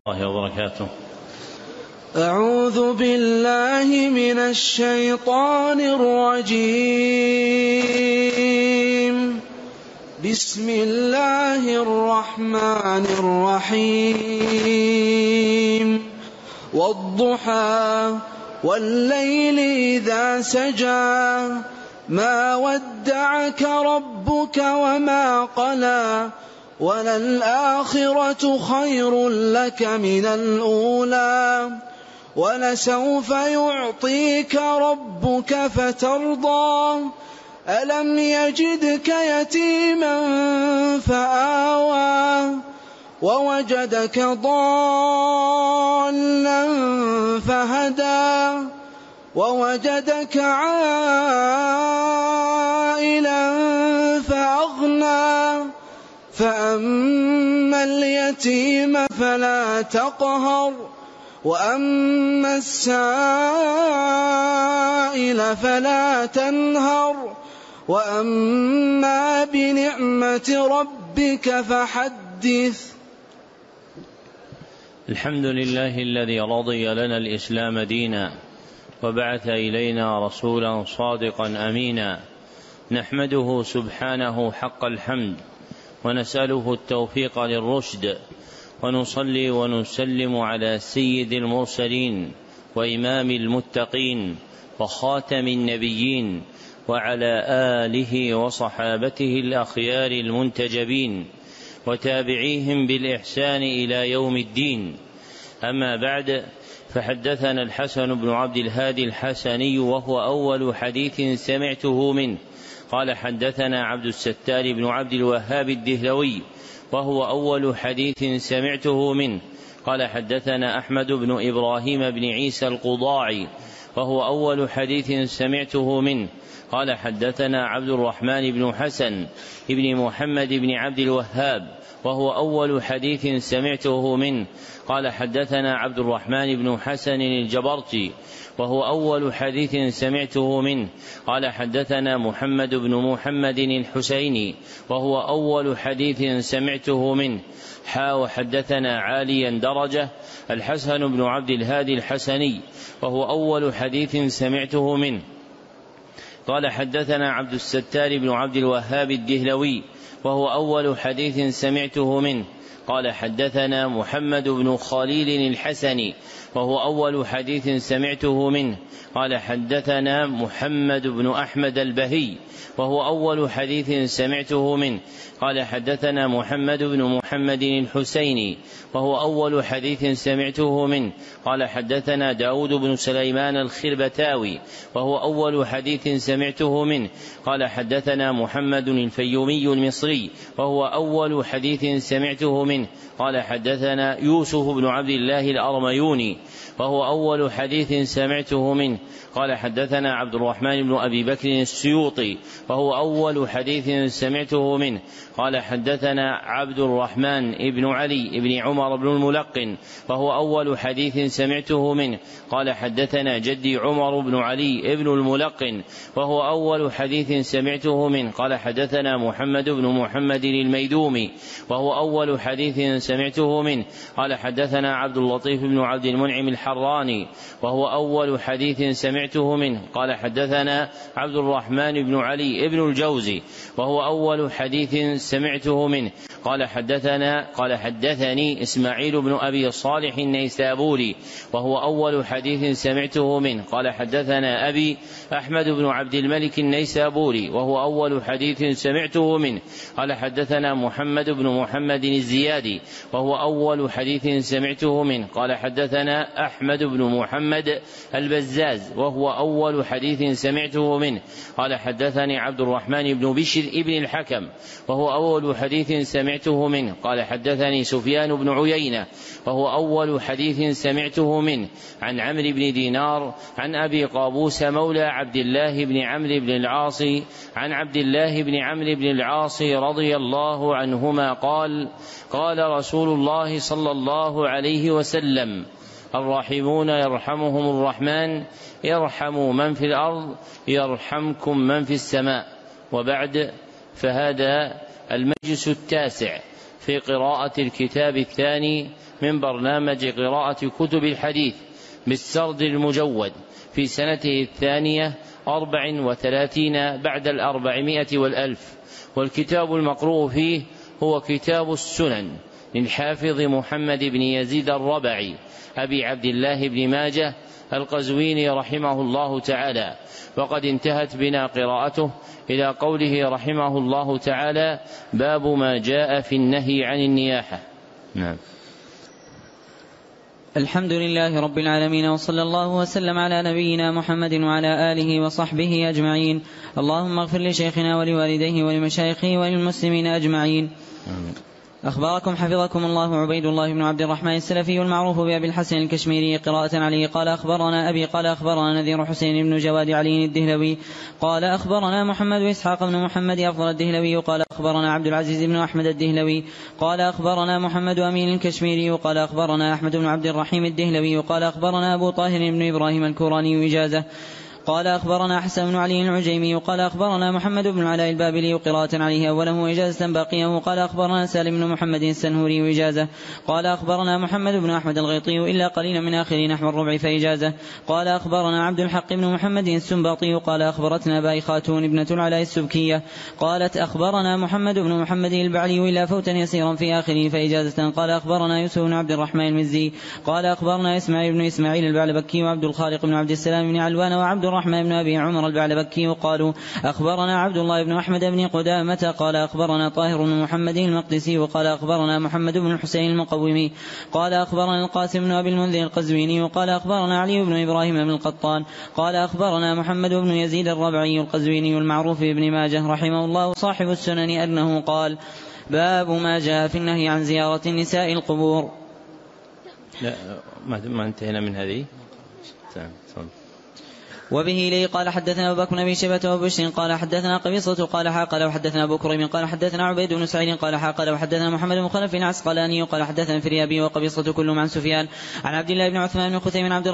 الله وبركاته. أعوذ بالله من الشيطان الرجيم. بسم الله الرحمن الرحيم. والضحى والليل إذا سجى ما ودعك ربك وما قلى وللآخرة خير لك من الأولى ولسوف يعطيك ربك فترضى ألم يجدك يتيما فآوى ووجدك ضالا فهدى ووجدك عائلا فأغنى فأما اليتيم فلا تقهر وأما السائل فلا تنهر وأما بنعمة ربك فحدث. الحمد لله الذي رضي لنا الإسلام دينا وبعث إلينا رسولا صادقا أمينا، نحمده سبحانه حق الحمد ونسأله التوفيق للرشد، ونصلي ونسلم على سيد المرسلين وإمام المتقين وخاتم النبيين وعلى آله وصحابته الأخيار المنتجبين وتابعيهم بالإحسان إلى يوم الدين. أما بعد، فحدثنا الحسن بن عبد الهادي الحسني وهو أول حديث سمعته منه قال حدثنا عبد الستار بن عبد الوهاب الدهلوي وهو أول حديث سمعته منه قال حدثنا أحمد بن إبراهيم بن عيسى القضاعي وهو أول حديث سمعته منه قال حدثنا عبد الرحمن بن حسن بن محمد بن عبد الوهاب وهو أول حديث سمعته منه قال حدثنا عبد الرحمن بن حسن الجبرتي وهو أول حديث سمعته منه قال حدثنا محمد بن محمد الحسيني وهو أول حديث سمعته منه وحدثنا عاليا درجة الحسن بن عبد الهادي الحسني وهو أول حديث سمعته منه قال حدثنا عبد الستار بن عبد الوهاب الدهلوي وهو أول حديث سمعته منه قال حدثنا محمد بن خليل الحسني وهو أول حديث سمعته منه قال حدثنا محمد بن أحمد البهي وهو أول حديث سمعته منه قال حدثنا محمد بن محمد الحسيني وهو أول حديث سمعته منه قال حدثنا داود بن سليمان الخربتاوي وهو أول حديث سمعته منه قال حدثنا محمد الفيومي المصري وهو أول حديث سمعته منه قال حدثنا يوسف بن عبد الله الأرميوني وهو أول حديث سمعته منه قال حدثنا عبد الرحمن بن أبي بكر السيوطي وهو أول حديث سمعته منه قال حدثنا عبد الرحمن بن علي بن عمر بن الملقن وهو أول حديث سمعته منه قال حدثنا جدي عمر بن علي بن الملقن وهو أول حديث سمعته منه قال حدثنا محمد بن محمد الميدومي وهو أول حديث سمعته منه قال حدثنا عبد اللطيف بن عبد المنعم الحراني وهو أول حديث سمعته منه قال حدثنا عبد الرحمن بن علي بن الجوزي وهو أول حديث سمعته منه قال حدثني إسماعيل بن أبي صالح النيسابوري وهو أول حديث سمعته منه قال حدثنا أبي أحمد بن عبد الملك النيسابوري وهو أول حديث سمعته منه قال حدثنا محمد بن محمد الزيادي وهو أول حديث سمعته منه قال حدثنا أحمد بن محمد البزاز وهو أول حديث سمعته منه قال حدثني عبد الرحمن بن بشر ابن الحكم وهو أول حديث سمعته منه قال حدثني سفيان بن عيينة وهو أول حديث سمعته منه عن عمرو بن دينار عن أبي قابوس مولى عبد الله بن عمرو بن العاص عن عبد الله بن عمرو بن العاص رضي الله عنهما قال قال رسول الله صلى الله عليه وسلم الراحمون يرحمهم الرحمن ارحموا من في الأرض يرحمكم من في السماء. وبعد، فهذا المجلس التاسع في قراءة الكتاب الثاني من برنامج قراءة كتب الحديث بالسرد المجود في سنته الثانية 34 بعد 400 والألف. والكتاب المقروء فيه هو كتاب السنن للحافظ محمد بن يزيد الربعي أبي عبد الله بن ماجه القزويني رحمه الله تعالى. وقد انتهت بنا قراءته إلى قوله رحمه الله تعالى: باب ما جاء في النهي عن النياحة. نعم. الحمد لله رب العالمين، وصلى الله وسلم على نبينا محمد وعلى آله وصحبه أجمعين. اللهم اغفر لشيخنا ولوالديه ولمشايخه وللمسلمين أجمعين. أخبركم حفظكم الله عبيد الله بن عبد الرحمن السلفي المعروف بأبي الحسن الكشميري قراءة عليه قال: أخبرنا أبي قال: أخبرنا نذير حسين بن جواد علي الدهلوي قال: أخبرنا محمد إسحاق بن محمد أفضل الدهلوي قال: أخبرنا عبد العزيز بن أحمد الدهلوي قال: أخبرنا محمد أمين الكشميري قال: أخبرنا أحمد بن عبد الرحيم الدهلوي قال: أخبرنا أبو طاهر بن إبراهيم الكوراني إجازة قال: أخبرنا حسن بن علي العجيمي قال: أخبرنا محمد بن علاء البابلي قراءة عليه أوله إجازة باقيه قال: أخبرنا سالم بن محمد السنهوري إجازة قال: أخبرنا محمد بن أحمد الغيطي إلا قليلا من آخر نحو الربع فإجازة قال: أخبرنا عبد الحق بن محمد السنباطي قال: أخبرتنا باي خاتون ابنة العلاء السبكية قالت: أخبرنا محمد بن محمد البعلي إلا فوتا يسيرا في آخره فإجازة قال: أخبرنا يوسف بن عبد الرحمن المزي قال: أخبرنا إسماعيل بن إسماعيل البعلبكي وعبد الخالق بن عبد السلام بن علوان وعبد الرحمن بن أبي عمر البعلبكي قالوا: أخبرنا عبد الله بن أحمد بن قدامة قال: أخبرنا طاهر بن محمد المقدسي وقال: أخبرنا محمد بن الحسين المقومي قال: أخبرنا القاسم بن أبي المنذر القزويني وقال: أخبرنا علي بن إبراهيم بن القطان قال: أخبرنا محمد بن يزيد الربعي القزويني المعروف بابن ماجه رحمه الله صاحب السنن أنه قال: باب ما جاء في النهي عن زيارة النساء القبور. لا ما انتهينا من هذه. وبه لي قال: حدثنا أبو بكر بن أبي شيبة وبشر قال: حدثنا قبيصة قال: حاقل وحدثنا أبو كريم قال: حدثنا عبيد بن سعيد قال: حاقل وحدثنا محمد بن خلف العسقلاني قال: حدثنا فريابي وقبيصة كلهم عن سفيان عن عبد الله بن عثمان بن خثيم عن عبد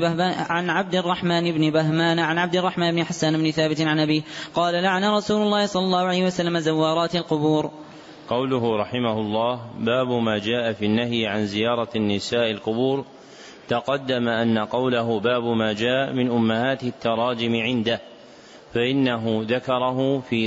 الرحمن بن حسان بن ثابت عن أبيه قال: لعن رسول الله صلى الله عليه وسلم زوارات القبور. قوله رحمه الله: باب ما جاء في النهي عن زيارة النساء القبور. تقدم أن قوله باب ما جاء من أمهات التراجم عنده، فإنه ذكره في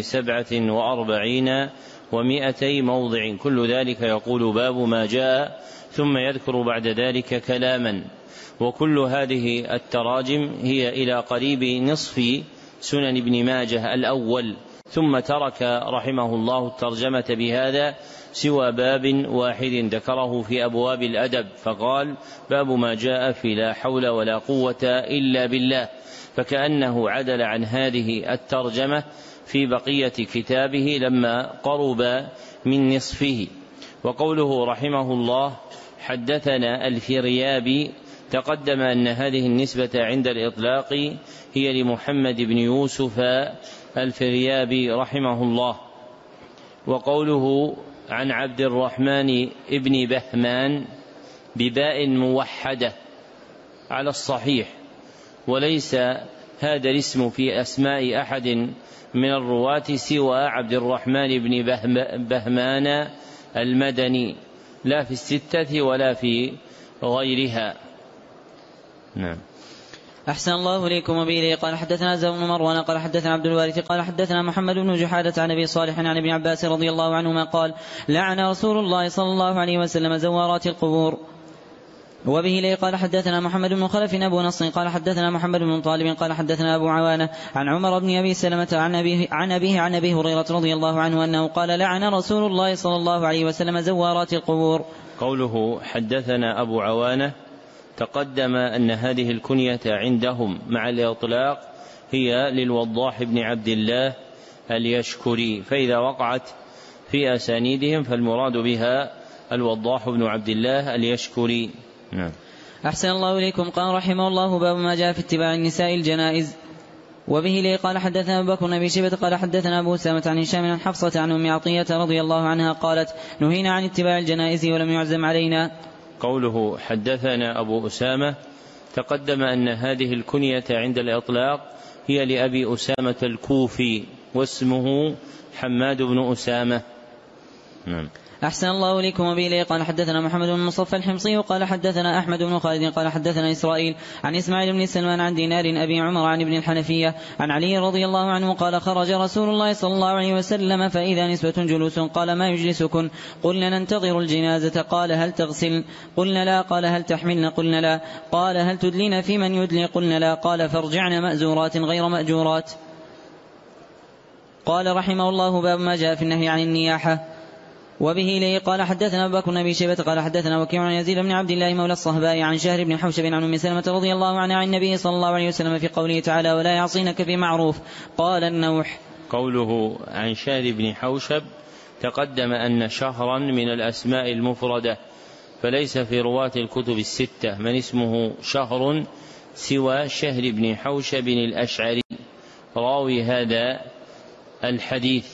47 و200 موضع، كل ذلك يقول باب ما جاء، ثم يذكر بعد ذلك كلاما. وكل هذه التراجم هي إلى قريب نصف سنن ابن ماجه الأول، ثم ترك رحمه الله الترجمة بهذا سوى باب واحد ذكره في أبواب الأدب، فقال: باب ما جاء في لا حول ولا قوة إلا بالله، فكأنه عدل عن هذه الترجمة في بقية كتابه لما قرب من نصفه. وقوله رحمه الله: حدثنا الفريابي، تقدم أن هذه النسبة عند الإطلاق هي لمحمد بن يوسف الفريابي رحمه الله. وقوله عن عبد الرحمن ابن بهمان بباء موحدة على الصحيح، وليس هذا الاسم في أسماء أحد من الرواة سوى عبد الرحمن بن بهمان المدني، لا في الستة ولا في غيرها. نعم. أحسن الله إليكم. وبه قال: حدثنا زوج بن مروان قال: حدثنا عبد الوارث قال: حدثنا محمد بن جحادة عن أبي صالح عن ابن عباس رضي الله عنهما قال: لعن رسول الله صلى الله عليه وسلم زوارات القبور. وبه لي قال: حدثنا محمد بن خلف أبو نصر قال: حدثنا محمد بن طالب قال: حدثنا أبو عوانة عن عمر بن أبي سلمة عن أبي هريرة رضي الله عنه أنه قال: لعن رسول الله صلى الله عليه وسلم زوارات القبور. قوله حدثنا أبو عوانة، تقدم أن هذه الكنية عندهم مع الإطلاق هي للوضاح بن عبد الله اليشكري، فإذا وقعت في أسانيدهم فالمراد بها الوضاح بن عبد الله اليشكري. نعم. أحسن الله إليكم. قال رحمه الله: باب ما جاء في اتباع النساء الجنائز. وبه لي قال: حدثنا أبو بكر بن أبي شيبة قال: حدثنا أبو أسامة عن هشام عن حفصة عن أم عطية رضي الله عنها قالت: نهينا عن اتباع الجنائز ولم يعزم علينا. قوله حدثنا أبو أسامة، تقدم أن هذه الكنية عند الإطلاق هي لأبي أسامة الكوفي، واسمه حماد بن أسامة. نعم. أحسن الله إليكم. وبه إليه قال حدثنا محمد بن مصطفى الحمصي قال حدثنا أحمد بن خالد قال حدثنا إسرائيل عن إسماعيل بن سلمان عن دينار أبي عمر عن ابن الحنفية عن علي رضي الله عنه قال خرج رسول الله صلى الله عليه وسلم فإذا نسبة جلوس قال ما يجلسكن؟ قلنا ننتظر الجنازة. قال هل تغسل؟ قلنا لا. قال هل تحملن؟ قلنا لا. قال هل تدلين في من يدلي؟ قلنا لا. قال فارجعن مأزورات غير مأجورات. قال رحمه الله باب ما جاء في النهي عن النياحة. وبه إليه قال حدثنا أبو بكر بن أبي شيبة قال حدثنا وكيع عن يزيد بن عبد الله مولى الصهباء عن شهر بن حوشب عن أم سلمة رضي الله عنها عن النبي صلى الله عليه وسلم في قوله تعالى ولا يعصينك في معروف. قال النوح. قوله عن شهر بن حوشب تقدم أن شهرا من الأسماء المفردة، فليس في رواة الكتب الستة من اسمه شهر سوى شهر بن حوشب الأشعري راوي هذا الحديث.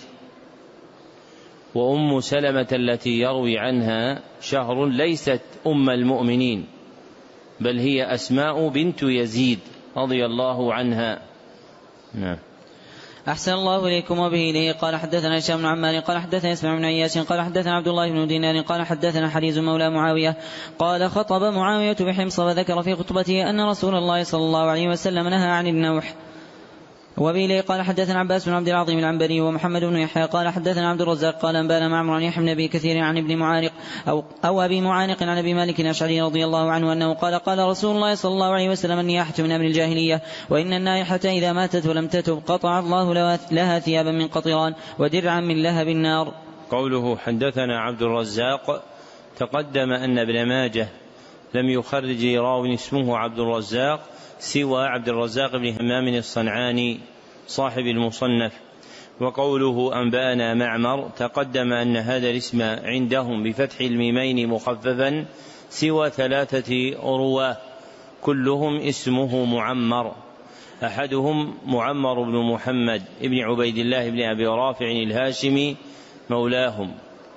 وأم سلمة التي يروي عنها شهر ليست أم المؤمنين، بل هي أسماء بنت يزيد رضي الله عنها. نعم. أحسن الله إليكم. وبه إليه قال حدثنا هشام بن عمار قال حدثنا اسماعيل بن عياش قال حدثنا عبد الله بن دينار قال حدثنا حريز مولى معاوية قال خطب معاوية بحمص وذكر في خطبته أن رسول الله صلى الله عليه وسلم نهى عن النوح. وبه إليه قال حدثنا عباس بن عبد العظيم العنبري ومحمد بن يحيى قال حدثنا عبد الرزاق قال أنبانا معمر عن يحيى بن أبي كثير عن ابن معانق أو أبي معانق عن أبي مالك الأشعري رضي الله عنه أنه قال قال رسول الله صلى الله عليه وسلم النياحة من أمر الجاهلية، وإن النائحة إذا ماتت ولم تتب قطع الله لها ثيابا من قطران ودرعا من لهب النار. قوله حدثنا عبد الرزاق تقدم أن ابن ماجه لم يخرج راو اسمه عبد الرزاق سوى عبد الرزاق بن همام الصنعاني صاحب المصنف. وقوله أنبأنا معمر تقدم أن هذا الاسم عندهم بفتح الميمين مخففا سوى 3 رواه كلهم اسمه معمر، أحدهم معمر بن محمد ابن عبيد الله بن أبي رافع الهاشمي مولاهم،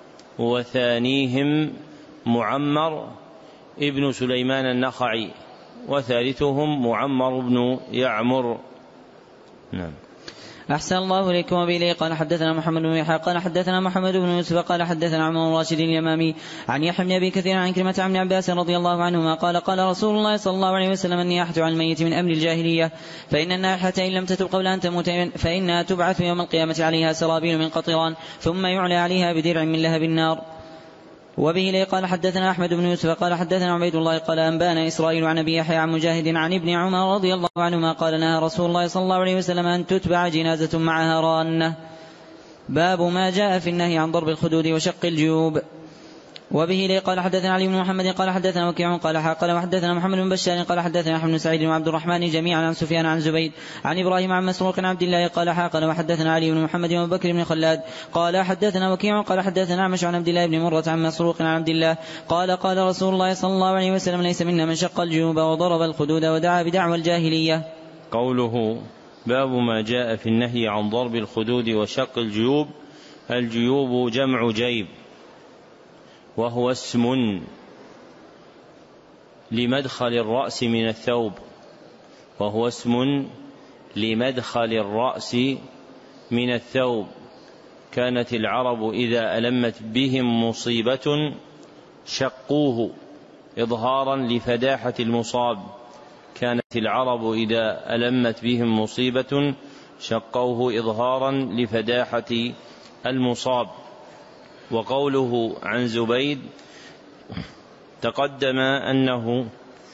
وثانيهم معمر ابن سليمان النخعي، وثالثهم معمر بن يعمر. نعم. أحسن الله إليكم. وبه قال حدثنا محمد بن يحيى قال حدثنا محمد بن يوسف قال حدثنا عمر بن راشد اليمامي عن يحيى بن أبي كثير عن كلمة عن ابن عباس رضي الله عنهما قال قال رسول الله صلى الله عليه وسلم النياحة عن الميت من أمر الجاهلية، فإن النائحة إن لم تتب قبل أن تموت فإنها تبعث يوم القيامة عليها سرابيل من قطران ثم يعلى عليها بدرع من لهب النار. وبه لي قال حدثنا أحمد بن يوسف قال حدثنا عبيد الله قال أنبانا إسرائيل عن أبي يحيى عن مجاهد عن ابن عمر رضي الله عنهما قال نهى رسول الله صلى الله عليه وسلم أن تتبع جنازة معها رانة. باب ما جاء في النهي عن ضرب الخدود وشق الجيوب. وبه لي قال حدثنا علي بن محمد قال حدثنا وكيع قال وحدثنا محمد بن بشار قال حدثنا أحمد بن سعيد وعبد الرحمن جميعا عن سفيان عن زبيد عن إبراهيم عن مسروق عن عبد الله قال وحدثنا علي بن محمد وأبو بكر بن خلاد قال حدثنا وكيع قال حدثنا أعمش عن عبد الله بن مرة عن مسروق عن عبد الله قال رسول الله صلى الله عليه وسلم ليس منا من شق الجيوب وضرب الخدود ودعا بدعوى الجاهلية. قوله باب ما جاء في النهي عن ضرب الخدود وشق الجيوب. الجيوب جمع جيب، وهو اسم لمدخل الرأس من الثوب، وهو اسم لمدخل الرأس من الثوب. كانت العرب إذا ألمت بهم مصيبة شقوه إظهارا لفداحة المصاب. كانت العرب إذا ألمت بهم مصيبة شقوه إظهارا لفداحة المصاب. وقوله عن زبيد تقدم أنه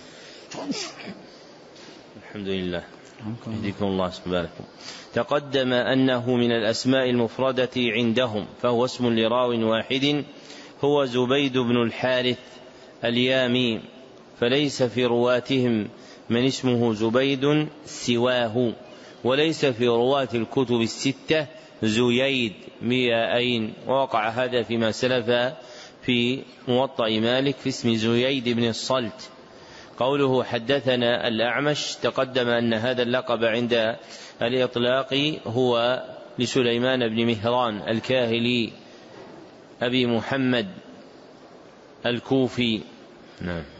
الحمد لله يهديكم الله سبحانكم تقدم أنه من الأسماء المفردة عندهم، فهو اسم لراو واحد هو زبيد بن الحارث اليامي، فليس في رواتهم من اسمه زبيد سواه، وليس في رواة الكتب الستة زييد بياءين، ووقع هذا فيما سلف في موطأ مالك في اسم زييد بن الصلت. قوله حدثنا الأعمش تقدم أن هذا اللقب عند الإطلاق هو لسليمان بن مهران الكاهلي أبي محمد الكوفي. نعم.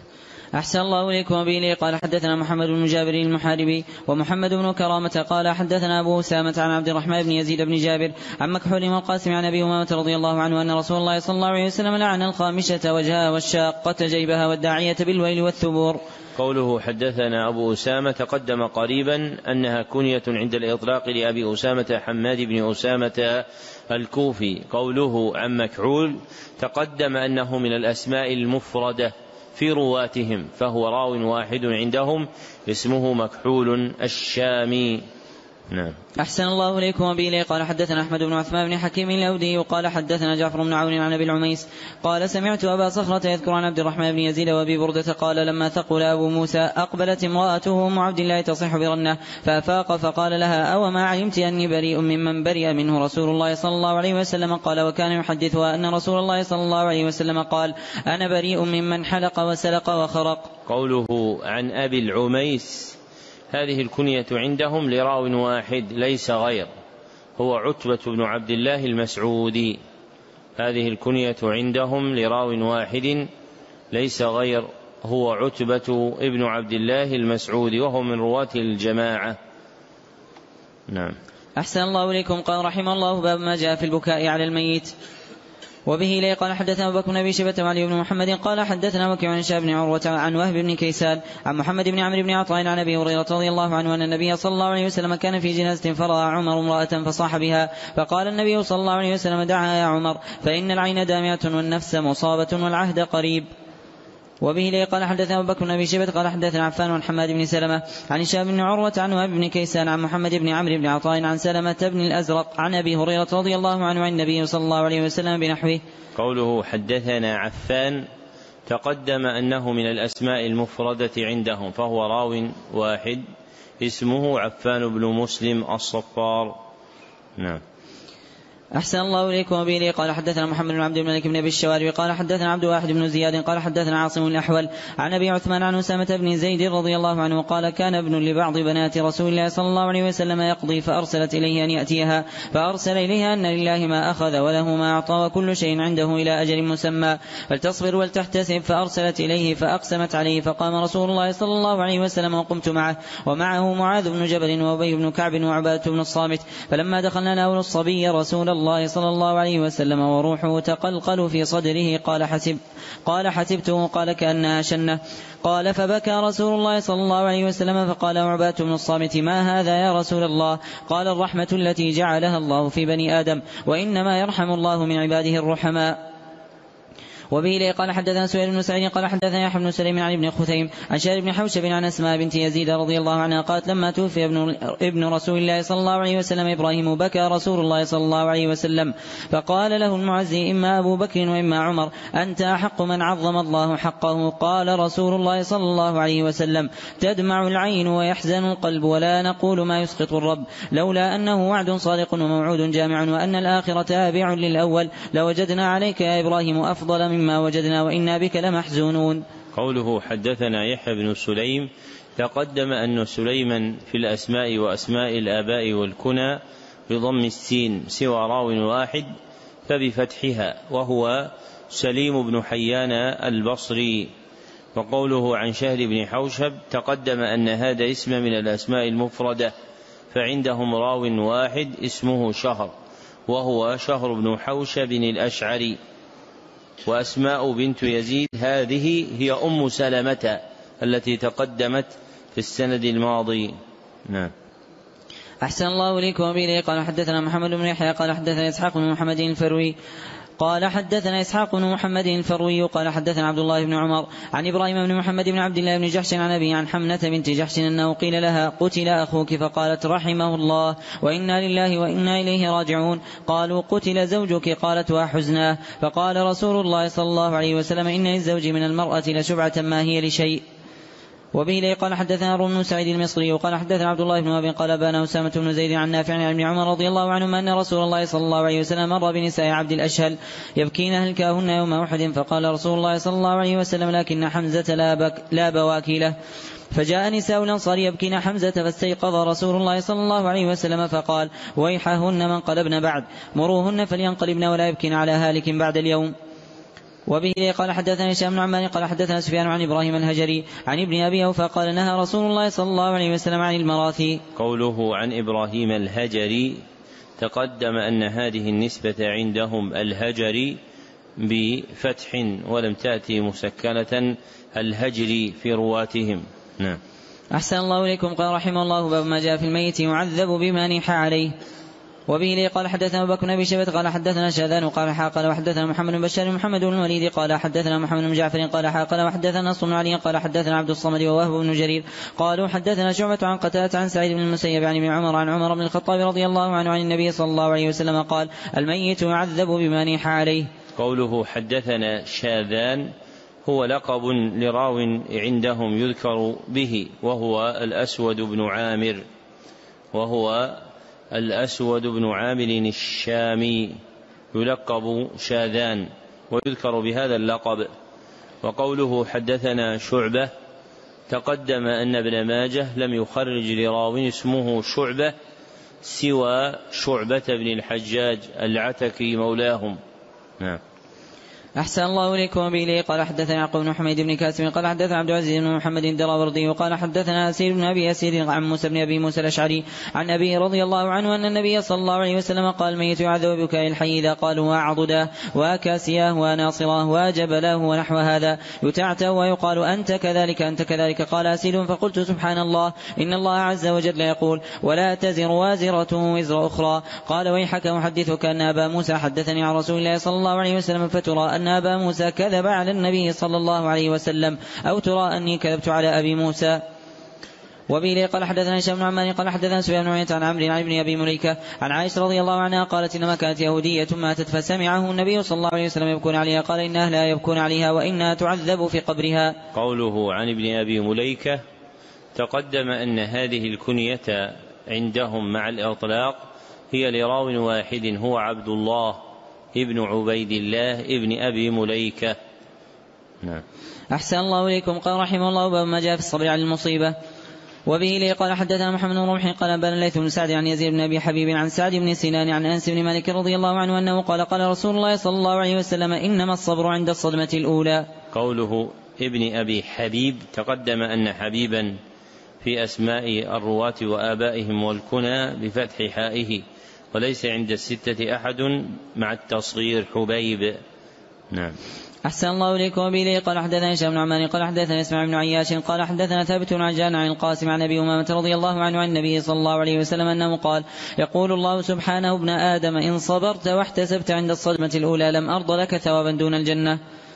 أحسن الله إليكم وبه قال حدثنا محمد بن جابر المحاربي ومحمد بن كرامة قال حدثنا أبو أسامة عن عبد الرحمن بن يزيد بن جابر عن مكحول والقاسم عن أبي أمامة رضي الله عنه أن رسول الله صلى الله عليه وسلم لعن الخامشة وجهها والشاقة جيبها والداعية بالويل والثبور. قوله حدثنا أبو أسامة تقدم قريبا أنها كنية عند الإطلاق لأبي أسامة حماد بن أسامة الكوفي. قوله عن مكحول تقدم أنه من الأسماء المفردة في رواتهم، فهو راو واحد عندهم اسمه مكحول الشامي. نعم. أحسن الله إليكم وبه قال حدثنا أحمد بن عثمان بن حكيم الأودي وقال حدثنا جعفر بن عون عن أبي العميس قال سمعت أبا صخرة يذكر عن عبد الرحمن بن يزيد وأبي بردة قال لما ثقل أبو موسى أقبلت امرأته أم عبد الله تصيح برنة فأفاق فقال لها أو ما علمت أني بريء ممن برئ منه رسول الله صلى الله عليه وسلم. قال وكان يحدثها أن رسول الله صلى الله عليه وسلم قال أنا بريء ممن حلق وسلق وخرق. قوله عن أبي العميس هذه الكنية عندهم لراو واحد ليس غير، هو عتبة بن عبد الله المسعودي. هذه الكنية عندهم لراو واحد ليس غير، هو عتبة ابن عبد الله المسعودي وهو من رواة الجماعة. نعم. أحسن الله إليكم. قال رحمه الله باب ما جاء في البكاء على الميت. وبه لي قال حدثنا أبو بكر بن أبي شيبة وعلي بن محمد قال حدثنا وكيع عن هشام بن عروة عن وهب بن كيسان عن محمد بن عمرو بن عطاء عن أبي هريرة رضي الله عنه أن النبي صلى الله عليه وسلم كان في جنازة فرأى عمر امرأة فصاح بها فقال النبي صلى الله عليه وسلم دعها يا عمر فإن العين دامعة والنفس مصابة والعهد قريب. وبه لي قال حدثنا أبو بكر بن أبي شيبة قال حدثنا عفان عن حماد بن سلمة عن هشام بن عروة عن وهب بن كيسان عن محمد بن عمرو بن عطاء عن سلمة بن الأزرق عن أبي هريرة رضي الله عنه عن النبي صلى الله عليه وسلم بنحوه. قوله حدثنا عفان تقدم أنه من الأسماء المفردة عندهم، فهو راو واحد اسمه عفان بن مسلم الصفار. نعم. أحسن الله إليكم وبه لي قال حدثنا محمد بن عبد الملك بن أبي الشوارب قال حدثنا عبد الواحد بن زياد قال حدثنا عاصم الأحول عن أبي عثمان عن أسامة بن زيد رضي الله عنه قال كان ابن لبعض بنات رسول الله صلى الله عليه وسلم يقضي فأرسلت إليه أن يأتيها فأرسل إليها أن لله ما أخذ وله ما أعطى وكل شيء عنده إلى أجل مسمى فلتصبر ولتحتسب. فأرسلت إليه فأقسمت عليه فقام رسول الله صلى الله عليه وسلم وقمت معه ومعه معاذ بن جبل وأبي بن كعب وعبادة بن الصامت فلما دخلنا ناول الصبي رسول الله صلى الله عليه وسلم وروحه تقلقل في صدره قال حسبته قال كأنها شنة قال فبكى رسول الله صلى الله عليه وسلم فقال عبادة بن الصامت ما هذا يا رسول الله؟ قال الرحمة التي جعلها الله في بني آدم وإنما يرحم الله من عباده الرحماء. وبه لي قال حدثنا سهيل بن سعيد قال حدثنا يحيى بن سليم عن ابن خثيم عن شهر بن حوشب عن أسماء بنت يزيد رضي الله عنها قالت لما توفي ابن رسول الله صلى الله عليه وسلم إبراهيم بكى رسول الله صلى الله عليه وسلم فقال له المعزي إما أبو بكر وإما عمر أنت أحق من عظم الله حقه. قال رسول الله صلى الله عليه وسلم تدمع العين ويحزن القلب ولا نقول ما يسخط الرب لولا أنه وعد صادق وموعود جامع وأن الآخرة تابع للأول لوجدنا عليك يا إبراهيم أفضل مما وجدنا وإنا بك لمحزونون. قوله حدثنا يحيى بن سليم تقدم أن سليما في الأسماء وأسماء الآباء والكنى بضم السين سوى راو واحد فبفتحها وهو سليم بن حيان البصري. وقوله عن شهر بن حوشب تقدم أن هذا اسم من الأسماء المفردة فعندهم راو واحد اسمه شهر وهو شهر بن حوشب الأشعري. وأسماء بنت يزيد هذه هي أم سلمة التي تقدمت في السند الماضي. نعم. أحسن الله إليكم وبه قال حدثنا محمد بن يحيى قال حدثنا إسحاق بن محمد الفروي قال حدثنا إسحاق بن محمد الفروي قال حدثنا عبد الله بن عمر عن إبراهيم بن محمد بن عبد الله بن جحش عن أبي عن حمنة بنت جحش أنه قيل لها قتل أخوك فقالت رحمه الله وإنا لله وإنا إليه راجعون. قالوا قتل زوجك قالت وحزناه. فقال رسول الله صلى الله عليه وسلم إن للزوج من المرأة لشبعة ما هي لشيء. وبه لي قال حدثنا هارون بن سعيد المصري وقال حدثنا عبد الله بن وهب قال بان أسامة بن زيد عن نافع عن ابن عمر رضي الله عنهما أن رسول الله صلى الله عليه وسلم مر بنساء عبد الأشهل يبكين هلكاهن يوم أحد فقال رسول الله صلى الله عليه وسلم لكن حمزة لا بواكي له. فجاء نساء الأنصار يبكين حمزة فاستيقظ رسول الله صلى الله عليه وسلم فقال ويحهن من قلبن بعد مروهن فلينقلبن ولا يبكين على هالك بعد اليوم. وبه قال حدثنا هشام بن عمار قال حدثنا سفيان عن إبراهيم الهجري عن ابن أبي أوفى قال نهى رسول الله صلى الله عليه وسلم عن المراثي. قوله عن إبراهيم الهجري تقدم أن هذه النسبة عندهم الهجري بفتح ولم تأتي مسكنة الهجري في رواتهم. نعم. أحسن الله إليكم. قال رحمه الله باب ما جاء في الميت يعذب بما نيح عليه. وبه قال حدثنا أبو بكر بن أبي شيبة قال حدثنا شاذان قال وحدثنا محمد بن بشار محمد بن الوليد قال حدثنا محمد بن جعفر قال وحدثنا نصر بن علي قال حدثنا عبد الصمد ووهب بن جرير قالوا حدثنا شعبة عن قتادة عن سعيد بن المسيب عن ابن عمر عن عمر بن الخطاب رضي الله عنه عن النبي صلى الله عليه وسلم قال الميت يعذب بما نيح عليه. قوله حدثنا شاذان هو لقب لراو عندهم يذكر به وهو الأسود بن عامر الشامي يلقب شاذان ويذكر بهذا اللقب. وقوله حدثنا شعبة تقدم أن ابن ماجه لم يخرج لراو اسمه شعبة سوى شعبة بن الحجاج العتكي مولاهم. نعم. أحسن الله إليكم. وبه قال حدثنا يعقوب بن حميد بن كاسم قال حدثنا عبد العزيز بن محمد الدراوردي وقال حدثنا أسير بن أبي أسير عن موسى بن أبي موسى الأشعري عن أبيه رضي الله عنه أن النبي صلى الله عليه وسلم قال الميت يعذب ببكاء الحي إذا قالوا وعضداه وكاسياه وناصراه وجبلاه ونحو هذا يتعتى ويقال أنت كذلك. قال أسير فقلت سبحان الله إن الله عز وجل يقول ولا تزر وازرة وزر أخرى. قال ويحك أحدثك أن أبا موسى حدثني عن رسول الله صلى الله عليه وسلم فترى أن أبا موسى كذب على النبي صلى الله عليه وسلم أو ترى أني كذبت على أبي موسى. وبه قال حدثنا هشام بن عمار قال حدثنا سفيان بن عيينة عن عمرو عن ابن أبي مليكة عن عائشة رضي الله عنها قالت إنما كانت يهودية ماتت فسمعه النبي صلى الله عليه وسلم يبكون عليها قال إن أهلها يبكون عليها وإنها تعذب في قبرها. قوله عن ابن أبي مليكة تقدم أن هذه الكنية عندهم مع الإطلاق هي لراو واحد هو عبد الله ابن عبيد الله ابن أبي مليكة. نعم. أحسن الله إليكم. قال رحمه الله باب ما جاء في الصبر على المصيبة. وبه قال حدثنا محمد بن رمح قال أنبأنا الليث بن سعد عن يزيد بن أبي حبيب عن سعد بن سنان عن أنس بن مالك رضي الله عنه أنه قال رسول الله صلى الله عليه وسلم إنما الصبر عند الصدمة الأولى. قوله ابن أبي حبيب تقدم أن حبيبا في أسماء الرواة وآبائهم والكنى بفتح حائه وليس عند الستة أحد مع التصغير حبيب. نعم. أحسن الله إليكم. وبه قال حدثنا هشام بن عمار قال حدثنا اسماعيل بن عياش قال حدثنا ثابت عن جان عن القاسم عن أبي أمامة رضي الله عنه عن النبي صلى الله عليه وسلم أنه قال يقول الله سبحانه ابن آدم إن صبرت واحتسبت عند الصدمة الأولى لم أرض لك ثوابا دون الجنة.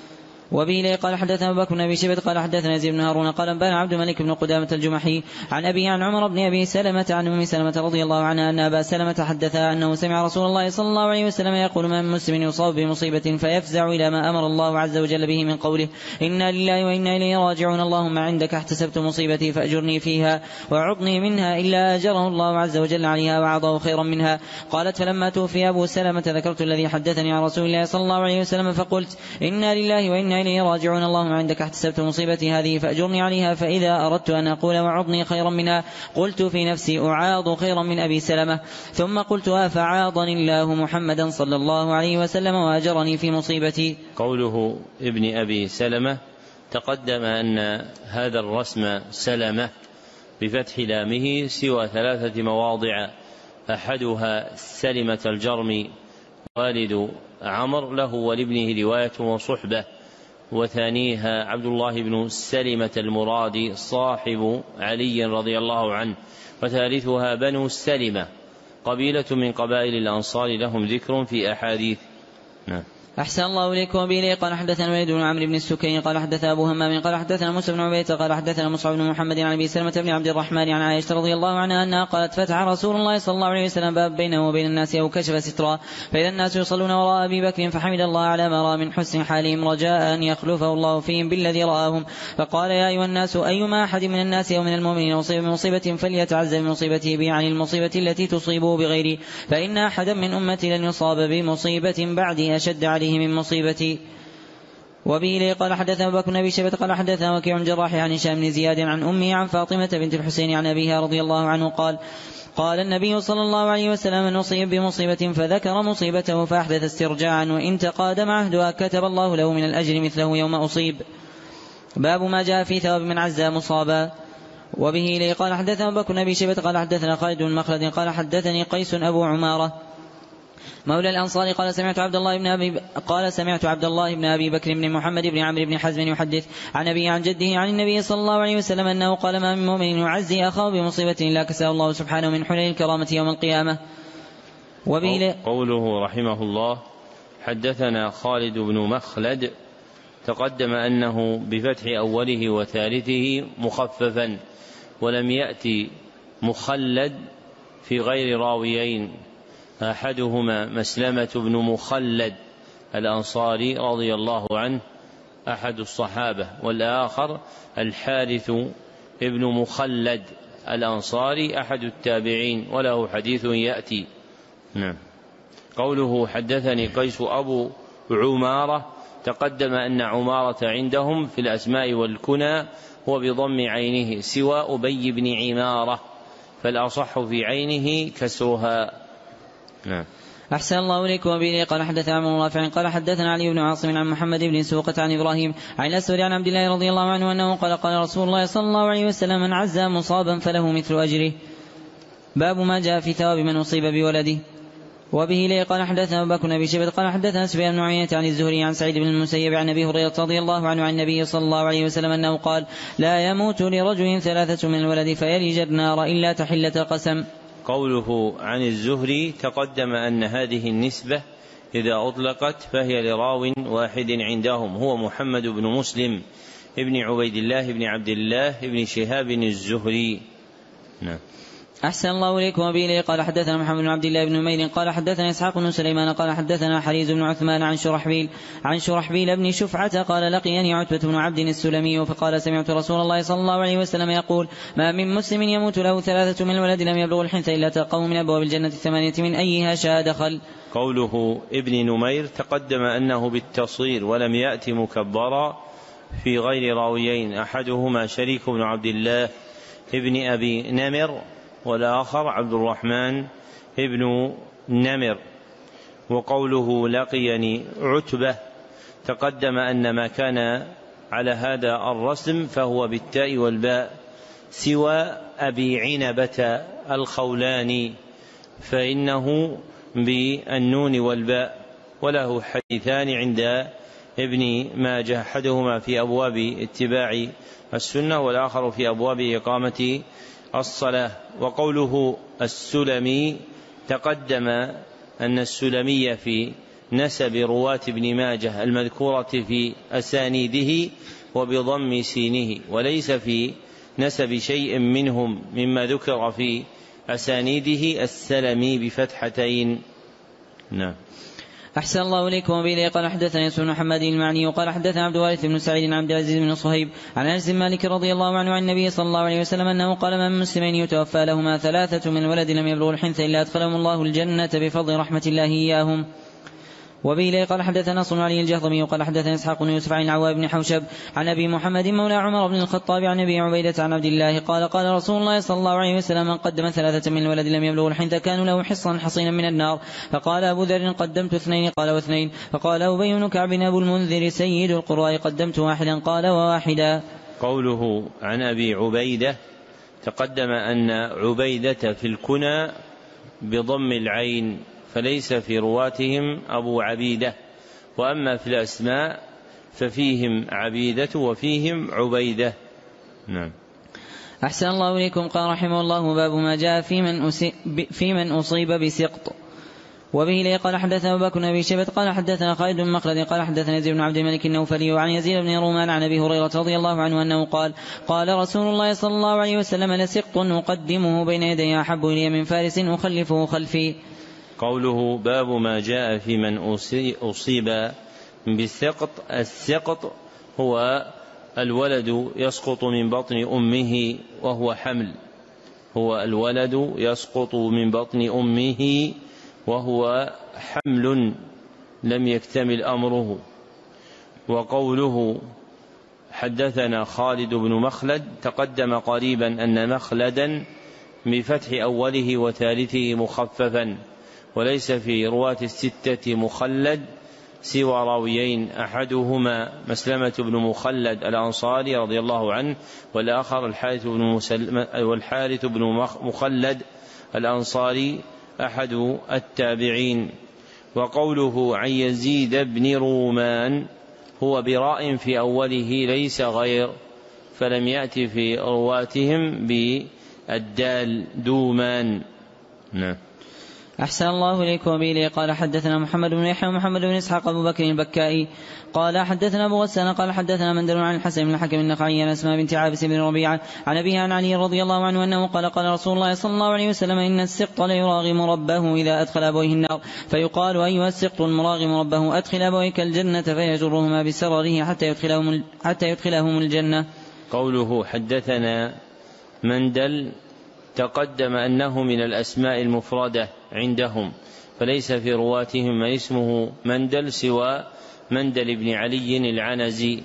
وبه قال حدثنا أبو بكر بن أبي شيبة قال حدثنا يزيد بن هارون قال أنبأنا عبد الملك بن قدامة الجمحي عن أبي عن عمر بن أبي سلمة عن أم سلمة رضي الله عنها أن أبا سلمة حدثها أنه سمع رسول الله صلى الله عليه وسلم يقول ما من مسلم يصاب بمصيبة فيفزع إلى ما أمر الله عز وجل به من قوله إنا لله وإنا إليه راجعون اللهم عندك احتسبت مصيبتي فأجرني فيها وعضني منها إلا أجره الله عز وجل عليها وعضه خيرا منها. قالت فلما توفي أبو سلمة ذكرت الذي حدثني عن رسول الله صلى الله عليه وسلم فقلت إنا لله وإنا إليه راجعون اللهم عندك احتسبت مصيبتي هذه فأجرني عليها فإذا أردت أن أقول وعضني خيرا منها قلت في نفسي أعاض خيرا من أبي سلمة ثم قلت فعاضني الله محمدا صلى الله عليه وسلم وأجرني في مصيبتي. قوله ابن أبي سلمة تقدم أن هذا الرسم سلمة بفتح لامه سوى 3 مواضع أحدها سلمة الجرم والد عمر له ولابنه رواية وصحبة وثانيها عبد الله بن سلمة المرادي صاحب علي رضي الله عنه وثالثها بنو السلمة قبيلة من قبائل الأنصار لهم ذكر في أحاديث. نعم. أحسن الله إليكم. وبه قال حدثنا وليد بن عمرو بن السكين قال حدثنا أبو همام قال حدثنا موسى بن عبيدة قال حدثنا مصعب بن محمد عن أبي سلمة بن عبد الرحمن عن عائشة رضي الله عنها أنها قالت فتح رسول الله صلى الله عليه وسلم باب بينه وبين الناس أو كشف سترا فإذا الناس يصلون وراء أبي بكر فحمد الله على ما رأى من حسن حالهم رجاء أن يخلفه الله فيهم بالذي رآهم فقال يا أيها الناس أيما أحد من الناس أو من المؤمنين أصيب بمصيبة فليتعزى بمصيبته بي عن المصيبة التي تصيبه بغيره فإن أحدا من أمتي لن يصاب بمصيبة بعد أشد عليه من مصيبتي. وبه لي قال حدثنا أبو بكر بن أبي شيبة قال حدثنا وكيع الجراح عن هشام بن زياد عن أمه عن فاطمة بنت الحسين عن أبيها رضي الله عنه قال قال النبي صلى الله عليه وسلم من أصيب بمصيبة فذكر مصيبته فأحدث استرجاعا وإن تقادم عهدها كتب الله له من الأجر مثله يوم أصيب. باب ما جاء في ثواب من عزى مصابا. وبه لي قال حدثنا أبو بكر بن أبي شيبة قال حدثنا خالد بن مخلد قال حدثني قيس أبو عمارة مولى الأنصار قال سمعت عبد الله بن أبي بكر بن محمد بن عمرو بن حزم يحدث عن أبيه عن جده عن النبي صلى الله عليه وسلم أنه قال ما من مؤمن يعزي أخاه بمصيبة إلا كساه الله سبحانه من حلل الكرامة يوم القيامة. قوله رحمه الله حدثنا خالد بن مخلد تقدم أنه بفتح أوله وثالثه مخففا ولم يأتي مخلد في غير راويين أحدهما مسلمة بن مخلد الأنصاري رضي الله عنه أحد الصحابة والآخر الحارث ابن مخلد الأنصاري أحد التابعين وله حديث يأتي. نعم. قوله حدثني قيس أبو عمارة تقدم أن عمارة عندهم في الأسماء والكنى هو بضم عينه سوى أبي بن عمارة فالأصح في عينه كسرها. نعم. أحسن الله إليكم. وبه قال حدثنا عمرو رافع قال حدثنا علي بن عاصم عن محمد بن سوقة عن إبراهيم عن الأسود عن عبد الله رضي الله عنه أنه قال قال رسول الله صلى الله عليه وسلم من عزى مصابا فله مثل أجره. باب ما جاء في ثواب من أصيب بولده. وبه لي قال حدثنا أبو بكر بن أبي شيبة قال حدثنا سفيان بن عيينة عن الزهري عن سعيد بن المسيب عن أبي هريرة رضي الله عنه عن النبي صلى الله عليه وسلم أنه قال لا يموت لرجل 3 من الولد فيلج النار إلا تحلة قسم. قوله عن الزهري تقدم أن هذه النسبة إذا أطلقت فهي لراو واحد عندهم هو محمد بن مسلم ابن عبيد الله بن عبد الله ابن شهاب الزهري. نعم. أحسن الله إليكم. وبه قال حدثنا محمد بن عبد الله بن نمير قال حدثنا إسحاق بن سليمان قال حدثنا حريز بن عثمان عن شرحبيل بن شفعة قال لقيني عتبة بن عبد السلمي فقال سمعت رسول الله صلى الله عليه وسلم يقول ما من مسلم يموت له 3 من الولد لم يبلغ الحنث إلا تلقاه من أبواب الجنة 8 من أيها شاء دخل. قوله ابن نمير تقدم أنه بالتصغير ولم يأت مكبرا في غير راويين أحدهما شريك بن عبد الله ابن أبي نمر والآخر عبد الرحمن ابن نمر. وقوله لقيني عتبة تقدم أن ما كان على هذا الرسم فهو بالتاء والباء سوى أبي عنبة الخولاني فإنه بالنون والباء وله حديثان عند ابن ماجه أحدهما في أبواب اتباع السنة والآخر في أبواب إقامة الصلاة. وقوله السلمي تقدم أن السلمي في نسب رواة ابن ماجه المذكورة في أسانيده وبضم سينه وليس في نسب شيء منهم مما ذكر في أسانيده السلمي بفتحتين. نعم. أحسن الله إليكم. وبه قال حدثنا يوسف بن محمد المعني وقال حدثنا عبد الوارث بن سعيد عن عبد العزيز بن صهيب عن أنس بن مالك رضي الله عنه عن النبي صلى الله عليه وسلم أنه قال ما من مسلمين يتوفى لهما 3 من ولد لم يبلغوا الحنث إلا أدخلهم الله الجنة بفضل رحمة الله إياهم. وبه قال حدثنا نصر بن علي الجهضمي وقال حدثنا إسحاق بن يوسف عن عواب بن حوشب عن أبي محمد مولى عمر بن الخطاب عن أبي عبيدة عن عبد الله قال قال رسول الله صلى الله عليه وسلم من قدم 3 من الولد لم يبلغوا الحنث كانوا له حصا حصينا من النار. فقال أبو ذر قدمت 2 قال و2. فقال أبي بن كعب أبو المنذر سيد القراء قدمت 1 قال و1. قوله عن أبي عبيدة تقدم أن عبيدة في الكنى بضم العين فليس في رواتهم أبو عبيدة وأما في الأسماء ففيهم عبيدة وفيهم عبيدة. نعم. أحسن الله إليكم. قال رحمه الله باب ما جاء في من أصيب بسقط. وبه لي قال حدثنا أبو بكر بن أبي شيبة قال حدثنا خالد بن مخلد قال حدثنا يزيد بن عبد الملك النوفلي وعن يزيد بن رومان عن أبي هريرة رضي الله عنه أنه قال قال رسول الله صلى الله عليه وسلم لسقط أقدمه بين يدي أحب إلي من فارس أخلفه خلفي. قوله باب ما جاء في من أصيب بالسقط. السقط هو الولد يسقط من بطن أمه وهو حمل هو الولد يسقط من بطن أمه وهو حمل لم يكتمل أمره. وقوله حدثنا خالد بن مخلد تقدم قريبا أن مخلدا بفتح أوله وثالثه مخففا، وليس في رواة الستة مخلد سوى راويين، أحدهما مسلمة بن مخلد الأنصاري رضي الله عنه، والآخر الحارث بن مخلد الأنصاري أحد التابعين. وقوله عن يزيد بن رومان هو براء في أوله ليس غير، فلم يأتي في رواتهم بالدال دومان. نعم. أحسن الله إليكم. وبه قال حدثنا محمد بن يحيى ومحمد بن إسحاق أبو بكر البكائي قال حدثنا أبو غسان قال حدثنا مندل عن الحسن بن الحكم النخعي عن أسماء بنت عابس بن ربيعة عن أبيها عن علي رضي الله عنه أنه قال قال رسول الله صلى الله عليه وسلم إن السقط ليراغم ربه إذا أدخل أبويه النار، فيقال أيها السقط المراغم ربه أدخل أبويك الجنة، فيجرهما بسرره حتى يدخلهم الجنة. قوله حدثنا مندل تقدم أنه من الأسماء المفردة عندهم، فليس في رواتهم من اسمه مندل سوى مندل بن علي العنزي،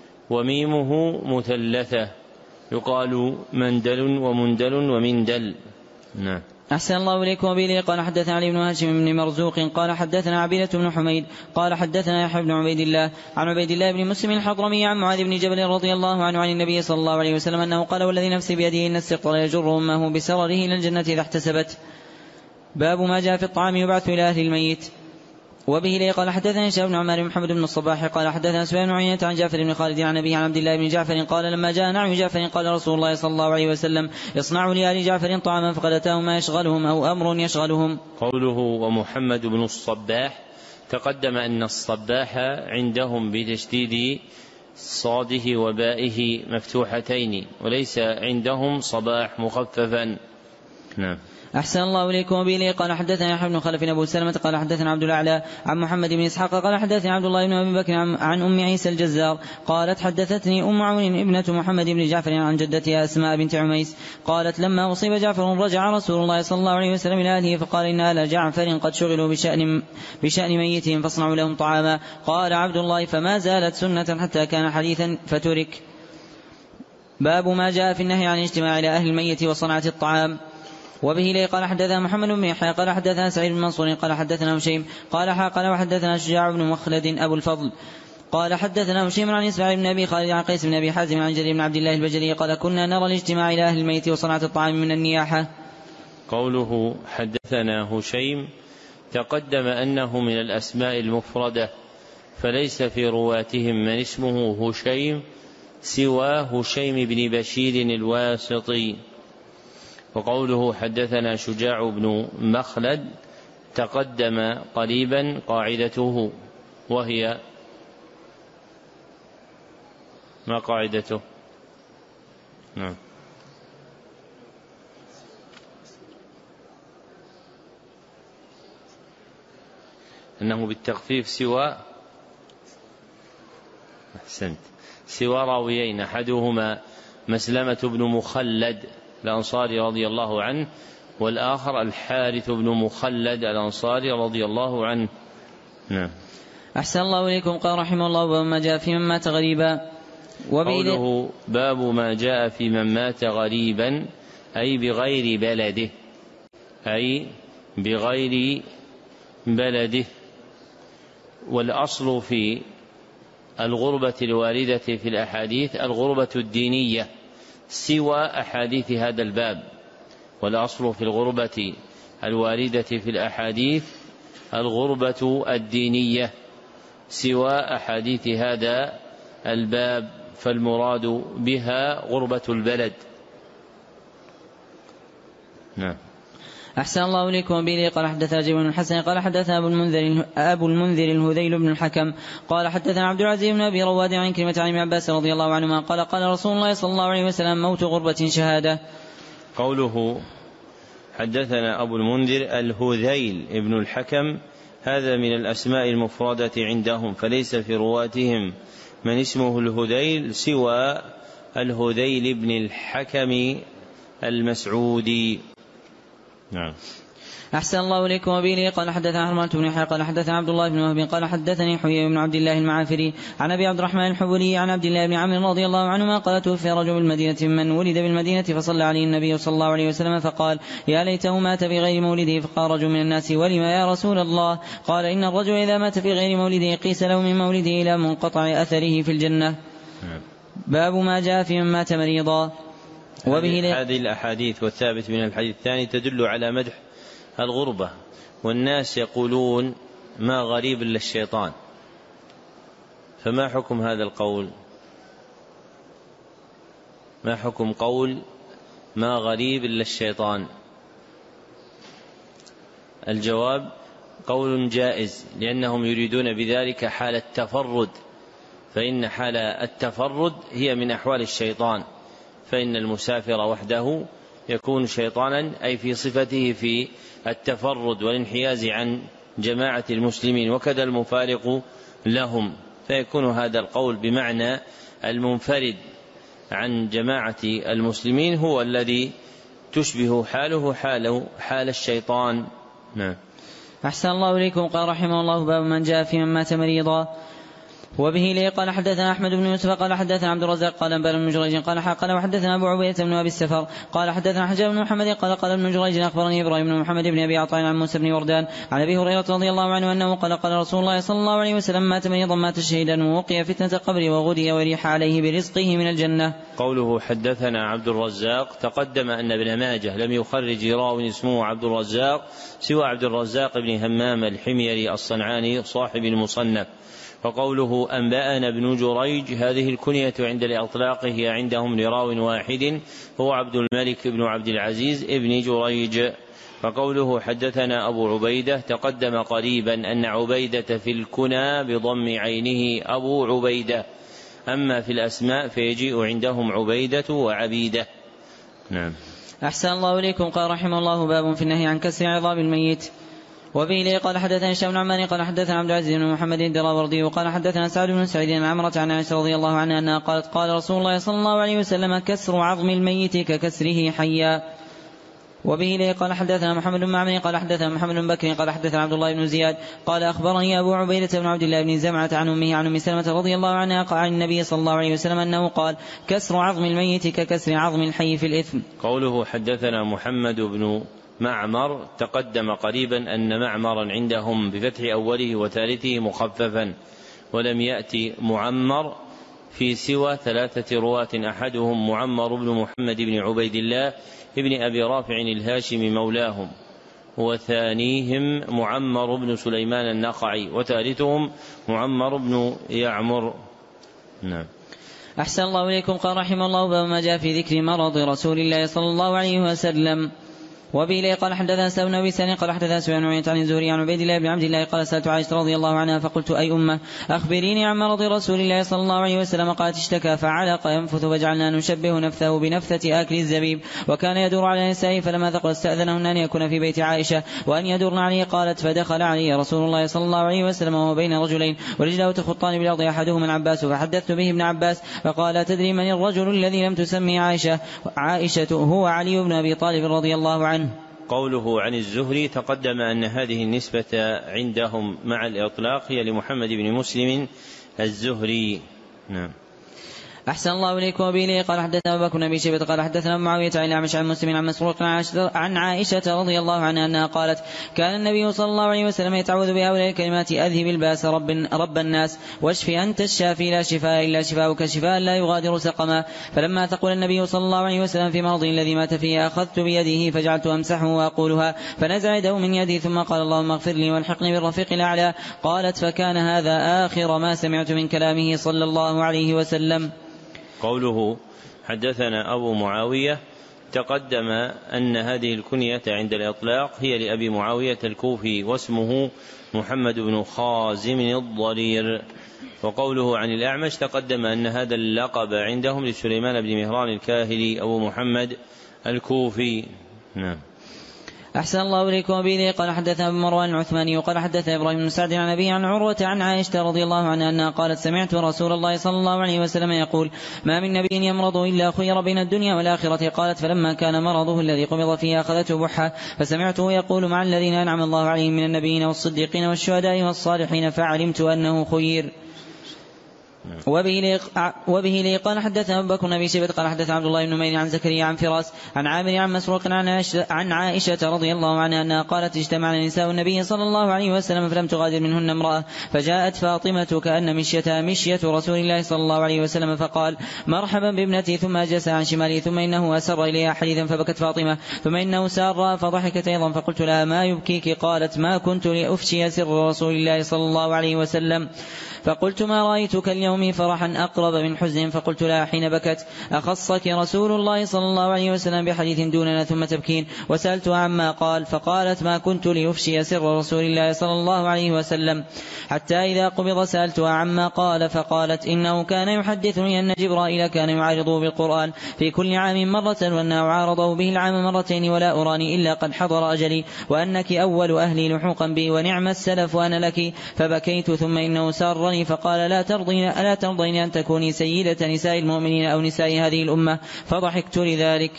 وميمه مثلثة يقال مندل ومندل ومندل. نعم. أحسن الله إليكم. وبه قال حدثنا علي بن هاشم بن مرزوق قال حدثنا عبيدة بن حميد قال حدثنا يحيى بن عبيد الله عن عبيد الله بن مسلم الحضرمي عن معاذ بن جبل رضي الله عنه عن النبي صلى الله عليه وسلم أنه قال والذي نفسي بيده إن السقط ليجر أمه بسرره إلى الجنة إذا احتسبت. باب ما جاء في الطعام يبعث إلى أهل الميت. وبه قال حدثنا هشام بن عمار محمد بن الصباح قال حدثنا سفيان بن عيينة عن جعفر بن خالد عن أبيه عن عبد الله بن جعفر قال لما جاء نعي جعفر قال رسول الله صلى الله عليه وسلم اصنعوا لآل جعفر طعاما فقد أتاهم ما يشغلهم أو أمر يشغلهم. قوله ومحمد بن الصباح تقدم أن الصباح عندهم بتشديد صاده وبائه مفتوحتين، وليس عندهم صباح مخففا. نعم. أحسن الله إليكم. وبه قال حدثنا يحيى بن خلف أبو سلمة قال حدثنا عبد الأعلى عن محمد بن إسحاق قال حدثنا عبد الله بن أبي بكر عن أم عيسى الجزار قالت حدثتني أم عون ابنة محمد بن جعفر عن جدتها أسماء بنت عميس قالت لما أصيب جعفر رجع رسول الله صلى الله عليه وسلم إلى أهله فقال إن آل جعفر قد شغلوا بشأن ميتهم فاصنعوا لهم طعاما. قال عبد الله فما زالت سنة حتى كان حديثا فترك. باب ما جاء في النهي عن الاجتماع إلى أهل الميت وصنعة الطعام. وبه قال حدثنا محمد بن يحيى قال حدثنا سعيد بن منصور قال حدثنا هشيم قال وحدثنا شجاع بن مخلد أبو الفضل قال حدثنا هشيم عن إسماعيل بن أبي خالد عن قيس بن أبي حازم عن جرير بن عبد الله البجلي قال كنا نرى الاجتماع إلى أهل الميت وصنعة الطعام من النياحة. قوله حدثنا هشيم تقدم أنه من الأسماء المفردة، فليس في رواتهم من اسمه هشيم سوى هشيم بن بشير الواسطي. وقوله حدثنا شجاع بن مخلد تقدم قريبا قاعدته، وهي ما قاعدته؟ نعم. أنه بالتخفيف سوى راويين، أحدهما مسلمة بن مخلد الأنصاري رضي الله عنه، والآخر الحارث بن مخلد الأنصاري رضي الله عنه. نعم. أحسن الله إليكم. قال رحمه الله باب ما جاء في من مات غريبا. قوله باب ما جاء في من مات غريبا أي بغير بلده. والأصل في الغربة الواردة في الأحاديث الغربة الدينية سوى أحاديث هذا الباب، والأصل في الغربة الواردة في الأحاديث الغربة الدينية سوى أحاديث هذا الباب، فالمراد بها غربة البلد. نعم. أحسن الله إليكم. وبه قال حدثنا جابر بن الحسن قال حدثنا أبو المنذر الهذيل بن الحكم قال حدثنا عبد العزيز بن أبي رواد عن كلمة عن ابن عباس رضي الله عنهما قال رسول الله صلى الله عليه وسلم موت غربة شهادة. قوله حدثنا أبو المنذر الهذيل ابن الحكم هذا من الأسماء المفردة عندهم، فليس في رواتهم من اسمه الهذيل سوى الهذيل بن الحكم المسعودي. نعم. أحسن الله إليكم. وبه قال حدثنا حرملة بن يحيى قال حدثنا عبد الله بن وهب قال حدثني حيي بن عبد الله المعافري عن أبي عبد الرحمن الحبولي عن عبد الله بن عمرو رضي الله عنهما قال توفي رجل بالمدينة من ولد بالمدينة فصلى عليه النبي صلى الله عليه وسلم فقال يا ليته مات بغير مولده. فقال رجل من الناس ولما يا رسول الله؟ قال إن الرجل إذا مات بغير مولده قيس له من مولده إلى منقطع أثره في الجنة. باب ما جاء في من مات مريضا. هذه الأحاديث والثابت من الحديث الثاني تدل على مدح الغربة، والناس يقولون ما غريب إلا الشيطان، فما حكم هذا القول؟ ما حكم قول ما غريب إلا الشيطان؟ الجواب قول جائز، لأنهم يريدون بذلك حال التفرد، فإن حال التفرد هي من أحوال الشيطان، فإن المسافر وحده يكون شيطانا، أي في صفته في التفرد والانحياز عن جماعة المسلمين، وكذا المفارق لهم، فيكون هذا القول بمعنى المنفرد عن جماعة المسلمين هو الذي تشبه حاله حال الشيطان. نعم. أحسن الله إليكم. قال رحمه الله باب من جاء في من مات مريضا. وبه لي قال حدثنا أحمد بن يوسف قال حدثنا عبد الرزاق قال أنبأنا ابن جريج قال وحدثنا أبو عبيدة بن أبي السفر قال حدثنا حجاج بن محمد قال ابن جريج أخبرني إبراهيم بن محمد بن أبي عطاء عن موسى بن وردان عن أبي هريرة رضي الله عنه أنه قال رسول الله صلى الله عليه وسلم مات مريضا مات شهيدا ووقي فتنة قبر وغدي وريح عليه برزقه من الجنة. قوله حدثنا عبد الرزاق، تقدم أن ابن ماجه لم يخرج راوي اسمه عبد الرزاق سوى عبد الرزاق بن همام الحميري الصنعاني صاحب المصنف. فقوله أنبأنا ابن جريج هذه الكنية عند الإطلاق هي عندهم لراو واحد هو عبد الملك بن عبد العزيز ابن جريج. فقوله حدثنا أبو عبيدة تقدم قريبا أن عبيدة في الكنى بضم عينه أبو عبيدة، أما في الأسماء فيجيء عندهم عبيدة وعبيدة. نعم. أحسن الله إليكم. قال رحمه الله باب في النهي عن كسر عظام الميت. وبه لي قال حدثنا هشام بن عمار قال حدثنا عبد العزيز بن محمد الدراوردي وقال حدثنا سعد بن سعيد عن عمرة عن عائشة رضي الله عنها أنها قالت قال رسول الله صلى الله عليه وسلم كسر عظم الميت ككسره حيا. وبه لي قال حدثنا محمد بن معمر قال حدثنا محمد بن بكر قال حدثنا عبد الله بن زياد قال أخبرني أبو عبيدة بن عبد الله بن زمعة عن أمه عن أم سلمة رضي الله عنها عن النبي صلى الله عليه وسلم أنه قال كسر عظم الميت ككسر عظم الحي في الإثم. قوله حدثنا محمد بن معمر تقدم قريبا أن معمرا عندهم بفتح أوله وثالثه مخففا، ولم يأتي معمر في سوى 3 رواة، أحدهم معمر بن محمد بن عبيد الله ابن أبي رافع الهاشمي مولاهم، وثانيهم معمر بن سليمان النخعي، وثالثهم معمر بن يعمر. نعم. أحسن الله إليكم. قال رحمه الله باب ما جاء في ذكر مرض رسول الله صلى الله عليه وسلم. وبه قال حدثنا سعد بن أبي سنة قال حدثنا سفيان بن عن الزهري عن عبيد الله بن عبد الله قال سألت عائشة رضي الله عنها فقلت أي أمة أخبريني عن مرض رسول الله صلى الله عليه وسلم. قالت اشتكى فعلق ينفث فجعلنا نشبه نفثه بنفثة آكل الزبيب، وكان يدور على نسائه فلما ثقل استأذنهن أن يكون في بيت عائشة وأن يدورن عليه. قالت فدخل علي رسول الله صلى الله عليه وسلم وهو بين رجلين ورجله تخطان بالأرض أحدهما العباس، فحدثت به ابن عباس فقال تدري من الرجل الذي لم تسمي عائشة هو علي بن أبي طالب رضي الله عنه. قوله عن الزهري تقدم أن هذه النسبة عندهم مع الإطلاق هي لمحمد بن مسلم الزهري. نعم. أحسن الله إليكم. وبه قال حدثنا أبو بكر بن أبي شيبة قال حدثنا معاوية عن الأعمش عن مسلم عن مسروق عن عائشة رضي الله عنها أنها قالت كان النبي صلى الله عليه وسلم يتعوذ بهؤلاء الكلمات أذهب الباس رب الناس واشف أنت الشافي لا شفاء إلا شفاؤك شفاء لا يغادر سقما. فلما تقول النبي صلى الله عليه وسلم في مرضه الذي مات فيه أخذت بيده فجعلت أمسحه وأقولها فنزع يده من يدي ثم قال اللهم اغفر لي والحقني بالرفيق الأعلى. قالت فكان هذا آخر ما سمعت من كلامه صلى الله عليه وسلم. قوله حدثنا أبو معاوية تقدم أن هذه الكنية عند الإطلاق هي لأبي معاوية الكوفي واسمه محمد بن خازم الضرير. وقوله عن الأعمش تقدم أن هذا اللقب عندهم لسليمان بن مهران الكاهلي أبو محمد الكوفي. نعم. أحسن الله إليكم. وبه قال حدثنا أبو مروان العثماني قال حدثنا إبراهيم بن سعد عن أبيه عن عروة عن عائشة رضي الله عنها أنها قالت سمعت رسول الله صلى الله عليه وسلم يقول ما من نبي يمرض إلا خير بين الدنيا والآخرة. قالت فلما كان مرضه الذي قبض فيه أخذته بحة فسمعته يقول مع الذين أنعم الله عليهم من النبيين والصديقين والشهداء والصالحين فعلمت أنه خير. وبه لي قال حدثنا أبو بكر بن أبي شيبة قال حدثنا عبد الله بن نمير عن زكريا عن فراس عن عامر عن مسروق عن عائشة رضي الله عنها أنها قالت اجتمعنا نساء النبي صلى الله عليه وسلم فلم تغادر منهن امرأة فجاءت فاطمة كأن مشيتها مشية رسول الله صلى الله عليه وسلم فقال مرحبا بابنتي ثم جلس عن شمالي ثم إنه أسر إليها حديثا فبكت فاطمة ثم إنه سار فضحكت أيضا فقلت لها ما يبكيك؟ قالت ما كنت لأفشي سر رسول الله صلى الله عليه وسلم فقلت ما رأيتك اليوم فرحا أقرب من حزن. فقلت لها حين بكت أخصك رسول الله صلى الله عليه وسلم بحديث دوننا ثم تبكين؟ وسألتها عما قال فقالت ما كنت لأفشي سر رسول الله صلى الله عليه وسلم حتى إذا قبض سألتها عما قال فقالت إنه كان يحدثني أن جبرائيل كان يعارضه بالقرآن في كل عام مرة وأنه عارضه به العام مرتين ولا أراني إلا قد حضر أجلي وأنك أول أهلي لحوقا بي ونعم السلف وأنا لك. فبكيت ثم إنه سارني فقال لا ترضين أن تكوني سيدة نساء المؤمنين أو نساء هذه الأمة فضحكت لذلك.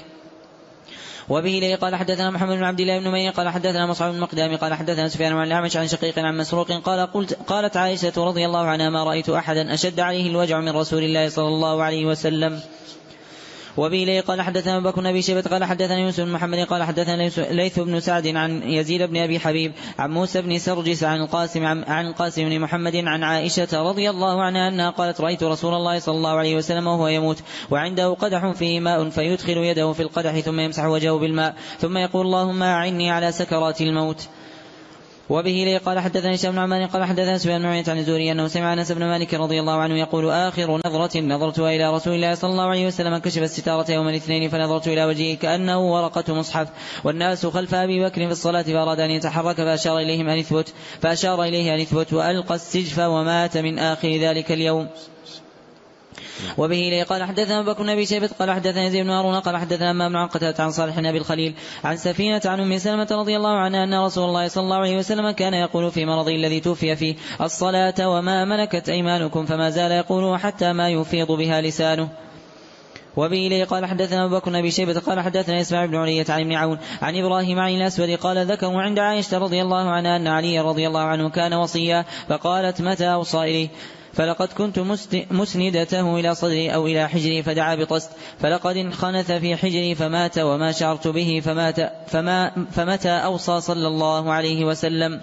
وبه لي قال حدثنا محمد بن عبد الله بن نمير قال حدثنا مصعب بن مقدام قال حدثنا سفيان عن الأعمش عن شقيق عن مسروق قالت عائشة رضي الله عنها ما رأيت أحدا أشد عليه الوجع من رسول الله صلى الله عليه وسلم. وبه لي قال حدثنا أبو بكر بن أبي شيبة قال حدثنا يوسف بن محمد قال حدثنا ليث بن سعد عن يزيد بن أبي حبيب عن موسى بن سرجس عن القاسم بن محمد عن عائشة رضي الله عنها أنها قالت رأيت رسول الله صلى الله عليه وسلم وهو يموت وعنده قدح فيه ماء فيدخل يده في القدح ثم يمسح وجهه بالماء ثم يقول اللهم أعني على سكرات الموت. وبه لي قال حدثنا هشام بن عمار قال حدثنا سفيان بن عيينة عن الزهري أنه سمع أنس بن مالك رضي الله عنه يقول آخر نظرة نظرتها إلى رسول الله صلى الله عليه وسلم كشف الستارة يوم الاثنين فنظرت إلى وجهه كأنه ورقة مصحف والناس خلف أبي بكر في الصلاة فأراد أن يتحرك فأشار إليه أن يثبت وألقى السجف ومات من آخر ذلك اليوم. وبه لي قال حدثنا أبو بكر بن أبي شيبة قال حدثنا يزيد بن هارون قال حدثنا أمام عن قتادة عن صالح بن أبي الخليل عن سفينة عن أم سلمة رضي الله عنها أن رسول الله صلى الله عليه وسلم كان يقول في مرضه الذي توفي فيه الصلاة وما ملكت أيمانكم فما زال يقول حتى ما يفيض بها لسانه. وبه لي قال حدثنا أبو بكر بن أبي شيبة قال حدثنا إسماعيل بن علية عن ابن عون عن إبراهيم عن الأسود قال ذكروا عند عائشة رضي الله عنها أن علي رضي الله عنه كان وصيا فقالت متى أوصى إليه فلقد كنت مسندته إلى صدري أو إلى حجري فدعا بطست فلقد انخنث في حجري فمات وما شعرت به فمتى أوصى صلى الله عليه وسلم.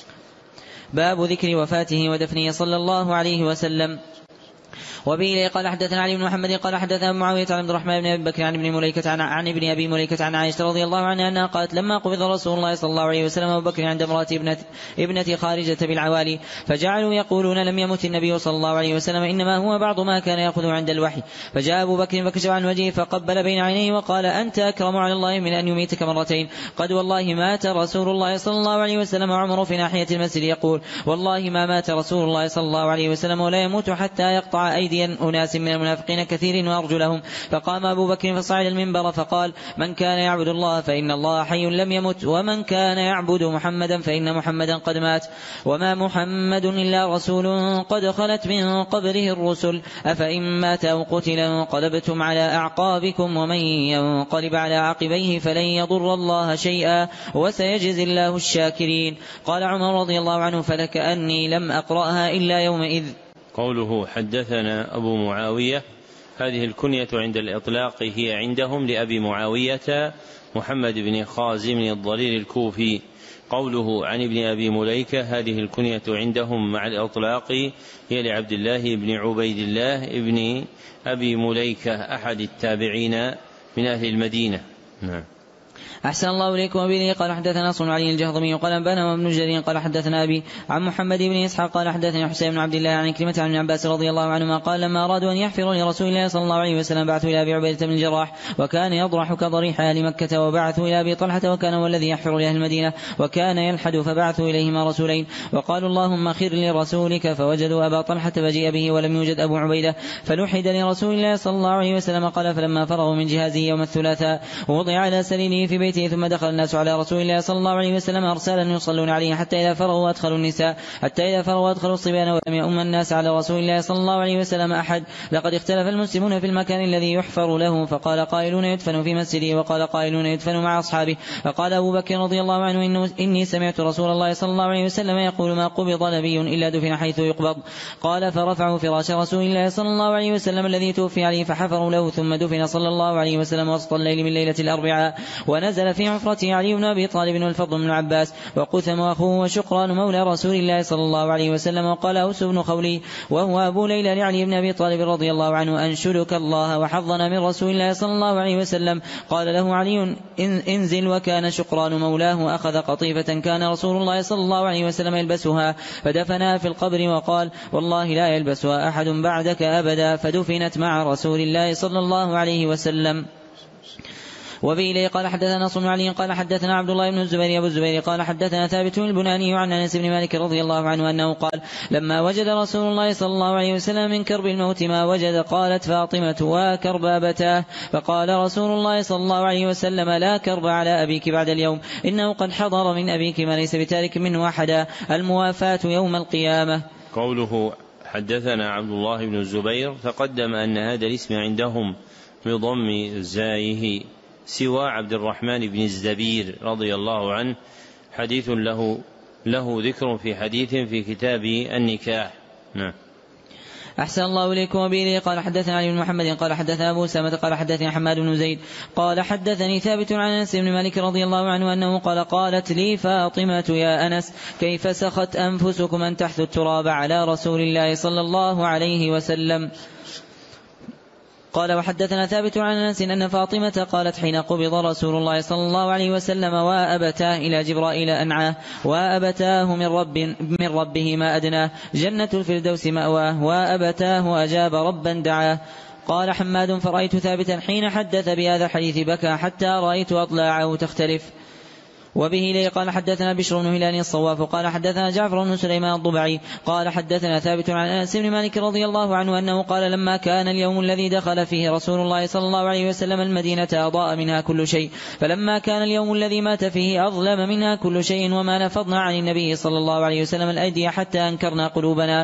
باب ذكر وفاته ودفنه صلى الله عليه وسلم. وبه قال حدثنا علي بن محمد قال حدثنا معاوية عن عبد الرحمن بن أبي بكر عن ابن أبي مليكة عن عائشة رضي الله عنها أنها قالت لما قبض رسول الله صلى الله عليه وسلم أبو بكر عند امرأة ابنة خارجة بالعوالي فجعلوا يقولون لم يمت النبي صلى الله عليه وسلم إنما هو بعض ما كان يأخذ عند الوحي فجاء أبو بكر فكشف عن وجهه فقبل بين عينيه وقال أنت أكرم على الله من أن يميتك مرتين قد والله مات رسول الله صلى الله عليه وسلم. وعمر في ناحية المسجد يقول والله ما مات رسول الله صلى الله عليه وسلم ولا يموت حتى يقطع أيدي أناس من المنافقين كثير وأرجلهم. فقام أبو بكر فصعد المنبر فقال من كان يعبد الله فإن الله حي لم يمت ومن كان يعبد محمدا فإن محمدا قد مات وما محمد إلا رسول قد خلت من قبله الرسل أفإن مات أو قتل انقلبتم على أعقابكم ومن ينقلب على عقبيه فلن يضر الله شيئا وسيجزي الله الشاكرين. قال عمر رضي الله عنه فلكأني لم أقرأها إلا يومئذ. قوله حدثنا أبو معاوية هذه الكنية عند الإطلاق هي عندهم لأبي معاوية محمد بن خازم الضرير الكوفي. قوله عن ابن أبي مليكة هذه الكنية عندهم مع الإطلاق هي لعبد الله بن عبيد الله ابن أبي مليكة أحد التابعين من أهل المدينة. نعم. أحسن الله إليكم. وبه قال حدثنا نصر علي الجهضمي قال أنبأنا ابن جرير قال حدثنا أبي عن محمد بن إسحاق قال حدثني حسين بن عبد الله عن كلمة عن عباس رضي الله عنهما قال لما أرادوا أن يحفروا لرسول الله صلى الله عليه وسلم بعثوا إلى أبي عبيدة بن الجراح وكان يضرح كضريح أهل مكة وبعثوا إلى أبي طلحة وكان هو الذي يحفر لأهل المدينة وكان يلحد فبعثوا إليهما رسولين وقالوا اللهم خير لرسولك فوجدوا أبا طلحة فجيء به ولم يوجد أبو عبيدة فلحد لرسول الله صلى الله عليه وسلم قال فلما فرغوا من جهازه يوم الثلاثاء ووضع على سريره في بيته ثم دخل الناس على رسول الله صلى الله عليه وسلم أرسالا يصلون عليه حتى إذا فرغوا أدخلوا النساء حتى إذا فرغوا أدخلوا الصبيان ولم يؤم الناس على رسول الله صلى الله عليه وسلم أحد. لقد اختلف المسلمون في المكان الذي يحفر له، فقال قائلون يدفن في مسجده وقال قائلون يدفن مع أصحابه. فقال أبو بكر رضي الله عنه إني سمعت رسول الله صلى الله عليه وسلم يقول ما قبض نبي إلا دفن حيث يقبض. قال فرفعوا فراش رسول الله صلى الله عليه وسلم الذي توفي عليه فحفروا له ثم دفن صلى الله عليه وسلم وسط الليل من ليلة الأربعاء. ونزل في عفرته علي بن أبي طالب والفضل بن عباس وقثم أخوه وشقران مولى رسول الله صلى الله عليه وسلم. وقال أوس بن خولي وهو أبو ليلى لعلي بن أبي طالب رضي الله عنه أنشدك الله وحظنا من رسول الله صلى الله عليه وسلم. قال له علي انزل. وكان شقران مولاه أخذ قطيفة كان رسول الله صلى الله عليه وسلم يلبسها فدفنها في القبر وقال والله لا يلبسها أحد بعدك أبدا، فدفنت مع رسول الله صلى الله عليه وسلم. وبه قال حدثنا نصر بن علي قال حدثنا عبد الله بن الزبير أبو الزبير قال حدثنا ثابت البناني عن أنس بن مالك رضي الله عنه أنه قال لما وجد رسول الله صلى الله عليه وسلم من كرب الموت ما وجد قالت فاطمة وكرب أبتاه. فقال رسول الله صلى الله عليه وسلم لا كرب على أبيك بعد اليوم، إنه قد حضر من أبيك ما ليس بتارك منه أحدا، الموافاة يوم القيامة. قوله حدثنا عبد الله بن الزبير تقدم أن هذا الاسم عندهم بضم زايه سوى عبد الرحمن بن الزبير رضي الله عنه حديث له ذكر في حديث في كتاب النكاح. نعم. أحسن الله إليكم. وبه قال حدثنا علي بن محمد قال حدثنا أبو أسامة قال حدثني حماد بن زيد قال حدثني ثابت عن أنس بن مالك رضي الله عنه أنه قال قالت لي فاطمة يا أنس كيف سخت أنفسكم أن تحثوا التراب على رسول الله صلى الله عليه وسلم. قال وحدثنا ثابت عن أنس أن فاطمة قالت حين قبض رسول الله صلى الله عليه وسلم وأبتاه إلى جبرائيل أنعاه وأبتاه من ربه ما أدناه جنة الفردوس مأواه وأبتاه أجاب ربا دعاه. قال حماد فرأيت ثابتا حين حدث بهذا الحديث بكى حتى رأيت أضلاعه تختلف. وبه لي قال حدثنا بشر بن هلال الصواف قال حدثنا جعفر بن سليمان الضبعي قال حدثنا ثابت عن أنس بن مالك رضي الله عنه أنه قال لما كان اليوم الذي دخل فيه رسول الله صلى الله عليه وسلم المدينة أضاء منها كل شيء، فلما كان اليوم الذي مات فيه أظلم منها كل شيء، وما نفضنا عن النبي صلى الله عليه وسلم الأيدي حتى أنكرنا قلوبنا.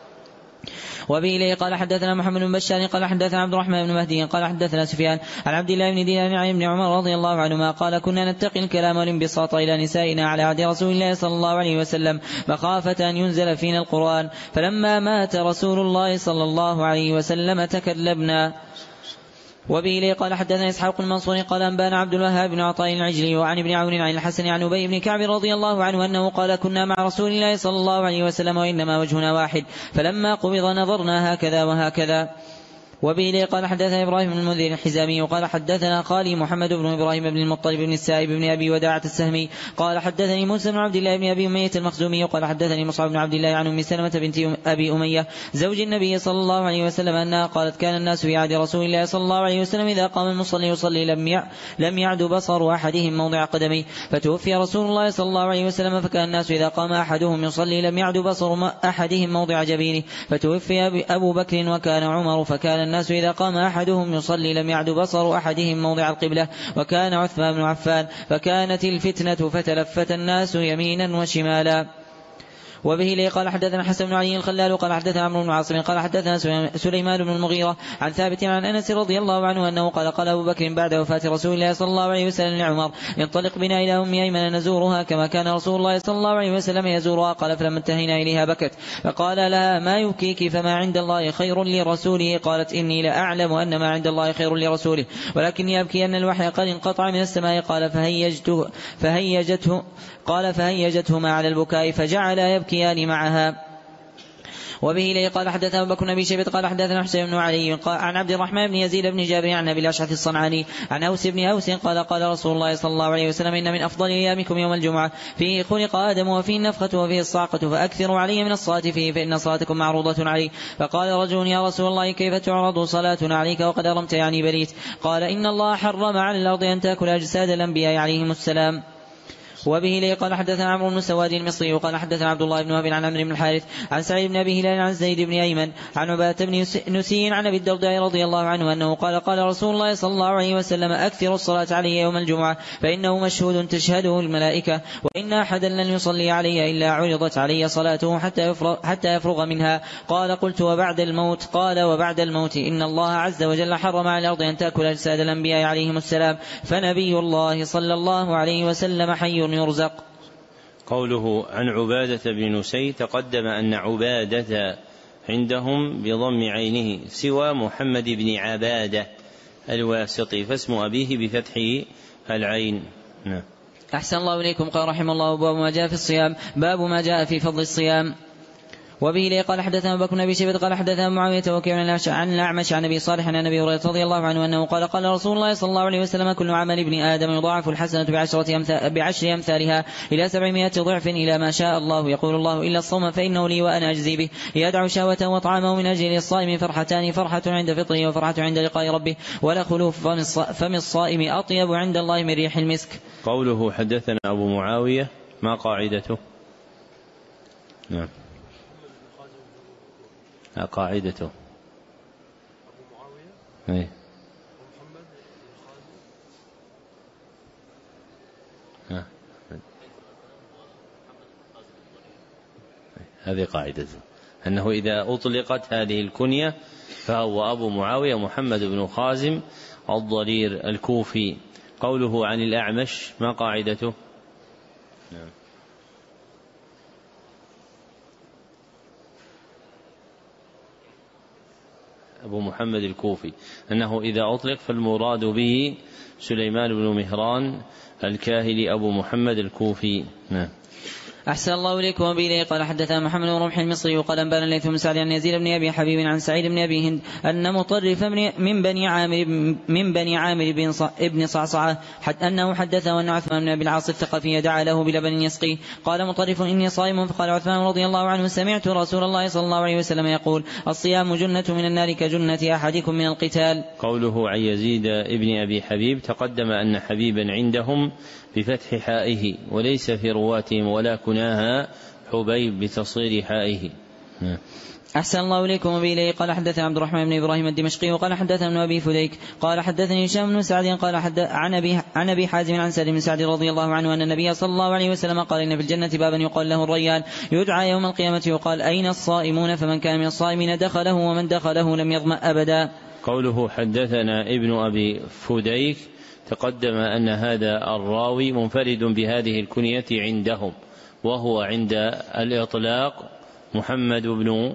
وبه إليه قال حدثنا محمد بن بشار قال حدثنا عبد الرحمن بن مهدي قال حدثنا سفيان عن عبد الله بن دينار عن ابن عمر رضي الله عنهما قال كنا نتقي الكلام والانبساط إلى نسائنا على عهد رسول الله صلى الله عليه وسلم مخافة أن ينزل فينا القرآن، فلما مات رسول الله صلى الله عليه وسلم تكلبنا. وبه إليه قال حدثنا إسحاق المنصور قال أنبانا عبد الوهاب بن عطاء العجلي وعن ابن عون عن الحسن عن أبي بن كعب رضي الله عنه أنه قال كنا مع رسول الله صلى الله عليه وسلم وإنما وجهنا واحد، فلما قبض نظرنا هكذا وهكذا. وبه إليه قال حدثنا إبراهيم بن المنذر الحزامي وقال حدثنا خالي محمد بن إبراهيم بن المطلب بن السائب بن أبي وداعة السهمي قال حدثني موسى بن عبد الله بن أبي أمية المخزومي وقال حدثني مصعب بن عبد الله عن أم سلمة بنت أبي أمية زوج النبي صلى الله عليه وسلم أنها قالت كان الناس في عهد رسول الله صلى الله عليه وسلم إذا قام المصلي يصلي لم يعد بصر أحدهم موضع قدميه، فتوفي رسول الله صلى الله عليه وسلم فكان الناس إذا قام أحدهم يصلي لم يعد بصر أحدهم موضع جبينه، فتوفي أبو بكر وكان عمر فكان الناس إذا قام أحدهم يصلي لم يعد بصر أحدهم موضع القبلة، وكان عثمان بن عفان فكانت الفتنة فتلفت الناس يمينا وشمالا. وبه لي قال حدثنا حسن بن علي الخلال قال حدثنا عمرو بن عاصم قال حدثنا سليمان بن المغيرة عن ثابت عن أنس رضي الله عنه أنه قال أبو بكر بعد وفاة رسول الله صلى الله عليه وسلم لعمر انطلق بنا إلى أم أيمن نزورها كما كان رسول الله صلى الله عليه وسلم يزورها. قال فلما انتهينا إليها بكت فقال لها ما يبكيك فما عند الله خير لرسوله؟ قالت إني لأعلم أن ما عند الله خير لرسوله ولكني أبكي أن الوحي قد انقطع من السماء. قال فهيجتهما على البكاء فجعلا يبكيان معها. وبه إليه قال حدثنا أبو بكر بن أبي شيبة قال حدثنا حسين بن علي عن عبد الرحمن بن يزيد بن جابر عن أبي الأشعث الصنعاني عن أوس بن أوس قال رسول الله صلى الله عليه وسلم إن من أفضل أيامكم يوم الجمعة فيه خلق آدم وفيه النفخة وفيه الصاعقة فأكثروا علي من الصلاة فيه فإن صلاتكم معروضة علي. فقال رجل يا رسول الله كيف تعرض صلاتنا عليك وقد أرمت يعني بريت؟ قال إن الله حرم على الأرض أن تأكل أجساد الأنبياء عليهم السلام. وبه لي قال حدثنا عمرو بن سواد المصري وقال حدثنا عبد الله بن وهب عن عمرو بن الحارث عن سعيد بن أبي هلال عن زيد بن أيمن عن عبادة بن نسي عن أبي الدرداء رضي الله عنه أنه قال قال رسول الله صلى الله عليه وسلم أكثر الصلاة علي يوم الجمعة فإنه مشهود تشهده الملائكة وإن أحدا لن يصلي علي إلا عرضت علي صلاته حتى يفرغ منها. قال قلت وبعد الموت؟ قال وبعد الموت إن الله عز وجل حرم على الأرض أن تأكل أجساد الأنبياء عليهم السلام فنبي الله صلى الله عليه وسلم حي يرزق. قوله عن عبادة بن نسي تقدم أن عبادة عندهم بضم عينه سوى محمد بن عبادة الواسطي فاسم أبيه بفتح العين. أحسن الله إليكم. قال رحمه الله باب ما جاء في الصيام باب ما جاء في فضل الصيام. وبه لي قال حدثنا بكر بن أبي شيبة قال حدثنا معاوية وكيع عن الأعمش عن أبي صالح عن أبي هريرة رضي الله عنه أنه قال قال رسول الله صلى الله عليه وسلم كل عمل ابن آدم يضاعف الحسنة بعشر أمثالها إلى 700 ضعف إلى ما شاء الله. يقول الله إلا الصوم فإنه لي وأنا أجزي به. يدع شهوته وطعامه من أجل الصائم فرحتان فرحة عند فطره وفرحة عند لقاء ربه ولخلوف فم الصائم أطيب عند الله من ريح المسك. قوله حدثنا أبو معاوية ما قاعدته؟ نعم قاعدته أبو معاوية هذه قاعدته أنه إذا أطلقت هذه الكنية فهو أبو معاوية محمد بن خازم الضرير الكوفي. قوله عن الأعمش ما قاعدته؟ نعم أبو محمد الكوفي أنه إذا أطلق فالمراد به سليمان بن مهران الكاهلي أبو محمد الكوفي. نعم. أحسن الله إليكم. وبه قال حدثنا محمد بن رمح المصري وقال أنبانا الليث بن سعد عن يزيد بن أبي حبيب عن سعيد بن أبي هند أن مطرف من بني عامر بن صعصعة أنه حدثه أن عثمان بن أبي العاص الثقفي دعا له بلبن يسقيه. قال مطرف إني صائم. فقال عثمان رضي الله عنه سمعت رسول الله صلى الله عليه وسلم يقول الصيام جنة من النار كجنة أحدكم من القتال. قوله عن يزيد ابن أبي حبيب تقدم أن حبيبا عندهم بفتح حائه وليس في رواتهم ولا كناها حبيب بتصغير حائه. أحسن الله إليكم. وبه قال حدثنا عبد الرحمن بن إبراهيم الدمشقي وقال حدثنا ابن أبي فديك قال حدثني هشام بن سعد قال عن أبي حازم عن سعد بن سعد رضي الله عنه أن النبي صلى الله عليه وسلم قال إن في الجنة بابا يقال له الريان يدعى يوم القيامة يقال أين الصائمون فمن كان من الصائمين دخله ومن دخله لم يظمأ أبدا. قوله حدثنا ابن أبي فديك تقدم أن هذا الراوي منفرد بهذه الكنية عندهم وهو عند الإطلاق محمد بن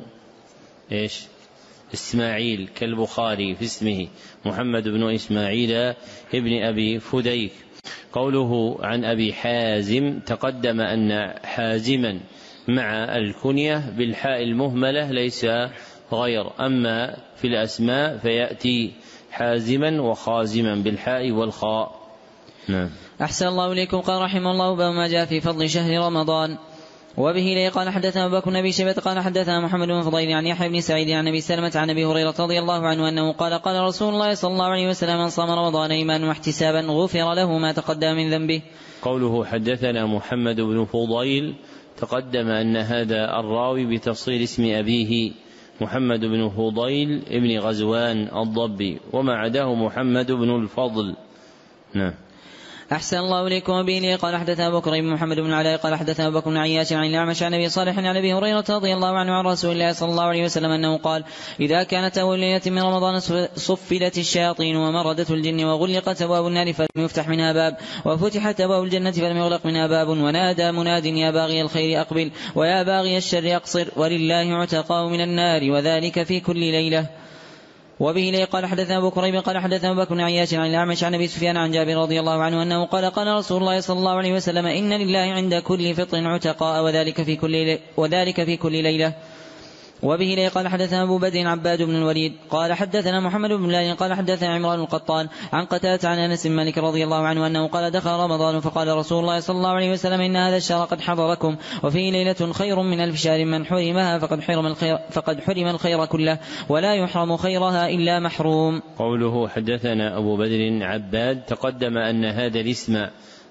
إسماعيل كالبخاري في اسمه محمد بن إسماعيل ابن أبي فديك. قوله عن أبي حازم تقدم أن حازما مع الكنية بالحاء المهملة ليس غير. أما في الأسماء فيأتي حازما وخازما بالحاء والخاء. نعم. أحسن الله إليكم. قال رحمه الله باب ما جاء في فضل شهر رمضان. وبه لي قال حدثنا أبو بكر بن أبي شيبة قال حدثنا محمد بن فضيل عن يحيى بن سعيد عن أبي سلمة عن أبي هريرة رضي الله عنه أنه قال قال رسول الله صلى الله عليه وسلم من صام رمضان إيمانا واحتسابا غفر له ما تقدم من ذنبه. قوله حدثنا محمد بن فضيل تقدم أن هذا الراوي بتصغير اسم أبيه محمد بن فضيل ابن غزوان الضبي وما عداه محمد بن الفضل. نعم. أحسن الله إليكم. وبه قال حدثنا بكر بن محمد بن علاء قال حدثنا بكر بن عياش عن الأعمش عن أبي صالح عن أبي هريرة رضي الله عنه عن رسول الله صلى الله عليه وسلم أنه قال إذا كانت أول ليلة من رمضان صفلت الشياطين ومردت الجن وغلقت أبواب النار فلم يفتح منها باب وفتحت أبواب الجنة فلم يغلق منها باب ونادى مناد يا باغي الخير أقبل ويا باغي الشر أقصر ولله عتقاء من النار وذلك في كل ليلة. وبه لي قال حدثنا أبو كريب قال حدثنا أبو بكر بن عياش عن الأعمش عن أبي سفيان عن جابر رضي الله عنه أنه قال قال رسول الله صلى الله عليه وسلم إن لله عند كل فطر عتقاء وذلك في كل ليلة. وبه لي قال حدثنا أبو بدر عباد بن الوليد قال حدثنا محمد بن الله قال حدثنا عمران القطان عن قتادة عن أنس بن مالك رضي الله عنه أنه قال دخل رمضان فقال رسول الله صلى الله عليه وسلم إن هذا الشهر قد حضركم وفيه ليلة خير من 1000 شهر من حرمها فقد حرم الخير كله ولا يحرم خيرها إلا محروم. قوله حدثنا أبو بدر عباد تقدم أن هذا الاسم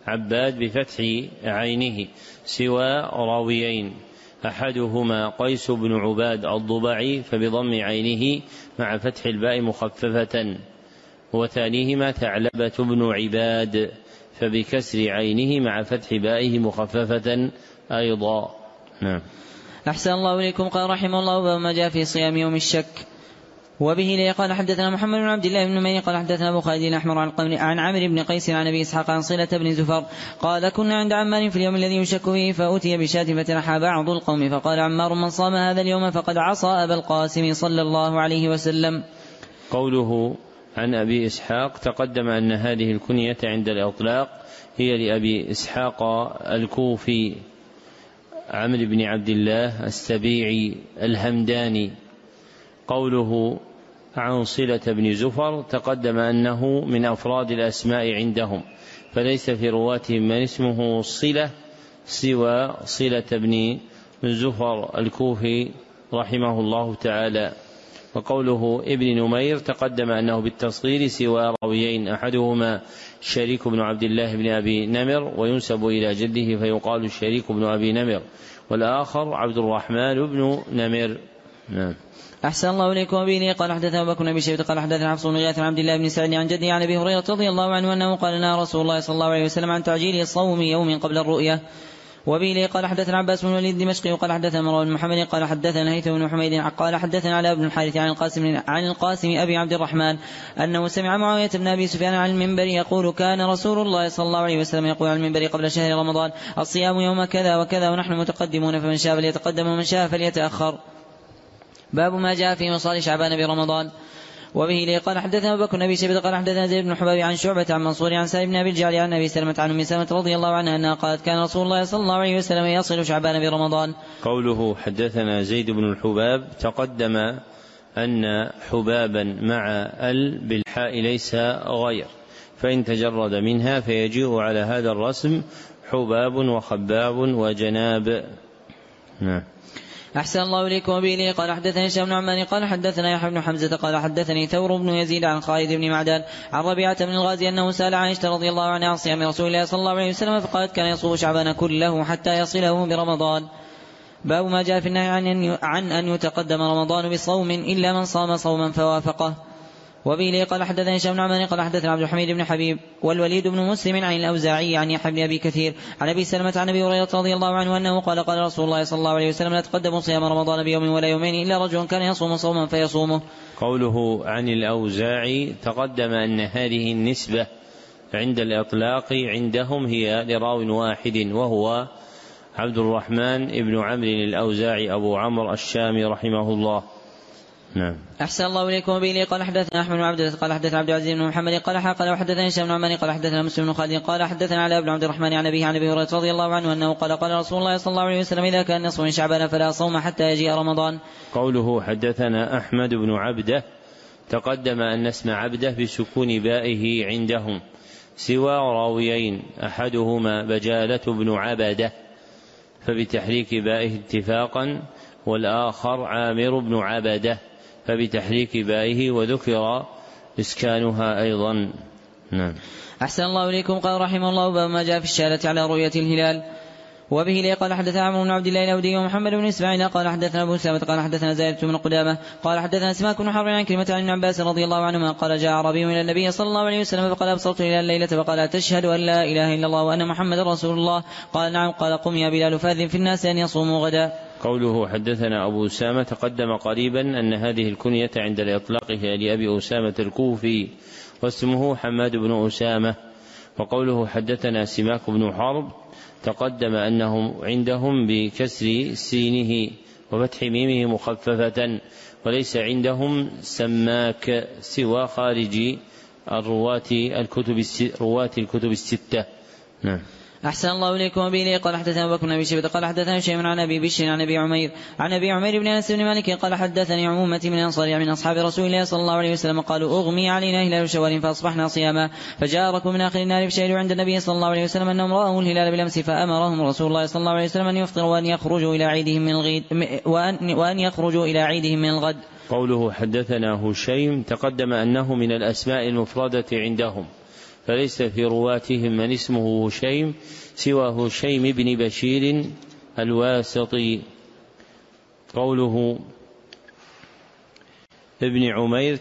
عباد بفتح عينه سوى راويين، أحدهما قيس بن عباد الضبعي فبضم عينه مع فتح الباء مخففة، وثانيهما ثعلبة بن عباد فبكسر عينه مع فتح بائه مخففة أيضا. نعم. أحسن الله إليكم. قال رحمه الله باب ما جاء في صيام يوم الشك. وبه لي قال حدثنا محمد بن عبد الله بن نمير قال حدثنا أبو خالد الأحمر عن عمرو بن قيس عن أبي إسحاق عن صلة بن زفر قال كنا عند عمار في اليوم الذي يشك فيه فأتي بشاة فتنحى بعض القوم فقال عمار من صام هذا اليوم فقد عصى أبا القاسم صلى الله عليه وسلم. قوله عن أبي إسحاق تقدم أن هذه الكنية عند الإطلاق هي لأبي إسحاق الكوفي عمرو بن عبد الله السبيعي الهمداني. قوله عن صلة بن زفر تقدم أنه من أفراد الأسماء عندهم، فليس في رواتهم من اسمه صلة سوى صلة بن زفر الكوفي رحمه الله تعالى. وقوله ابن نمير تقدم أنه بالتصغير سوى راويين، أحدهما شريك بن عبد الله بن أبي نمر وينسب إلى جده فيقال شريك بن أبي نمر، والآخر عبد الرحمن بن نمر. نعم. أحسن الله إليكم. وبه قال حدثنا أبو بكر بن أبي شيبة قال حدثنا حفص بن غياث عن عبد الله بن سعد عن جده عن أبي هريرة رضي الله عنه أنه قال لنا رسول الله صلى الله عليه وسلم عن تعجيل صوم يوم قبل الرؤية. وبه قال حدثنا عباس بن الوليد الدمشقي قال حدثنا مروان بن محمد قال حدثنا هيثم بن حميد قال حدثنا علاء بن الحارث عن القاسم أبي عبد الرحمن أنه سمع معاوية بن أبي سفيان على المنبر يقول كان رسول الله صلى الله عليه وسلم يقول على المنبر قبل شهر رمضان الصيام يوم كذا وكذا ونحن متقدمون فمن شاء فليتقدم ومن شاء فليتأخر. باب ما جاء في مصال شعبان برمضان. وبه لي قال حدثنا أبو بكر بن أبي شيبة قال حدثنا زيد بن حباب عن شعبة عن منصور عن سالم بن أبي الجعد عن أبي سلمة عن أم سلمة رضي الله عنها أنها قالت كان رسول الله صلى الله عليه وسلم يصل شعبان برمضان. قوله حدثنا زيد بن الحباب تقدم أن حبابا مع بالحاء ليس غير، فإن تجرد منها فيجيء على هذا الرسم حباب وخباب وجناب. نعم. أحسن الله إليكم. وبه قال حدثني هشام بن عمان قال حدثنا يحيى بن حمزة قال حدثني ثور بن يزيد عن خالد بن معدان عن ربيعة بن الغازي أنه سأل عائشة رضي الله عنها عن صيام رسول الله صلى الله عليه وسلم فقالت كان يصوم شعبان كله حتى يصله برمضان. باب ما جاء في النهي عن أن يتقدم رمضان بصوم إلا من صام صوما فوافقه. وبه قال حدثنا هشام بن عمان قال حدثنا عبد الحميد بن حبيب والوليد بن مسلم عن الأوزاعي عن يحيى بن أبي كثير عن أبي سلمة عن أبي هريرة رضي الله عنه أنه قال قال رسول الله صلى الله عليه وسلم لا تقدموا صيام رمضان بيوم ولا يومين إلا رجل كان يصوم صوما فيصومه. قوله عن الأوزاعي تقدم أن هذه النسبة عند الإطلاق عندهم هي لراو واحد وهو عبد الرحمن بن عمرو الأوزاعي أبو عمرو الشامي رحمه الله. نعم. أحسن الله إليكم. وبه قال حدثنا أحمد بن عبد قال حدثنا عبد العزيز بن محمد قال حدثنا هشام بن عمان قال حدثنا مسلم بن خالد قال حدثنا علاء بن عبد الرحمن عن أبيه عن أبي هريرة رضي الله عنه أنه قال قال رسول الله صلى الله عليه وسلم إذا كان نصف من شعبان فلا صوم حتى يجيء رمضان. قوله حدثنا أحمد بن عبده تقدم أن اسم عبده بسكون بائه عندهم سوى راويين، أحدهما بجالة بن عبده فبتحريك بائه اتفاقا، والآخر عامر بن عبده فبتحريك بائه وذكر إسكانها أيضا. نعم. أحسن الله إليكم. قال رحمه الله باب ما جاء في الشهادة على رؤية الهلال. وبه لي قال حدثنا عمرو بن عبد الله الأودي ومحمد بن إسماعيل قال حدثنا أبو سلمة قال حدثنا زائدة بن قدامة قال حدثنا سماك بن حرب عن كلمة عن ابن عباس رضي الله عنهما قال جاء عربي إلى النبي صلى الله عليه وسلم فقال أبصرت إلى الليلة فقال تشهد أن لا إله إلا الله وأن محمد رسول الله؟ قال نعم. قال قم يا بلال فأذن في الناس أن يصوموا غدا. قوله حدثنا أبو أسامة تقدم قريبا أن هذه الكنية عند الإطلاق هي لأبي أسامة الكوفي واسمه حماد بن أسامة. وقوله حدثنا سماك بن حرب تقدم أنهم عندهم بكسر سينه وفتح ميمه مخففة، وليس عندهم سماك سوى خارج رواة الكتب الستة. نعم. أحسن الله إليكم. وبه قال حدثنا أبو بكر بن أبي شيبة قال حدثنا شيء عن أبي بشر عن أبي عمير بن أنس بن مالك قال حدثني عمومة من الأنصار من أصحاب رسول الله صلى الله عليه وسلم قالوا أغمي علينا هلال شوال فأصبحنا صياما، فجاء ركب من آخر النار فشهدوا عند النبي صلى الله عليه وسلم أنهم رأوا الهلال بالأمس فأمرهم رسول الله صلى الله عليه وسلم أن يفطروا وأن يخرجوا إلى عيدهم من الغد. قوله حدثنا هشيم تقدم أنه من الأسماء المفردة عندهم، فليس في رواتهم من اسمه هشيم سوى هشيم بن بشير الواسطي. قوله ابن عمير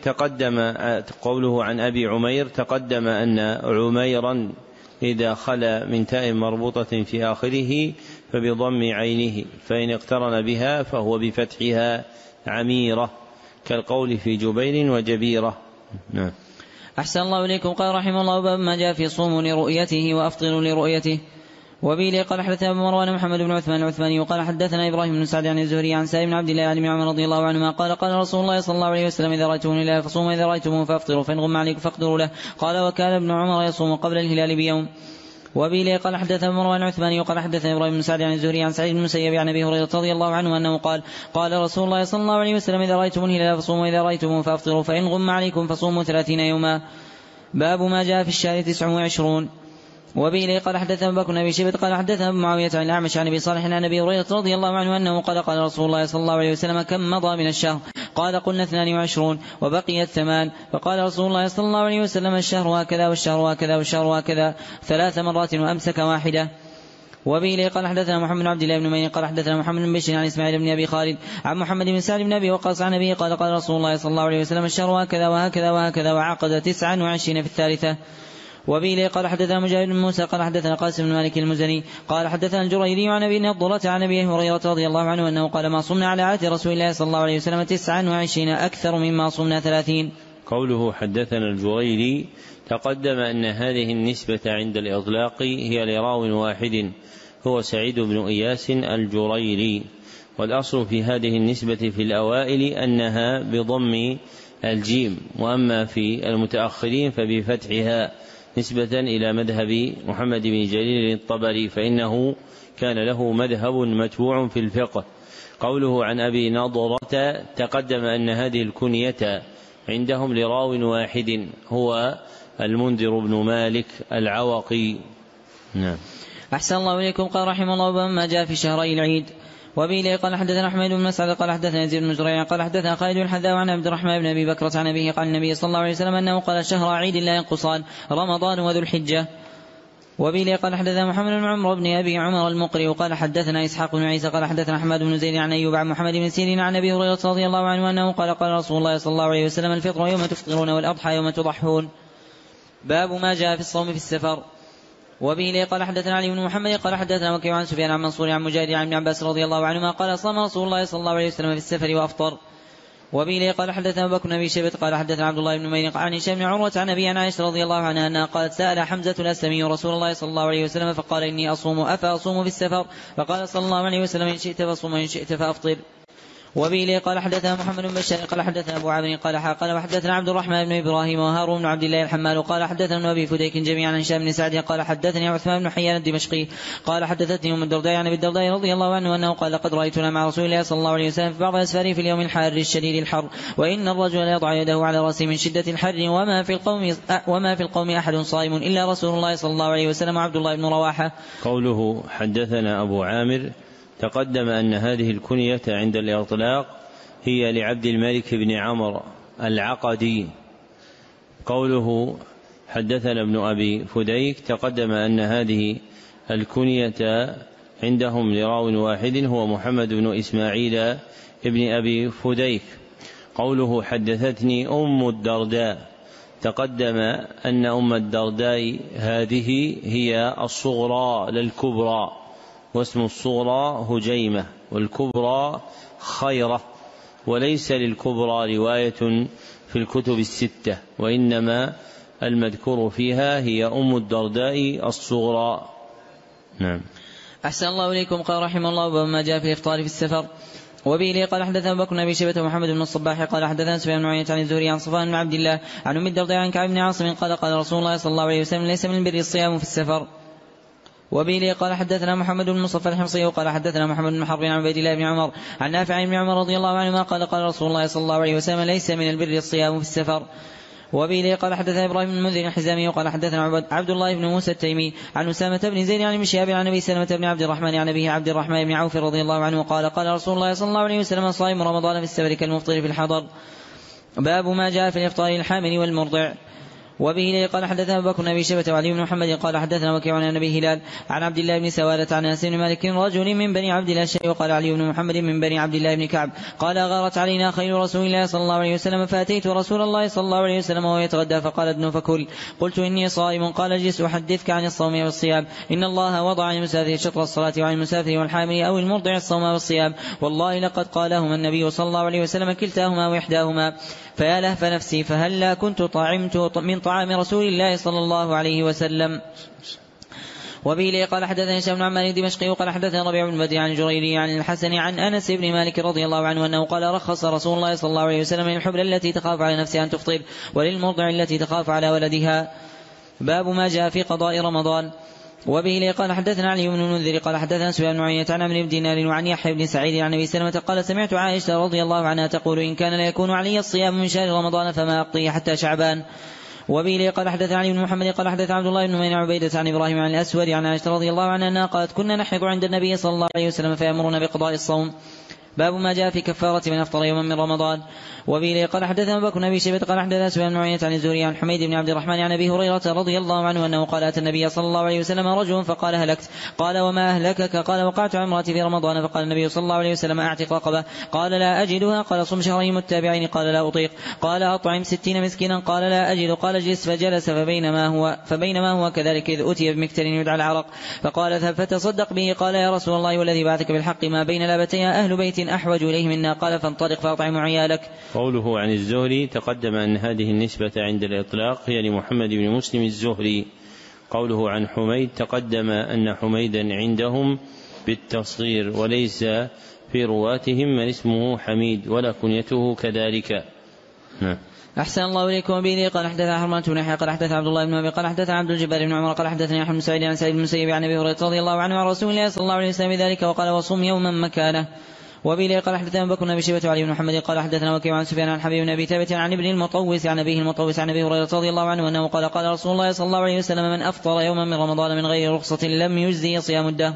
قوله عن أبي عمير تقدم أن عميرا إذا خلا من تاء مربوطة في آخره فبضم عينه، فإن اقترن بها فهو بفتحها عميرة، كالقول في جبير وجبيرة. نعم. أحسن الله إليكم. قال رحمه الله: باب ما جاء في صوموا لرؤيته وأفطروا لرؤيته. وبه قال حدثنا أبو مروان محمد بن عثمان العثماني وقال حدثنا إبراهيم بن سعد عن الزهري عن سالم بن عبد الله عن ابن عمر رضي الله عنهما قال قال رسول الله صلى الله عليه وسلم: إذا رأيتم الهلال فصوموا، إذا رأيتموه فأفطروا، فإن غم عليكم فاقدروا له. قال: وكان ابن عمر يصوم قبل الهلال بيوم. وبه قال حدثنا مروان العثماني وقال حدثنا إبراهيم بن سعد عن الزهري عن سعيد بن المسيب عن أبي هريرة رضي الله عنه أنه قال: قال رسول الله صلى الله عليه وسلم: إذا رأيتم الهلال فصوموا، إذا رأيتموه فأفطروا، فإن غم عليكم فصوموا 30 يوما. باب ما جاء في الشهر 29. وبه قال حدثنا أبو بكر بن أبي شيبة قال حدثنا أبو معاوية عن الأعمش عن أبي صالح عن أبي هريرة رضي الله عنه أنه قال: قال رسول الله صلى الله عليه وسلم: كم مضى من الشهر؟ قال: قلنا 22 وبقيت 8. فقال رسول الله صلى الله عليه وسلم: الشهر هكذا والشهر هكذا والشهر هكذا 3 مرات وأمسك واحدة. وبه قال حدثنا محمد بن عبد الله بن مين قال حدثنا محمد بن بشير عن إسماعيل بن أبي خالد عن محمد بن سعد بن أبي وقاص عن أبيه قال: قال رسول الله صلى الله عليه وسلم: الشهر هكذا وهكذا وهكذا، وعقد 29 في الثالثة. وبه قال حدثنا مجاهد بن موسى قال حدثنا قاسم بن مالك المزني قال حدثنا الجريري عن أبي نضرة عن أبي هريرة رضي الله عنه أنه قال: ما صمنا على عهد رسول الله صلى الله عليه وسلم 29 أكثر مما صمنا 30. قوله حدثنا الجريري تقدم أن هذه النسبة عند الإطلاق هي لراو واحد هو سعيد بن إياس الجريري، والأصل في هذه النسبة في الأوائل أنها بضم الجيم، وأما في المتأخرين فبفتحها نسبة إلى مذهب محمد بن جرير الطبري، فإنه كان له مذهب متبوع في الفقه. قوله عن أبي نضرة تقدم أن هذه الكنية عندهم لراو واحد هو المنذر بن مالك العوقي. نعم. أحسن الله إليكم. قال رحمه الله: بما جاء في شهري العيد. وبه قال حدثنا أحمد بن مسعد قال حدثنا يزيد بن زريع قال حدثنا خالد الحذاء عن عبد الرحمن بن أبي بكرة عن أبيه قال النبي صلى الله عليه وسلم أنه قال: شهر عيد لا ينقصان، رمضان وذو الحجة. وبه قال حدثنا محمد بن عمرو بن أبي عمر المقري وقال حدثنا إسحاق بن عيسى قال حدثنا أحمد بن زيد عن أيوب عن محمد بن سيرين عن أبي هريرة رضي الله عنه أنه قال: قال رسول الله صلى الله عليه وسلم: الفطر يوم تفطرون والأضحى يوم تضحون. باب ما جاء في الصوم في السفر. وبه قال حدثنا علي بن محمد قال حدثنا وكيع عن سفيان عن منصور عن مجاهد عن ابن عباس رضي الله عنهما قال: صام رسول الله صلى الله عليه وسلم في السفر وأفطر. وبه قال حدثنا أبو بكر بن أبي شيبة قال حدثنا عبد الله بن مير عن هشام بن عروة عن أبي عن عائشة رضي الله عنها أنها قالت: سأل حمزة الأسلمي رسول الله صلى الله عليه وسلم فقال: إني أصوم أفأصوم في السفر؟ فقال صلى الله عليه وسلم: إن شئت فصوم وإن شئت فأفطر. وبه قال حدثنا محمد بن بشار قال حدثنا أبو عامر قال وحدثنا عبد الرحمن بن إبراهيم وهارون بن عبد الله الحمال قال حدثنا أبي فديك جميعا عن هشام بن سعد قال حدثني عثمان بن حيان الدمشقي قال حدثتني أم الدرداء عن أبي الدرداء رضي الله عنه أنه قال: قد رأيتنا مع رسول الله صلى الله عليه وسلم في بعض أسفاره في اليوم الحار الشديد الحر، وإن الرجل يضع يده على رأسه من شدة الحر، وما في القوم أحد صائم إلا رسول الله صلى الله عليه وسلم وعبد الله بن رواحة. قوله حدثنا أبو عامر تقدم أن هذه الكنية عند الإطلاق هي لعبد الملك بن عمرو العقدي. قوله حدثنا ابن أبي فديك تقدم أن هذه الكنية عندهم لراو واحد هو محمد بن إسماعيل ابن أبي فديك. قوله حدثتني أم الدرداء تقدم أن أم الدرداء هذه هي الصغرى للكبرى، واسم الصغرى هجيمة والكبرى خيرة، وليس للكبرى رواية في الكتب الستة، وإنما المذكور فيها هي أم الدرداء الصغرى. نعم. أحسن الله إليكم. قال رحمه الله: بما جاء في الإفطار في السفر. وبه قال حدثنا أبو بكر بن أبي شيبة ومحمد بن الصباح قال حدثنا سفيان بن عيينة عن الزهري عن صفوان بن عبد الله عن أم الدرداء عن كعب بن عاصم قال: قال رسول الله صلى الله عليه وسلم: ليس من البر الصيام في السفر. وبه قال حدثنا محمد بن مصطفى الحمصي وقال حدثنا محمد بن حرب عن عبيد الله بن عمر عن نافع عن عمر رضي الله عنهما قال: قال رسول الله صلى الله عليه وسلم: ليس من البر الصيام في السفر. وبه قال حدثنا إبراهيم بن المنذر الحزامي وقال حدثنا عبد الله بن موسى التيمي عن أسامة بن زيد عن ابن شهاب عن أبي سلمة بن عبد الرحمن عن أبيه عبد الرحمن بن عوف رضي الله عنه قال: قال رسول الله صلى الله عليه وسلم: صائم رمضان في السفر كالمفطر في الحضر. باب ما جاء في الإفطار الحامل والمرضع. وبه قال حدثنا أبو بكر بن أبي شيبة وعلي بن محمد قال حدثنا وكيع عن أبي هلال عن عبد الله بن سوالة عن أنس بن مالك رجل من بني عبد الله الشيء وقال علي بن محمد من بني عبد الله بن كعب قال غارت علينا خيل رسول الله صلى الله عليه وسلم فأتيت رسول الله صلى الله عليه وسلم وهو يتغدى فقال ابن فكل قلت إني صائم قال اجلس أحدثك عن الصوم والصيام إن الله وضع عن المسافر شطر الصلاة وعن المسافر والحامل أو المرضع الصوم والصيام والله لقد قالهما النبي صلى الله عليه وسلم كلتاهما وإحداهما فيا لهف نفسي فهل لا كنت طعمت من طعام رسول الله صلى الله عليه وسلم. وبه قال حدثنا هشام بن عمار الدمشقي قال حدثنا ربيع بن بدر عن الجريري عن الحسن عن أنس بن مالك رضي الله عنه أنه قال رخص رسول الله صلى الله عليه وسلم للحبل التي تخاف على نفسها أن تفطر وللمرضع التي تخاف على ولدها. باب ما جاء في قضاء رمضان. وبه قال حدثنا علي بن المنذر قال حدثنا سفيان بن عيينة عن عمرو بن دينار وعن يحيى بن سعيد عن أبي سلمة قال سمعت عائشة رضي الله عنها تقول إن كان ليكون علي الصيام من شهر رمضان فما أقضي حتى شعبان. وبه قال حدثنا علي بن محمد قال حدثنا عبد الله بن مين عبيدة عن إبراهيم عن الأسود عن عائشة رضي الله عنها أنها قالت كنا نحرق عند النبي صلى الله عليه وسلم فيأمرنا بقضاء الصوم. باب ما جاء في كفارة من أفطر يوما من رمضان. وبه قال حدثنا أبو بكر بن أبي شيبة قال حدثنا سفيان بن عيينة عن الزهري عن حميد بن عبد الرحمن عن أبي هريرة رضي الله عنه أنه قال أتى النبي صلى الله عليه وسلم رجل فقال هلكت قال وما أهلكك قال وقعت عمرتي في رمضان فقال النبي صلى الله عليه وسلم أعتق رقبة قال لا أجدها قال صم شهرين متابعين قال لا أطيق قال أطعم 60 مسكينا قال لا أجد قال اجلس فجلس فبينما هو كذلك إذ أتي بمكتل يدعى العرق فقال اذهب فتصدق به قال يا رسول الله والذي بعثك بالحق ما بين لابتيها أهل بيت أحوج إليه منا قال فانطلق فأطعم عيالك. قوله عن الزهري تقدم أن هذه النسبة عند الإطلاق هي لمحمد بن مسلم الزهري. قوله عن حميد تقدم أن حميدا عندهم بالتصغير وليس في رواتهم من اسمه حميد ولا كنيته كذلك. أحسن الله إليكم. به قال حدثنا حرملة بن يحيى قال حدثنا عبد الله بن أبي قال حدثنا عبد الجبار بن عمر قال حدثني أحمد بن سعيد عن سعيد بن المسيب عن أبي هريرة رضي الله عنه عن رسول الله صلى الله عليه وسلم ذلك وقال وصوم يوما مكانه. وبه قال حدثنا أبو بكر بن أبي شيبة وعلي بن محمد قال حدثنا وكيع عن سفيان عن حبيب بن أبي ثابت عن ابن المطوس عن أبيه المطوس عن أبي هريرة رضي الله عنه أنه قال قال رسول الله صلى الله عليه وسلم من أفطر يوما من رمضان من غير رخصة لم يجزي صيام الدهر.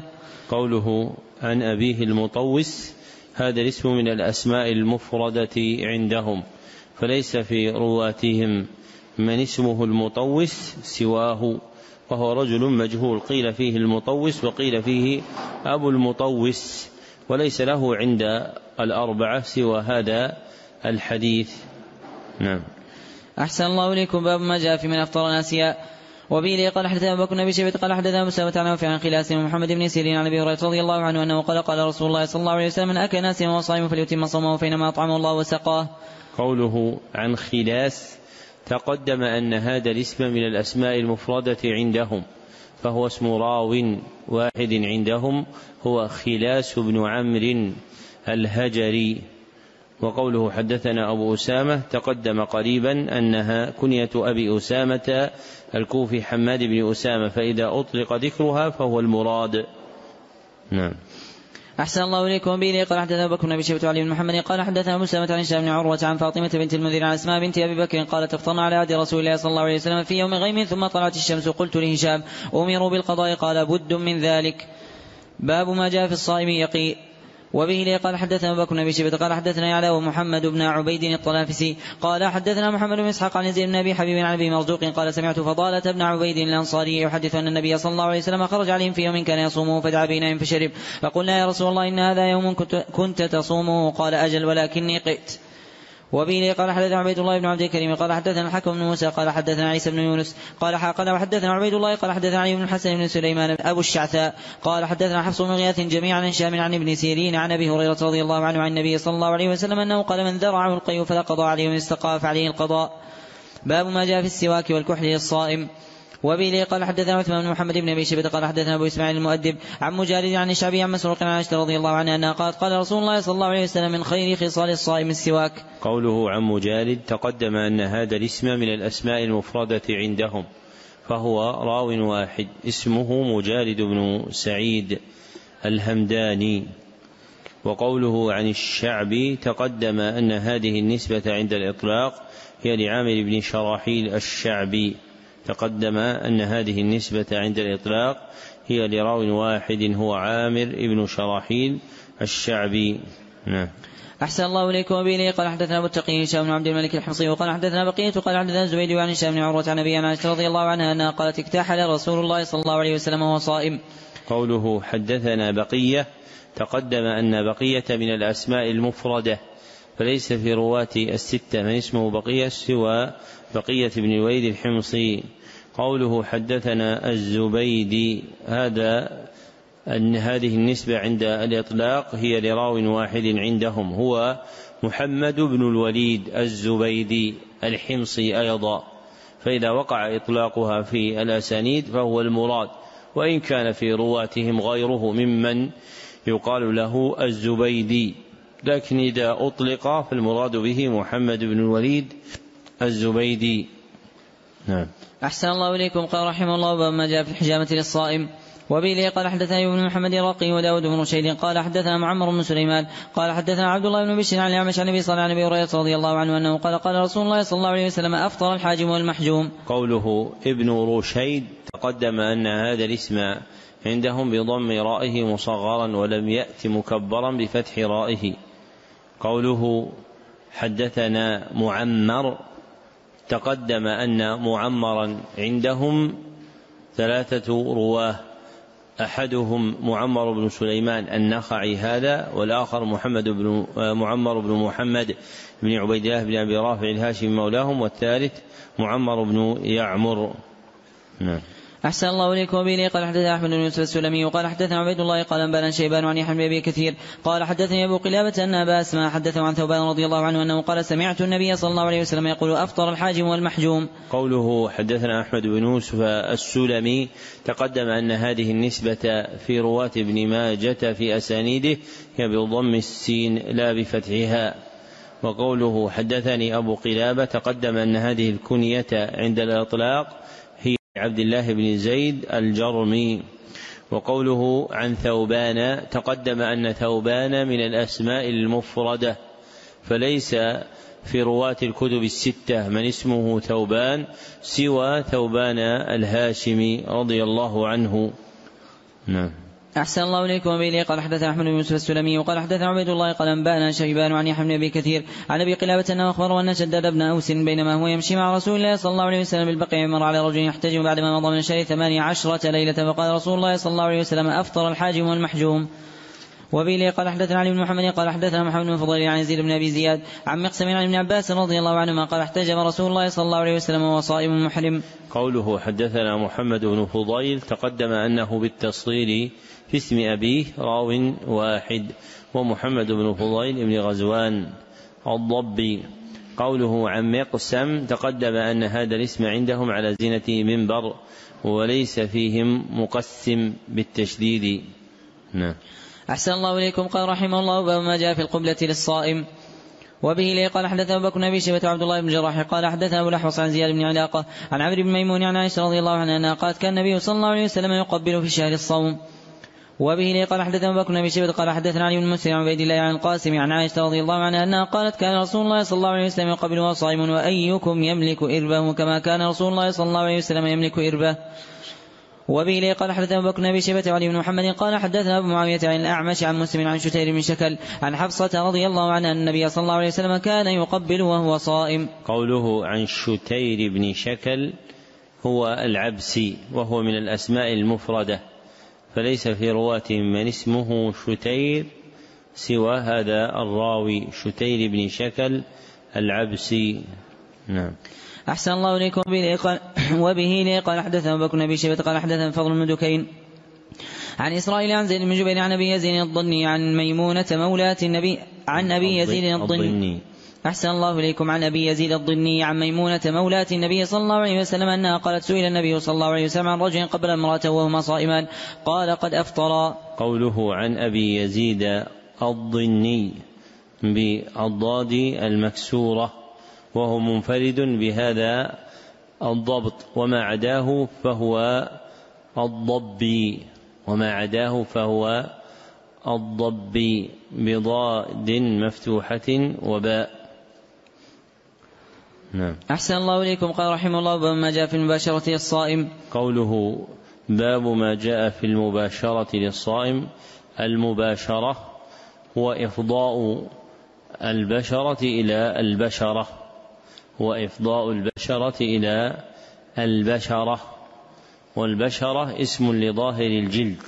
قوله عن أبيه المطوس هذا الاسم من الأسماء المفردة عندهم فليس في رواتهم من اسمه المطوس سواه وهو رجل مجهول قيل فيه المطوس وقيل فيه أبو المطوس وليس له عند الأربعة سوى هذا الحديث. نعم. أحسن الله إليكم. باب ما جاء في من أفطر ناسيا. وبه قال حدثنا أبو بكر بن أبي شيبة قال حدثنا مسلمة عن نافع عن خلاس ومحمد بن سيرين عن أبي هريرة رضي الله عنه أنه قال قال رسول الله صلى الله عليه وسلم من أكل ناسيا وصائم فليتم صومه فإنما أطعمه الله وسقاه. قوله عن خلاس تقدم أن هذا الاسم من الأسماء المفردة عندهم فهو اسم راو واحد عندهم هو خلاس بن عمرو الهجري. وقوله حدثنا أبو أسامة تقدم قريبا أنها كنية أبي أسامة الكوفي حماد بن أسامة فإذا أطلق ذكرها فهو المراد. نعم. أحسن الله إليكم. به قال حدثنا أبو بكر بن أبي شيبة وعلي بن محمد قال حدثنا مسلمة عن هشام بن عروة عن فاطمة بنت المنذر عن أسماء بنت أبي بكر قالت افطرنا على عهد رسول الله صلى الله عليه وسلم في يوم غيم ثم طلعت الشمس قلت لهشام أمروا بالقضاء قال بد من ذلك. باب ما جاء في الصائم يقي. وبه قال حدثنا أبو بكر بن أبي شيبة قال حدثنا يعلى ومحمد بن عبيد الطلافسي قال حدثنا محمد بن إسحاق عن زيد بن أبي حبيب عن أبي مرزوق قال سمعت فضالة بن عبيد الأنصاري يحدث أن النبي صلى الله عليه وسلم خرج عليهم في يوم كان يصومه فدعا بإناء فشرب فقلنا يا رسول الله إن هذا يوم كنت تصومه قال أجل ولكني قئت. وبه قال حدثنا عبيد الله بن عبد الكريم قال حدثنا الحكم بن موسى قال حدثنا عيسى بن يونس قال وحدثنا عبيد الله قال حدثنا علي بن الحسن بن سليمان أبو الشعثاء قال حدثنا حفص بن غياث جميعا عن هشام عن ابن سيرين عن أبي هريرة رضي الله عنه عن النبي صلى الله عليه وسلم أنه قال من ذرعه القيء فلا قضاء عليه ومن استقى فعليه القضاء. باب ما جاء في السواك والكحل للصائم. وبه قال حدثنا عثمان بن محمد بن أبي شيبة قال حدثنا أبو إسماعيل المؤدب عن مجالد عن الشعبي عن مسروق عن عائشة رضي الله عنها أنها قالت قال رسول الله صلى الله عليه وسلم من خير خصال الصائم السواك. قوله عن مجالد تقدم أن هذا الاسم من الأسماء المفردة عندهم فهو راو واحد اسمه مجالد بن سعيد الهمداني. وقوله عن الشعبي تقدم أن هذه النسبة عند الإطلاق هي لعامر بن شراحيل الشعبي تقدم أن هذه النسبة عند الإطلاق هي لراو واحد هو عامر بن شراحيل الشعبي. نعم. أحسن الله إليكم. وبه قال حدثنا أبو التقي هشام بن عبد الملك الحمصي وقال حدثنا بقية قال حدثنا الزبيدي عن هشام بن عروة عن أبي عائشة رضي الله عنها أنها قالت اكتحل رسول الله صلى الله عليه وسلم وهو صائم. قوله حدثنا بقية تقدم أن بقية من الأسماء المفردة، فليس في رواة الستة من اسمه بقية سوى بقية بن الوليد الحمصي. قوله حدثنا الزبيدي هذه النسبة عند الإطلاق هي لراو واحد عندهم هو محمد بن الوليد الزبيدي الحمصي أيضا، فإذا وقع إطلاقها في الأسانيد فهو المراد، وإن كان في رواتهم غيره ممن يقال له الزبيدي، لكن إذا أطلق فالمراد به محمد بن الوليد الزبيدي. نعم. أحسن الله إليكم. قال رحمه الله باب ما جاء في الحجامة للصائم. وبه قال حدثنا ابن محمد الرقي وداود بن رشيد قال حدثنا معمر بن سليمان قال حدثنا عبد الله بن بشر عن الأعمش عن النبي صلى الله عليه وسلم عن أبي هريرة رضي الله عنه أنه قال رسول الله صلى الله عليه وسلم أفطر الحاجم والمحجوم. قوله ابن رشيد تقدم أن هذا الاسم عندهم بضم رائه مصغرا ولم يأت مكبرا بفتح رائه. قوله حدثنا معمر تقدم أن معمرا عندهم ثلاثة رواه، أحدهم معمر بن سليمان النخعي هذا، والآخر معمر بن محمد بن عبيد الله بن أبي رافع الهاشمي مولاهم، والثالث معمر بن يعمر. نعم. أحسن الله إليكم. وبه قال حدثنا أحمد بن يوسف السلمي وقال حدثنا عبيد الله قال أنبانا شيبان عن يحيى بن أبي كثير قال حدثني أبو قلابة أن أبا أسماء حدثه عن ثوبان رضي الله عنه أنه قال سمعت النبي صلى الله عليه وسلم يقول أفطر الحاجم والمحجوم. قوله حدثنا أحمد بن يوسف السلمي تقدم أن هذه النسبة في رواة ابن ماجة في أسانيده هي بضم السين لا بفتحها. وقوله حدثني أبو قلابة تقدم أن هذه الكنية عند الإطلاق هي عبد الله بن زيد الجرمي. وقوله عن ثوبان تقدم أن ثوبان من الأسماء المفردة، فليس في رواة الكتب الستة من اسمه ثوبان سوى ثوبان الهاشمي رضي الله عنه. نعم. أحسن الله إليكم. وبه قال حدثنا أحمد بن يوسف السلمي وقال حدثنا عبيد الله قال أنبانا شيبان عن يحيى بن أبي كثير عن أبي قلابة أنه أخبره أن شداد بن أوس بينما هو يمشي مع رسول الله صلى الله عليه وسلم بالبقيع مر على رجل يحتجم بعدما مضى من الشهر 18 ليلة، فقال رسول الله صلى الله عليه وسلم أفطر الحاجم والمحجوم. وبه قال حدثنا علي بن محمد قال حدثنا محمد بن فضيل عن يزيد بن أبي زياد عن مقسم عن ابن عباس رضي الله عنهما قال احتجم رسول الله صلى الله عليه وسلم وهو صائم محرم. قوله حدثنا محمد بن فضيل تقدم أنه بالتصغير في اسم أبيه راو واحد ومحمد بن فضيل بن غزوان الضبي. قوله عن مقسم تقدم أن هذا الاسم عندهم على زينة منبر وليس فيهم مقسم بالتشديد. نعم. أحسن الله إليكم. قال رحمه الله باب ما جاء في القبلة للصائم. وبه قال حدثنا أبو بكر بن أبي شيبة عبد الله بن جراح قال حدثنا أبو الأحوص عن زياد بن علاقة عن عمرو بن ميمون عن عائشة رضي الله عنها أنها قالت كان النبي صلى الله عليه وسلم يقبل في شهر الصوم. وبه قال حدثنا أبو بكر بن أبي شيبة قال حدثنا علي بن مسلم عن عبيد الله عن القاسم عن عائشة رضي الله عنها أنها قالت كان رسول الله صلى الله عليه وسلم يقبل وهو صائم وأيكم يملك إربه كما كان رسول الله صلى الله عليه وسلم يملك إربه. وبه قال حدثنا أبو بكر بن أبي شيبة وعلي بن محمد قال حدثنا أبو معاوية عن الأعمش عن مسلم عن شتير بن شكل عن حفصة رضي الله عنها أن النبي صلى الله عليه وسلم كان يقبل وهو صائم. قوله عن شتير بن شكل هو العبسي وهو من الأسماء المفردة، فليس في رواتهم من اسمه شتير سوى هذا الراوي شتير بن شكل العبسي. نعم. أحسن الله إليكم. وبه قال حدثنا أبو بكر بن أبي شيبة قال حدثنا فضل بن دكين عن إسرائيل عن زيد بن جبير عن أبي يزيد الضني عن ميمونة مولاة النبي عن أبي يزيد الضني. أحسن الله إليكم. عن أبي يزيد الضني عن ميمونة مولاة النبي صلى الله عليه وسلم أنها قالت سئل النبي صلى الله عليه وسلم عن رجل قبل امرأته وهما صائمان قال قد أفطرا. قوله عن أبي يزيد الضني بالضاد المكسورة وهو منفرد بهذا الضبط، وما عداه فهو الضبي بضاد مفتوحة وباء. نعم. أحسن الله إليكم. قال رحمه الله باب ما جاء في المباشرة للصائم. قوله باب ما جاء في المباشرة للصائم، المباشرة هو إفضاء البشرة إلى البشرة، وإفضاء البشرة إلى البشرة، والبشرة اسم لظاهر الجلد،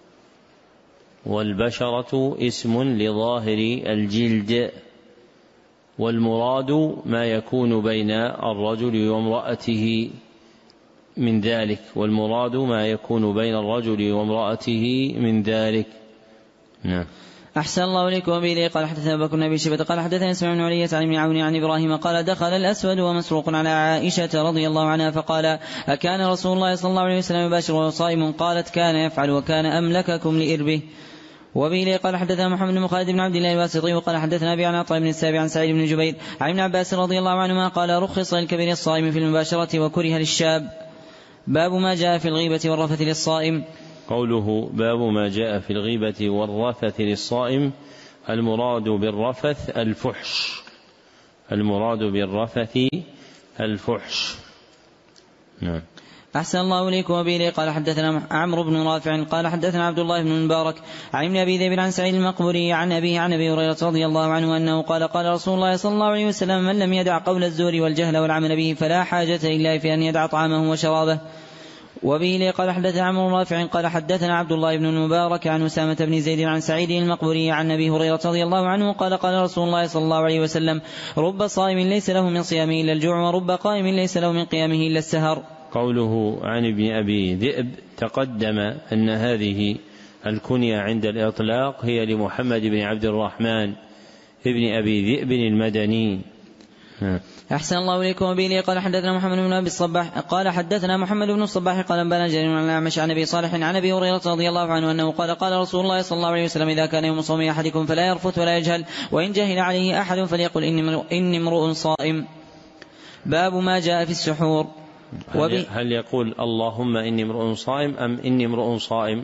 والبشرة اسم لظاهر الجلد، والمراد ما يكون بين الرجل وامرأته من ذلك، والمراد ما يكون بين الرجل وامرأته من ذلك. نعم. أحسن الله إليكم. وبه قال حدثنا أبو بكر بن أبي شيبة قال حدثنا اسماعيل بن علية عن ابن عون عن إبراهيم قال دخل الأسود ومسروق على عائشة رضي الله عنها فقال أكان رسول الله صلى الله عليه وسلم يباشر وهو صائم؟ قالت كان يفعل وكان أملككم لإربه. وبه قال حدثنا محمد بن خالد بن عبد الله الواسطي وقال حدثنا أبي عن عطاء بن السابع عن سعيد بن جبير عن ابن عباس رضي الله عنهما قال رخص للكبير الصائم في المباشرة وكره للشاب. باب ما جاء في الغيبة والرفث للصائم. قوله باب ما جاء في الغيبة والرفث للصائم، المراد بالرفث الفحش، المراد بالرفث الفحش. نعم. أحسن الله إليكم. وبه قال حدثنا عمرو بن رافع قال حدثنا عبد الله بن المبارك عن ابن أبي ذئب عن سعيد المقبوري عن أبيه عن أبي هريرة رضي الله عنه أنه قال قال رسول الله صلى الله عليه وسلم من لم يدع قول الزور والجهل والعمل به فلا حاجة إلا في أن يدع طعامه وشرابه. وبه قال حدثنا عمرو بن رافع قال حدثنا عبد الله بن المبارك عن أسامة بن زيد عن سعيد المقبوري عن أبي هريرة رضي الله عنه قال قال رسول الله صلى الله عليه وسلم رب صائم ليس له من صيامه إلا الجوع ورب قائم ليس له من قيامه إلا السهر. قوله عن ابن أبي ذئب تقدم أن هذه الكنية عند الإطلاق هي لمحمد بن عبد الرحمن ابن أبي ذئب المدني. أحسن الله إليكم. وبه قال حدثنا محمد بن أبي الصباح قال حدثنا محمد بن الصباح قال أنبانا جرير عن الأعمش عن أبي صالح عن أبي هريرة رضي الله عنه أنه قال قال رسول الله صلى الله عليه وسلم إذا كان يوم صوم أحدكم فلا يرفث ولا يجهل وإن جهل عليه أحد فليقل إني امرؤ صائم. باب ما جاء في السحور. هل يقول اللهم إني امرؤ صائم أم إني امرؤ صائم؟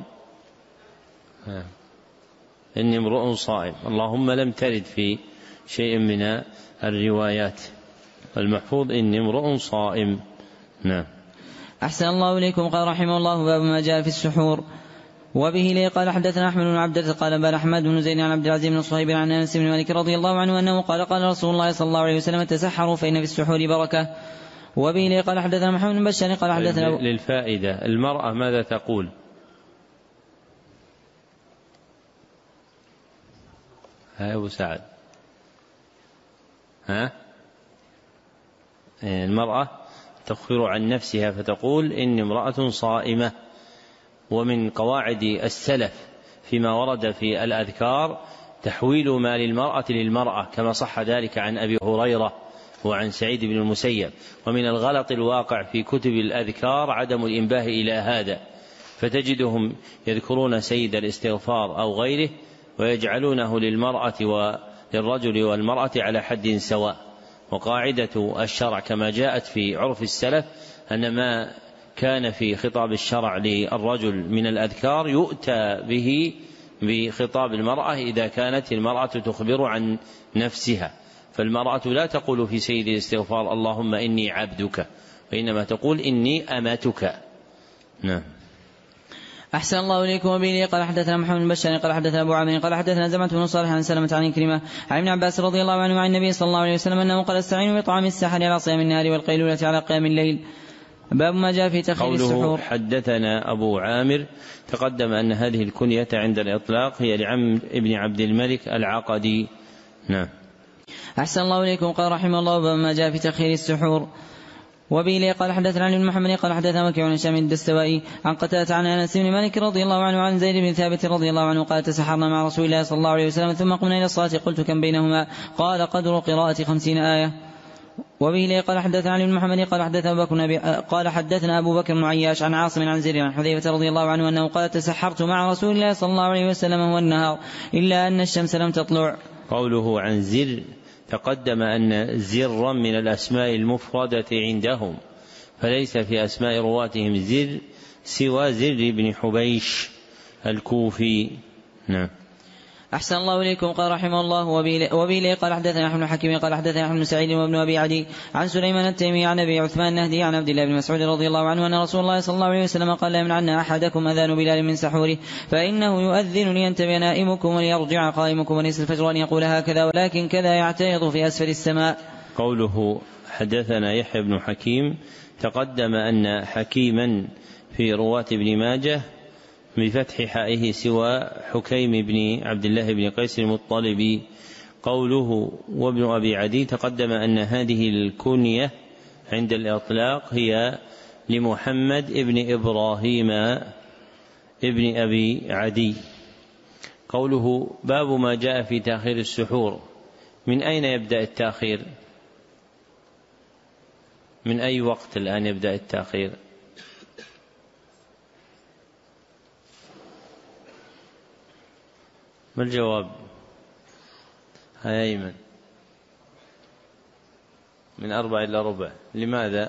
إني امرؤ صائم. اللهم لم ترد في شيء من الروايات، المحفوظ إني امرؤ صائم. نعم. أحسن الله إليكم. قال رحمه الله باب ما جاء في السحور. وبه لي قال حدثنا أحمد بن عبد قال بل أحمد بن زيد عن عبد العزيز بن صهيب عن أنس بن مالك رضي الله عنه أنه قال قال رسول الله صلى الله عليه وسلم تسحروا فإن في السحور بركة. وبه لي قال حدثنا محمد بن بشار قال حدثنا للفائدة المرأة ماذا تقول؟ ها أبو سعد، المرأة تخبر عن نفسها فتقول إني امرأة صائمة. ومن قواعد السلف فيما ورد في الأذكار تحويل ما للمرأة للمرأة كما صح ذلك عن أبي هريرة وعن سعيد بن المسيب. ومن الغلط الواقع في كتب الأذكار عدم الإنباه إلى هذا، فتجدهم يذكرون سيد الاستغفار أو غيره ويجعلونه للمرأة وللرجل والمرأة على حد سواء. وقاعدة الشرع كما جاءت في عرف السلف أن ما كان في خطاب الشرع للرجل من الأذكار يؤتى به بخطاب المرأة إذا كانت المرأة تخبر عن نفسها. فالمرأة لا تقول في سيد الاستغفار اللهم إني عبدك، وإنما تقول إني أمتك. نعم. أحسن الله إليكم. وبه قال حدثنا محمد بن بشار قال حدثنا أبو عامر قال حدثنا زمعة بن صالح عن سلمة عن كريمة عن ابن عباس رضي الله عنه عن النبي صلى الله عليه وسلم أنه قال استعينوا بطعام السحر على صيام النهار والقيلولة على قيام الليل. باب ما جاء في تخيل السحور. حدثنا أبو عامر تقدم أن هذه الكنية عند الإطلاق هي لعم ابن عبد الملك العقدي. نعم. أحسن الله إليكم. قال رحمه الله باب ما جاء في تخيل السحور. وبه قال حدثنا علي بن محمد قال حدثنا وكيع عن هشام الدستوائي عن قتادة عن أنس بن مالك رضي الله عنه عن زيد بن ثابت رضي الله عنه قال تسحرنا مع رسول الله صلى الله عليه وسلم ثم قمنا إلى الصلاة قلت كم بينهما؟ قال قدر قراءة 50 آية. وبه قال حدثنا علي بن محمد قال حدثنا أبو بكر بن عياش عن عاصم عن زيد عن حذيفة رضي الله عنه أنه قال تسحرت مع رسول الله صلى الله عليه وسلم هو النهار إلا أن الشمس لم تطلع. قوله عن زر تقدم أن زرا من الأسماء المفردة عندهم، فليس في أسماء رواتهم زر سوى زر بن حبيش الكوفي. نعم. أحسن الله إليكم. قال رحمه الله وبه قال حدثنا ابن حكيم قال حدثنا ابن سعيد وابن أبي عدي عن سليمان التيمي عن أبي عثمان النهدي عن عبد الله بن مسعود رضي الله عنه أن رسول الله صلى الله عليه وسلم قال لا يمنعن أحدكم أذان بلال من سحوره فإنه يؤذن لينتبه نائمكم وليرجع قائمكم وليس الفجر أن يقول هكذا ولكن كذا يعترض في أسفل السماء. قوله حدثنا يحيى بن حكيم تقدم أن حكيما في رواة ابن ماجه بفتح حائه سوى حكيم بن عبد الله بن قيس المطلبي. قوله وابن أبي عدي تقدم أن هذه الكنية عند الإطلاق هي لمحمد ابن إبراهيم ابن أبي عدي. قوله باب ما جاء في تأخير السحور، من أين يبدأ التأخير؟ من أي وقت الآن يبدأ التأخير؟ ما الجواب؟ هيا أيمن. من 4 إلى ربع. لماذا؟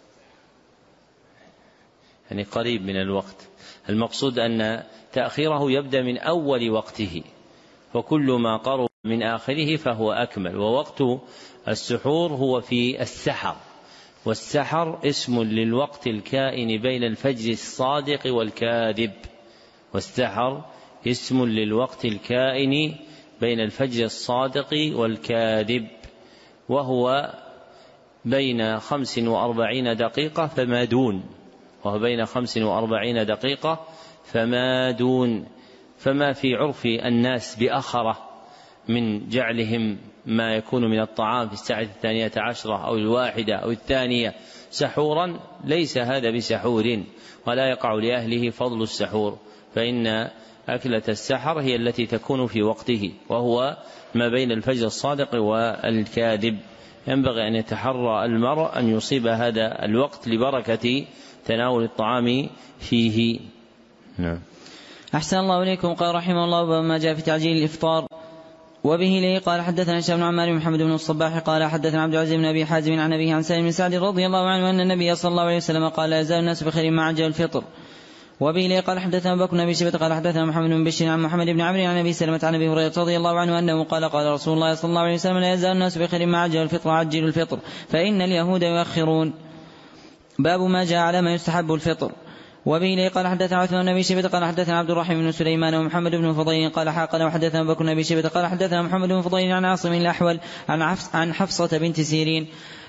يعني قريب من الوقت. المقصود أن تأخيره يبدأ من أول وقته، وكل ما قرب من آخره فهو أكمل. ووقت السحور هو في السحر، والسحر اسم للوقت الكائن بين الفجر الصادق والكاذب. والسحر اسم للوقت الكائن بين الفجر الصادق والكاذب، وهو بين 45 دقيقة فما دون، وهو بين 45 دقيقة فما دون. فما في عرف الناس بأخرة من جعلهم ما يكون من الطعام في الساعة 12 أو 1 أو 2 سحورا، ليس هذا بسحور، ولا يقع لأهله فضل السحور، فإن أكلة السحر هي التي تكون في وقته، وهو ما بين الفجر الصادق والكاذب. ينبغي أن يتحرى المرء أن يصيب هذا الوقت لبركة تناول الطعام فيه. نعم. أحسن الله إليكم. قال رحمه الله ما جاء في تعجيل الإفطار. وبه لي قال حدثنا هشام بن عمار محمد بن الصباح قال حدثنا عبد العزيز بن أبي حازم عن أبيه عن سالم بن سعد رضي الله عنه أن النبي صلى الله عليه وسلم قال لا يزال الناس بخير ما عجل الفطر. وبه لي قال حدثنا أبو بكر بن أبي شيبة قال حدثنا محمد بن بشير عن محمد بن عمرو عن أبي سلمة عن أبي هريرة رضي الله عنه أنه قال قال رسول الله صلى الله عليه وسلم لا يزال الناس بخير ما عجل الفطر عجلوا الفطر فإن اليهود يؤخرون. باب ما جاء على ما يستحب الفطر. وبه لي قال حدثنا عثمان بن أبي شيبة قال حدثنا عبد الرحيم بن سليمان ومحمد بن فضيل قال حاقنا وحدثنا أبو بكر بن أبي شيبة قال حدثنا محمد بن فضيل عن عاصم الأحول عن حفصة بنت سيرين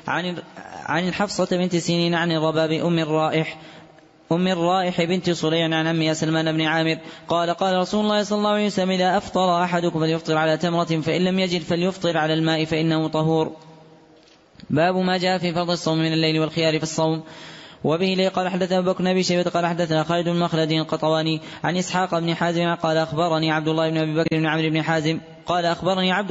عن حفصة بنت سيرين عن الرباب أم الرائح بنت صليع عن عمها سلمان بن عامر قال قال رسول الله صلى الله عليه وسلم إذا أفطر أحدكم فليفطر على تمرة فإن لم يجد فليفطر على الماء فإنه طهور. باب ما جاء في فرض الصوم من الليل والخيار في الصوم. وبه لي قال حدثنا أبو بكر بن أبي شيبة قال حدثنا خالد بن مخلد القطواني عن إسحاق بن حازم قال أخبرني عبد الله بن أبي بكر بن عمرو بن حازم قال أخبرني عبد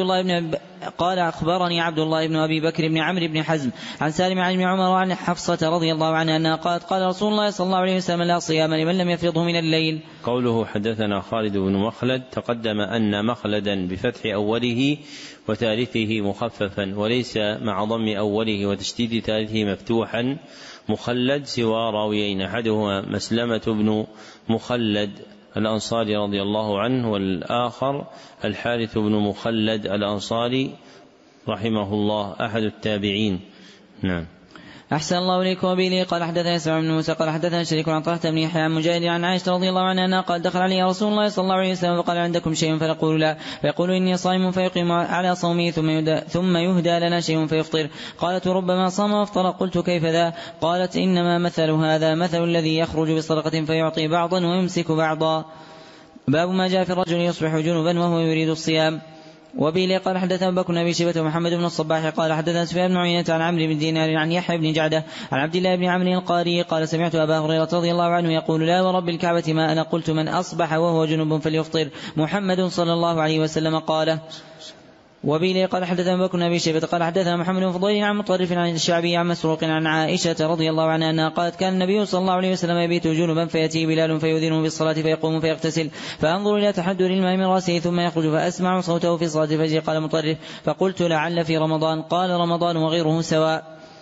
الله بن أبي بكر بن عمرو بن حزم عن سالم عن ابن عمر وعن حفصة رضي الله عنها أنها قالت قال رسول الله صلى الله عليه وسلم لا صيام لمن لم يفرضه من الليل. قوله حدثنا خالد بن مخلد تقدم أن مخلدا بفتح أوله وثالثه مخففا، وليس مع ضم أوله وتشديد ثالثه مفتوحا مخلد سوى راويين، أحدهما مسلمة بن مخلد الأنصاري رضي الله عنه، والآخر الحارث بن مخلد الأنصاري رحمه الله أحد التابعين. نعم. أحسن الله إليكم. وبه قال حدثنا يسمع بن موسى قال حدثنا شريك عن طلحة بن يحيى عن مجاهد عن عائشة رضي الله عنها أنها قال دخل علي رسول الله صلى الله عليه وسلم فقال عندكم شيء فنقول لا، فيقول إني صائم فيقيم على صومه ثم يهدى لنا شيء فيفطر. قالت ربما صام وافطر. قلت كيف ذا؟ قالت إنما مثل هذا مثل الذي يخرج بصدقة فيعطي بعضا ويمسك بعضا. باب ما جاء في الرجل يصبح جنبا وهو يريد الصيام. وبه قال حدثنا أبو بكر بن أبي شيبة ومحمد بن الصباح قال حدثنا سفيان بن عيينة عن عمرو بن دينار عن يحيى بن جعدة عن عبد الله بن عمرو القاري قال سمعت أبا هريرة رضي الله عنه يقول لا ورب الكعبة ما أنا قلت من أصبح وهو جنب فليفطر محمد صلى الله عليه وسلم قال. وبه قال حدثنا أبو بكر بن أبي شيبة قال حدثنا محمد بن فضيل عن مطرف عن الشعبي عن مسروق عن عائشة رضي الله عنها أنها قالت كان النبي صلى الله عليه وسلم يبيت جنبا فيأتي بلال فيؤذنه بالصلاة فيقوم فيغتسل فأنظر إلى تحدر الماء من رأسه ثم يخرج فأسمع صوته في صلاة الفجر. قال مطرف فقلت لعل في رمضان. قال رمضان وغيره سواء.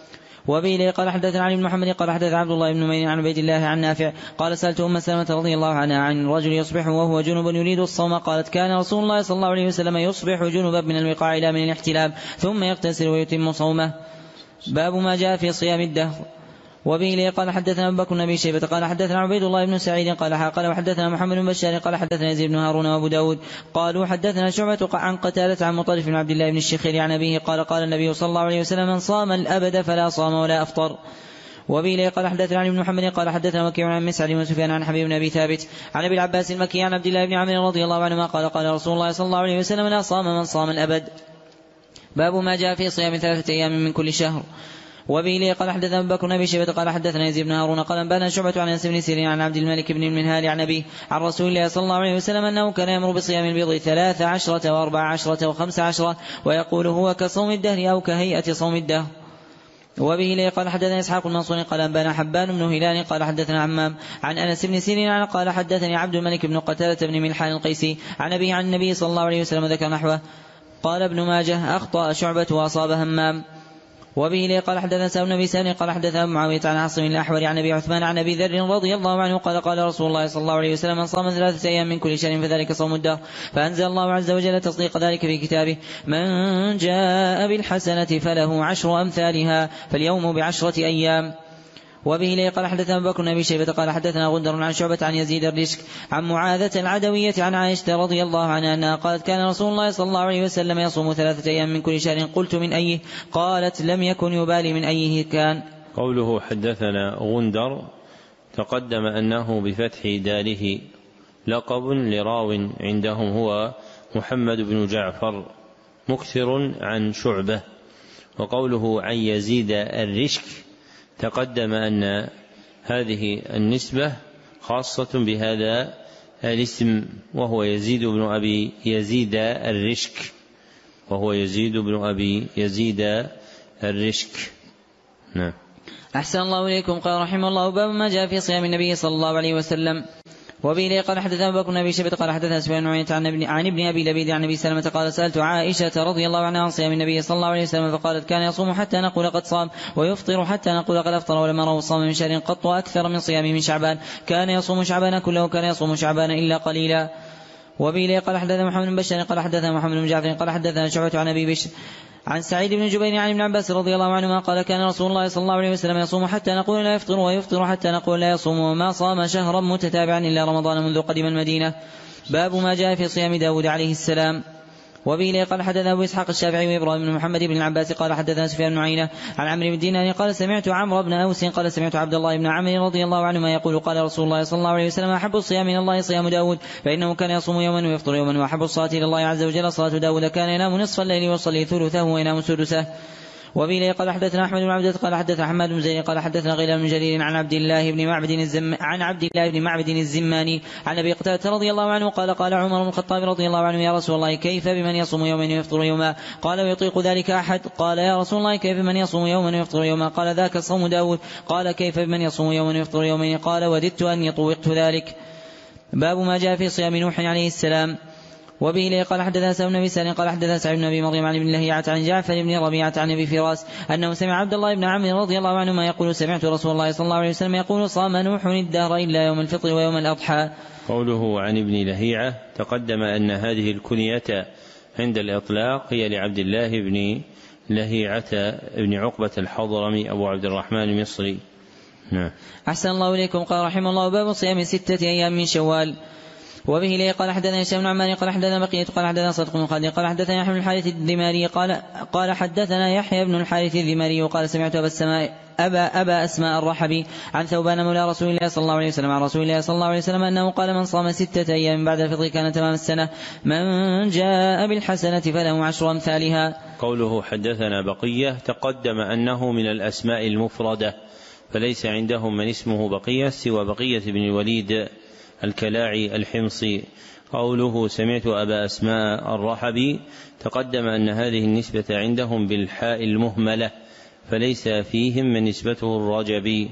وبه قال حدثنا علي بن محمد قال حدثنا عبد الله بن نمير عن عبيد الله عن نافع قال سألت أم سلمة رضي الله عنها عن رجل يصبح وهو جنب يريد الصوم قالت كان رسول الله صلى الله عليه وسلم يصبح جنبا من الوقاع إلى من الاحتلام ثم يغتسل ويتم صومه. باب ما جاء في صيام الدهر. وبه قال حدثنا أبو بكر بن أبي شيبة قال حدثنا عبيد الله بن سعيد قال وحدثنا محمد بن بشار قال حدثنا يزيد بن هارون وأبو داود قالوا حدثنا شعبة عن قتادة عن مطرف بن عبد الله بن الشخير عن أبيه قال النبي صلى الله عليه وسلم من صام الأبد فلا صام ولا أفطر. وبه قال حدثنا علي بن محمد قال حدثنا وكيع عن مسعد بن سفيان عن حبيب بن أبي ثابت عن أبي العباس المكي عن عبد الله بن عمرو رضي الله عنهما قال رسول الله صلى الله عليه وسلم لا صام من صام الأبد. باب ما جاء في صيام 3 أيام من كل شهر. وبه قال حدثنا أبو بكر بن أبي شيبة قال حدثنا يزيد بن هارون قال أنبانا شعبة عن أنس بن سيرين عن عبد الملك بن المنهال عن أبيه عن رسول الله صلى الله عليه وسلم أنه كان يأمر بصيام البيض 13 و14 و15 ويقول هو كصوم الدهر أو كهيئة صوم الدهر. وبه قال حدثنا إسحاق المنصور قال أنبانا حبان بن هلال قال حدثنا عمام عن أنس بن سيرين قال حدثني عبد الملك بن قتادة بن ملحان القيسي عن أبيه عن النبي صلى الله عليه وسلم ذكر نحوه. قال ابن ماجه أخطأ شعبة وأصاب همام. وبه قال حدثنا سعد بن أبي سالم قال حدثنا معاوية عن عاصم الأحول عن أبي عثمان عن أبي ذر رضي الله عنه قال رسول الله صلى الله عليه وسلم من صام 3 أيام من كل شهر فذلك صوم الدهر. فأنزل الله عز وجل تصديق ذلك في كتابه من جاء بالحسنة فله 10 أمثالها فاليوم ب10 أيام. وبه قال حدثنا أبو بكر بن أبي شيبة قال حدثنا غندر عن شعبة عن يزيد الرشك عن معاذة العدوية عن عائشة رضي الله عنها أنها قالت كان رسول الله صلى الله عليه وسلم يصوم 3 أيام من كل شهر قلت من أيه قالت لم يكن يبالي من أيه كان. قوله حدثنا غندر تقدم أنه بفتح داله لقب لراو عندهم هو محمد بن جعفر مكثر عن شعبة. وقوله عن يزيد الرشك تقدم أن هذه النسبة خاصة بهذا الاسم وهو يزيد بن أبي يزيد الرشك نعم. أحسن الله إليكم. قال رحمه الله باب ما جاء في صيام النبي صلى الله عليه وسلم. وبه قال حدثنا أبو بكر بن أبي شيبة قال حدثنا سفيان بن عيينة عن ابن أبي لبيد عن أبي سلمة قال سألت عائشة رضي الله عنها عن صيام النبي صلى الله عليه وسلم فقالت كان يصوم حتى نقول قد صام ويفطر حتى نقول قد أفطر ولم أره صام من شهر قط أكثر من صيامه من شعبان كان يصوم شعبان كله كان يصوم شعبان إلا قليلا. وبه قال حدثنا محمد بن بشار قال حدثنا محمد بن جعفر قال حدثنا شعبة عن أبي بشر عن سعيد بن جبير عن ابن عباس رضي الله عنهما قال كان رسول الله صلى الله عليه وسلم يصوم حتى نقول لا يفطر ويفطر حتى نقول لا يصوم وما صام شهرا متتابعا إلا رمضان منذ قدم المدينة. باب ما جاء في صيام داود عليه السلام. وبه قال حدثنا أبو إسحاق الشافعي وإبراهيم بن محمد بن العباس قال حدثنا سفيان بن عيينة عن عمرو بن دينار قال سمعت عمرو بن أوس قال سمعت عبد الله بن عمرو رضي الله عنهما يقول قال رسول الله صلى الله عليه وسلم أحب الصيام من الله صيام داود فإنه كان يصوم يوما ويفطر يوما وأحب الصلاة إلى الله عز وجل صلاة داود كان ينام نصف الليل ويصلي ثلثه وينام سدسه. وبه قال حدثنا أحمد بن عبد قال حدثنا حماد بن زيد قال حدثنا غيلان بن جرير عن عبد الله بن معبد الزماني عن أبي قتادة رضي الله عنه قال عمر بن الخطاب رضي الله عنه يا رسول الله كيف بمن يصوم يوما ويفطر يوما قال ويطيق ذلك أحد قال يا رسول الله كيف بمن يصوم يوما ويفطر يوما قال ذاك صوم داود قال كيف بمن يصوم يوما ويفطر يومين قال وددت أني طوقت ذلك. باب ما جاء في صيام نوح عليه السلام. وبه قال حدثنا سعد بن أبي سالم قال حدثنا سعد بن أبي مريم عن ابن لهيعة عن جعفر بن ربيعة عن أبي فراس أنه سمع عبد الله بن عمرو رضي الله عنهما يقول سمعت رسول الله صلى الله عليه وسلم يقول صام نوح الدهر إلا يوم الفطر ويوم الأضحى. قوله عن ابن لهيعة تقدم أن هذه الكنية عند الإطلاق هي لعبد الله بن لهيعة بن عقبة الحضرمي أبو عبد الرحمن المصري. أحسن الله إليكم. قال رحمه الله باب صيام 6 أيام من شوال. وبه قال حدثنا هشام بن عمار قال حدثنا بقية قال حدثنا صدق بن خالد قال حدثنا يحيى بن الحارث الذماري قال حدثنا يحيى بن الحارث الذماري قال سمعت أبا أسماء الرحبي عن ثوبان مولى رسول الله صلى الله عليه وسلم عن رسول الله صلى الله عليه وسلم أنه قال من صام 6 أيام بعد الفطر كان تمام السنة من جاء بالحسنة فله 10 أمثالها. قوله حدثنا بقية تقدم أنه من الأسماء المفردة فليس عندهم من اسمه بقية سوى بقية بن الوليد الكلاعي الحمصي. قوله سمعت أبا أسماء الرحبي تقدم أن هذه النسبة عندهم بالحاء المهملة فليس فيهم من نسبته الرجبي.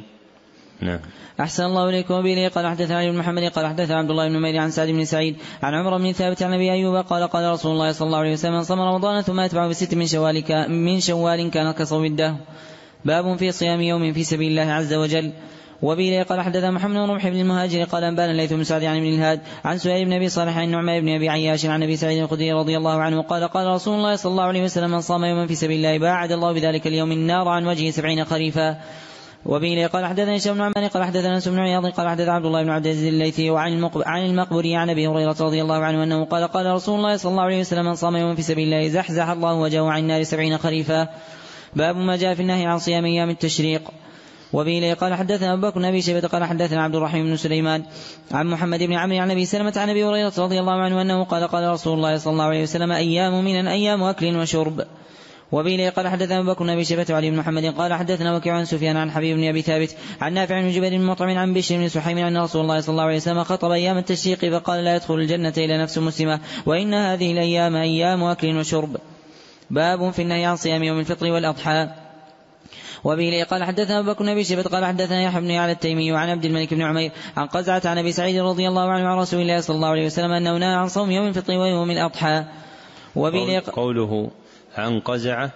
أحسن الله إليكم. وبه قال حدثنا علي بن محمد قال حدثنا عبد الله بن نمير عن سعد بن سعيد عن عمر بن ثابت عن أبي أيوب قال رسول الله صلى الله عليه وسلم صام رمضان ثم أتبعه ب6 من شوال كان كصوم الدهر. باب في صيام يوم في سبيل الله عز وجل. وبه قال حدثنا محمد بن رمح بن المهاجر قال أنبانا الليث بن سعد عن ابن الهاد عن سهيل بن أبي صالح عن النعمان بن أبي عياش عن أبي سعيد الخدري رضي الله عنه قال قال رسول الله صلى الله عليه وسلم من صام يوما في سبيل الله باعد الله بذلك اليوم النار عن وجهه 70 خريفا. وبه قال حدثنا هشام بن عمان قال حدثنا انس بن عياض قال حدثنا عبد الله بن عبد العزيز الليثي عن المقبري عن ابي هريره رضي الله عنه انه قال قال رسول الله صلى الله عليه وسلم من صام يوما في سبيل الله زحزح الله وجهه عن النار 70 خريفا. باب ما جاء في النهي عن صيام ايام التشريق. وبه قال حدثنا أبو بكر بن أبي شيبة قال حدثنا عبد الرحيم بن سليمان عن محمد بن عمرو عن أبي سلمة عن أبي هريرة رضي الله عنه أنه قال قال رسول الله صلى الله عليه وسلم أيام من أيام أكل وشرب. وبه قال حدثنا أبو بكر بن أبي شيبة وعلي بن محمد قال حدثنا وكيع عن سفيان عن حبيب بن أبي ثابت عن نافع بن جبير بن مطعم عن بشر بن سحيم أن رسول الله صلى الله عليه وسلم خطب أيام التشريق فقال لا يدخل الجنة إلا نفس مسلمة وإن هذه الأيام أيام أكل وشرب. باب في النهي عن صيام يوم الفطر والأضحى. وبه قال حدثنا أبو بكر بن أبي شيبة قال حدثنا يحيى بن علي التيمي وعن عبد الملك بن عمير عن قزعة عن أبي سعيد رضي الله عنه عن رسول الله صلى الله عليه وسلم أنه نهى عن صوم يوم الفطر ويوم الأضحى. قوله عن قزعة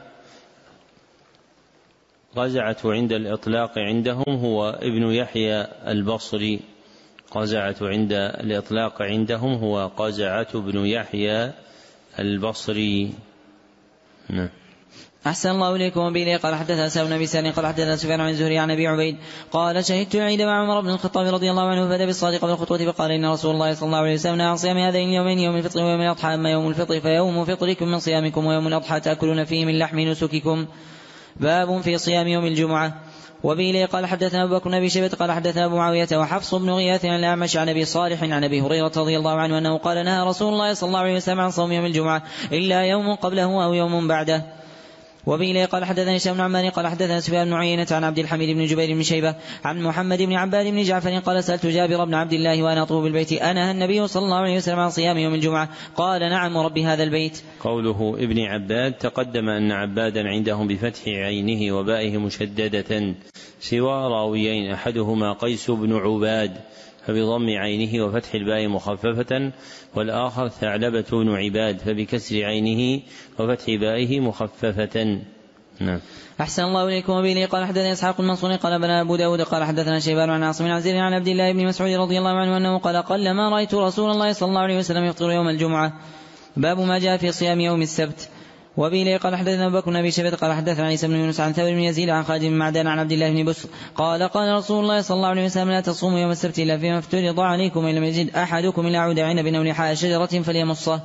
عند الإطلاق عندهم هو ابن يحيى البصري. قزعة عند الإطلاق عندهم هو قزعة بن يحيى البصري. نعم. أحسن الله إليكم. وبه قال حدثنا سعد بن أبي سالم قال حدثنا سفيان عن الزهري عن أبي عبيد قال شهدت العيد مع عمر بن الخطاب رضي الله عنه فبدأ بالصلاة قبل الخطبة فقال إن رسول الله صلى الله عليه وسلم عن صيام هذين اليومين يوم الفطر ويوم الأضحى أما يوم الفطر فيوم فطركم من صيامكم ويوم الأضحى تأكلون فيه من لحم نسككم. باب في صيام يوم الجمعة. وبه قال حدثنا أبو بكر بن أبي شيبة قال حدثنا أبو معاوية وحفص بن غياث عن الأعمش عن أبي صالح عن أبي هريرة رضي الله عنه أنه قال نهى رسول الله صلى الله عليه وسلم عن صوم يوم الجمعة إلا يوم قبله أو يوم بعده. وبه قال حدثنا هشام بن عمان قال حدثنا سفيان بن عيينة عن عبد الحميد بن جبير بن شيبة عن محمد بن عباد بن جعفر قال سألت جابر بن عبد الله وأنا أطوف بالبيت أنهى النبي صلى الله عليه وسلم عن صيام يوم الجمعة قال نعم ورب هذا البيت. قوله ابن عباد تقدم أن عبادا عندهم بفتح عينه وبائه مشددة سوى راويين أحدهما قيس بن عباد فبضم عينه وفتح الباء مخففة والآخر ثعلبة بن عباد فبكسر عينه وفتح بائه مخففة. نعم. أحسن الله إليكم. وبه قال حدثنا إسحاق المنصوري قال بنا أبو داود قال حدثنا شيبان عن عاصم عن زيد عن عبد الله بن مسعود رضي الله عنه أنه قال قل ما رأيت رسول الله صلى الله عليه وسلم يفطر يوم الجمعة. باب ما جاء في صيام يوم السبت. وبه قال حدثنا أبو بكر بن أبي شيبة قال حدثنا عيسى بن يونس عن ثور بن يزيد عن خالد بن معدان عن عبد الله بن بسر قال قال رسول الله صلى الله عليه وسلم لا تصوموا يوم السبت إلا فيما افترض عليكم إن لم يجد أحدكم إلا عود عنب أو لحاء شجرة فليمصه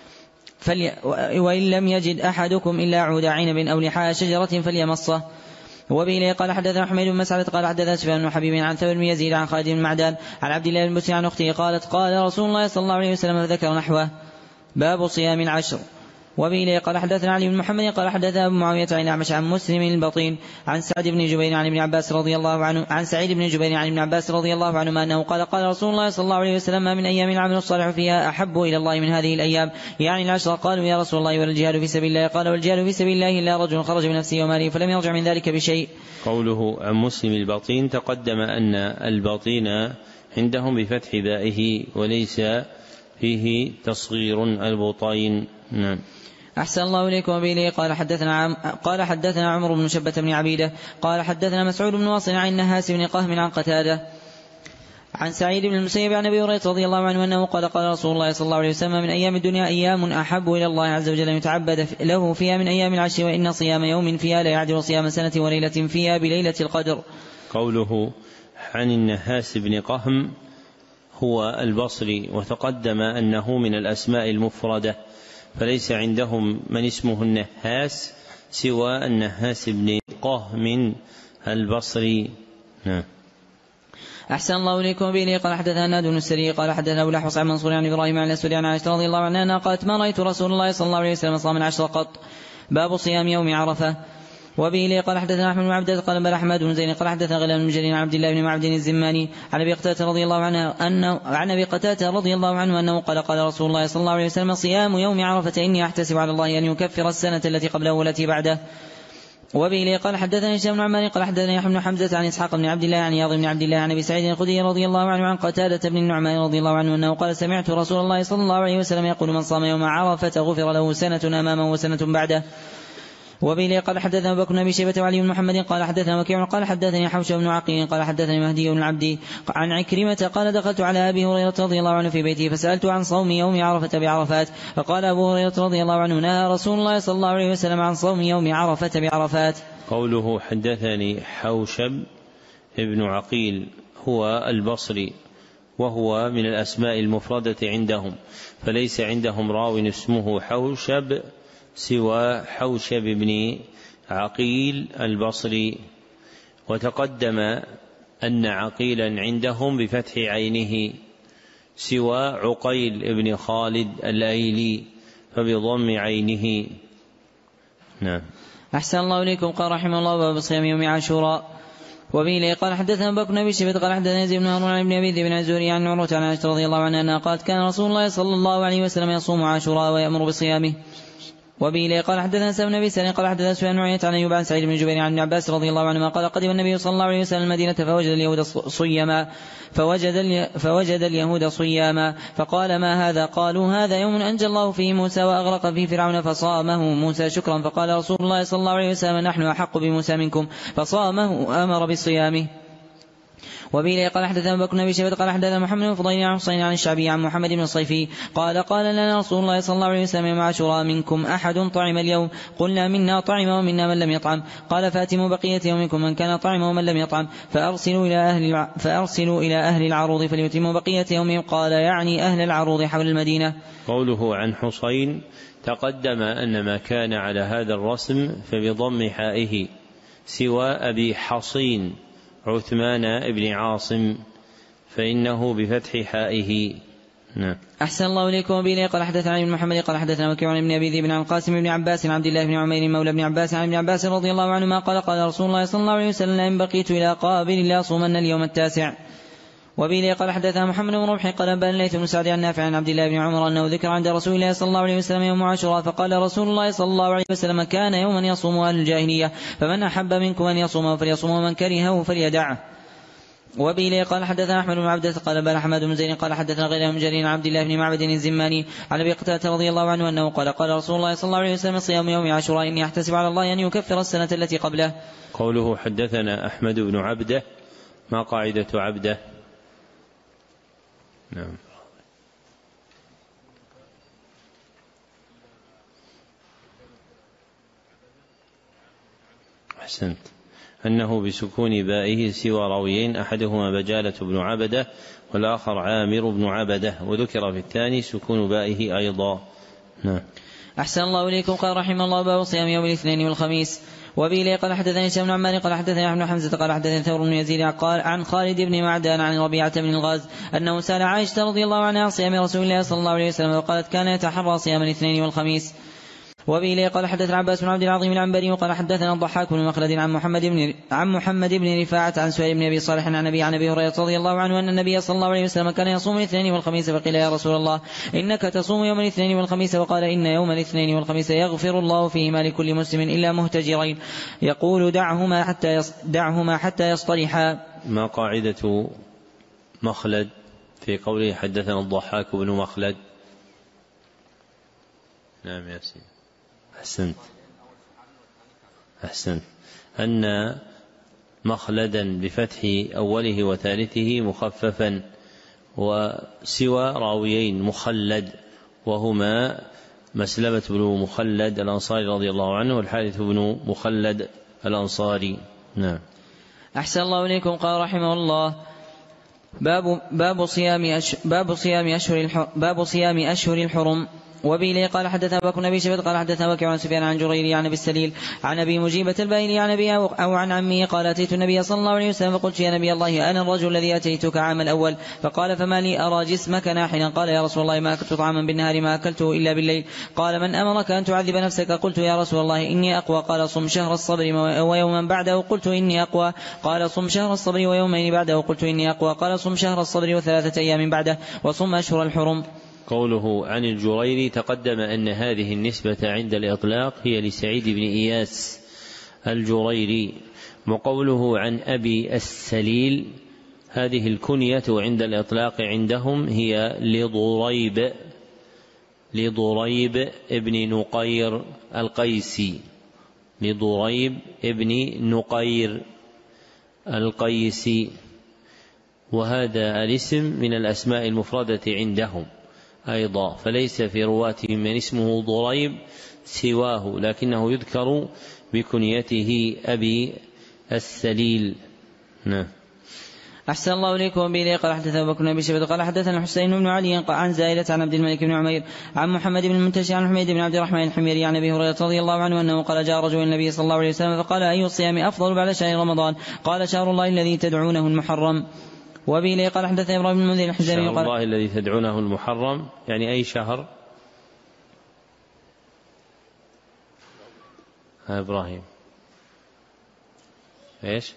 وإن لم يجد أحدكم إلا عود عنب أو لحاء شجرة فليمصه. وبه قال حدثنا حميد بن مسعد قال حدثنا سفيان بن حبيب عن ثور بن يزيد عن خالد بن معدان عن عبد الله بن بسر عن أخته قالت قال رسول الله صلى الله عليه وسلم فذكر نحوه. باب صيام العشر. وبه قال حدثنا علي بن محمد قال حدثنا أبو معاوية عن الأعمش عن مسلم البطين عن سعد بن جبير عن ابن عباس رضي الله عنه عن سعيد بن جبير عن ابن عباس رضي الله عنه أنه قال قال رسول الله صلى الله عليه وسلم ما من أيام العمل الصالح فيها أحب إلى الله من هذه الأيام يعني العشر. قالوا يا رسول الله ولا الجهاد في سبيل الله قال والجهاد في سبيل الله إلا رجل خرج بنفسه وماله فلم يرجع من ذلك بشيء. قوله عن مسلم البطين تقدم أن البطين عندهم بفتح بائه وليس فيه تصغير البطين. نعم. أحسن الله إليكم. وبه قال حدثنا عمر بن شبة بن عبيدة قال حدثنا مسعود بن واصل عن النهاس بن قهم عن قتادة عن سعيد بن المسيب عن أبي هريرة رضي الله عنه أنه قال قال رسول الله صلى الله عليه وسلم من أيام الدنيا أيام أحب إلى الله عز وجل يتعبد له فيها من أيام العشر وإن صيام يوم فيها لا يعدل صيام سنة وليلة فيها بليلة القدر. قوله عن النهاس بن قهم هو البصري وتقدم أنه من الأسماء المفردة فليس عندهم من اسمه النهاس سوى النهاس بن قهم البصري. نعم. أحسن الله إليكم. به قال حدثنا ناد بن السري قال حدثنا أبو الأحوص عن منصور عن إبراهيم عن الأسود عن عائشة رضي الله عنها قالت ما رأيت رسول الله صلى الله عليه وسلم صام العشر قط. باب صيام يوم عرفة. وبه قال حدثنا أحمد بن عبد قال بل أحمد بن زين قال حدثنا غلام بن جرير عن عبد الله بن معبد الزماني عن أبي قتادة رضي الله عنه أنه قال قال رسول الله صلى الله عليه وسلم صيام يوم عرفة إني أحتسب على الله أن يكفر السنة التي قبله والتي بعده. وبه قال حدثنا هشام بن عمان قال حدثنا يحيى بن حمزة عن إسحاق بن عبد الله عن عياض بن عبد الله عن أبي سعيد الخدري رضي الله عنه عن قتادة بن النعمان رضي الله عنه أنه قال سمعت رسول الله صلى الله عليه وسلم يقول من صام يوم عرفة غفر له سنة أمامه وسنة بعده. وبه قال حدثنا أبو بكر بن أبي شيبة وعلي بن محمد قال حدثنا وكيع قال حدثني حوشب بن عقيل قال حدثني مهدي بن العبد عن عكرمة قال دخلت على أبي هريرة رضي الله عنه في بيته فسألته عن صوم يوم عرفة بعرفات فقال أبو هريرة رضي الله عنه نهى رسول الله صلى الله عليه وسلم عن صوم يوم عرفة بعرفات. قوله حدثني حوشب ابن عقيل هو البصري وهو من الأسماء المفردة عندهم، فليس عندهم راو اسمه حوشب سوى حوشب بن عقيل البصري. وتقدم أن عقيلا عندهم بفتح عينه سوى عقيل بن خالد الأيلي فبضم عينه. نعم. أحسن الله إليكم. قال رحمه الله باب صيام يوم عاشوراء. وبه قال حدثنا أبو بكر بن أبي شيبة قال حدثنا يزيد بن هارون عن ابن أبي ذئب بن الزهري عن عروة عن عائشة رضي الله عنها أنها قالت كان رسول الله صلى الله عليه وسلم يصوم عاشوراء ويأمر بصيامه. وبه قال حدثنا سلمة بن أبي سلمة قال حدثنا سفيان بن عيينة عن أيوب عن سعيد بن جبير عن ابن عباس رضي الله عنهما قال قدم النبي صلى الله عليه وسلم المدينة فوجد اليهود صياما فقال ما هذا؟ قالوا هذا يوم أنجى الله فيه موسى وأغرق فيه فرعون فصامه موسى شكرا. فقال رسول الله صلى الله عليه وسلم نحن أحق بموسى منكم فصامه أمر بصيامه. وبه قال حدثنا أبو بكر بن أبي شيبة قال حدثنا محمد بن فضيل عن حسين عن الشعبي عن محمد بن الصيفي قال لنا رسول الله صلى الله عليه وسلم يوم عاشوراء منكم أحد طعم اليوم؟ قلنا منا طعم ومنا من لم يطعم. قال فاتموا بقية يومكم من كان طعم ومن لم يطعم فأرسلوا إلى أهل العروض فليتموا بقية يومهم. قال يعني أهل العروض حول المدينة. قوله عن حسين تقدم أن ما كان على هذا الرسم فبضم حائه سوى أبي حصين عثمان بن عاصم فإنه بفتح حائه. نعم. أحسن الله إليكم. وبه قال حدثنا ابن محمد قال حدثنا وكيع عن ابن أبي ذئب عن القاسم بن عباس عن عبد الله بن عمير مولى ابن عباس عن ابن عباس رضي الله عنهما قال رسول الله صلى الله عليه وسلم إن بقيت إلى قابل لأصومن اليوم التاسع. وبه قال حدثنا محمد بن رمح قال بن ليث بن سعد عن نافع عن عبد الله بن عمر أنه ذكر عند رسول الله صلى الله عليه وسلم يوم عاشوراء فقال رسول الله صلى الله عليه وسلم كان يوما يصوم أهل الجاهلية فمن أحب منكم أن يصومه فليصومه ومن كرهه فليدعه. وبه قال حدثنا أحمد بن عبدة قال بن أحمد بن زيد قال حدثنا غير من جرير عبد الله بن معبد الزماني عن أبي قتادة رضي الله عنه أنه قال رسول الله صلى الله عليه وسلم صيام يوم عاشوراء إني أحتسب على الله أن يكفر السنة التي قبله. قوله حدثنا أحمد بن عبدة ما قاعدة عبدة؟ نعم. أحسنت. أنه بسكون بائه سوى راويين أحدهما بجالة بن عبدة والآخر عامر بن عبدة وذكر في الثاني سكون بائه أيضا. نعم. أحسن الله إليكم. قال رحمه الله باب صيام يوم الاثنين والخميس. وبه قال حدثني هشام بن عمار قال حدثني أحمد بن حمزة قال حدثني ثور بن يزيد قال عن خالد بن معدان عن ربيعة بن الغاز أنه سأل عائشة رضي الله عنها عن صيام رسول الله صلى الله عليه وسلم وقالت كان يتحرى صيام الاثنين والخميس. وبه قال حدثنا عباس بن عبد العظيم العنبري وقال حدثنا الضحاك بن مخلد عن محمد بن رفاعة عن سهيل بن أبي صالح عن أبي هريرة رضي الله عنه أن النبي صلى الله عليه وسلم كان يصوم الاثنين والخميس فقيل يا رسول الله إنك تصوم يوم الاثنين والخميس وقال إن يوم الاثنين والخميس يغفر الله فيهما لكل مسلم إلا مهتجرين يقول دعهما حتى يصطلحا. ما قاعدة مخلد في قوله حدثنا الضحاك بن مخلد؟ نعم يا سيدي. أحسنت. أن مخلدا بفتح أوله وثالثه مخففا وسوى راويين مخلد وهما مسلمة بن مخلد الأنصاري رضي الله عنه والحارث بن مخلد الأنصاري. نعم. أحسن الله إليكم. قال رحمه الله باب صيام أشهر الحرم. وبه قال حدثنا أبو بكر بن أبي شيبة قال حدثنا وكيع عن سفيان عن جرير عن أبي السليل عن أبي مجيبة الباهلي عن أبي أو عن عمه قال أتيت النبي صلى الله عليه وسلم فقلت يا نبي الله أنا الرجل الذي أتيتك عام الأول فقال فما لي أرى جسمك ناحنا؟ قال يا رسول الله ما أكلت طعاما بالنهار ما أكلته إلا بالليل. قال من أمرك أن تعذب نفسك؟ قلت يا رسول الله إني أقوى. قال صم شهر الصبر ويوما بعده. قلت إني أقوى. قال صم شهر الصبر ويومين بعده. قلت إني أقوى. قال صم شهر الصبر و3 أيام بعده وصم أشهر الحرم. قوله عن الجريري تقدم أن هذه النسبة عند الإطلاق هي لسعيد بن إياس الجريري. وقوله عن أبي السليل هذه الكنية عند الإطلاق عندهم هي لضريب ابن نقير القيسي لضريب ابن نقير القيسي، وهذا الاسم من الأسماء المفردة عندهم أيضا، فليس في رواتهم من اسمه ضريب سواه، لكنه يذكر بكنيته أبي السليل. نعم. أحسن الله إليكم. به قال حدثنا أبو بكر بن أبي شيبة قال حدثنا الحسين بن علي عن زائدة عن عبد الملك بن عمير عن محمد بن المنتشر عن حميد بن عبد الرحمن الحميري عن أبي هريرة رضي الله عنه أنه قال جاء رجل النبي صلى الله عليه وسلم فقال أي الصيام أفضل بعد شهر رمضان؟ قال شهر الله الذي تدعونه المحرم. وبه قال حدثنا إبراهيم بن المنذر الحزامي شهر الله الذي تدعونه المحرم يعني أي شهر؟ إبراهيم إيش؟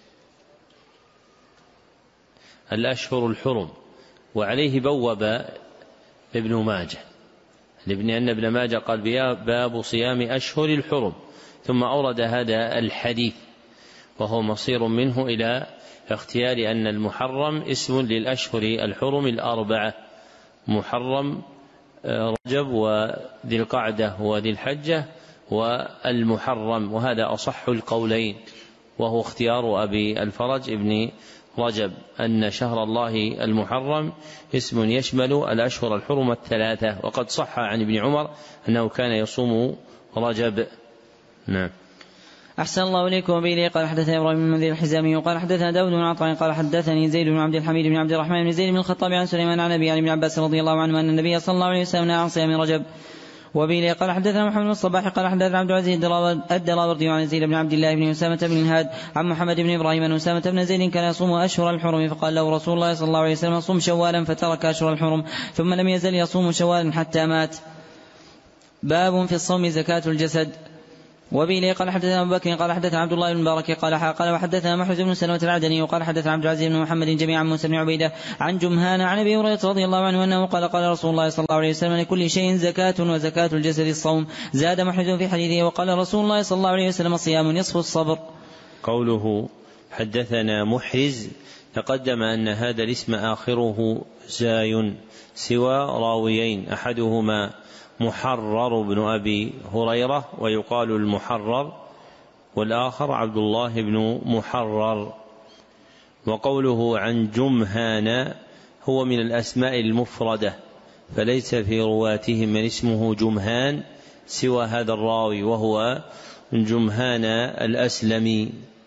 الأشهر الحرم. وعليه بوب ابن ماجه لابن ابن ماجه قال باب صيام أشهر الحرم، ثم أورد هذا الحديث، وهو مصير منه إلى اختيار أن المحرم اسم للأشهر الحرم الأربعة، محرم رجب وذي القعدة وذي الحجة والمحرم، وهذا أصح القولين، وهو اختيار أبي الفرج ابن رجب أن شهر الله المحرم اسم يشمل الأشهر الحرم الثلاثة، وقد صح عن ابن عمر أنه كان يصوم رجب. نعم. أحسن الله إليكم. وبه قال حدثنا إبراهيم بن المنذر الحزامي وقال حدثنا داود بن عطاء قال حدثني زيد بن عبد الحميد بن عبد الرحمن بن زيد بن الخطاب عن سليمان عن أبي ابن عباس رضي الله عنه أن النبي صلى الله عليه وسلم نهى عن صيام رجب. وبه قال حدثنا محمد بن الصباح قال حدثنا عبد العزيز الدراوردي عن زيد بن عبد الله بن أسامة بن الهاد عن محمد بن إبراهيم أن أسامة بن زيد كان يصوم أشهر الحرم، فقال له رسول الله صلى الله عليه وسلم صم شوالا، فترك أشهر الحرم ثم لم يزل يصوم شوالا حتى مات. باب في الصوم زكاة الجسد. وبه قال حدثنا أبو بكر قال حدثنا عبد الله بن مبارك قال وحدثنا محرز بن سلمة العدني وقال حدثنا عبد العزيز بن محمد جميعا عن موسى بن عبيدة عن جمهان عن أبي هريرة رضي الله عنه أنه قال رسول الله صلى الله عليه وسلم لكل شيء زكاة وزكاة الجسد الصوم. زاد محرز في حديثه وقال رسول الله صلى الله عليه وسلم صيام نصف الصبر. قوله حدثنا محرز تقدم أن هذا الاسم آخره زاي سوى راويين، أحدهما محرر بن أبي هريرة ويقال المحرر، والآخر عبد الله بن محرر. وقوله عن جمهان هو من الأسماء المفردة، فليس في رواتهم من اسمه جمهان سوى هذا الراوي وهو جمهان الأسلمي.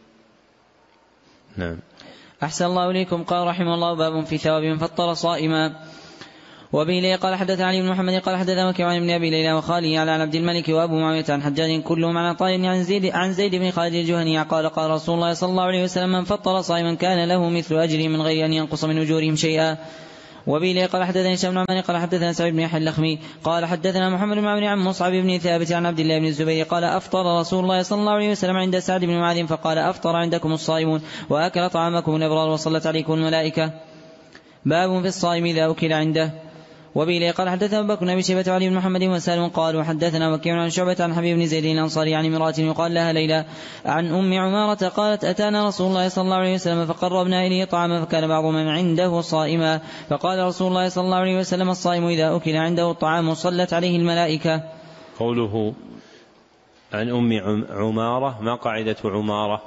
نعم. أحسن الله إليكم. قال رحمه الله باب في ثواب من فطر صائما. وبه قال حدثنا علي بن محمد قال حدثنا وكيع عن ابن أبي ليلى وخالي على عبد الملك وأبو معاوية عن حجاج كلهم عن عطاء عن زيد بن خالد الجهني قال قال رسول الله صلى الله عليه وسلم من فطر صائما كان له مثل أجره من غير أن ينقص من أجورهم شيئا. وبه قال حدثنا هشام بن عمرو قال حدثنا سعيد بن يحيى اللخمي قال حدثنا محمد بن عمرو عن مصعب بن ثابت عن عبد الله بن الزبير قال أفطر رسول الله صلى الله عليه وسلم عند سعد بن معاذ فقال أفطر عندكم الصائمون وأكل طعامكم الأبرار وصلت عليكم الملائكة. باب في الصائم إذا أكل عنده. وبه قال حدثنا أبو بكر بن أبي شيبة وعلي بن محمد وسالم قالوا حدثنا وكيع عن شعبة عن حبيب بن زيد الأنصاري عن امرأة يقال لها ليلى عن أم عمارة قالت أتانا رسول الله صلى الله عليه وسلم فقربنا إليه طعاما فكان بعض من عنده صائما فقال رسول الله صلى الله عليه وسلم الصائم إذا أكل عنده الطعام صلت عليه الملائكة. قوله عن أم عمارة ما قاعدة عمارة؟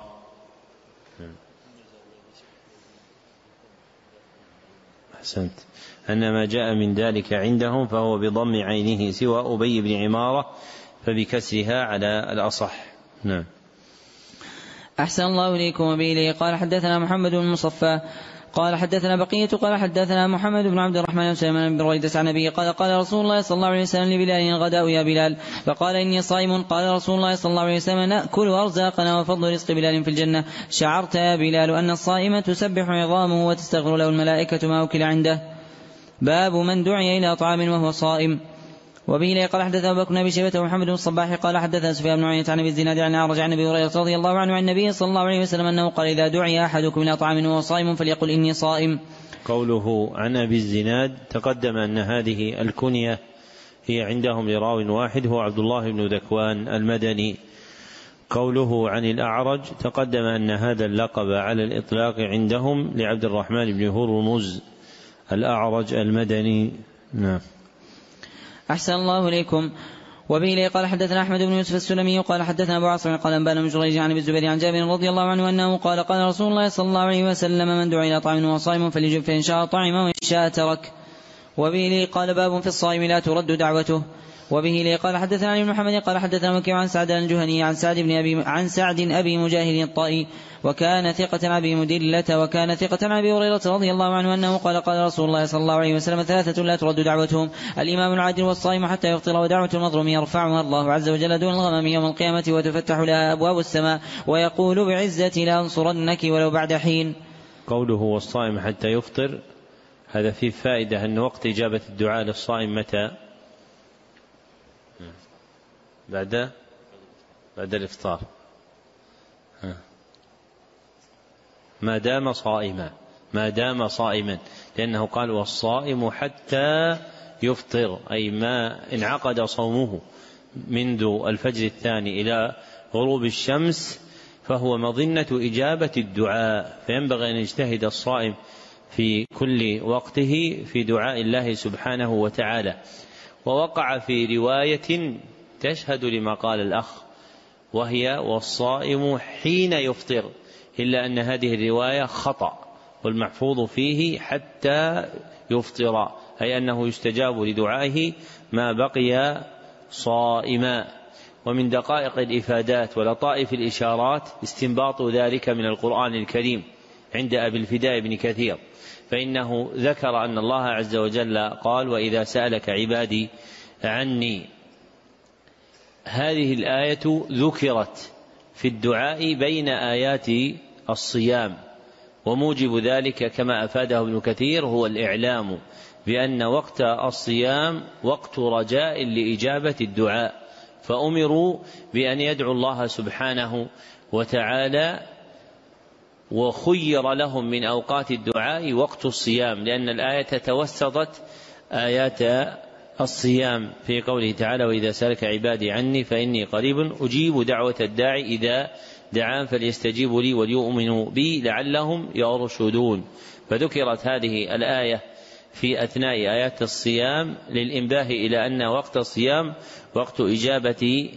أحسنت. أن ما جاء من ذلك عندهم فهو بضم عينه سوى أبي بن عمارة فبكسرها على الأصح. نعم. أحسن الله إليكم. وبه قال حدثنا محمد بن مصفى قال حدثنا بقية قال حدثنا محمد بن عبد الرحمن وسليمان بن رويدة عن أبيه قال قال رسول الله صلى الله عليه وسلم لبلال الغداء يا بلال فقال إني صائم. قال رسول الله صلى الله عليه وسلم نأكل أرزاقنا وفضل رزق بلال في الجنة. شعرت يا بلال أن الصائم تسبح عظامه وتستغفر له الملائكة ما أكل عنده. باب من دعي إلى طعام وهو صائم. وبه قال حدثنا أبو بكر بن أبي شيبة ومحمد بن الصباح قال حدثنا سفيان بن عيينة عن أبي الزناد عن أعرج عن أبي هريرة رضي الله عنه عن النبي صلى الله عليه وسلم أنه قال إذا دعي أحدكم إلى طعام وهو صائم فليقل إني صائم. قوله عن أبي الزناد تقدم أن هذه الكنية هي عندهم لراو واحد هو عبد الله بن ذكوان المدني. قوله عن الأعرج تقدم أن هذا اللقب على الإطلاق عندهم لعبد الرحمن بن هرمز الأعرج المدني. نعم. أحسن الله إليكم. وبه قال حدثنا أحمد بن يوسف السلمي قال حدثنا أبو عاصم قال أنبانا بن جريج عن ابي الزبير عن جابر رضي الله عنه أنه قال قال رسول الله صلى الله عليه وسلم من دعا إلى طعام وصائم فليجب فإن شاء طعم وإن شاء ترك. وبه قال باب في الصائم لا ترد دعوته. وبه قال حدثنا علي بن محمد قال حدثنا وكيع عن سعد الجهني عن سعد أبي مجاهد الطائي وكان ثقة أبي مدلة وكان ثقة أبي هريرة رضي الله عنه أنه قال قال رسول الله صلى الله عليه وسلم ثلاثة لا ترد دعوتهم: الإمام العادل والصائم حتى يفطر ودعوة المظلوم يرفعها الله عز وجل دون الغمم يوم القيامة وتفتح لها أبواب السماء ويقول بعزتي لأنصرنك ولو بعد حين. قوله والصائم حتى يفطر هذا فيه فائدة أن وقت إجابة الدعاء للصائم متى؟ بعد الإفطار ما دام صائما لأنه قال والصائم حتى يفطر أي ما انعقد صومه منذ الفجر الثاني إلى غروب الشمس فهو مظنة إجابة الدعاء، فينبغي أن يجتهد الصائم في كل وقته في دعاء الله سبحانه وتعالى. ووقع في رواية تشهد لما قال الأخ وهي والصائم حين يفطر، إلا أن هذه الرواية خطأ والمحفوظ فيه حتى يفطر، أي أنه يستجاب لدعائه ما بقي صائما. ومن دقائق الإفادات ولطائف الإشارات استنباط ذلك من القرآن الكريم عند أبي الفداء بن كثير، فإنه ذكر أن الله عز وجل قال وإذا سألك عبادي عني. هذه الآية ذكرت في الدعاء بين آيات الصيام، وموجب ذلك كما أفاده ابن كثير هو الإعلام بأن وقت الصيام وقت رجاء لإجابة الدعاء، فأمروا بأن يدعوا الله سبحانه وتعالى، وخير لهم من أوقات الدعاء وقت الصيام، لأن الآية توسطت آيات الصيام في قوله تعالى وإذا سألك عبادي عني فإني قريب أجيب دعوة الداعي إذا دعان فليستجيبوا لي وليؤمنوا بي لعلهم يرشدون. فذكرت هذه الآية في أثناء آيات الصيام للإنباه إلى أن وقت الصيام وقت إجابة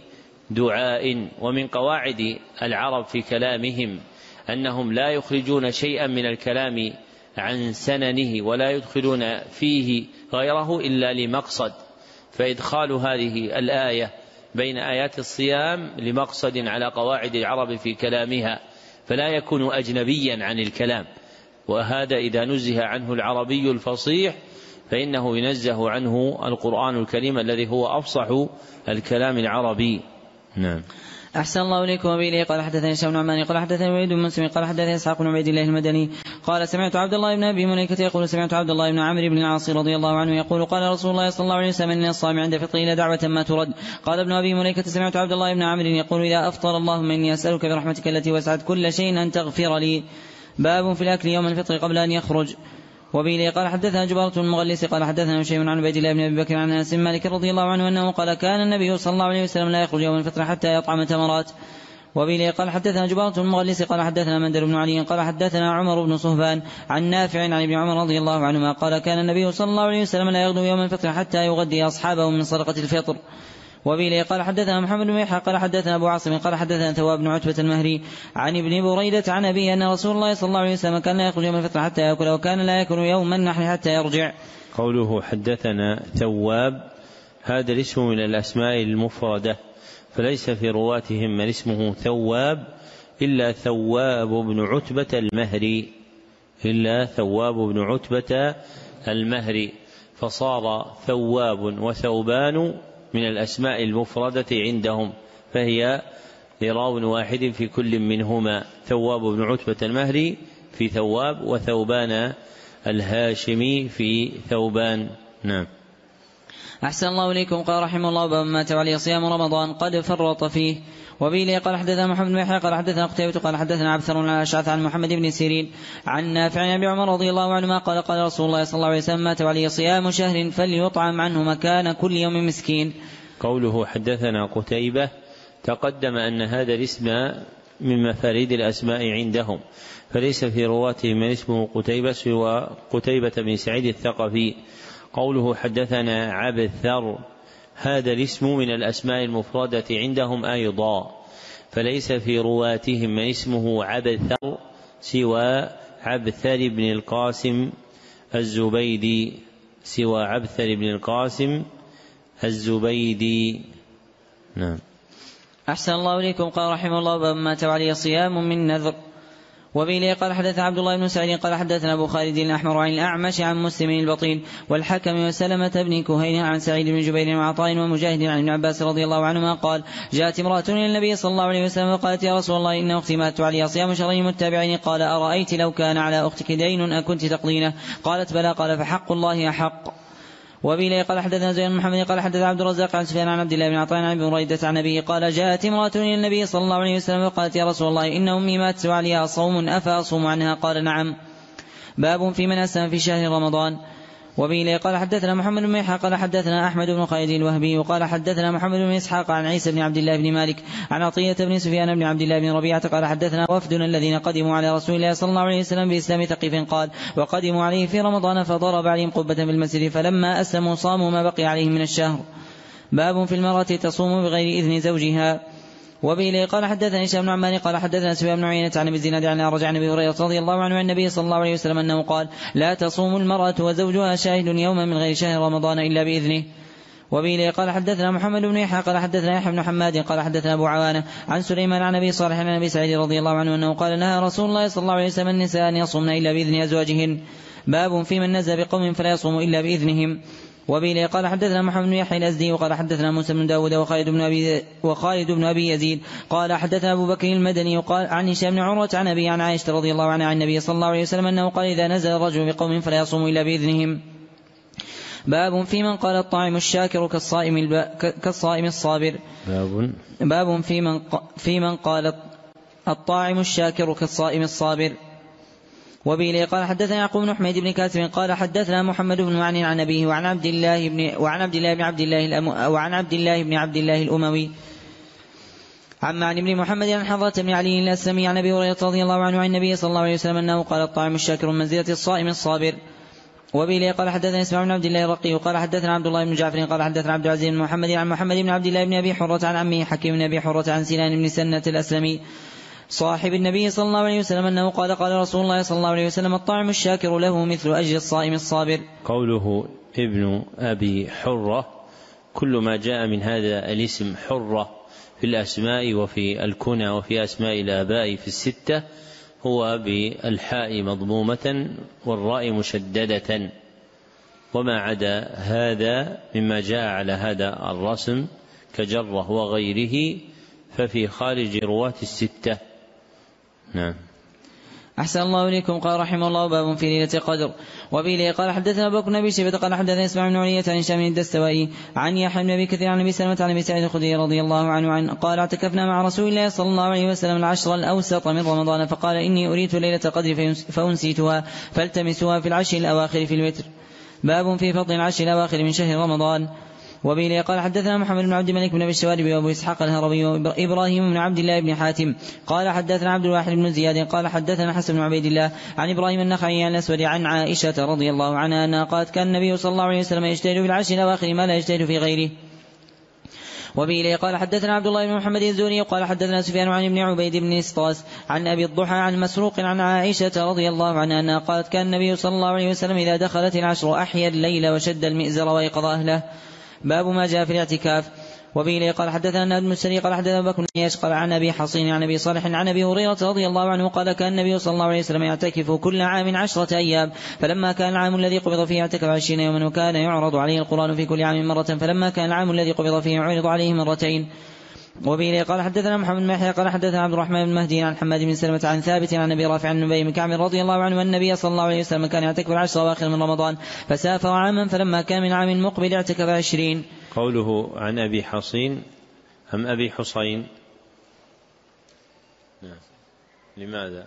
دعاء. ومن قواعد العرب في كلامهم أنهم لا يخرجون شيئا من الكلام عن سننه ولا يدخلون فيه غيره إلا لمقصد، فإدخال هذه الآية بين آيات الصيام لمقصد على قواعد العرب في كلامها، فلا يكون أجنبيا عن الكلام، وهذا إذا نزه عنه العربي الفصيح فإنه ينزه عنه القرآن الكريم الذي هو أفصح الكلام العربي. نعم. أحسن الله إليكم. وبه قال حدثني هشام بن عمان قال حدثني وليد بن مسلم قال حدثني إسحاق بن عبيد الله المدني قال سمعت عبد الله بن أبي مليكة يقول سمعت عبد الله بن عمرو بن العاص رضي الله عنه يقول قال رسول الله صلى الله عليه وسلم إن الصائم عند فطره دعوة ما ترد. قال ابن أبي مليكة سمعت عبد الله بن عمرو يقول إذا أفطر اللهم إني أسألك برحمتك التي وسعت كل شيء أن تغفر لي. باب في الأكل يوم الفطر قبل أن يخرج. وبه قال حدثنا جبارة المغلس قال حدثنا شيء عن عبيد الله بن أبي بكر عن أنس مالك رضي الله عنه أنه قال كان النبي صلى الله عليه وسلم لا يخرج يوم الفطر حتى يطعم تمرات. وبه قال حدثنا جبارة المغلس قال حدثنا مندر بن علي قال حدثنا عمر بن صهبان عن نافع عن ابن عمر رضي الله عنهما قال كان النبي صلى الله عليه وسلم لا يغدو يوم الفطر حتى يغدي أصحابه من صدقة الفطر. وبه قال حدثنا محمد بن يحيى قال حدثنا أبو عاصم قال حدثنا ثواب بن عتبة المهري عن ابن بريدة عن أبيه أن رسول الله صلى الله عليه وسلم كان لا يخرج يوم الفطر حتى يأكل وكان لا يأكل يوم النحر حتى يرجع. قوله حدثنا ثواب هذا الاسم من الأسماء المفردة، فليس في رواتهم من اسمه ثواب إلا ثواب بن عتبة المهري فصار ثواب وثوبان من الأسماء المفردة عندهم، فهي لراو واحد في كل منهما، ثواب بن عتبة المهري في ثواب وثوبان الهاشمي في ثوبان. نعم. أحسن الله إليكم. قال رحمه الله باب ما تولي صيام رمضان قد فرط فيه. وبه قال حدثنا محمد بن يحيى قال حدثنا قتيبة قال حدثنا عبثر عن الأشعث عن محمد بن سيرين عن نافع عن أبي عمر رضي الله عنهما قال قال رسول الله صلى الله عليه وسلم ما تولي صيام شهر فليطعم عنه مكان كل يوم مسكين. قوله حدثنا قتيبة تقدم أن هذا الاسم من مفاريد الأسماء عندهم، فليس في رواته من اسمه قتيبة سوى قتيبة بن سعيد الثقفي. قوله حدثنا عبثر هذا الاسم من الأسماء المفردة عندهم أيضا، فليس في رواتهم من اسمه عبثر سوى عبثر بن القاسم الزبيدي، سوى عبثر بن القاسم الزبيدي. نعم. أحسن الله إليكم. قال رحمه الله: باب ما مات عليه صيام من نذر. وبه قال حدثنا عبد الله بن سعيد قال حدثنا أبو خالد الأحمر عن الأعمش عن مسلم البطين والحكم وسلمة بن كهين عن سعيد بن جبير وعطاء ومجاهد عن ابن عباس رضي الله عنهما قال: جاءت امرأة إلى النبي صلى الله عليه وسلم وقالت: يا رسول الله، إن أختي مات عليها صيام شهرين متابعين. قال: أرأيت لو كان على أختك دين أكنت تقضينه؟ قالت: بلى. قال: فحق الله أحق. وبه قال حدثنا زيد بن محمد قال حدثنا عبد الرزاق عن سفيان عن عبد الله بن عطاء عن ابي هريرة عن أبيه قال: جاءت امرأة إلى النبي صلى الله عليه وسلم وقالت: يا رسول الله، إن أمي مات وعليها صوم أفأصوم عنها؟ قال: نعم. باب في من أسلم في شهر رمضان. وبه قال حدثنا محمد بن ميحى قال حدثنا أحمد بن خالد الوهبي وقال حدثنا محمد بن إسحاق عن عيسى بن عبد الله بن مالك عن عطية بن سفيان بن عبد الله بن ربيعة قال حدثنا وفدنا الذين قدموا على رسول الله صلى الله عليه وسلم بإسلام ثقيف قال: وقدموا عليه في رمضان فضرب عليهم قبة في المسجد فلما أسلموا صاموا ما بقي عليهم من الشهر. باب في المرأة تصوم بغير إذن زوجها. وبه قال حدثنا هشام بن عمار قال حدثنا سفيان بن عيينة عن ابي الزناد عن أعرج عن ابي هريرة رضي الله عنه عن النبي صلى الله عليه وسلم أنه قال: لا تصوم المرأة وزوجها شاهد يوما من غير شهر رمضان إلا بإذنه. وبه قال حدثنا محمد بن يحيى قال حدثنا يحيى بن حماد قال حدثنا أبو عوانة عن سليمان عن أبي صالح عن أبي سعيد رضي الله عنه أنه قال: نهى رسول الله صلى الله عليه وسلم النساء أن يصومن إلا بإذن أزواجهن. باب في من نزل بقوم فلا يصوم إلا بإذنهم. وبه قال حدثنا محمد بن يحيى الأزدي وقال حدثنا موسى بن داود وخالد بن أبي يزيد قال حدثنا أبو بكر المدني وقال عن هشام بن عروة عن أبي عن عائشة رضي الله عنها عن النبي صلى الله عليه وسلم أنه قال: إذا نزل الرجل بقوم فلا يصوم إلا بإذنهم. باب في من قال: الطاعم الشاكر كالصائم الصابر. باب في من قال: الطاعم الشاكر كالصائم الصابر. وبه قال حدثنا يعقوب بن حميد بن كاسب قال حدثنا محمد بن معن عن أبيه وعن عبد الله بن عبد الله الأموي عن معن بن محمد عن حضرة بن علي الأسلمي عن أبي هريرة رضي الله عنه عن النبي صلى الله عليه وسلم أنه قال: الطاعم الشاكر من منزلة الصائم الصابر. وبه قال حدثنا اسماعيل بن عبد الله الرقي وقال حدثنا عبد الله بن جعفر قال حدثنا عبد العزيز بن محمد عن محمد بن عبد الله بن أبي حرة عن عمه حكيم بن أبي حرة عن سنان بن سنة الأسلمي صاحب النبي صلى الله عليه وسلم أنه قال: قال رسول الله صلى الله عليه وسلم: الطاعم الشاكر له مثل أجر الصائم الصابر. قوله ابن أبي حرة، كل ما جاء من هذا الاسم حرة في الأسماء وفي الكنى وفي أسماء الآباء في الستة هو بالحاء مضمومة والراء مشددة، وما عدا هذا مما جاء على هذا الرسم كجرة وغيره ففي خارج رواة الستة. نعم. أحسن الله إليكم. قال رحمه الله: باب في ليلة القدر. وبه قال حدثنا أبو بكر بن أبي شيبة قال حدثنا اسماعيل بن علية عن هشام الدستوائي عن يحيى بن أبي كثير عن أبي سلمة عن أبي سعيد الخدري رضي الله عنه قال: اعتكفنا مع رسول الله صلى الله عليه وسلم العشر الأوسط من رمضان فقال: إني أريت ليلة القدر فأنسيتها فالتمسوها في العشر الأواخر في الوتر. باب في فضل العشر الأواخر من شهر رمضان. وبه قال حدثنا محمد بن عبد الملك بن أبي الشوارب وأبو إسحاق الهروي وإبراهيم بن عبد الله بن حاتم قال حدثنا عبد الواحد بن زياد قال حدثنا حسن بن عبيد الله عن إبراهيم النخعي عن الأسود عن عائشة رضي الله عنها أنها قالت: كان النبي صلى الله عليه وسلم يجتهد في العشر الأواخر ما لا يجتهد في غيره. وبه قال حدثنا عبد الله بن محمد الزهري قال حدثنا سفيان عن ابن عبيد بن اسطاس عن أبي الضحى عن مسروق عن عائشة رضي الله عنها أنها قالت: كان النبي صلى الله عليه وسلم إذا دخلت العشر أحيا الليل وشد المئزر وأيقظ أهله. باب ما جاء في الاعتكاف. وبه قال حدثنا ابن السري قال حدثنا أبو بكر قال عن أبي حصين عن أبي صالح عن أبي هريرة رضي الله عنه قال: كان النبي صلى الله عليه وسلم يعتكف كل عام 10 أيام، فلما كان العام الذي قبض فيه اعتكف 20 يوما، وكان يعرض عليه القرآن في كل عام مرة، فلما كان العام الذي قبض فيه يعرض عليه مرتين. وبه قال حدثنا محمد بن يحيى قال حدثنا عبد الرحمن بن مهدي عن حماد بن سلمة عن ثابت عن أبي رافع عن أبي بن كعب رضي الله عنه أن النبي صلى الله عليه وسلم كان يعتكف العشر أواخر من رمضان فسافر عاما، فلما كان من عام مقبل اعتكف 20. قوله عن أبي حصين أم أبي حصين؟ نعم. لماذا؟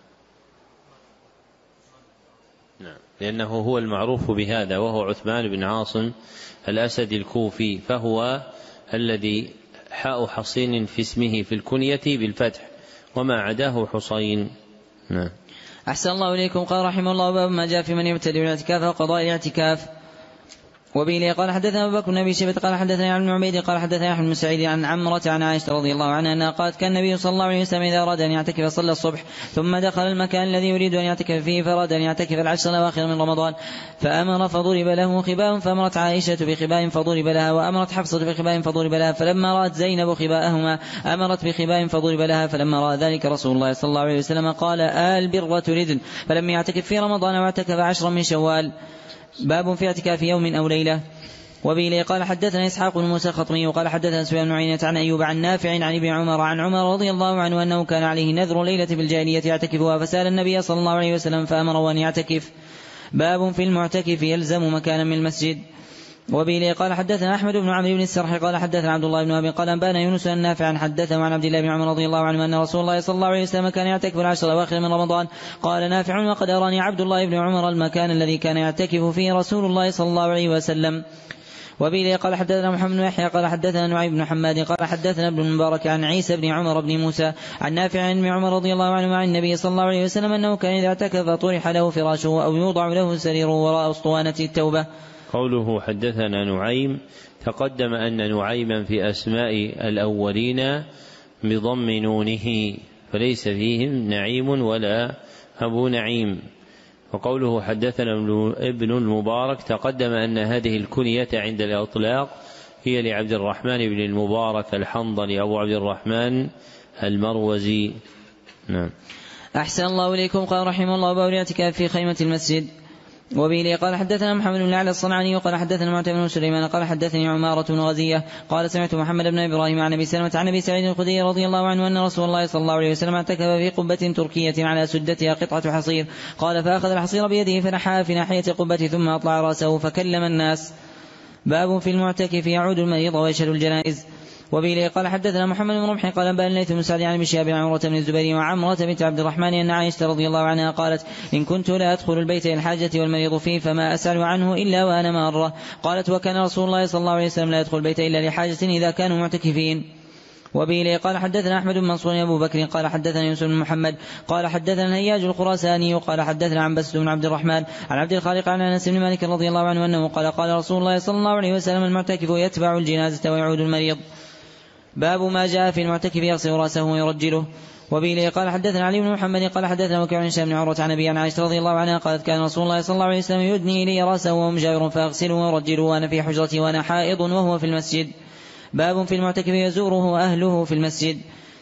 نعم. لأنه هو المعروف بهذا وهو عثمان بن عاصم الأسدي الكوفي، فهو الذي حاء حصين في اسمه في الكنية بالفتح، وما عداه حصين. نعم. أحسن الله إليكم. قال رحمه الله: باب ما جاء في من يبتدئ الاعتكاف وقضاء الاعتكاف. وبه قال حدثنا أبو بكر بن أبي شيبة قال حدثنا عن عبيد قال حدثنا أحمد بن سعيد عن عمرة عن عائشة رضي الله عنها أنها قالت كان النبي صلى الله عليه وسلم إذا أراد أن يعتكف صلى الصبح ثم دخل المكان الذي يريد أن يعتكف فيه فراد أن يعتكف العشر الأواخر من رمضان فأمر فضرب له خباء فأمرت عائشة بخباء فضرب لها وأمرت حفصة بخباء فضرب لها فلما رأت زينب خباءهما أمرت بخباء فضرب لها فلما رأى ذلك رسول الله صلى الله عليه وسلم قال البر تردن فلم يعتكف في رمضان واعتكف 10 من شوال. باب في اعتكاف يوم أو ليلة. وبه قال حدثنا إسحاق بن موسى الخطمي وقال حدثنا سفيان بن عيينة عن أيوب عن نافع عن ابن عمر عن عمر رضي الله عنه أنه كان عليه نذر ليلة في الجاهلية يعتكفها فسأل النبي صلى الله عليه وسلم فأمره أن يعتكف. باب في المعتكف يلزم مكانا من المسجد. وبه قال حدثنا أحمد بن عمرو بن السرح قال حدثنا عبد الله بن أبي قال أنبانا يونس النافع حدثه عن عبد الله بن عمر رضي الله عنه أن رسول الله صلى الله عليه وسلم كان يعتكف العشر الأواخر من رمضان. قال نافع وقد أراني عبد الله بن عمر المكان الذي كان يعتكف فيه رسول الله صلى الله عليه وسلم. وبه قال حدثنا محمد بن يحيى قال حدثنا نعيم بن حماد قال حدثنا ابن المبارك عن عيسى بن عمر بن موسى عن نافع عن ابن عمر رضي الله عنه عن النبي صلى الله عليه وسلم أنه كان إذا اعتكف طرح له فراشه أو يوضع له سريره وراء أسطوانة التوبة. قوله حدثنا نعيم تقدم أن نعيما في أسماء الأولين بضم نونه فليس فيهم نعيم ولا أبو نعيم. وقوله حدثنا ابن المبارك تقدم أن هذه الكنية عند الإطلاق هي لعبد الرحمن بن المبارك الحنظلي أبو عبد الرحمن المروزي. نعم. أحسن الله إليكم. قال رحمه الله باب الاعتكاف في خيمة المسجد. وبه قال حدثنا محمد بن الأعلى الصنعاني قال حدثنا معتمر بن سليمان قال حدثني عمارة بن غزية قال سمعت محمد بن إبراهيم عن أبي سلمة عن أبي سعيد الخدري رضي الله عنه أن رسول الله صلى الله عليه وسلم اعتكف في قبة تركية على سدتها قطعة حصير قال فأخذ الحصير بيده فنحاها في ناحية قبة ثم أطلع رأسه فكلم الناس. باب في المعتكف يعود المريض ويشهد الجنائز. وبه قال حدثنا محمد بن رمح قال أنبأنا الليث بن سعد عن ابن شهاب عن عروة بن الزبير وعمرة بنت عبد الرحمن أن عائشة رضي الله عنها قالت إن كنت لا أدخل البيت للحاجة والمريض فيه فما أسأل عنه إلا وأنا مارة. قالت وكان رسول الله صلى الله عليه وسلم لا يدخل البيت إلا لحاجة إذا كانوا معتكفين. وبه قال حدثنا أحمد بن منصور أبو بكر قال حدثنا يوسف بن محمد قال حدثنا الهياج الخراساني قال حدثنا عن بسط بن عبد الرحمن عن عبد الخالق عن أنس بن مالك رضي الله عنه أنه قال رسول الله صلى الله عليه وسلم المعتكف يتبع الجنازة ويعود المريض. باب ما جاء في المعتكف يغسل رأسه ويرجله. وبه قال حدثنا علي بن محمد قال حدثنا وكيع عن هشام بن عروة عن أبي عن عائشة رضي الله عنها قالت كان رسول الله صلى الله عليه وسلم يدني إلي رأسه وهو مجاور فأغسله وأرجله وأنا في حجرتي وأنا حائض وهو في المسجد. باب في المعتكف يزوره أهله في المسجد.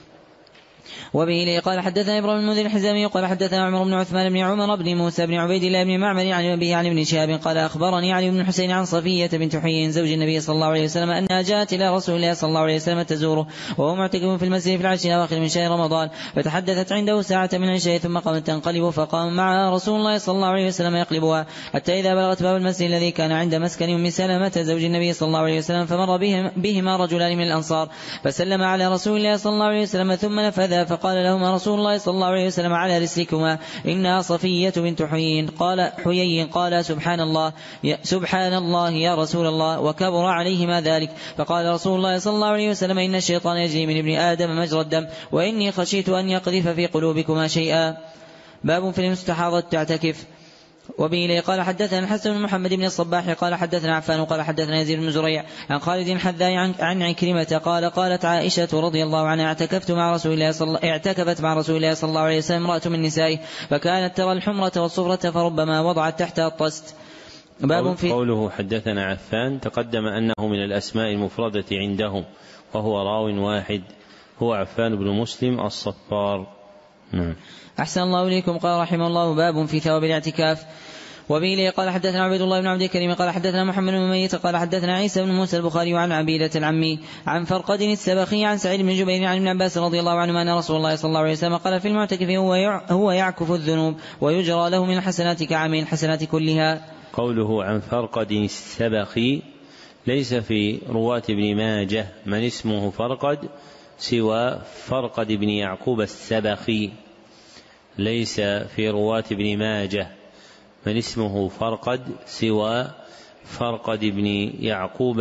وبه قال حدثنا إبراهيم بن المنذر الحزامي قال حدثنا عمر بن عثمان بن عمر بن موسى بن عبيد الله بن معمر عن أبيه عن ابن شهاب قال أخبرني علي بن الحسين عن صفية بنت حيي زوج النبي صلى الله عليه وسلم أنها جاءت إلى رسول الله صلى الله عليه وسلم تزوره وهو معتكف في المسجد في العشر الأواخر من شهر رمضان فتحدثت عنده ساعة من العشاء ثم قامت تنقلب فقام معها رسول الله صلى الله عليه وسلم يقلبها حتى إذا بلغت باب المسجد الذي كان عند مسكن أم سلمة زوج النبي صلى الله عليه وسلم فمر بهما رجلان من الأنصار فسلم على رسول الله صلى الله عليه وسلم ثم نفذا فقال لهما رسول الله صلى الله عليه وسلم على رسلكما إنها صفية بنت حيي قال سبحان الله يا رسول الله وكبر عليهما ذلك. فقال رسول الله صلى الله عليه وسلم إن الشيطان يجري من ابن آدم مجرى الدم وإني خشيت أن يقذف في قلوبكما شيئا. باب في المستحاضة تعتكف. وبه قال حدثنا الحسن بن محمد بن الصباح قال حدثنا عفان قال حدثنا يزيد بن زريع عن خالد الحذاء عن عكرمة قالت عائشة رضي الله عنها اعتكفت مع رسول الله صلى الله عليه وسلم امرأة من نسائه فكانت ترى الحمرة والصفرة فربما وضعت تحتها الطست. باب في قوله حدثنا عفان تقدم أنه من الأسماء المفردة عندهم وهو راو واحد هو عفان بن مسلم الصفار. أحسن الله إليكم. قال رحمه الله باب في ثواب الاعتكاف. وبه قال حدثنا عبد الله بن عبد الكريم قال حدثنا محمد بن ميت قال حدثنا عيسى بن موسى البخاري عن عبيدة العمي عن فرقد السبخي عن سعيد بن جبير عن ابن عباس رضي الله عنهما أن رسول الله صلى الله عليه وسلم قال في المعتكف هو يعكف الذنوب ويجرى له من الحسنات كعمل الحسنات كلها. قوله عن فرقد السبخي ليس في رواة ابن ماجه من اسمه فرقد سوى فرقد بن يعقوب السبخي ليس في رواة ابن ماجه من اسمه فرقد سوى فرقد بن يعقوب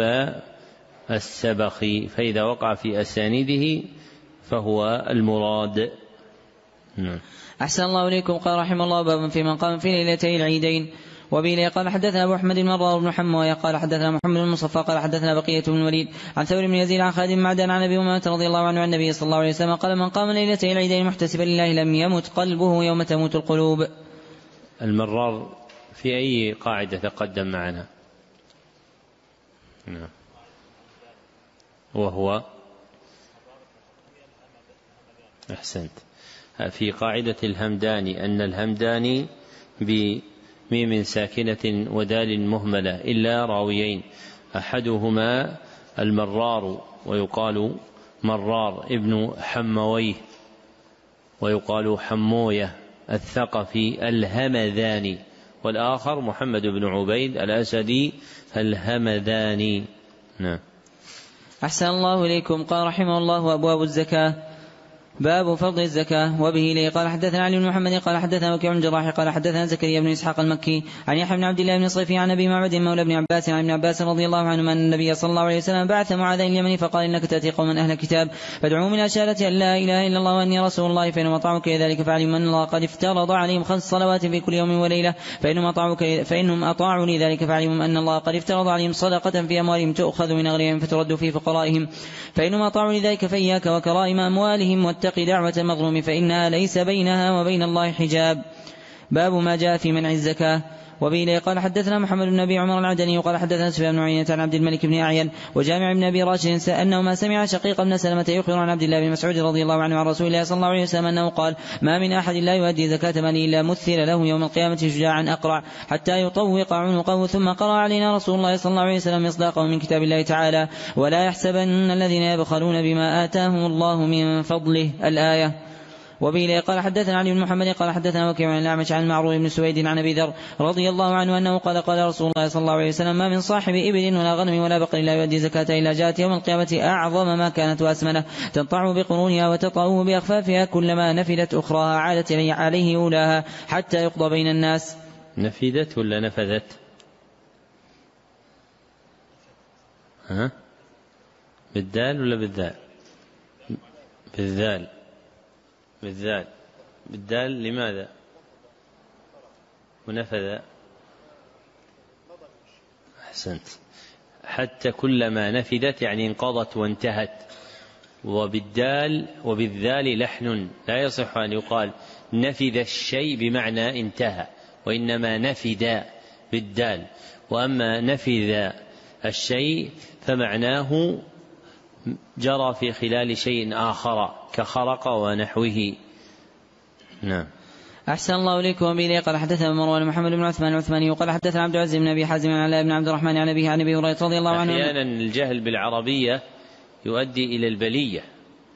السبخي فإذا وقع في أسانيده فهو المراد. أحسن الله إليكم. قال رحمه الله باب في من قام في ليلتي العيدين. وبه قال حدثنا أبو أحمد المرار بن حموية قال حدثنا محمد المصفى قال حدثنا بقية بن الوليد عن ثور بن يزيد عن خالد بن معدان عن أبي أمامة رضي الله عنه عن النبي صلى الله عليه وسلم قال من قام ليلتي العيدين محتسبا لله لم يمت قلبه يوم تموت القلوب. المرار في أي قاعدة تقدم معنا؟ نعم. وهو أحسنت. في قاعدة الهمداني أن الهمداني بميم ساكنة ودال مهملة إلا راويين، أحدهما المرار ويقال مرار ابن حمويه ويقال حموية الثقفي الهمذاني، والآخر محمد بن عبيد الأسدي الهمذاني. نعم. أحسن الله إليكم. قال رحمه الله أبواب الزكاة. باب فرض الزكاة. وبه لي قال حدثنا علي بن محمد قال حدثنا وكيع بن جراح قال حدثنا زكريا بن إسحاق المكي عن يحيى بن عبد الله بن صيفي عن أبي معبد مولى بن عباس عن ابن عباس رضي الله عنهما أن النبي صلى الله عليه وسلم بعث معاذ إلى اليمن فقال إنك تأتي قوما أهل الكتاب فادعوا من شهادة أن لا إله إلا الله وأني رسول الله، فإنما أطاعوك ذلك فاعلموا أن الله قد افترض عليهم 5 صلوات في كل يوم وليلة، فإنهم أطاعوا لذلك فاعلموا أن الله قد افترض عليهم صدقة في أموالهم تؤخذ من أغنيائهم فترد في فقرائهم، فإنهم أطاعوا لذلك فإياك وكرائم أموالهم واتق دعوة المظلوم فإنها ليس بينها وبين الله حجاب. باب ما جاء في منع الزكاة. وبه قال حدثنا محمد بن أبي عمر العدني وقال حدثنا سفيان بن عيينة عن عبد الملك بن أعين وجامع بن أبي راشد أنه ما سمع شقيق بن سلمة يخبر عن عبد الله بن مسعود رضي الله عنه عن رسول الله صلى الله عليه وسلم أنه قال ما من أحد لا يؤدي زكاة ماله إلا مثل له يوم القيامة شجاعا أقرع حتى يطوق عنقه، ثم قرأ علينا رسول الله صلى الله عليه وسلم مصداقه من كتاب الله تعالى ولا يحسبن الذين يبخلون بما آتاهم الله من فضله الآية. وبه قال حدثنا علي بن محمد قال حدثنا وكيع عن الأعمش عن معروف بن سويد عن أبي ذر رضي الله عنه أنه قال رسول الله صلى الله عليه وسلم ما من صاحب إبل ولا غنم ولا بقر لا يؤدي زكاة إلا جاءت يوم القيامة أعظم ما كانت وأسمنه تنطع بقرونها وتطأه بأخفافها كلما نفدت أخراها عادت عليه أولاها حتى يقضى بين الناس. نفدت ولا نفذت؟ بالدال ولا بالذال؟ بالدال لماذا؟ ونفذ. أحسنت. حتى كلما نفذت يعني انقضت وانتهت. وبالذال لحن لا يصح أن يقال نفذ الشيء بمعنى انتهى، وإنما نفذ بالدال. وأما نفذ الشيء فمعناه جرى في خلال شيء آخر كخرق ونحوه. نعم. أحسن الله إليكم. وبه قال حدثنا مروان محمد بن عثمان العثماني وقال حدثنا عبد العزيز بن أبي حازم عن علاء بن عبد الرحمن عن أبيه عن أبي هريرة رضي الله عنه. أحيانا الجهل بالعربية يؤدي إلى البلية،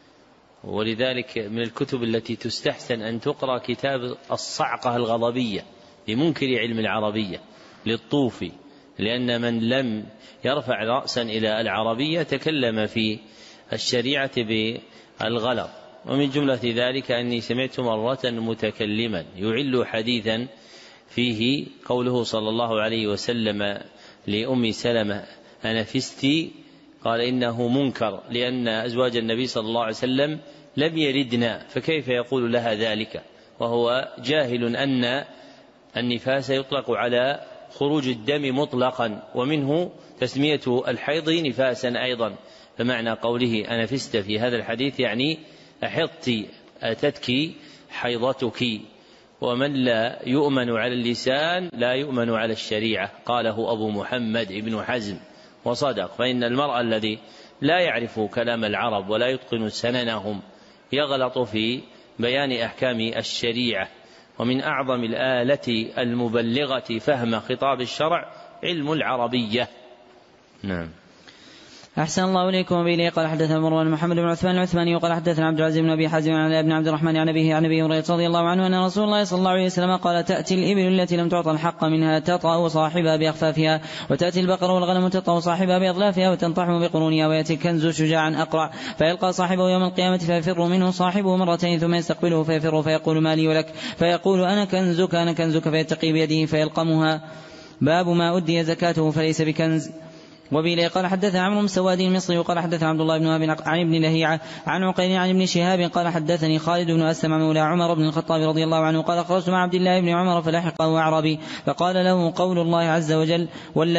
ولذلك من الكتب التي تستحسن أن تقرأ كتاب الصعقة الغضبية لمنكر علم العربية للطوفي، لأن من لم يرفع رأسا إلى العربية تكلم في الشريعة بالغلط. ومن جملة ذلك أني سمعت مرة متكلما يعل حديثا فيه قوله صلى الله عليه وسلم لأم سلمة أنفستي، قال إنه منكر لأن أزواج النبي صلى الله عليه وسلم لم يردن، فكيف يقول لها ذلك وهو جاهل أن النفاس يطلق على خروج الدم مطلقا، ومنه تسمية الحيض نفاسا أيضا. فمعنى قوله أنفست في هذا الحديث يعني أحضت أتتك حيضتك. ومن لا يؤمن على اللسان لا يؤمن على الشريعة، قاله أبو محمد ابن حزم وصدق. فإن المرء الذي لا يعرف كلام العرب ولا يتقن سننهم يغلط في بيان أحكام الشريعة. ومن أعظم الآلة المبلغة فهم خطاب الشرع علم العربية. نعم. أحسن الله إليكم. به قال حدثنا مروان محمد بن عثمان العثماني وقال حدثنا عبد العزيز بن أبي حازم عن ابن عبد الرحمن عن أبيه عن أبي هريرة رضي الله عنه أن رسول الله صلى الله عليه وسلم قال تأتي الإبل التي لم تعطى الحق منها تطأ صاحبها بأخفافها، وتأتي البقر والغنم تطأ صاحبها بأضلافها وتنطح بقرونها، ويأتي الكنز شجاعا أقرع فيلقى صاحبه يوم القيامة فيفر منه صاحبه مرتين ثم يستقبله فيفر فيقول ما لي ولك، فيقول أنا كنزك فيتقي بيده فيلقمها. باب ما أدي زكاته فليس بكنز. وبه قال حدثنا عمرو بن سواد المصري قال حدثنا عبد الله بن وهب عن ابن لهيعة عن عقيل عن ابن شهاب قال حدثني خالد بن أسلم مولى عمر بن الخطاب رضي الله عنه قال خرجت مع عبد الله بن عمر فلحقه أعرابي فقال له قول الله عز وجل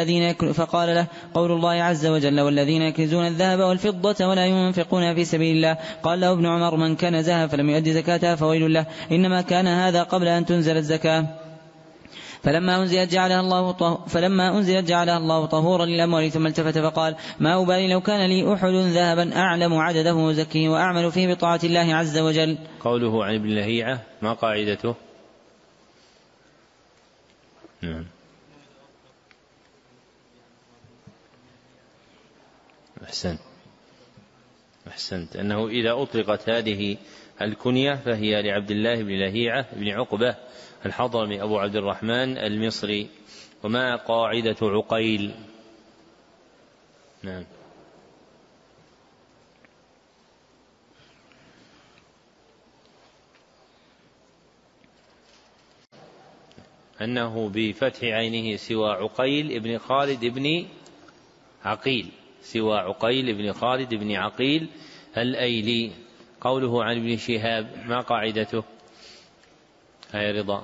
والذين يكنزون الذهب والفضة ولا ينفقون في سبيل الله. قال له ابن عمر من كنزها فلم يؤد زكاتها فويل له، إنما كان هذا قبل أن تنزل الزكاة. فلما أنزلت جعلها الله طهورا للأموال. ثم التفت فقال ما أبالي لو كان لي أحد ذهبا أعلم عدده وزكيه وأعمل فيه بطاعة الله عز وجل. قوله عن ابن لهيعة ما قاعدته؟ نعم. أحسنت أنه إذا أطلقت هذه الكنية فهي لعبد الله بن لهيعة بن عقبة الحضرمي أبو عبد الرحمن المصري. وما قاعدة عقيل؟ نعم. أنه بفتح عينه سوى عقيل ابن خالد ابن عقيل، سوى عقيل ابن خالد ابن عقيل الأيلي. قوله عن ابن شهاب ما قاعدته؟ هاي رضا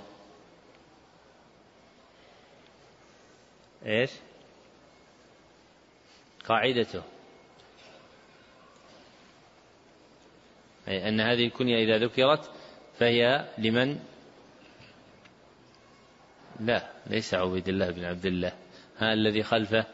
إيش قاعدته؟ أي أن هذه الكنية إذا ذكرت فهي لمن؟ لا، ليس عبيد الله بن عبد الله، ها الذي خلفه.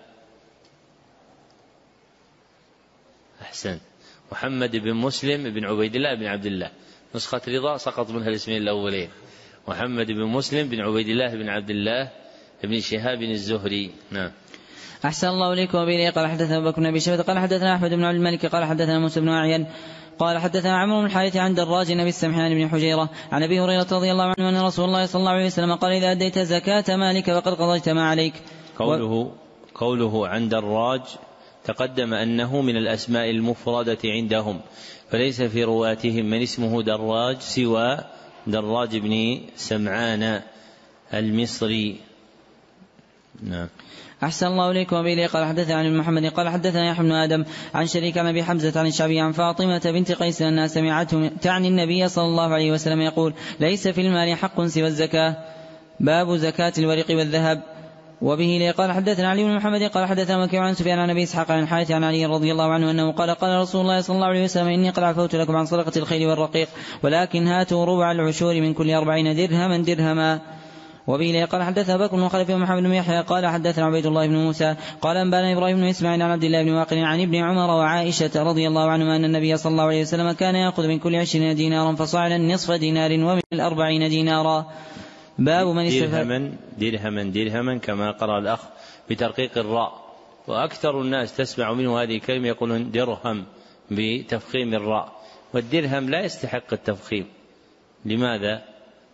أحسن، محمد بن مسلم بن عبيد الله بن عبد الله. نسخة رضا سقط منها الاسمين الأولين، محمد بن مسلم بن عبيد الله بن عبد الله بن شهاب الزهري. نعم. أحسن الله إليكم. وبه قال حدثنا أبو بكر بن أبي شيبة قال حدثنا أحمد بن عبد الملك قال حدثنا موسى بن أعين قال حدثنا عمرو بن الحارث عن دراج النبي السمحان بن حجيرة عن أبي هريرة رضي الله عنه أن رسول الله صلى الله عليه وسلم قال إذا أديت زكاة مالك فقد قضيت ما عليك. قوله عن دراج تقدم أنه من الأسماء المفردة عندهم، فليس في رواتهم من اسمه دراج سوى دراج بن سمعان المصري. نعم. أحسن الله إليكم. وبه قال حدثنا عن محمد قال حدثنا يحيى بن آدم عن شريك عن أبي حمزة عن الشعبي عن فاطمة بنت قيس أنها سمعته تعني النبي صلى الله عليه وسلم يقول ليس في المال حق سوى الزكاة. باب زكاة الورق والذهب. وبه قال حدثنا علي بن محمد قال حدثنا وكيع عن سفيان عن أبي إسحاق عن الحارث عن علي رضي الله عنه أنه قال قال رسول الله صلى الله عليه وسلم إني قد عفوت لكم عن صدقة الخيل والرقيق، ولكن هاتوا ربع العشور من كل 40 درهما. وبه قال حدثنا بكر بن خلف ومحمد بن يحيى قال حدثنا عبيد الله بن موسى قال أنبانا إبراهيم بن إسماعيل عن عبد الله بن واقل عن ابن عمر وعائشة رضي الله عنهما أن النبي صلى الله عليه وسلم كان يأخذ من كل 20 دينارا فصاعدا نصف دينار ومن 40 دينارا. باب من استفاد درهما كما قرأ الأخ بترقيق الراء، وأكثر الناس تسمع منه هذه الكلمة يقولون درهم بتفخيم الراء، والدرهم لا يستحق التفخيم. لماذا؟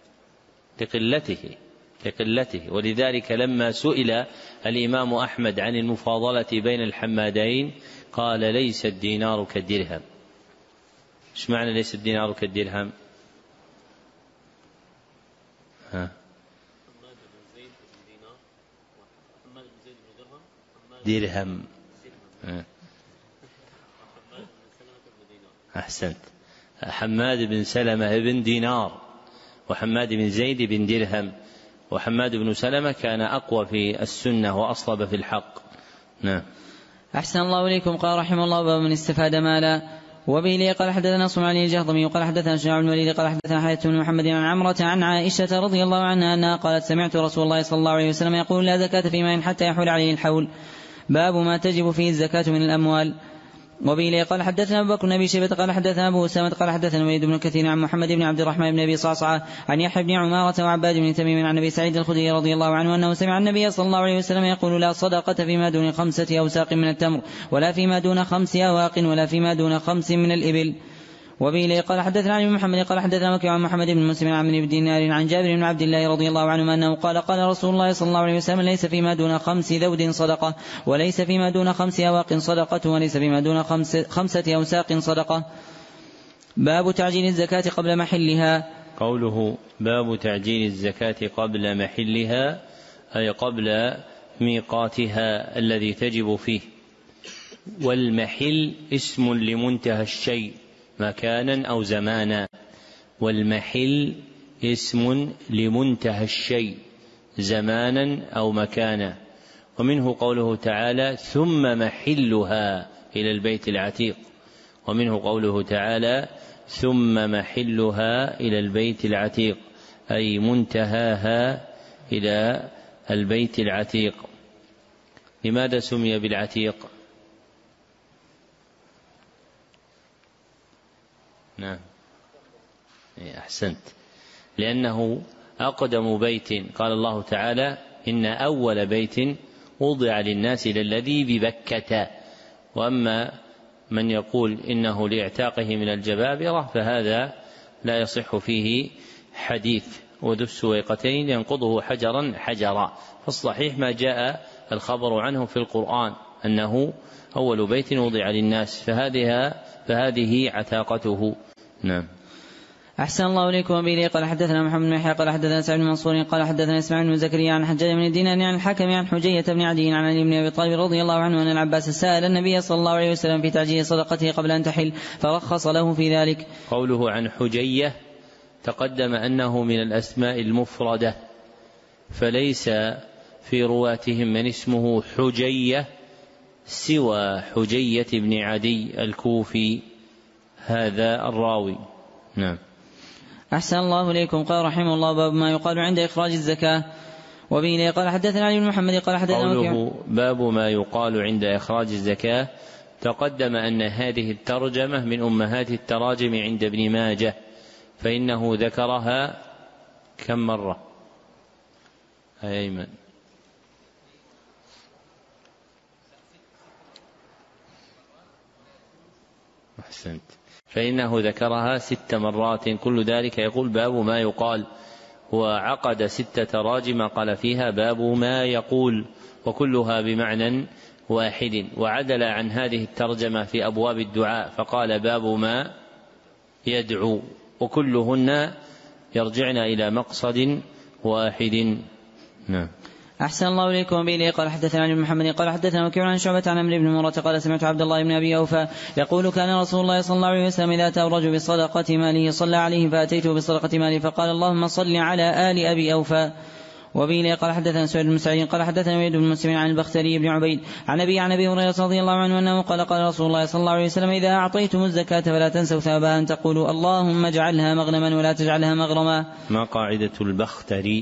لقلته. ولذلك لما سئل الإمام أحمد عن المفاضلة بين الحمادين قال ليس الدينار كالدرهم. ايش معنى ليس الدينار كالدرهم؟ درهم. أحسنت. حماد بن سلمة بن دينار، وحماد بن زيد بن درهم، وحماد بن سلمة كان أقوى في السنة وأصلب في الحق. نعم. أحسن الله إليكم. قال رحمه الله باب من استفاد مالا. وبه قال حدثنا صنعاني الجهضمي قال حدثنا شجاع بن الوليد قال حدثنا حياة بن محمد عن عمرة عن عائشة رضي الله عنها أنها قالت سمعت رسول الله صلى الله عليه وسلم يقول لا زكاة في مال حتى يحول عليه الحول. باب ما تجب فيه الزكاة من الأموال. وبه قال حدثنا أبو بكر بن أبي شيبة قال حدثنا أبو أسامة قال حدثنا وليد بن كثير عن محمد بن عبد الرحمن بن أبي صعصعة عن يحيى بن عمارة وعباد بن تميم عن أبي سعيد الخدري رضي الله عنه أنه سمع النبي صلى الله عليه وسلم يقول لا صدقة فيما دون 5 أوساق من التمر، ولا فيما دون 5 أواق، ولا فيما دون 5 من الإبل. وبه قال حدثنا علي بن محمد قال حدثنا وكيع عن محمد بن مسلم عن بن دينار عن جابر بن عبد الله رضي الله عنه أنه قال قال رسول الله صلى الله عليه وسلم ليس فيما دون 5 ذود صدقة، وليس فيما دون 5 أواق صدقة، وليس فيما دون 5 أوساق صدقة. باب تعجيل الزكاة قبل محلها. قوله باب تعجيل الزكاة قبل محلها أي قبل ميقاتها الذي تجب فيه. والمحل اسم لمنتهى الشيء مكانا أو زمانا. والمحل اسم لمنتهى الشيء زمانا أو مكانا. ومنه قوله تعالى ثم محلها إلى البيت العتيق. ومنه قوله تعالى ثم محلها إلى البيت العتيق أي منتهاها إلى البيت العتيق. لماذا سمي بالعتيق؟ نعم أحسنت، لأنه أقدم بيت. قال الله تعالى إن أول بيت وضع للناس للذي ببكة. وأما من يقول إنه لاعتاقه من الجبابرة فهذا لا يصح فيه حديث. وذو السويقتين ينقضه حجرا حجرا. فالصحيح ما جاء الخبر عنه في القرآن أنه أول بيت وضع للناس، فهذه عتاقته. نعم. أحسن الله إليكم. وبه قال حدثنا محمد بن يحيى قال حدثنا سعيد بن منصور قال حدثنا إسماعيل بن زكريا عن حجاج بن الدينار عن الحكم عن حجية بن عدي عن علي بن أبي طالب رضي الله عنه أن العباس سأل النبي صلى الله عليه وسلم في تعجيل صدقته قبل أن تحل فرخص له في ذلك. قوله عن حجية تقدم أنه من الأسماء المفردة، فليس في رواتهم من اسمه حجية سوى حجية بن عدي الكوفي هذا الراوي. نعم. أحسن الله إليكم. قال رحمه الله باب ما يقال عند إخراج الزكاة. وبه قال حدثنا علي بن محمد قال حدثنا قوله باب ما يقال عند إخراج الزكاة تقدم أن هذه الترجمة من أمهات التراجم عند ابن ماجه، فإنه ذكرها كم مرة؟ أيمن أحسنت. فإنه ذكرها 6 مرات، كل ذلك يقول باب ما يقال. وعقد 6 تراجم قال فيها باب ما يقول، وكلها بمعنى واحد. وعدل عن هذه الترجمة في أبواب الدعاء فقال باب ما يدعو، وكلهن يرجعن إلى مقصد واحد. نعم. أحسن الله إليكم. به قال حدثنا علي بن محمد قال حدثنا وكيع عن شعبة عن عمرو بن مرة قال سمعت عبد الله بن أبي أوفى يقول كان رسول الله صلى الله عليه وسلم إذا أتى الرجل بصدقة ماله صلى عليه فأتيته بصدقة ماله فقال اللهم صل على آل أبي أوفى. وبه قال حدثنا سعيد بن سعيد قال حدثنا وليد بن مسلم عن البختري بن عبيد عن أبي هريرة رضي الله عنه أنه قال رسول الله صلى الله عليه وسلم إذا أعطيتم الزكاة فلا تنسوا ثوابها أن تقولوا اللهم اجعلها مغنما ولا تجعلها مغرما. ما قاعدة البختري؟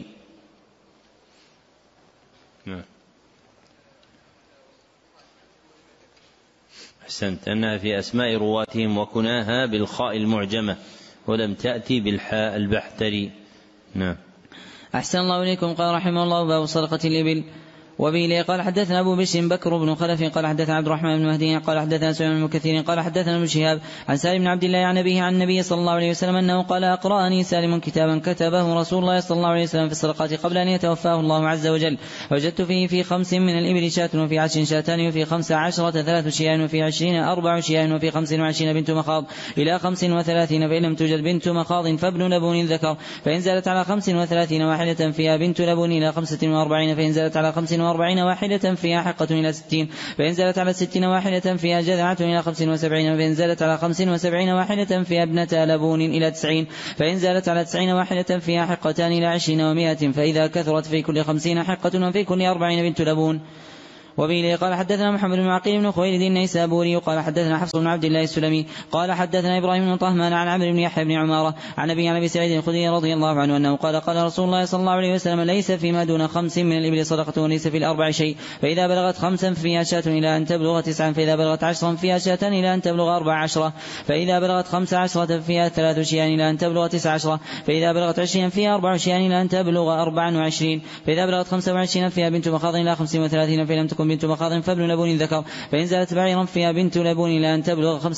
أحسنت، أنها في أسماء رواتهم وكناها بالخاء المعجمة ولم تأتي بالحاء البحتري. نعم. أحسن الله إليكم. قال رحمه الله باب صدقة الإبل. وبه قال حدثنا أبو بشر بكر بن خلف قال حدثنا عبد الرحمن بن مهدي قال حدثنا سليمان بن كثير قال حدثنا ابن شهاب عن سالم بن عبد الله عن أبيه عن النبي صلى الله عليه وسلم أنه قال أقرأني سالم كتابا كتبه رسول الله صلى الله عليه وسلم في الصدقات قبل أن يتوفاه الله عز وجل، وجدت فيه في 5 من الإبل شاة وفي 10 شاتان وفي 15 3 شياه وفي 20 4 شياه وفي 25 بنت مخاض إلى 35 فإن لم توجد بنت مخاض فابن لبون ذكر، فإن زالت على 35 واحدة فيها بنت لبون إلى 45، فإن زالت على 45 واحدة فيها حقة إلى 60، فإن زالت على 60 واحدة فيها جذعة إلى 75، فإن زالت على 75 واحدة فيها ابنة لبون إلى 90، فإن زالت على 90 واحدة فيها حقتان إلى 20 و100، فإذا كثرت في كل 50 حقة وفي كل 40 بنت لبون. وبه قال حدثنا محمد بن عقيل بن خويلد النيسابوري قال حدثنا حفص بن عبد الله السلمي قال حدثنا إبراهيم بن طهمان عن عمرو بن يحيى بن عمارة عن أبي سعيد الخدري رضي الله عنه أنه قال رسول الله صلى الله عليه وسلم ليس فيما دون 5 من الإبل صدقة وليس في الأربع شيء، فإذا بلغت 5 فيها شاة إلى أن تبلغ 9، فإذا بلغت 10 فيها شاة إلى أن تبلغ 14، فإذا بلغت 15 فيها 3 شياه إلى أن تبلغ 19، فإذا بلغت 20 فيها 4 شياه إلى أن تبلغ 24، فإذا بلغت 25 فيها بنت مخاض إلى 35، فإن لم تكن بنت مخاض فابن لبون ذكر، فإن زالت بعيرا فيها بنت لبون إلى أن تبلغ 45،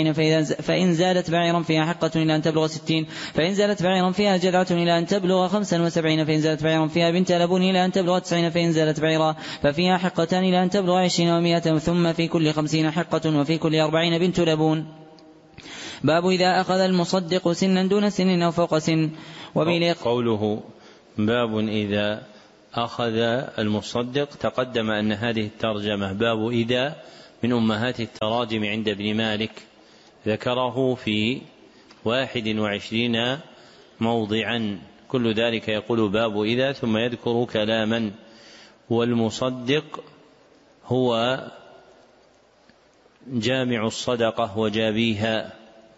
فإن زالت بعيرا فيها حقة إلى أن تبلغ 60، فإن زالت بعيرا فيها جذعة إلى أن تبلغ 75، فإن زالت بعيرا فيها بنت لبون إلى أن تبلغ 90، فإن زالت بعيرا ففيها حقتان إلى أن تبلغ 20 و100، ثم في كل 50 حقة وفي كل 40 بنت لبون. باب إذا أخذ المصدق سنا دون سن أو فوق سن. قوله باب إذا أخذ المصدق. تقدم أن هذه الترجمة باب إذا من أمهات التراجم عند ابن مالك، ذكره في 21 موضعا، كل ذلك يقول باب إذا ثم يذكر كلاما. والمصدق هو جامع الصدقة وجابيها.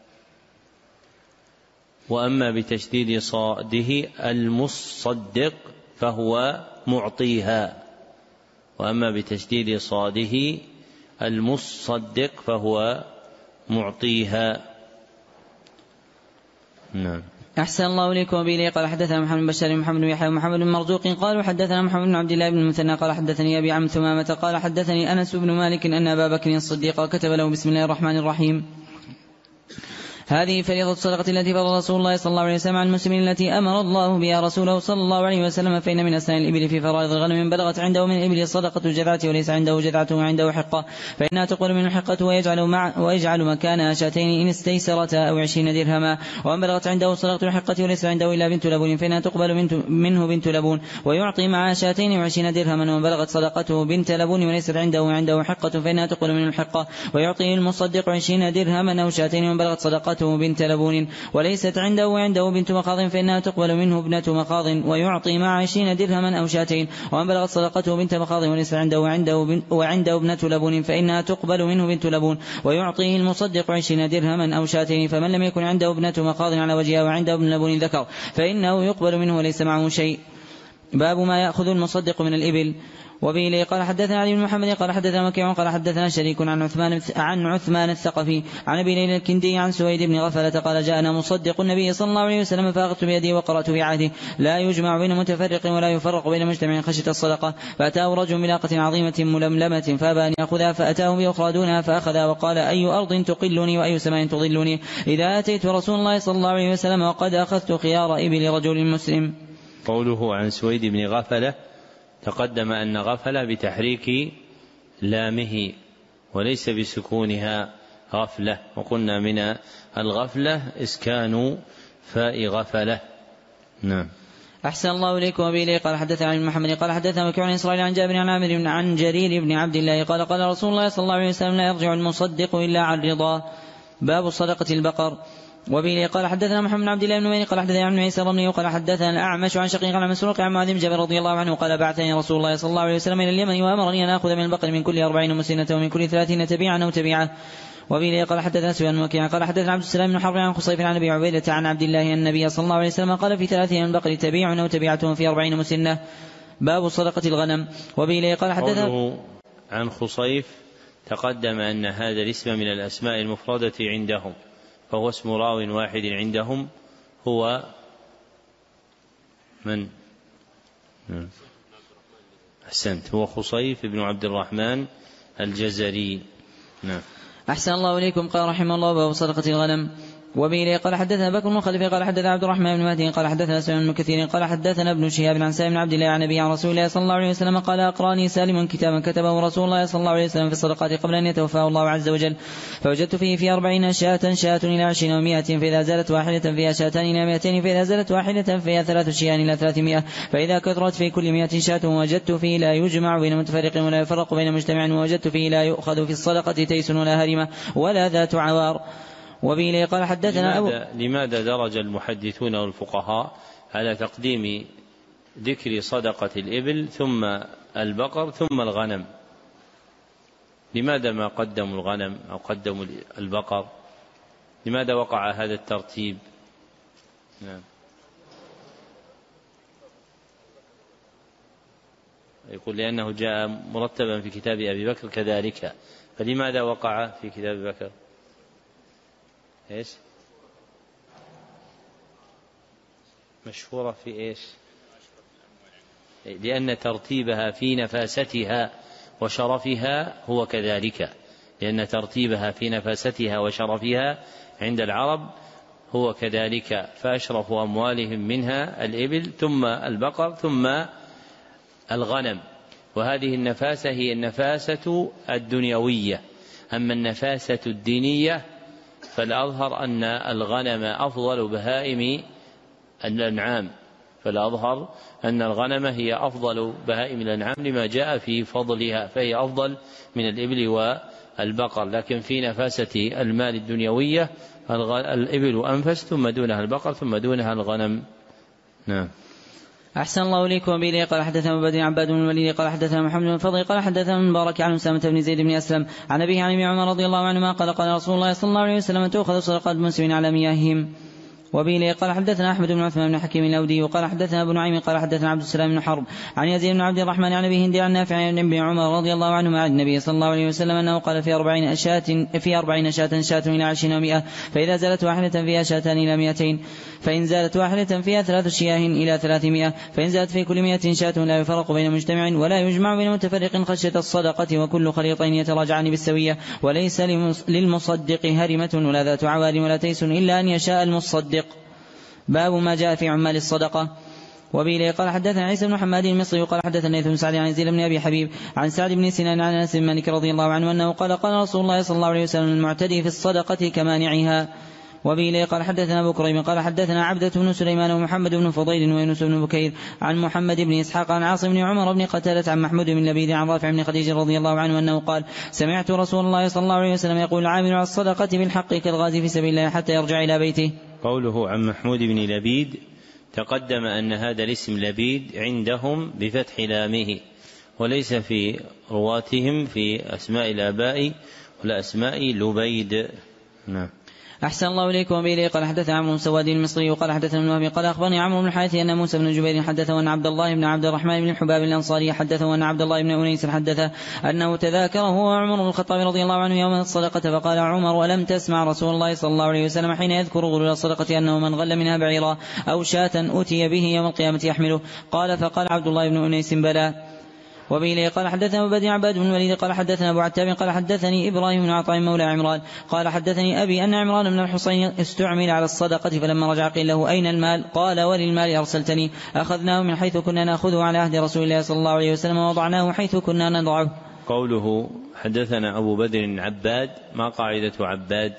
وأما بتشديد صاده المصدق فهو معطيها، وأما بتشديد صاده المصدق فهو معطيها. نعم. أحسن الله إليكم. وبه قال حدثنا محمد بن بشار محمد بن يحيى ومحمد بن مرزوق قال حدثنا محمد بن عبد الله بن المثنى قال حدثني أبي عم ثمامة قال حدثني أنس بن مالك أن أبا بكر الصديق كتب له بسم الله الرحمن الرحيم هذه فريضة الصدقة التي فرض رسول الله صلى الله عليه وسلم على المسلمين التي أمر الله بها رسوله صلى الله عليه وسلم. فإن من أسنان الإبل في فرائض الغنم بلغت عنده من الإبل صدقة الجذعة وليس عنده جذعة وعنده حقة فإنها تقبل منه حقة ويجعل مكانها شاتين إن استيسرتا أو 20 درهما. ومن بلغت عنده صدقة الحقة وليس عنده إلا بنت لبون فإنها تقبل منه بنت لبون ويعطي معها شاتين و20 درهما. ومن بلغت صدقته بنت لبون وليست عنده حقة فإنها تقبل منه الحقة ويعطي المصدق 20 درهما أو شاتين. ومن بلغت صدقته بنت لبون وليست عنده بنت مخاض فإنها تقبل منه ابنة مخاض ويعطي مع 20 درهما أو شاتين. ومن بلغت صدقته بنت مخاض وليس عنده ابنة لبون فإنها تقبل منه بنت لبون ويعطيه المصدق 20 درهما أو شاتين. فمن لم يكن عنده ابنة مخاض على وجهها وعنده ابن لبون ذكر فإنه يقبل منه وليس معه شيء. باب ما يأخذ المصدق من الإبل. وبه قال حدثنا علي بن محمد قال حدثنا مكيع قال حدثنا شريك عن عثمان الثقفي عن أبي ليلى الكندي عن سويد بن غفلة قال جاءنا مصدق النبي صلى الله عليه وسلم فأخذت بيدي وقرأت في عهده لا يجمع بين متفرق ولا يفرق بين مجتمع خشية الصدقة. فأتاه رجل بناقة عظيمة ململمة فأبى أن يأخذها فأتاه بأخرى دونها فأخذها وقال أي أرض تقلني وأي سماء تضلني إذا أتيت رسول الله صلى الله عليه وسلم وقد أخذت خيار إبل رجل مسلم. قوله عن سويد بن غفلة تقدم أن غفلة بتحريك لامه وليس بسكونها غفلة، وقلنا من الغفلة إسكان فاء غفلة. نعم. أحسن الله إليكم. وبه قال حدثنا عن محمد قال حدثنا مكيع عن إسرائيل عن جابر عن عامر عن جرير بن عبد الله قال قال رسول الله صلى الله عليه وسلم لا يرجع المصدق إلا عن رضا. باب صدقة البقر. وبه قال حدثنا محمد بن عبد الله بن مين قال حدثنا عن عيسى بن قال حدثنا الأعمش عن شقيق عن مسروق عن معاذ بن جبل رضي الله عنه قال بعثني رسول الله صلى الله عليه وسلم إلى اليمن وأمرني أن آخذ من البقر من كل 40 مسنة ومن كل 30 تبيعا أو تبيعة. وبه قال حدثنا سفيان وكيع قال حدثنا عبد السلام بن حرب عن خصيف عن أبي عبيدة عن عبد الله النبي صلى الله عليه وسلم قال في 30 من البقر تبيع أو تبيعة في 40 مسنة. باب صدقة الغنم. وبه قال حدثنا عن خصيف تقدم أن هذا الاسم من الأسماء المفردة عندهم، فهو اسم راو واحد عندهم هو من؟ أحسنت، هو خصيف بن عبد الرحمن الجزري. نعم. أحسن الله إليكم. قال رحمه الله باب صدقة الغنم. وبه قال حدثنا بكر بن خلف قال حدثنا عبد الرحمن بن مهدي قال حدثنا سليمان بن كثير قال حدثنا ابن شهاب عن سالم بن عبد الله عن النبي عن رسول الله صلى الله عليه وسلم قال أقراني سالم كتابا كتبه رسول الله صلى الله عليه وسلم في الصدقات قبل أن يتوفاه الله عز وجل فوجدت فيه في 40 شاة إلى 20 و100 فإذا زالت واحدة فيها شاتان إلى 200 فإذا زالت واحدة فيها 3 شياه إلى 300 فإذا كثرت في كل 100 شاة ووجدت فيه لا يجمع بين متفرق ولا يفرق بين مجتمع ووجدت فيه لا يؤخذ في الصدقة تيس ولا هرمة ولا ذات عوار. وبه قال حدثنا لماذا درج المحدثون والفقهاء على تقديم ذكر صدقة الإبل ثم البقر ثم الغنم؟ لماذا ما قدموا الغنم أو قدموا البقر؟ لماذا وقع هذا الترتيب؟ نعم. يقول لأنه جاء مرتبا في كتاب أبي بكر كذلك، فلماذا وقع في كتاب أبي بكر؟ إيش؟ مشهورة في إيش؟ لأن ترتيبها في نفاستها وشرفها هو كذلك، لأن ترتيبها في نفاستها وشرفها عند العرب هو كذلك، فأشرف أموالهم منها الإبل ثم البقر ثم الغنم. وهذه النفاسة هي النفاسة الدنيوية. أما النفاسة الدينية فالأظهر أن الغنم أفضل بهائم الأنعام، فالأظهر أن الغنم هي أفضل بهائم الأنعام لما جاء في فضلها، فهي أفضل من الإبل والبقر، لكن في نفاسة المال الدنيوية الإبل أنفس، ثم دونها البقر، ثم دونها الغنم. نعم. أحسن الله إليكم. وبه قال حدثنا أبو بكر عباد بن الوليد قال حدثنا محمد بن الفضل قال حدثنا مبارك عن أسامة بن زيد بن أسلم عن أبيه عن ابن عمر رضي الله عنهما قال قال رسول الله صلى الله عليه وسلم تؤخذ صدقات المسلمين على مياههم. وبه قال حدثنا أحمد بن عثمان بن حكيم الأودي وقال حدثنا أبو نعيم قال حدثنا عبد السلام بن حرب عن يزيد بن عبد الرحمن عن أبي هندي عن نافع عن ابن عمر رضي الله عنهما عن النبي صلى الله عليه وسلم أنه قال في 40 شاة إلى 20 و100، فإذا زالت واحدة فيها شاتان إلى 200، فإن زالت واحدة فيها 3 شياه إلى 300، فإن زالت في كل 100 شاة لا يفرق بين مجتمع ولا يجمع بين متفرق خشية الصدقة، وكل خليطين يتراجعان بالسوية، وليس للمصدق هرمة ولا ذات عوار ولا تيس إلا أن يشاء المصدق. باب ما جاء في عمال الصدقة. وبه قال حدثنا عيسى بن محمد المصري وقال حدثنا ليث بن سعد عن يزيد بن أبي حبيب عن سعد بن سنان عن أنس بن مالك رضي الله عنه أنه قال قال رسول الله صلى الله عليه وسلم المعتدي في الصدقة كمانعها. وبه قال حدثنا أبو كريم قال حدثنا عبدة بن سليمان ومحمد بن فضيل ويونس بن بكير عن محمد بن إسحاق عن عاصم بن عمر بن قتادة عن محمود بن لبيد عن رافع بن خديج رضي الله عنه أنه قال سمعت رسول الله صلى الله عليه وسلم يقول العامل على الصدقة بالحق كالغازي في سبيل الله حتى يرجع إلى بيته. قوله عن محمود بن لبيد تقدم أن هذا الاسم لبيد عندهم بفتح لامه، وليس في رواتهم في أسماء الآباء ولا أسماء لبيد. نعم. أحسن الله إليكم. وبه قال حدثنا عمرو بن سواد المصري وقال حدثنا ابن وهب قال أخبرني عمرو بن الحارث أن موسى بن جبير حدثه أن عبد الله بن عبد الرحمن بن الحباب الأنصاري حدثه أن عبد الله بن أنيس حدثه أنه تذاكره هو عمر بن الخطاب رضي الله عنه يوم الصدقة، فقال عمر ولم تسمع رسول الله صلى الله عليه وسلم حين يذكر غلول الصدقة أنه من غل منها بعيرا أو شاة أتي به يوم القيامة يحمله؟ قال فقال عبد الله بن أنيس بلى. وبه قال حدثنا أبو بدر عباد بن الوليد قال حدثنا أبو عتاب قال حدثني إبراهيم بن عطاء مولى عمران قال حدثني أبي أن عمران بن الحصين استعمل على الصدقة، فلما رجع قيل له أين المال؟ قال وللمال أرسلتني، أخذناه من حيث كنا نأخذه على عهد رسول الله صلى الله عليه وسلم ووضعناه حيث كنا نضعه. قوله حدثنا أبو بدر عباد، ما قاعدة عباد؟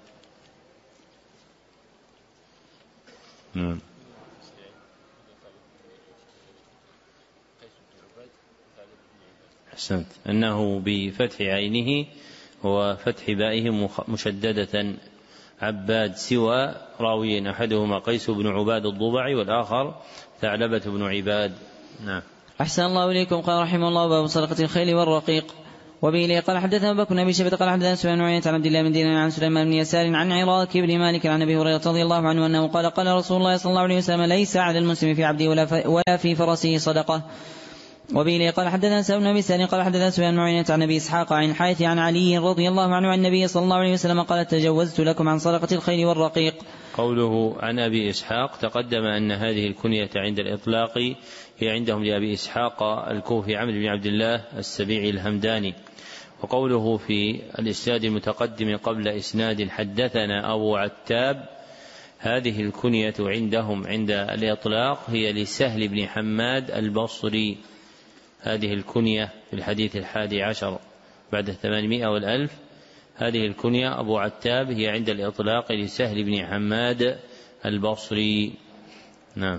أحسنت، أنه بفتح عينه وفتح بائه مشددة عباد، سوى راويين أحدهما قيس بن عباد الضبعي والآخر ثعلبة بن عباد. نعم. أحسن الله إليكم. قال رحمه الله باب صدقة الخيل والرقيق. وبه قال حدثنا أبو بكر بن أبي شيبة قال حدثنا سفيان بن عيينة عن عبد الله بن دينار عن سليمان بن يسار عن عراك بن مالك عن أبي هريرة رضي الله عنه أنه قال قال رسول الله صلى الله عليه وسلم ليس على المسلم في عبده ولا في فرسه صدقة. وبه قال حدثنا سعد بن أبي سالم قال حدثنا سفيان بن عيينة عن أبي إسحاق عن الحارث عن علي رضي الله عنه عن النبي صلى الله عليه وسلم قال تجوزت لكم عن صدقة الخيل والرقيق. قوله عن أبي إسحاق تقدم أن هذه الكنية عند الإطلاق هي عندهم لأبي إسحاق الكوفي عمرو بن عبد الله السبيعي الهمداني. وقوله في الإسناد المتقدم قبل إسناد حدثنا أبو عتاب، هذه الكنية عندهم عند الإطلاق هي لسهل بن حماد البصري، هذه الكنية في الحديث 11 بعد 800 والألف، هذه الكنية أبو عتاب هي عند الإطلاق لسهل بن حماد البصري. نعم.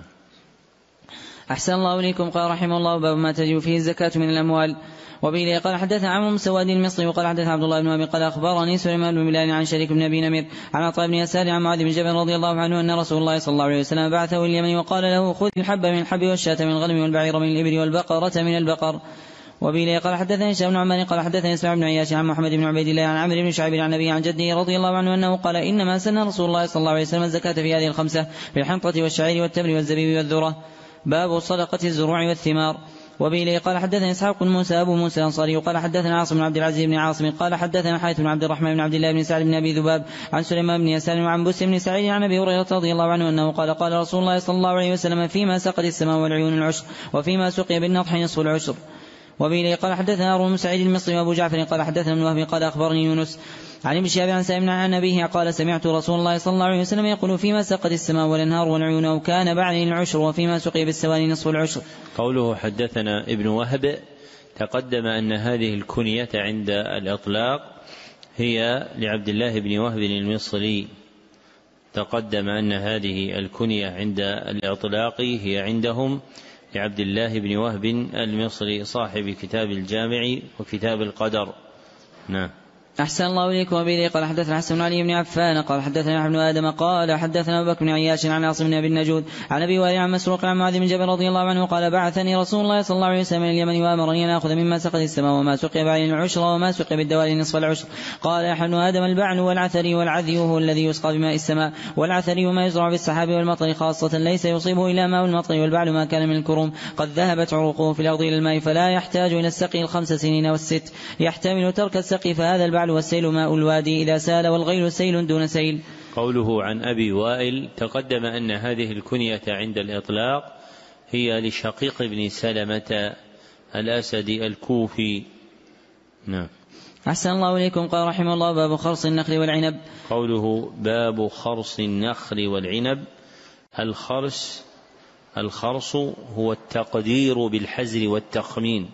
أحسن الله إليكم. قال رحمه الله باب ما تجب فيه الزكاة من الأموال. وبه قال حدثنا عمرو بن سواد المصري وقال حدثنا عبد الله بن وهب قال أخبرني سليمان بن بلال عن شريك بن أبي نمير عن عطاء بن يسار عن معاذ بن جبل رضي الله عنه أن رسول الله صلى الله عليه وسلم بعثه اليمن وقال له خذ الحب من الحب والشاة من الغنم والبعير من الإبل والبقرة من البقر. وبه قال حدثني هشام بن عمار قال حدثني اسماعيل بن عياش عن محمد بن عبيد الله عن عمرو بن شعيب عن النبي عن جده رضي الله عنه أنه قال إنما سن رسول الله صلى الله عليه وسلم الزكاة في هذه الخمسة في الحنطة والشعير والتمر والزبيب والذرة. باب صدقة الزروع والثمار. وبه قال حدثنا إسحاق بن موسى أبو موسى الأنصاري وقال حدثنا عاصم بن عبد العزيز بن عاصم قال حدثنا حارث بن عبد الرحمن بن عبد الله بن سعد بن أبي ذباب عن سليمان بن يسار وعن بس بن سعيد عن أبي هريرة رضي الله عنه أنه قال قال رسول الله صلى الله عليه وسلم فيما سقت السماء والعيون العشر وفيما سقي بالنضح نصف العشر. وبه قال حدثنا هارون بن سعيد المصري وأبو جعفر قال حدثنا ابن وهب قال أخبرني يونس عن ابن شهاب عن سالم عن أبيه قال سمعت رسول الله صلى الله عليه وسلم يقول فيما سقت السماء والأنهار والعيون وكان بعده العشر وفيما سقي بالسواني نصف العشر. قوله حدثنا ابن وهب تقدم أن هذه الكنية عند الإطلاق هي لعبد الله بن وهب المصري، تقدم أن هذه الكنية عند الإطلاق هي عندهم لعبد الله بن وهب المصري صاحب كتاب الجامع وكتاب القدر. نعم. أحسن الله إليكم. وبه قال حدثنا حسن بن علي بن عفان قال حدثنا ابن آدم قال حدثنا أبو بكر بن عياش عن عاصم بن أبي النجود عن أبي وائل عن مسروق عن معاذ بن جبل رضي الله عنه قال بعثني رسول الله صلى الله عليه وسلم من اليمن وأمرني أن آخذ مما سقت السماء وما سقي بعين العشر وما سقي بالدوال نصف العشر. قال يا ابن آدم البعن والعثري والعذي هو الذي يسقى بماء السماء والعثري ما يزرع بالسحاب والمطر خاصة ليس يصيبه إلا ماء المطر والبعل ما كان من الكروم قد ذهبت عروقه في الأرض إلى الماء فلا يحتاج إلى السقي الخمس سنين والست يحتمل ترك السقي فهذا البعل والسيل ماء الوادي إذا سال والغيل سيل دون سيل. قوله عن أبي وائل تقدم أن هذه الكنية عند الإطلاق هي لشقيق بن سلمة الأسدي الكوفي. نعم. أحسن الله إليكم. قال رحمه الله باب خرص النخل والعنب. قوله باب خرص النخل والعنب الخرص هو التقدير بالحزر والتخمين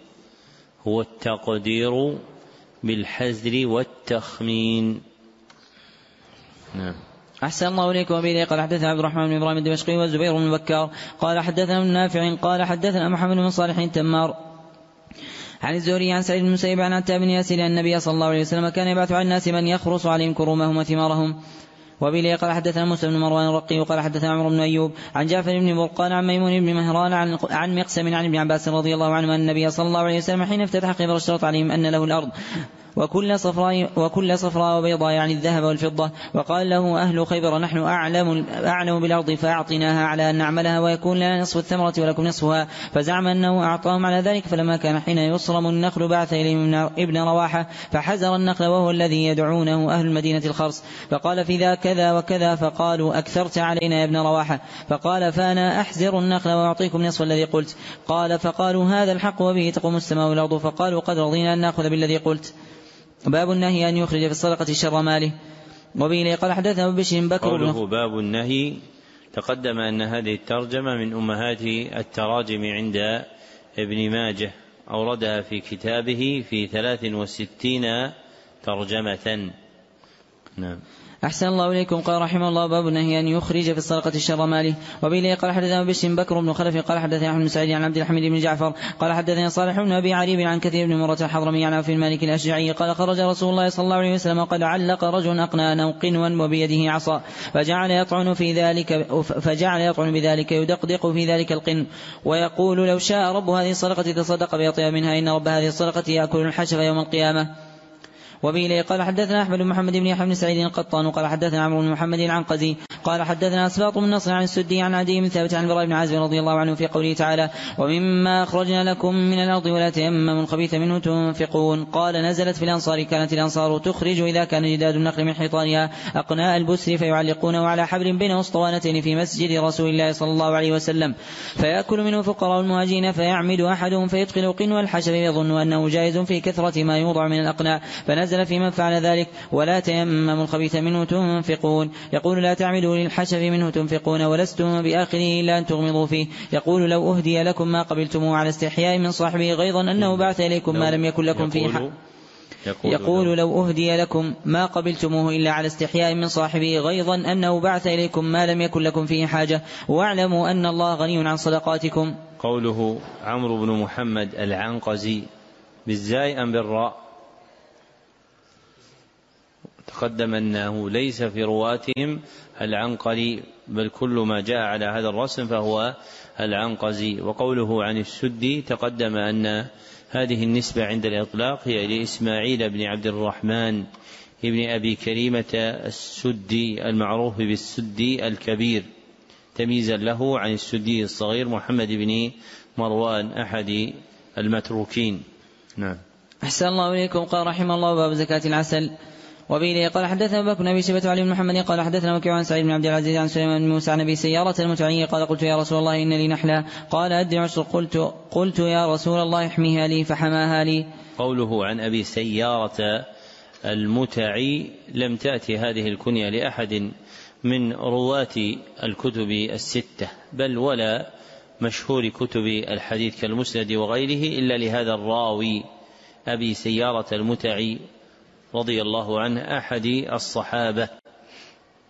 بالحزر والتخمين. نعم. أحسن الله إليكم. وبه قال حدثنا عبد الرحمن بن إبراهيم الدمشقي والزبير بن بكار قال حدثنا ابن نافع قال حدثنا محمد بن صالح تمار عن الزهري عن سعيد بن المسيب عن عتاب بن ياسر أن النبي صلى الله عليه وسلم كان يبعث على الناس من يخرص عليهم كرومهم وثمارهم. وبه قال حدثنا موسى بن مروان الرقي وقال حدثنا عمرو بن أيوب عن جعفر بن برقان عن ميمون بن مهران عن مقسم عن ابن عباس رضي الله عنه أن النبي صلى الله عليه وسلم حين افتتح خيبر اشترط عليهم أن له الأرض وكل صفراء وبيضاء يعني الذهب والفضة وقال له أهل خيبر نحن أعلم بالأرض فأعطناها على أن نعملها ويكون لنا نصف الثمرة ولكم نصفها فزعم أنه أعطاهم على ذلك فلما كان حين يصرم النخل بعث إليهم ابن رواحة فحزر النخل وهو الذي يدعونه أهل المدينة الخرص فقال في ذا كذا وكذا فقالوا أكثرت علينا يا ابن رواحة فقال فأنا أحزر النخل وأعطيكم نصف الذي قلت قال فقالوا هذا الحق وبه تقوم السماء والأرض فقالوا قد رضينا أن نأخذ بالذي قلت. باب النهي أن يخرج في الصدقة شر ماله. وبه قال حدثنا بشر بكر قوله باب النهي تقدم أن هذه الترجمة من أمهات التراجم عند ابن ماجه أوردها في كتابه في 63 ترجمة. نعم. أحسن الله إليكم. قال رحمه الله باب النهي أن يخرج في الصدقة شر ماله. وبه قال حدثنا بشر بكر بن خلف قال حدثنا أحمد بن سعيد عن عبد الحميد بن جعفر قال حدثنا صالح بن أبي عريب عن كثير بن مرة الحضرمي عن عوف المالك الأشجعي قال خرج رسول الله صلى الله عليه وسلم وقد علق رجل أقناء أو قنوا وبيده عصا فجعل يطعن بذلك يدقدق في ذلك القن ويقول لو شاء رب هذه الصدقة تصدق بأطيب منها إن رب هذه الصدقة يأكل الحشر يوم القيامة. وبه قال حدثنا أحمد بن محمد بن يحيى بن سعيد القطان قال حدثنا عمرو بن محمد العنقزي قال حدثنا أسباط بن نصر عن السدي عن عدي بن ثابت عن البراء بن عازب رضي الله عنه في قوله تعالى ومما أخرجنا لكم من الأرض ولا تيمموا الخبيث منه تنفقون. قال نزلت في الأنصار كانت الأنصار تخرج إذا كان جداد النخل من حيطانها أقناء البسر فيعلقونه على حبل بين أسطوانتين في مسجد رسول الله صلى الله عليه وسلم فيأكل منه فقراء المهاجرين فيعمد أحدهم فيدخل قنو الحشر يظن أنه جائز في كثرة ما يوضع من الأقناء فنزل في من فعل ذلك ولا تيمموا الخبيث منه تنفقون. يقول لا تعمدوا للحشر منه تنفقون ولستم بآخره إلا أن تغمضوا فيه. يقول لو أهدي لكم ما قبلتموه على استحياء من صاحبه غيظا أنه بعث إليكم ما لم يكن لكم فيه حق. يقول لو أهدي لكم ما قبلتموه إلا على استحياء من صاحبه غيظا أنه بعث إليكم ما لم يكن لكم فيه حاجة واعلموا أن الله غني عن صدقاتكم. قوله عمرو بن محمد العنقزي بالزاي أم بالراء؟ تقدم أنه ليس في رواتهم العنقري بل كل ما جاء على هذا الرسم فهو العنقزي. وقوله عن السدي تقدم أن هذه النسبة عند الإطلاق هي لإسماعيل بن عبد الرحمن ابن أبي كريمة السدي المعروف بالسدي الكبير تمييزا له عن السدي الصغير محمد بن مروان أحد المتروكين. نعم. أحسن الله إليكم. قال رحمه الله باب زكاة العسل. وبه قال حدثنا بكر بن أبي شيبة علي بن محمد قال حدثنا وكيع عن سعيد بن عبد العزيز عن سليمان بن موسى عن أبي سيارة المتعية قال قلت يا رسول الله إن لي نحلا قال أدي عشر قلت يا رسول الله احميها لي فحماها لي. قوله عن أبي سيارة المتعي لم تأتي هذه الكنية لأحد من رواة الكتب الستة بل ولا مشهور كتب الحديث كالمسند وغيره إلا لهذا الراوي أبي سيارة المتعي رضي الله عنه أحد الصحابة.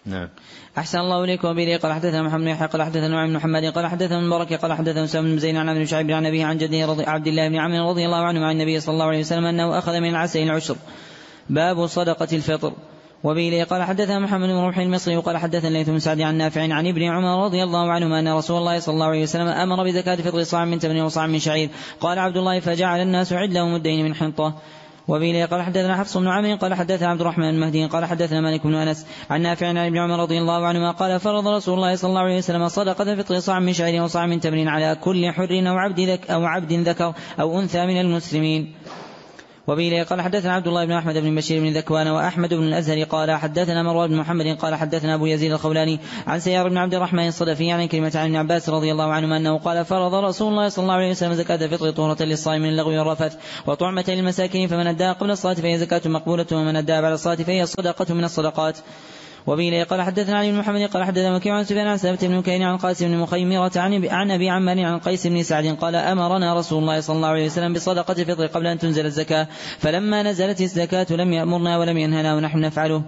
نعم. أحسن الله إليكم. وبه قال حدثنا محمد بن يحيى قال حدثنا نعيم بن محمد قال حدثنا المبارك قال حدثنا أسامة بن زيد عن عمرو بن شعيب عن أبيه عن جده عبد الله بن عمرو رضي الله عنه عن النبي صلى الله عليه وسلم أنه أخذ من العسل العشر. باب صدقة الفطر. وبه قال حدثنا محمد بن رمح المصري وقال حدثنا الليث بن سعد عن نافع عن ابن عمر رضي الله عنهما أن رسول الله صلى الله عليه وسلم أمر بزكاة فطر صاع من تمر وصاع من شعير. قال عبد الله فجعل الناس عدلهم مدين من حنطة. وبه قال حدثنا حفص بن عمرو قال حدثنا عبد الرحمن المهدي قال حدثنا مالك بن أنس عن نافع عن ابن عمر رضي الله عنهما قال فرض رسول الله صلى الله عليه وسلم صدقة فطر صاع من شعير وصاع من تمر على كل حر أو عبد ذكر أو أنثى من المسلمين. وبه قال حدثنا عبد الله بن أحمد بن بشير بن ذكوان وأحمد بن الأزهر قال حدثنا مروان بن محمد قال حدثنا أبو يزيد الخولاني عن سيار بن عبد الرحمن الصدفي عن كلمة عن ابن عباس رضي الله عنهما أنه قال فرض رسول الله صلى الله عليه وسلم زكاة فطر طهرة للصائم من اللغو والرفث وطعمة للمساكين فمن أداها قبل الصلاة فهي زكاة مقبولة ومن أداها بعد الصلاة فهي صدقة من الصدقات. وبه قال حدثنا علي بن محمد قال حدثنا وكيع عن سفيان عن ثابت بن كين عن قاسم بن مخيمرة عن أبي عمار عن قيس بن سعد قال أمرنا رسول الله صلى الله عليه وسلم بصدقة الفطر قبل أن تنزل الزكاة فلما نزلت الزكاة لم يأمرنا ولم ينهنا ونحن نفعله.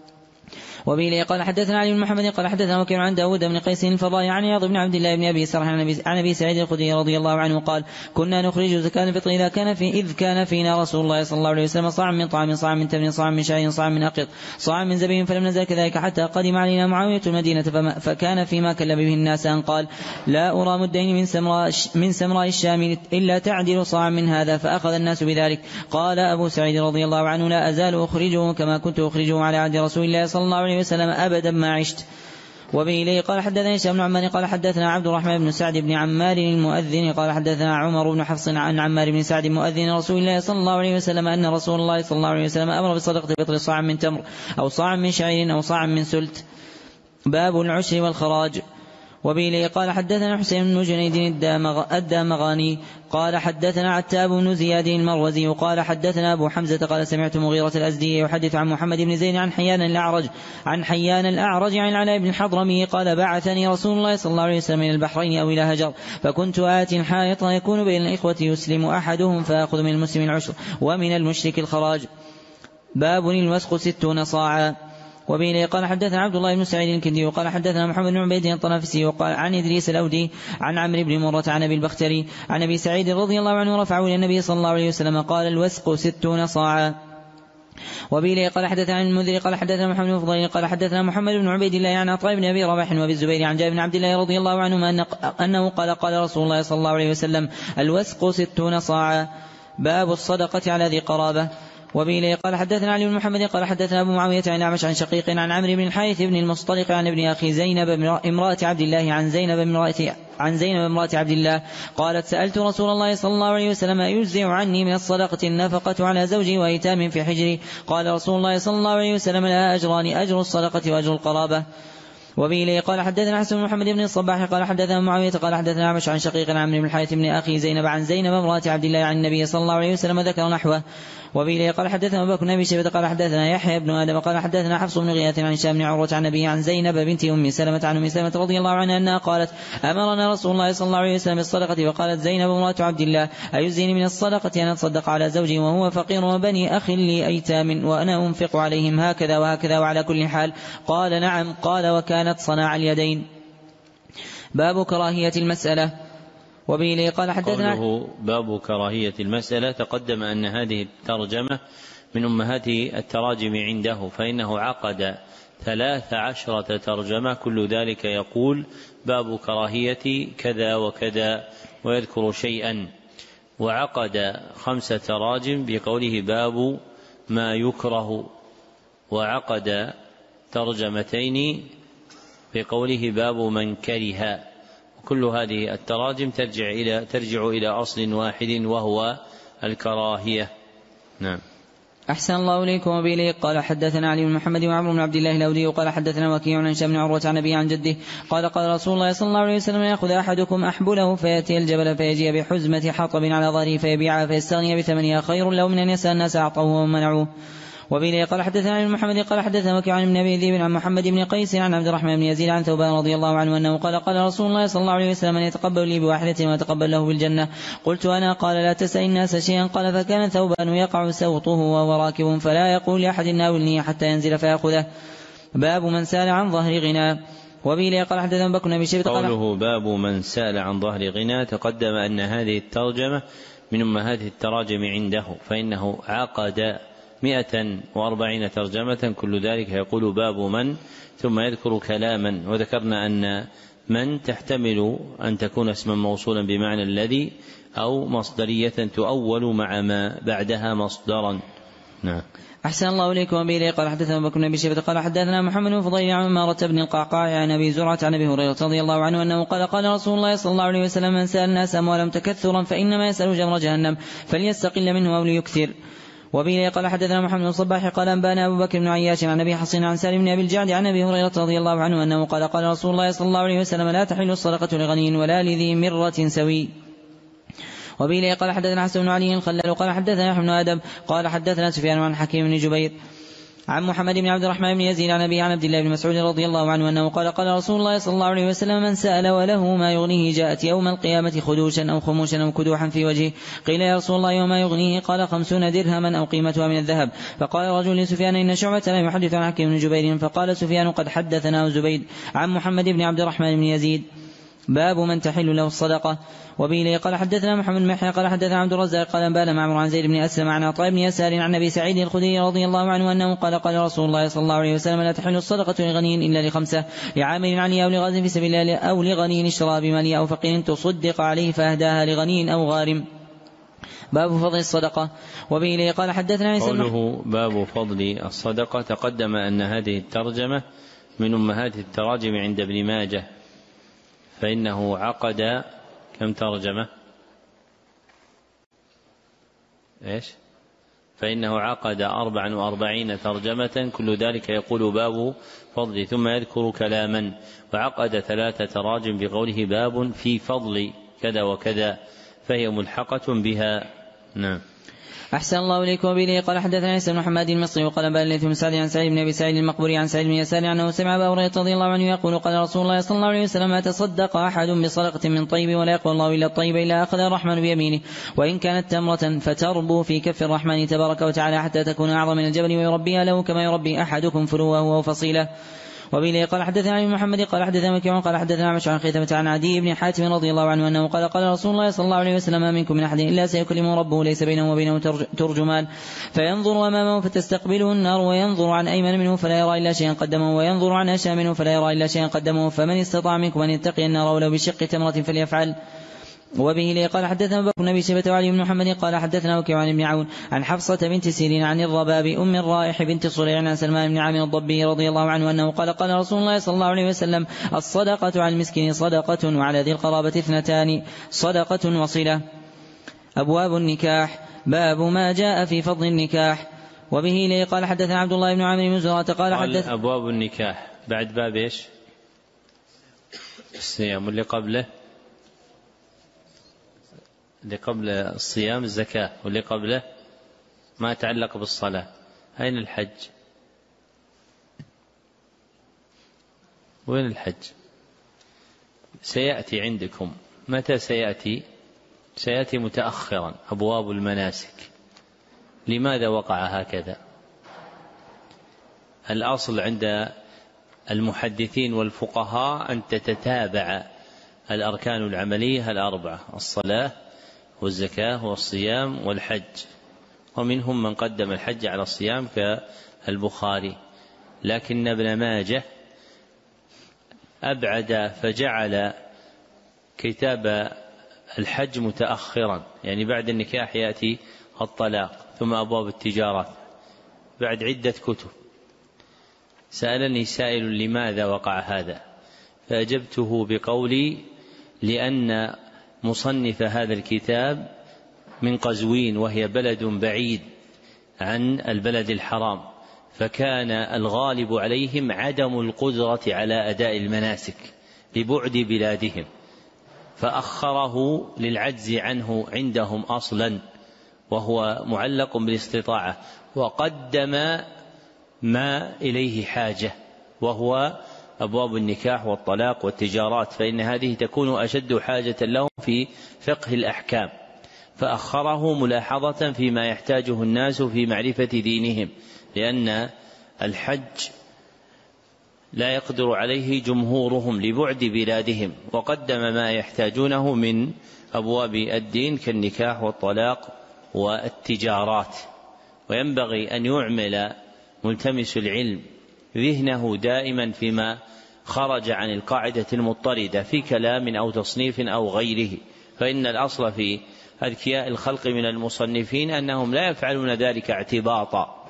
وبه قال حدثنا علي بن محمد قال حدثنا وكيع عن داود بن قيس الفضاء عن عياض بن عبد الله بن أبي سرح عن أبي سعيد الخدري رضي الله عنه قال كنا نخرج زكاة الفطر إذ كان فينا رسول الله صلى الله عليه وسلم صاع من طعام صاع من تمر صاع من شعير صاع من أقط صاع من زبيب فلم نزل كذلك حتى قدم علينا معاوية المدينة فكان فيما كلب به الناس أن قال لا أرى مدين من سمراء الشام إلا تعدل صاع من هذا فأخذ الناس بذلك. قال أبو سعيد رضي الله عنه لا أزال أخرجه كما كنت أخرجه على عهد رسول الله صلى الله عليه وسلم أبدا ما عشت. وبه قال حدثنا هشام بن عمار قال حدثنا عبد الرحمن بن سعد بن عمار المؤذن قال حدثنا عمر بن حفص عن عمار بن سعد مؤذن رسول الله صلى الله عليه وسلم أن رسول الله صلى الله عليه وسلم أمر بصدقة فطر صاع من تمر أو صاع من شعير أو صاع من سلت. باب العشر والخراج. وبه قال حدثنا حسين بن جنيد الدامغاني قال حدثنا عتاب بن زياد المروزي قال حدثنا أبو حمزة قال سمعت مغيرة الأزدي يحدث عن محمد بن زيد عن حيان الأعرج عن العلاء بن الحضرمي قال بعثني رسول الله صلى الله عليه وسلم إلى البحرين أو إلى هجر فكنت آت حائطا يكون بين الإخوة يسلم أحدهم فأخذ من المسلم العشر ومن المشرك الخراج. باب الوسق 60 صاعا. وبه قال حدثنا عبد الله بن سعيد الكندي وقال حدثنا محمد بن عبيد الطنافسي وقال عن إدريس الأودي عن عمرو بن مرة عن أبي البختري عن أبي سعيد رضي الله عنه رفعه إلى النبي صلى الله عليه وسلم قال الوسق 60 صاعا. وبه قال حدثنا عن المنذر قال حدثنا محمد بن فضيل قال حدثنا محمد بن عبيد الله عن عطاء بن أبي رباح وابي الزبير عن جابر بن عبد الله رضي الله عنهما أنه قال رسول الله صلى الله عليه وسلم الوسق 60 صاعا. باب الصدقة على ذي قرابة. وبه قال حدثنا علي بن محمد قال حدثنا أبو معاوية عن أعمش عن شقيق عن عمرو بن الحارث بن المصطلق عن ابن أخي زينب امرأة عبد الله عن زينب امرأة عبد الله قالت سألت رسول الله صلى الله عليه وسلم يجزع عني من الصدقة النفقة على زوجي وأيتام في حجري قال رسول الله صلى الله عليه وسلم لا أجران أجر الصدقة وأجر القرابة. وبه قال حدثنا حسن بن محمد بن الصباح قال حدثنا معاوية قال حدثنا أعمش عن شقيق عن عمرو بن الحارث بن أخي زينب عن زينب امرأة عبد الله عن النبي صلى الله عليه وسلم ذكر نحوه. وبه قال حدثنا أبو بكر بن أبي شيبة قال حدثنا يحيى بن آدم قال حدثنا حفص بن غياث عن هشام بن عروة عن أبيه عن زينب بنت أم سلمة عن أم سلمة رضي الله عنها أنها قالت أمرنا رسول الله صلى الله عليه وسلم بالصدقة وقالت زينب امرأة عبد الله أيزيني من الصدقة أن أتصدق على زوجي وهو فقير وبني أخ لي أيتام وأنا أنفق عليهم هكذا وهكذا وعلى كل حال. قال نعم. قال وكانت صناع اليدين. باب كراهية المسألة. وبه قال حدثنا باب كراهية المسألة. تقدم أن هذه الترجمة من أمهات التراجم عنده فإنه عقد 13 ترجمة كل ذلك يقول باب كراهية كذا وكذا ويذكر شيئا وعقد 5 تراجم بقوله باب ما يكره وعقد ترجمتين بقوله باب من كره. كل هذه التراجم ترجع إلى أصل واحد وهو الكراهية. نعم. أحسن الله إليكم. وبه قال حدثنا علي بن محمد وعمرو بن عبد الله الأودي وقال حدثنا وكيع عن هشام بن عروة عن أبيه عن جده قال قال رسول الله صلى الله عليه وسلم يأخذ أحدكم أحبله فيأتي الجبل فيجيء بحزمة حطب على ظهره فيبيعها فيستغني بثمنها خير له من أن يسأل الناس أعطوه ومنعوه. وبه قال حدثنا علي بن محمد قال حدثنا وكيع عن ابن أبي ذئب عن محمد بن قيس عن عبد الرحمن بن يزيد عن ثوبان رضي الله عنه أنه قال قال رسول الله صلى الله عليه وسلم أن يتقبل لي بواحدة ويتقبل له بالجنة. قلت أنا قال لا تسأل الناس شيئا. قال فكان ثوبان يقع سوطه وهو راكب فلا يقول لأحد ناولني حتى ينزل فيأخذه. باب من سال عن ظهر غنى. وبه قال حدثنا بكر بن أبي شيبة قوله باب من سال عن ظهر غنى تقدم أن هذه الترجمة من أمهات التراجم عنده، فإنه عقد 140 ترجمة كل ذلك يقول باب من، ثم يذكر كلاما. وذكرنا أن من تحتمل أن تكون اسما موصولا بمعنى الذي أو مصدرية تؤول مع ما بعدها مصدرا. نعم. أحسن الله إليكم. وبه قال حدثنا بكر بن أبي شيبة قال حدثنا محمد بن فضيل عن عمارة بن القعقاع عن أبي زرعة عن أبي هريرة رضي الله عنه أنه قال قال رسول الله صلى الله عليه وسلم من سأل الناس أموالهم تكثرا فإنما يسأل جمر جهنم فليستقل منه أو ليكثر. وبه قال حدثنا محمد بن الصباح قال أنبانا أبو بكر بن عياش عن أبي حصين عن سالم بن أبي الجعد عن أبي هريرة رضي الله عنه أنه قال قال رسول الله صلى الله عليه وسلم لا تحل الصدقة لغني ولا لذي مرة سوي. وبه قال حدثنا حسن بن علي الخلال قال حدثنا يحيى بن آدم قال حدثنا سفيان عن حكيم بن جبير عن محمد بن عبد الرحمن بن يزيد عن أبي عن عبد الله بن مسعود رضي الله عنه أنه قال قال رسول الله صلى الله عليه وسلم من سأل وله ما يغنيه جاءت يوم القيامة خدوشا أو خموشا أو كدوحا في وجهه. قيل يا رسول الله وما يغنيه؟ قال 50 درهما أو قيمتها من الذهب. فقال رجل لسفيان إن شعبة لا يحدث عن حكيم بن جبير. فقال سفيان قد حدثنا زبيد عن محمد بن عبد الرحمن بن يزيد. باب من تحل له الصدقة. وبه قال حدثنا محمد بن محيى قال حدثنا عبد الرزاق قال أنبانا معمر عن زيد بن أسلم عن عطاء بن يسار عن أبي سعيد الخدري رضي الله عنه أنه قال قال رسول الله صلى الله عليه وسلم لا تحل الصدقة لغني إلا لخمسة: لعامل عليه أو لغاز في سبيل الله أو لغني اشترى بمالي أو فقير تصدق عليه فأهداها لغني أو غارم. باب فضل الصدقة. وبه قال حدثنا قوله باب فضل الصدقة تقدم أن هذه الترجمة من أمهات التراجم عند ابن ماجه، فإنه عقد كم ترجمة؟ فإنه عقد 44 ترجمة كل ذلك يقول باب فضل، ثم يذكر كلاما، وعقد 3 تراجم بقوله باب في فضل كذا وكذا، فهي ملحقة بها. نعم. أحسن الله إليكم. وبه قال حدثنا عيسى بن محمد المصري وقال بان بن سعد عن سعيد بن أبي سعيد المقبوري عن سعيد بن يسار أنه سمع أبا هريرة رضي الله عنه يقول قال رسول الله صلى الله عليه وسلم ما تصدق أحد بصدقة من طيب ولا يقبل الله إلا الطيب إلا أخذ الرحمن بيمينه، وإن كانت تمرة فتربو في كف الرحمن تبارك وتعالى حتى تكون أعظم من الجبل ويربيها له كما يربي أحدكم فلوه وفصيله. وبه قال حدثنا علي بن محمد قال حدثنا مكي قال حدثنا عمش عن خيثمة عن عدي بن حاتم رضي الله عنه أنه قال قال رسول الله صلى الله عليه وسلم ما منكم من أحد إلا سيكلمه ربه ليس بينه وبينه ترجمان، فينظر أمامه فتستقبله النار، وينظر عن أيمن منه فلا يرى إلا شيئا قدمه، وينظر عن أشام منه فلا يرى إلا شيئا قدمه، فمن استطاع منكم أن يتقي النار ولو بشق تمرة فليفعل. وبه قال حدثنا بكر بن أبي شيبة وعلي بن محمد قال حدثنا وكيع عن ابن عون عن حفصة بنت سيرين عن الرباب أم الرائح بنت صريع عن سلمان بن عامر الضبي رضي الله عنه أنه قال قال رسول الله صلى الله عليه وسلم الصدقة على المسكين صدقة وعلى ذي القرابة 2 صدقة وصلة. أبواب النكاح. باب ما جاء في فضل النكاح. وبه قال حدثنا عبد الله بن عامر بن زرعة قال حدث أبواب النكاح بعد باب إيش؟ الصيام، واللي قبله اللي قبل الصيام الزكاة، واللي قبله ما يتعلق بالصلاة. أين الحج؟ وين الحج؟ سيأتي عندكم. متى سيأتي؟ سيأتي متأخرا. أبواب المناسك. لماذا وقع هكذا؟ الأصل عند المحدثين والفقهاء أن تتتابع الأركان العملية 4: الصلاة والزكاة والصيام والحج، ومنهم من قدم الحج على الصيام كالبخاري، لكن ابن ماجه أبعد فجعل كتاب الحج متأخرا، يعني بعد النكاح يأتي الطلاق ثم أبواب التجارات بعد عدة كتب. سألني سائل لماذا وقع هذا، فأجبته بقولي لأن مصنف هذا الكتاب من قزوين وهي بلد بعيد عن البلد الحرام، فكان الغالب عليهم عدم القدرة على أداء المناسك لبعد بلادهم، فأخره للعجز عنه عندهم أصلا، وهو معلق بالاستطاعة، وقدم ما إليه حاجة وهو أبواب النكاح والطلاق والتجارات، فإن هذه تكون أشد حاجة لهم في فقه الأحكام، فأخره ملاحظة فيما يحتاجه الناس في معرفة دينهم، لأن الحج لا يقدر عليه جمهورهم لبعد بلادهم، وقدم ما يحتاجونه من أبواب الدين كالنكاح والطلاق والتجارات. وينبغي أن يعمل ملتمس العلم ذهنه دائما فيما خرج عن القاعدة المضطردة في كلام أو تصنيف أو غيره، فإن الأصل في أذكياء الخلق من المصنفين أنهم لا يفعلون ذلك اعتباطا،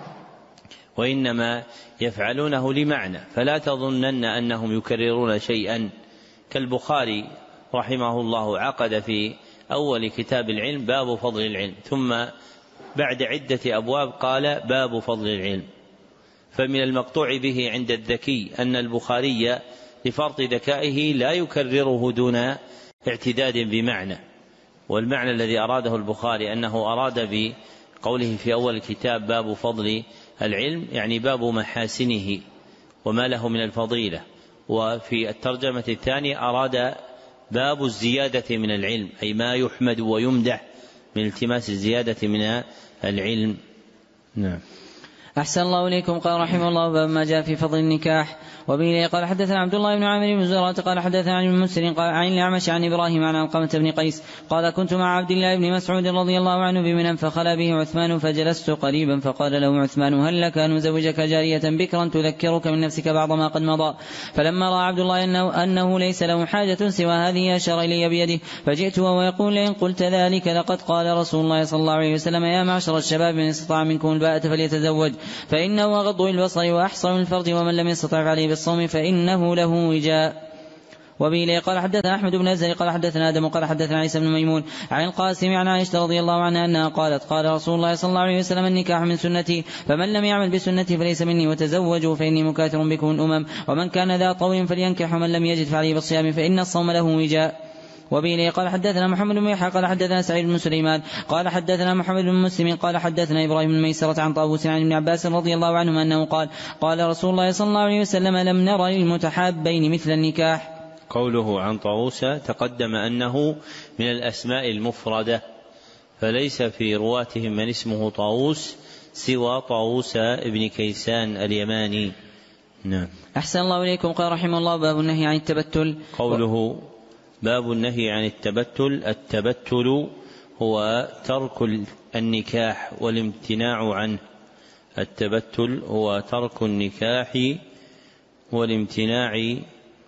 وإنما يفعلونه لمعنى، فلا تظنن أنهم يكررون شيئا. كالبخاري رحمه الله عقد في أول كتاب العلم باب فضل العلم، ثم بعد عدة أبواب قال باب فضل العلم. فمن المقطوع به عند الذكي أن البخاري لفرط ذكائه لا يكرره دون اعتداد بمعنى، والمعنى الذي أراده البخاري أنه أراد بقوله في أول الكتاب باب فضل العلم يعني باب محاسنه وما له من الفضيلة، وفي الترجمة الثانية أراد باب الزيادة من العلم أي ما يحمد ويمدح من التماس الزيادة من العلم. نعم. أحسن الله إليكم. قال رحمه الله باب ما جاء في فضل النكاح. وبه قال حدثنا عبد الله بن عامر بن زرارة قال حدثنا عن المسلم قال عن الأعمش عن إبراهيم عن علقمة بن قيس قال كنت مع عبد الله بن مسعود رضي الله عنه بمنى فخلا به عثمان فجلست قريبا فقال له عثمان هل لك أن أزوجك جارية بكرا تذكرك من نفسك بعض ما قد مضى؟ فلما رأى عبد الله أنه ليس له حاجة سوى هذه أشار إلي بيده، فجئت وهو يقول لئن قلت ذلك لقد قال رسول الله صلى الله عليه وسلم يا معشر الشباب من استطاع منكم الباءة فليتزوج فإنه أغض للبصر وأحصن للفرج ومن لم يستطع عليه بالصوم فإنه له وجاء. وبه قال حدثنا أحمد بن أزهر قال حدثنا آدم قال حدثنا عيسى بن ميمون عن القاسم عن عائشة رضي الله عنها أنها قالت قال رسول الله صلى الله عليه وسلم النكاح من سنتي فمن لم يعمل بسنتي فليس مني وتزوجوا فإني مكاثر بكم الأمم ومن كان ذا طول فلينكح ومن لم يجد فعليه بالصيام فإن الصوم له وجاء. وبه قال حدثنا محمد بن يحيى قال حدثنا سعيد بن سليمان قال حدثنا محمد بن مسلم قال حدثنا إبراهيم بن ميسرة عن طاووس عن ابن عباس رضي الله عنهما أنه قال قال رسول الله صلى الله عليه وسلم لم نر للمتحابين مثل النكاح. قوله عن طاووس تقدم أنه من الأسماء المفردة، فليس في رواتهم من اسمه طاووس سوى طاووس ابن كيسان اليماني. نعم. أحسن الله إليكم. قال رحمه الله باب النهي عن التبتل. قوله باب النهي عن التبتل، التبتل هو ترك النكاح والامتناع عنه. التبتل هو ترك النكاح والامتناع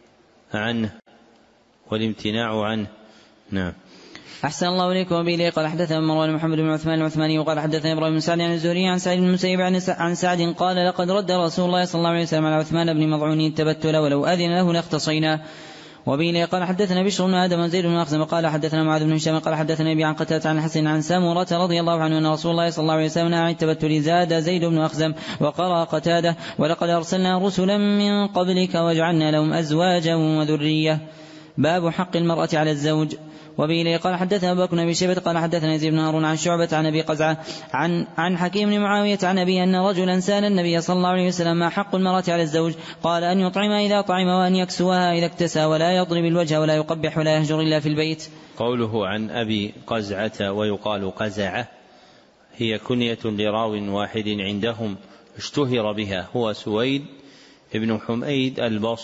عنه. نعم. أحسن الله إليكم. وبه قال حدثنا مروان محمد بن عثمان العثماني وقال حدثنا إبراهيم بن سعد عن الزهري عن سعيد بن المسيب عن سعد قال لقد رد رسول الله صلى الله عليه وسلم على عثمان بن مضعون التبتل ولو أذن له لاختصينا. وبه قال حدثنا بشر بن آدم وزيد بن أخزم قال حدثنا معاذ بن هشام قال حدثنا أبي عن قتادة عن حسن عن سامورة رضي الله عنه أن رسول الله صلى الله عليه وسلم عن التبتل زاد زيد بن أخزم وقرأ قتادة ولقد أرسلنا رسلا من قبلك وجعلنا لهم أزواجا وذرية. باب حق المرأة على الزوج. وبه قال حدثنا أبو بكر بن أبي شيبة قال حدثنا يزيد بن هارون عن شعبة عن أبي قزعة عن حكيم بن معاوية عن أبي أن رجلا سأل النبي صلى الله عليه وسلم ما حق المرأة على الزوج؟ قال أن يطعم إذا طعم وأن يكسوها إذا اكتسى ولا يضرب الوجه ولا يقبح ولا يهجر إلا في البيت. قوله عن أبي قزعة ويقال قزعة هي كنية لراو واحد عندهم اشتهر بها، هو سويد ابن حميد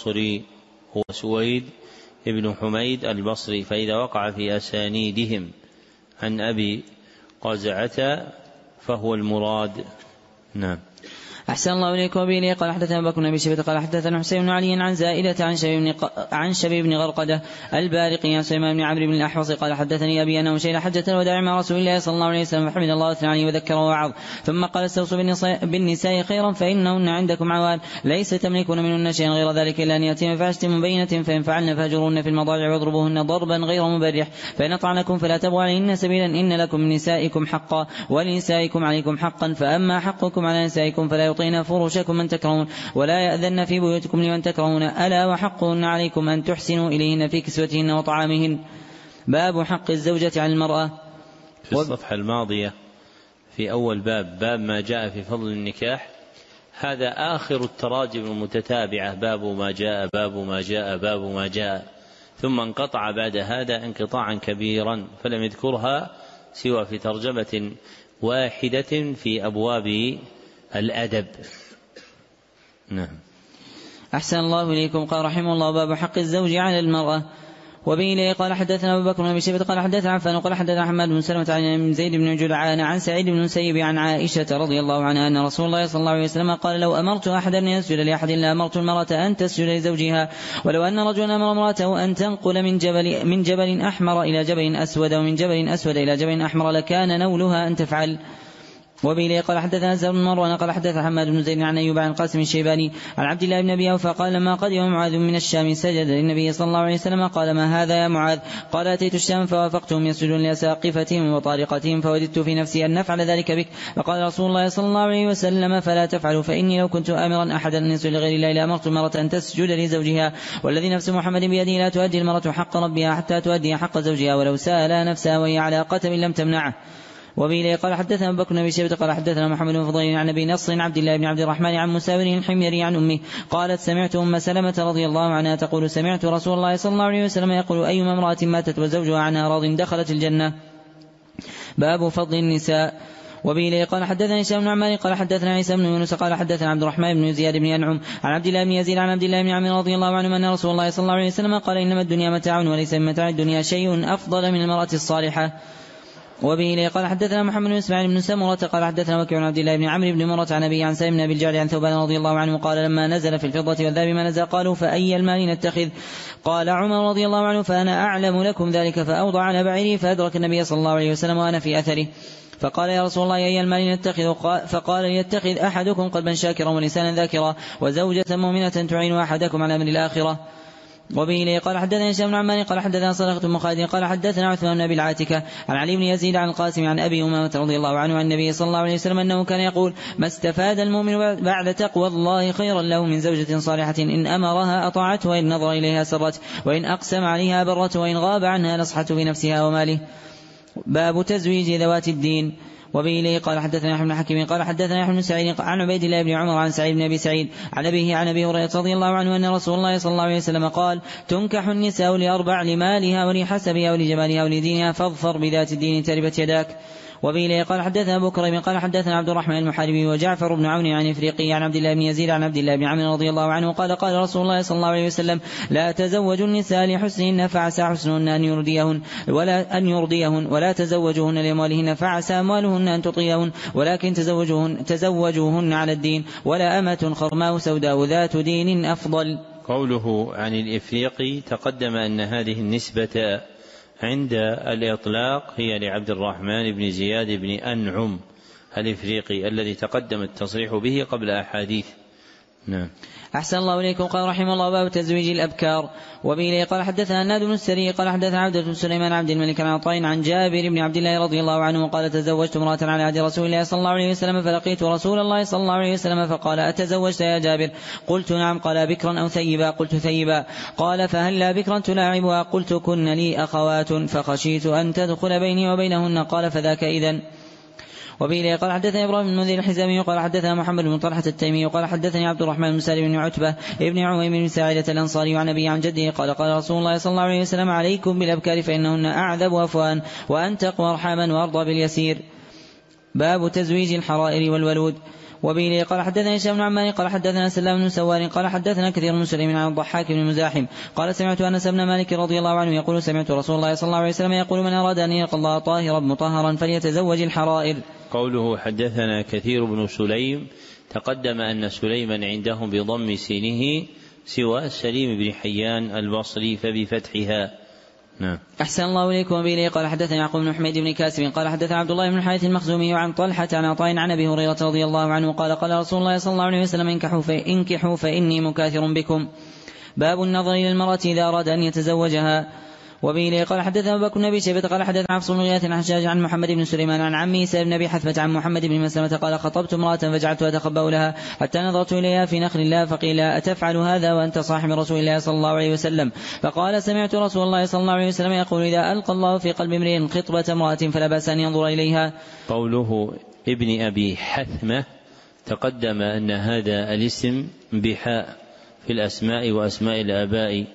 البصري، فإذا وقع في أسانيدهم عن أبي قزعة فهو المراد. نعم. أحسن الله إليك. وبه قال حدثنا أبو بكر بن أبي شيبة قال حدثنا حسين بن علي عن زائدة عن شبيب بن غرقدة البارقي عن سليمان بن عمرو بن الأحوص قال حدثني أبي أنه شهد حجة الوداع مع رسول الله صلى الله عليه وسلم فحمد الله واثنى عليه وذكر ووعظ، ثم قال استوصوا بالنساء خيرا فإنهن عندكم عوان ليس تملكون منهن شيئا غير ذلك إلا أن يأتين بفاحشة مبينة فإن فعلن فاهجروهن في المضاجع واضربوهن ضربا غير مبرح، فإن أطعنكم فلا تبغوا عليهن سبيلا إن لكم من نسائكم حقا ولنسائكم عليكم حقا، فأما حقكم على نسائكم فلا يطعن فرشكم من تكرهون ولا يأذن في بيوتكم لمن تكرهون ألا وحقهن عليكم أن تحسنوا إليهن في كسوتهن وطعامهن. باب حق الزوجة على المرأة. في الصفحة الماضية في أول باب ما جاء في فضل النكاح، هذا آخر التراجم المتتابعة، باب ما جاء ثم انقطع بعد هذا انقطاعا كبيرا فلم يذكرها سوى في ترجمة واحدة في أبواب الأدب. نعم. أحسن الله إليكم. قال رحمه الله: باب حق الزوج على المرأة. وبه قال حدثنا أبو بكر بن أبي شيبة قال حدثنا عفان قال حدثنا حماد بن سلمة عن زيد بن جدعان عن سعيد بن المسيب عن عائشة رضي الله عنها أن رسول الله صلى الله عليه وسلم قال: لو أمرت أحدا أن يسجد لأحد لأمرت المرأة أن تسجد لزوجها، ولو أن رجلا أمر امرأته أن تنقل من جبل أحمر إلى جبل أسود ومن جبل أسود إلى جبل أحمر لكان نولها أن تفعل. وبه قال حدثنا زهر بن مروان قال حدثنا حماد بن زيد عن أيوب عن القاسم الشيباني عن عبد الله بن أبي أوفى قال: لما قدم معاذ من الشام سجد للنبي صلى الله عليه وسلم قال: ما هذا يا معاذ؟ قال: أتيت الشام فوافقتهم يسجدون لأساقفتهم وطارقتهم فوددت في نفسي أن نفعل ذلك بك، فقال رسول الله صلى الله عليه وسلم: فلا تفعلوا، فإني لو كنت آمرا أحدا أن يسجد لغير الله لأمرت المرأة أن تسجد لزوجها، والذي نفس محمد بيده لا تؤدي المرأة حق ربها حتى تؤدي حق زوجها ولو سأل نفسها وهي على قتل لم تمنعه. وبه قال حدثنا أبو بكر بن أبي شيبة قال حدثنا محمد بن فضيل عن أبي نصر عبد الله بن عبد الرحمن عن مساور الحميري عن أمه قالت: سمعت أم سلمة رضي الله عنها تقول: سمعت رسول الله صلى الله عليه وسلم يقول: أيما امرأة ماتت وزوجها عنها راض دخلت الجنة. باب فضل النساء. وبه قال حدثنا هشام بن عمار قال حدثنا عيسى بن يونس قال حدثنا عبد الرحمن بن زياد بن أنعم عن عبد الله بن يزيد عن عبد الله بن عمرو رضي الله عنه أن رسول الله صلى الله عليه وسلم قال: إنما الدنيا متاع وليس من متاع الدنيا شيء أفضل من المرأة الصالحة. وبه قال حدثنا محمد بن اسماعيل بن سمرة قال حدثنا وكيع عن عبد الله بن عمرو بن مرة عن أبي عن سالم بن أبي الجعد عن ثوبان رضي الله عنه قال: لما نزل في الفضة والذهب ما نزل قالوا: فأي المال نتخذ؟ قال عمر رضي الله عنه: فأنا أعلم لكم ذلك، فأوضع على بعيره فأدرك النبي صلى الله عليه وسلم وأنا في أثره، فقال: يا رسول الله أي المال نتخذ؟ فقال: يتخذ أحدكم قلبا شاكرا ولسانا ذاكرا وزوجة مؤمنة تعين أحدكم على أمر الآخرة. وبه قال حدثنا هشام بن عمار قال حدثنا صدقة بن خالد قال حدثنا عثمان بن أبي العاتكة عن علي بن يزيد عن القاسم عن أبي أمامة رضي الله عنه عن النبي صلى الله عليه وسلم أنه كان يقول: ما استفاد المؤمن بعد تقوى الله خيرا له من زوجة صالحة إن أمرها أطاعته وإن نظر إليها سرت وإن أقسم عليها برته وإن غاب عنها نصحته في نفسها وماله. باب تزويج ذوات الدين. وبه قال حدثنا يحيى بن حكيم قال حدثنا يحيى بن سعيد عن عبيد الله بن عمر عن سعيد بن أبي سعيد عن أبيه عن أبي هريرة رضي الله عنه أن رسول الله صلى الله عليه وسلم قال: تنكح النساء لأربع: لمالها ولحسبها ولجمالها ولدينها، فاظفر بذات الدين تربت يداك. وبه قال حدثنا أبو كريم قال حدثنا عبد الرحمن المحاربي وجعفر بن عون عن إفريقي عن عبد الله بن يزيد عن عبد الله بن عمرو رضي الله عنه قال: قال رسول الله صلى الله عليه وسلم: لا تزوجوا النساء لحسنهن فعسى حسنهن أن يرضيهن ولا تزوجوهن لأموالهن فعسى أموالهن أن تطيهن، ولكن تزوجوهن على الدين، ولا أمة خرماء سوداء ذات دين أفضل. قوله عن الإفريقي تقدم أن هذه النسبة عند الإطلاق هي لعبد الرحمن بن زياد بن أنعم الإفريقي الذي تقدم التصريح به قبل أحاديث. نعم. أحسن الله إليكم. قال رحمه الله: باب تزويج الأبكار. وبه قال حدثنا الناد بن السري قال حدثنا عبدة بن سليمان عبد الملك عن عطاء عن جابر بن عبد الله رضي الله عنه قال: تزوجت امرأة على عهد رسول الله صلى الله عليه وسلم فلقيت رسول الله صلى الله عليه وسلم فقال: أتزوجت يا جابر؟ قلت: نعم. قال: بكرا أو ثيبا؟ قلت: ثيبا. قال: فهل لا بكرا تلاعبها؟ قلت: كن لي أخوات فخشيت أن تدخل بيني وبينهن. قال: فذاك إذن. وبه قال حدثنا إبراهيم بن المنذر الحزامي قال حدثنا محمد بن طلحة التيمي قال حدثني عبد الرحمن بن سالم بن عتبة ابن عويم بن ساعدة الأنصاري عن أبي عن جده قال: قال رسول الله صلى الله عليه وسلم: عليكم بالأبكار فإنهن أعذب أفوان وأنتق أرحاما وأرضى باليسير. باب تزويج الحرائر والولود. وبه قال حدثنا هشام بن عمار قال حدثنا سلام بن سوار قال حدثنا كثير من سليم عن الضحاك بن مزاحم قال: سمعت أنس بن مالك رضي الله عنه يقول: سمعت رسول الله صلى الله عليه وسلم يقول: من أراد أن يلقى الله طاهرا مطهرا فليتزوج الحرائر. قوله حدثنا كثير بن سليم تقدم أن سليما عندهم بضم سينه سوى سليم بن حيان البصري فبفتحها. نعم. أحسن الله إليكم. وبه قال حدثنا يعقوب بن حميد بن كاسب قال حدثنا عبد الله بن الحارث المخزومي عن طلحة عن عطاء عن أبي هريرة رضي الله عنه قال: قال رسول الله صلى الله عليه وسلم: انكحوا فإني مكاثر بكم. باب النظر إلى المرأة إذا أراد أن يتزوجها. وبه قال حدثنا أبو بكر بن أبي شيبة قال حدثنا حفص بن غياث عن حجاج عن محمد بن سليمان عن عمه سالم بن أبي حثمة عن محمد بن مسلمة قال: خطبت امرأة فجعلت أتخبأ لها حتى نظرت إليها في نخل الله فقيل: أتفعل هذا وأنت صاحب رسول الله صلى الله عليه وسلم؟ فقال: سمعت رسول الله صلى الله عليه وسلم يقول: إذا ألقى الله في قلب امرئ خطبة امرأة فلا بأس أن ينظر إليها. قوله ابن أبي حثمة تقدم أن هذا الاسم بحاء في الأسماء وأسماء الآباء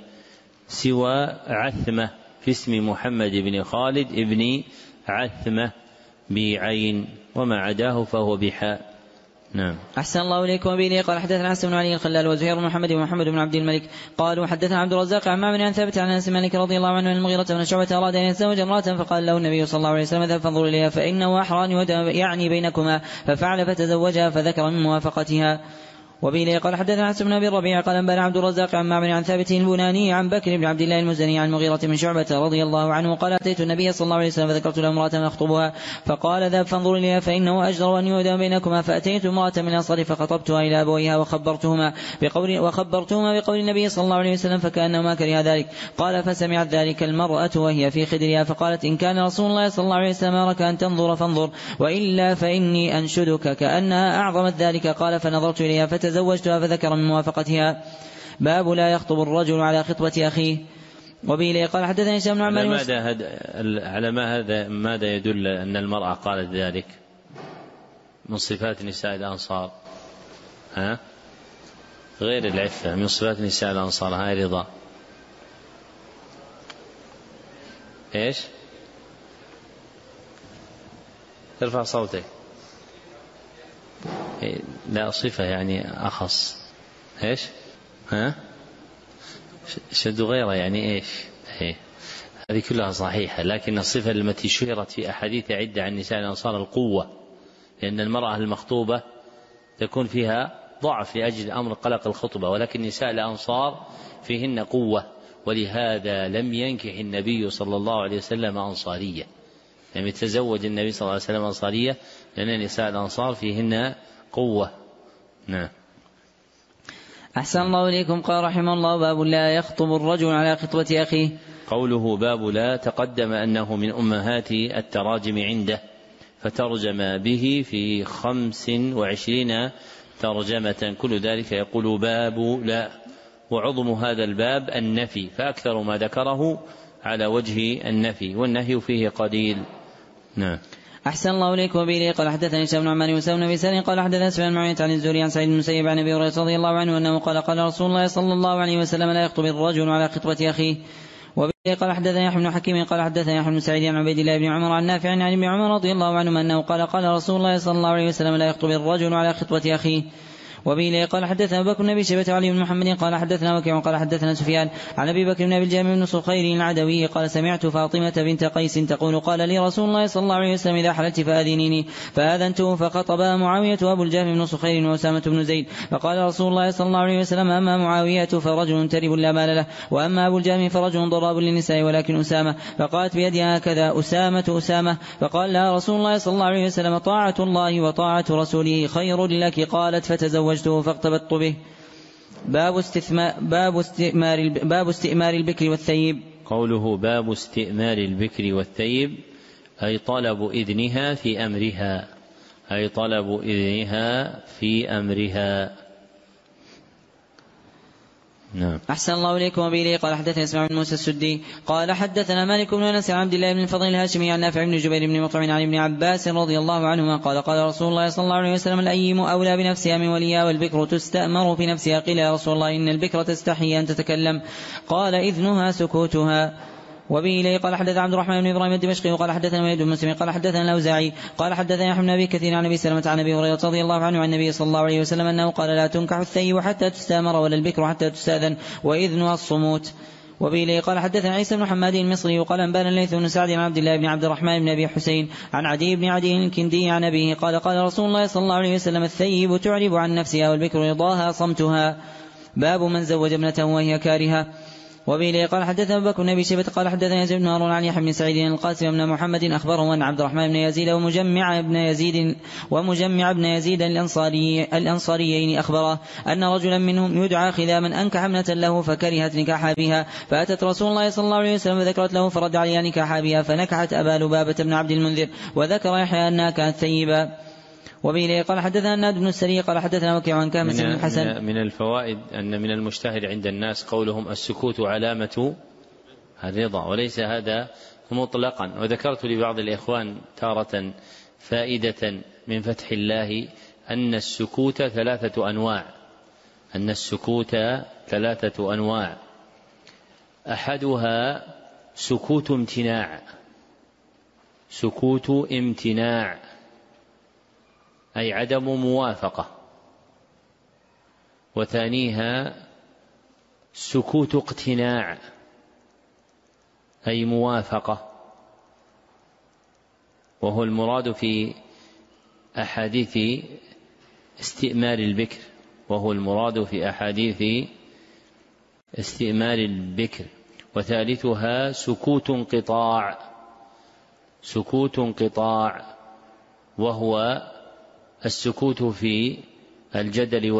سوى عثمة في اسم محمد بن خالد ابن عثمة بعين، وما عداه فهو بحاء. نعم. أحسن الله إليكم. وبه قال حدثنا حسن بن علي الخلال وزهير بن محمد ومحمد بن عبد الملك قالوا حدثنا عبد الرزاق عن معمر عن ثابت عن أنس مالك رضي الله عنه أن المغيرة بن شعبة أراد أن يتزوج امرأة فقال له النبي صلى الله عليه وسلم اذهب فانظر إليها فإنه أحرى يعني بينكما، ففعل فتزوجها فذكر من موافقتها. وبه قال حدثنا حسن بن أبي الربيع قال أنبأنا عبد الرزاق عن معمر عن ثابت البناني عن بكر بن عبد الله المزني عن المغيرة بن شعبة رضي الله عنه قال أتيت النبي صلى الله عليه وسلم فذكرت له امرأة أخطبها فقال اذهب فانظر إليها فإنه أجدر أن يهدى بينكما، فأتيت امرأة من الأنصار فخطبتها إلى أبويها وخبرتهما بقول النبي صلى الله عليه وسلم فكأنهما كره ذلك. قال فسمعت ذلك المرأة وهي في خدرها فقالت إن كان رسول الله صلى الله عليه وسلم أمرك أن تنظر فانظر وإلا فإني أنشدك، كأنها أعظمت ذلك. قال فنظرت إليها فتزوجتها فذكر من موافقتها. باب لا يخطب الرجل على خطبة أخيه. وبه قال حدثني هشام بن عمار على ماذا يدل أن المرأة قالت ذلك من صفات نساء الأنصار؟ غير العفة من صفات نساء الأنصار هاي رضا إيش؟ ترفع صوتك. لا صفة يعني أخص إيش؟ شد غيره يعني إيش؟ هذه كلها صحيحة، لكن الصفة التي شهرت في أحاديث عدة عن نساء الأنصار القوة، لأن المرأة المخطوبة تكون فيها ضعف لأجل أمر قلق الخطبة، ولكن نساء الأنصار فيهن قوة، ولهذا لم ينكح النبي صلى الله عليه وسلم أنصارية، لم يتزوج النبي صلى الله عليه وسلم أنصارية، لأن نساء الأنصار فيهن قوة. نعم. أحسن الله إليكم. قال رحمه الله باب لا يخطب الرجل على خطبة أخيه. قوله باب لا تقدم أنه من أمهات التراجم عنده، فترجم به في 25 ترجمة، كل ذلك يقول باب لا، وعظم هذا الباب النفي، فأكثر ما ذكره على وجه النفي، والنهي فيه قليل. نعم. أحسن الله إليكم. وبه قال حدثني هشام بن عمار وسام بن سالم قال حدثنا سفيان بن عيينة عن الزهري عن سعيد بن المسيب عن أبي هريرة رضي الله عنه أنه قال قال رسول الله صلى الله عليه وسلم لا يخطب الرجل على خطبة أخيه. وبه قال حدثنا يحيى بن حكيم قال حدثنا يحيى بن سعيد عن عبيد الله بن عمر عن نافع عن ابن عمر رضي الله عنهما أنه قال قال رسول الله صلى الله عليه وسلم لا يخطب الرجل على خطبة أخيه. وبه قال حدثنا أبو بكر بن أبي شيبة علي بن محمد قال حدثنا وكيع قال حدثنا سفيان عن أبي بكر بن أبي الجامع بن صخير العدوي قال سمعت فاطمة بنت قيس تقول قال لي رسول الله صلى الله عليه وسلم إذا حللت فآذنيني، فآذنته فخطبا معاوية وأبو الجهم بن صخير وأسامة بن زيد، فقال رسول الله صلى الله عليه وسلم أما معاوية فرجل ترب لا مال له، وأما أبو الجهم فرجل ضراب للنساء ولكن أسامة، فقالت بيدها هكذا أسامة، فقال لها رسول الله صلى الله عليه وسلم طاعة الله وطاعة رسوله خير لك، قالت فتزوجته فاغتبطت به. باب استئمار البكر والثيب. قوله باب استئمار البكر والثيب أي طلب إذنها في أمرها. نعم. أحسن الله إليكم. وبه قال حدثنا إسماعيل بن موسى السدي قال حدثنا مالك بن أنس عن عبد الله بن الفضل الهاشمي عن نافع بن جبير بن مطعم عن ابن عباس رضي الله عنهما قال قال رسول الله صلى الله عليه وسلم الأيم أولى بنفسها من وليها، والبكر تستأمر في نفسها. قيل يا رسول الله إن البكر تستحي أن تتكلم، قال إذنها سكوتها. وبه قال حدث عبد الرحمن بن إبراهيم الدمشقي وقال حدثنا وليد بن مسلم قال حدثنا الأوزاعي قال حدثنا يحيى بن أبي كثير عن أبي سلمة عن أبي هريرة رضي الله عنه عن النبي صلى الله عليه وسلم أنه قال لا تنكح الثيب حتى تستأمر ولا البكر حتى تستأذن وإذنها الصموت. وبه قال حدثنا عيسى بن حماد المصري وقال أنبانا الليث بن سعد عن عبد الله بن عبد الرحمن بن أبي حسين عن عدي بن عدي الكندي عن أبيه قال قال رسول الله صلى الله عليه وسلم الثيب تعرب عن نفسها والبكر رضاها صمتها. باب من زوج ابنته وهي كارهة. وبه قال حدثنا أبو بكر بن أبي شيبة قال حدثنا يزيد بن هارون عن يحيى بن سعيد القاسم بن محمد أخبره أن عبد الرحمن بن يزيد ومجمع بن يزيد الأنصاريين أخبره أن رجلا منهم يدعى خذاما أنكح ابنة له فكرهت نكاحها بها، فأتت رسول الله صلى الله عليه وسلم وذكرت له فرد عليها نكاحها بها، فنكحت أبا لبابة بن عبد المنذر، وذكر يحيى أنها كانت ثيبا. وبه قال حدثنا الناد بن السري قال حدثنا وكيع عن كامس بن الحسن. من الفوائد أن من المشتهر عند الناس قولهم السكوت علامة الرضا، وليس هذا مطلقا. وذكرت لبعض الإخوان تارة فائدة من فتح الله أن السكوت ثلاثة أنواع، أحدها سكوت امتناع، أي عدم موافقة. وثانيها سكوت اقتناع أي موافقة، وهو المراد في أحاديث استئمار البكر. وثالثها سكوت انقطاع وهو السكوت في الجدل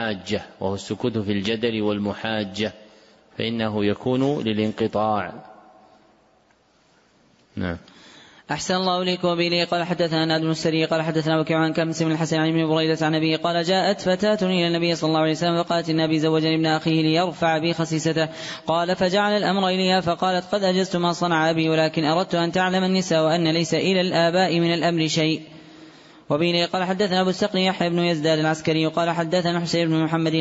والمحاجة، فإنه يكون للانقطاع. نعم. أحسن الله إليكم. وبه قال حدثنا ناد بن السري قال حدثنا وكيع عن كمس بن الحسن عن ابن بريدة عن أبيه قال جاءت فتاة إلى النبي صلى الله عليه وسلم فقالت إن أبي زوجني ابن أخيه ليرفع بي خسيسته، قال فجعل الأمر إليها فقالت قد أجزت ما صنع أبي، ولكن أردت أن تعلم النساء وأن ليس إلى الآباء من الأمر شيء. وبه قال حدثنا أبو السقي يحيى بن يزداد العسكري قال حدثنا حسين بن محمد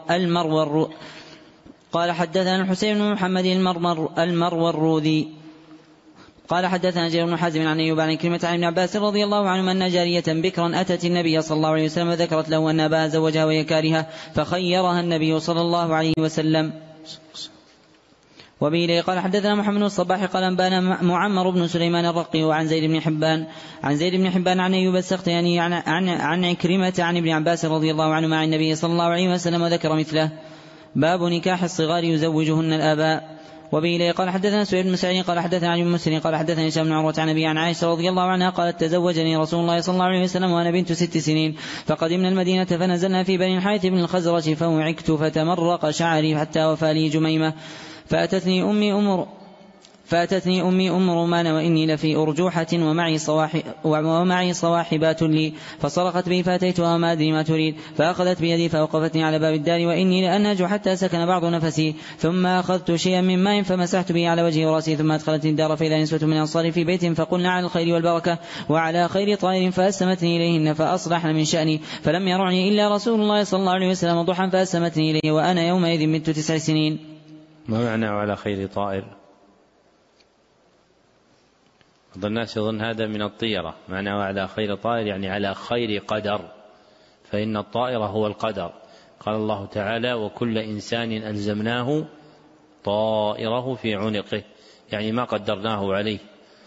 المروذي قال حدثنا جرير بن حازم عن أيوب عن كلمة عن ابن عباس رضي الله عنه أن جارية بكرا أتت النبي صلى الله عليه وسلم وذكرت له أن أباها زوجها وهي كارهة فخيرها النبي صلى الله عليه وسلم. وبه قال حدثنا محمد بن الصباح قال أنبانا معمر بن سليمان الرقي وعن زيد بن حبان عن أيوب السختياني عن عكرمة عن ابن عباس رضي الله عنه مع النبي صلى الله عليه وسلم وذكر مثله. باب نكاح الصغار يزوجهن الآباء. وبه قال حدثنا سعيد بن سعيد قال حدثنا عن مسلم قال حدثني هشام بن عروة عن أبي عن عائشة رضي الله عنها قالت تزوجني رسول الله صلى الله عليه وسلم وأنا بنت 6 سنين، فقدمنا المدينة فنزلنا في بني الحارث بن الخزرج فوعكت فتمرق شعري حتى وفى لي جميمة، فأتتني أمي أم رومان وإني لفي أرجوحة ومعي صواحبات لي، فصرخت بي فأتيتها وما أدري ما تريد، فأخذت بيدي فوقفتني على باب الدار وإني لأنهج حتى سكن بعض نفسي، ثم أخذت شيئا من ماء فمسحت به على وجهي ورأسي، ثم أدخلت الدار فإذا نسوة من أنصاري في بيت فقلنا على الخير والبركة وعلى خير طائر فأسمتني إليهن فأصلحن من شأني، فلم يرعني إلا رسول الله صلى الله عليه وسلم ضحى فأسمتني إليه وأنا يومئذ بنت 9 سنين. ما معنى على خير طائر؟ بعض الناس يظن هذا من الطيرة، معناه على خير طائر يعني على خير قدر، فإن الطائر هو القدر. قال الله تعالى وكل إنسان ألزمناه طائره في عنقه، يعني ما قدرناه عليه.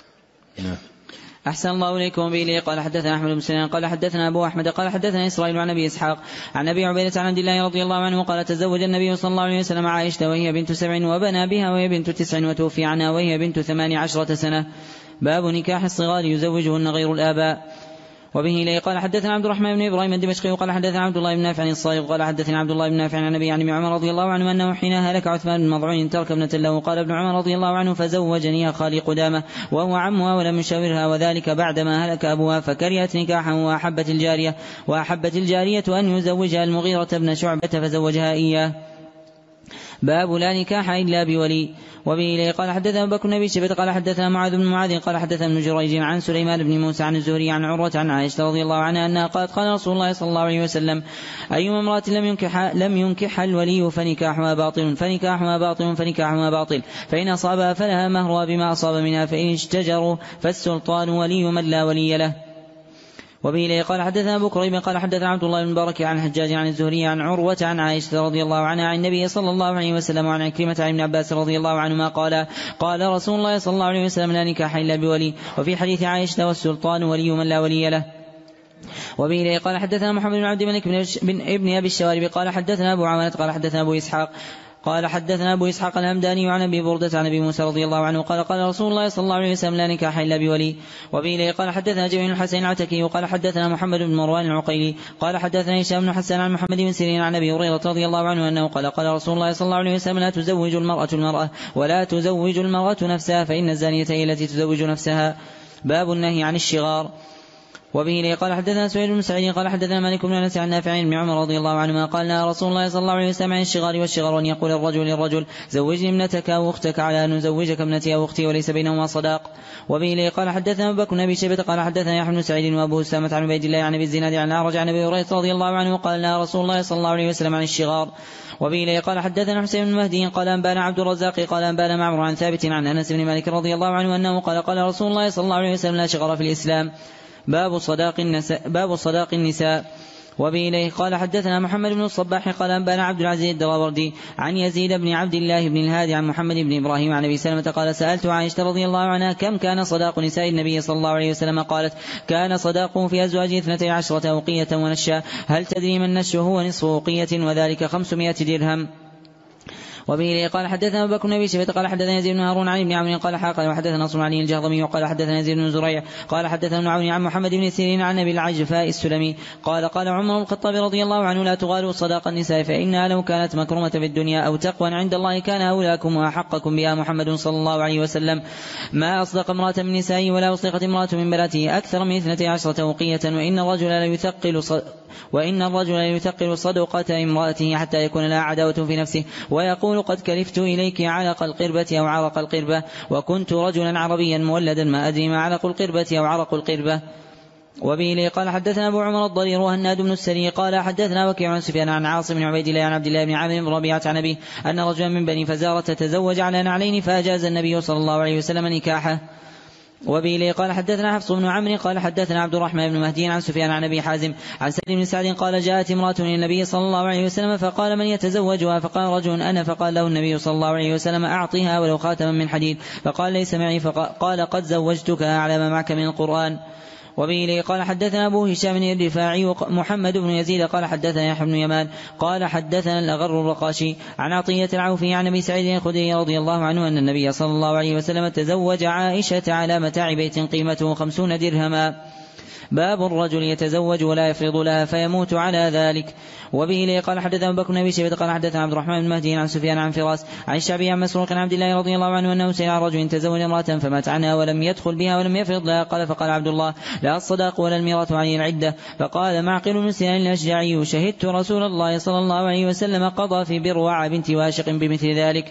أحسن الله إليكم. به قال حدثنا أحمد بن سنان قال حدثنا أبو أحمد قال حدثنا إسرائيل عن أبي إسحاق عن أبي عبيدة عن عبد الله رضي الله عنه قال تزوج النبي صلى الله عليه وسلم عائشة وهي بنت 7 وبنى بها وهي بنت 9 وتوفي عنها وهي بنت 18 سنة. باب نكاح الصغار يزوجهن غير الآباء. وبه إليه قال حدثنا عبد الرحمن بن إبراهيم الدمشقي قال حدثنا عبد الله بن نافع الصائغ قال حدثنا عبد الله بن نافع عن النبي عن ابن عمر رضي الله عنه أنه حين هلك عثمان بن مضعون ترك ابنة له، قال ابن عمر رضي الله عنه فزوجني خالي قدامة وهو عمها ولم يشاورها، وذلك بعدما هلك أبوها فكرهت نكاحا وأحبت الجارية أن يزوجها المغيرة بن شعبة فزوجها إياه. باب لا نكاح إلا بولي. وبه إليه قال حدثنا أبو بكر بن أبي شيبة قال حدثنا معاذ بن معاذ قال حدثنا ابن جريج عن سليمان بن موسى عن الزهري عن عروة عن عائشة رضي الله عنها أنها قالت قال رسول الله صلى الله عليه وسلم أيما امرأة لم ينكح الولي فنكاحها باطل فإن أصابها فلها مهرها بما أصاب منها، فإن اشتجروا فالسلطان ولي من لا ولي له. وبه إليه قال حدثنا أبو كريب قال حدثنا عبد الله بن مبارك عن حجاج عن الزهري عن عروة عن عائشة رضي الله عنها عن النبي صلى الله عليه وسلم وعن عكرمة عن ابن عباس رضي الله عنهما قال رسول الله صلى الله عليه وسلم لا نكاح إلا بولي. وفي حديث عائشة والسلطان ولي من لا ولي له. وبه إليه قال حدثنا محمد بن عبد الملك بن ابن أبي الشوارب قال حدثنا أبو عوانة قال حدثنا أبو إسحاق الهمداني عن أبي بردة عن أبي موسى رضي الله عنه قال رسول الله صلى الله عليه وسلم لا نكاح إلا بولي. وبه إليه قال حدثنا جميل الحسين العتكي وقال حدثنا محمد بن مروان العقيلي قال حدثنا هشام بن حسان عن محمد بن سيرين عن أبي هريرة رضي الله عنه أنه قال رسول الله صلى الله عليه وسلم لا تزوج المرأة ولا تزوج المرأة نفسها فإن الزانية هي التي تزوج نفسها. باب النهي عن الشغار. وبه إليه قال حدثنا سعيد بن سعيد قال حدثنا مالك بن أنس عن نافع بن عمر رضي الله عنهما قال نهى رسول الله صلى الله عليه وسلم عن الشغار والشغار أن يقول الرجل للرجل زوجني ابنتك أو أختك على أن نزوجك ابنتي أو أختي وليس بينهما صداق. وبه إليه قال حدثنا أبو بكر بن أبي شيبة قال حدثنا يحيى بن سعيد وأبو أسامة عن عبيد الله عن أبي الزناد عن الأعرج عن أبي هريرة رضي الله عنه قال نهى رسول الله صلى الله عليه وسلم عن الشغار. وبه إليه قال حدثنا حسين بن مهدي قال أنبانا عبد الرزاق قال أنبانا معمر عن ثابت عن أنس بن مالك رضي الله عنه أنه قال رسول الله صلى الله عليه وسلم لا شغار في الإسلام. باب صداق النساء. وبه إليه قال حدثنا محمد بن الصباح قال أنبانا عبد العزيز الدراوردي عن يزيد بن عبد الله بن الهادي عن محمد بن إبراهيم عن أبي سلمة قال سألت عائشة رضي الله عنها كم كان صداق نساء النبي صلى الله عليه وسلم؟ قالت كان صداقه في أزواجه 12 أوقية ونشا. هل تدري ما النش؟ هو نصف أوقية وذلك 500 درهم. وبه قال حدثنا أبو بكر بن أبي شيبة قال حدثنا يزيد بن هارون عن ابن عون قال حاقل وحدثنا نصر علي الجهضمي وقال حدثنا يزيد بن زريع قال حدثنا ابن عون عن محمد بن سيرين عن أبي العجفاء السلمي قال عمر بن الخطاب رضي الله عنه لا تغالوا صداق النساء فإنها لو كانت مكرمة في الدنيا أو تقوى عند الله كان أولاكم وأحقكم بها محمد صلى الله عليه وسلم. ما أصدق امرأة من نسائه ولا أصدقت امرأة من بناته أكثر من 12 أوقية وإن الرجل لا يثقل صدقة امرأته حتى يكون لها عداوة في نفسه ويقول قد كلفت إليك علق القربة أو عرق القربة وكنت رجلا عربيا مولدا ما أدري ما علق القربة أو عرق القربة. وبه قال حدثنا أبو عمر الضرير وهناد بن السري قال حدثنا وكيع عن سفيان عن عاصم بن عبيد الله عن عبد الله بن عامر بن ربيعة عن أبيه أن رجلا من بني فزارة تزوج على نعلين فأجاز النبي صلى الله عليه وسلم نكاحه. وبه قال حدثنا حفص بن عمرو قال حدثنا عبد الرحمن بن مهدي عن سفيان عن أبي حازم عن سعيد بن سعد قال جاءت امرأة إلى النبي صلى الله عليه وسلم فقال من يتزوجها؟ فقال رجل أنا. فقال له النبي صلى الله عليه وسلم أعطيها ولو خاتما من حديد. فقال ليس معي. فقال قد زوجتك على ما معك من القرآن. وبه قال حدثنا أبو هشام الرفاعي محمد بن يزيد قال حدثنا يحيى بن يمان قال حدثنا الأغر الرقاشي عن عطية العوفي عن أبي سعيد الخدري رضي الله عنه أن النبي صلى الله عليه وسلم تزوج عائشة على متاع بيت قيمته 50 درهما. باب الرجل يتزوج ولا يفرض لها فيموت على ذلك. وبه قال حدثنا أبو بكر بن أبي شيبة قال حدثنا عبد الرحمن بن مهدي عن سفيان عن فراس عن الشعبي عن مسروق عن عبد الله رضي الله عنه أنه سئل عن رجل تزوج امرأة فمات عنها ولم يدخل بها ولم يفرض لها. قال فقال عبد الله لا الصداق ولا الميراث عن العدة. فقال معقل بن سنان الأشجعي شهدت رسول الله صلى الله عليه وسلم قضى في بروع بنت واشق بمثل ذلك.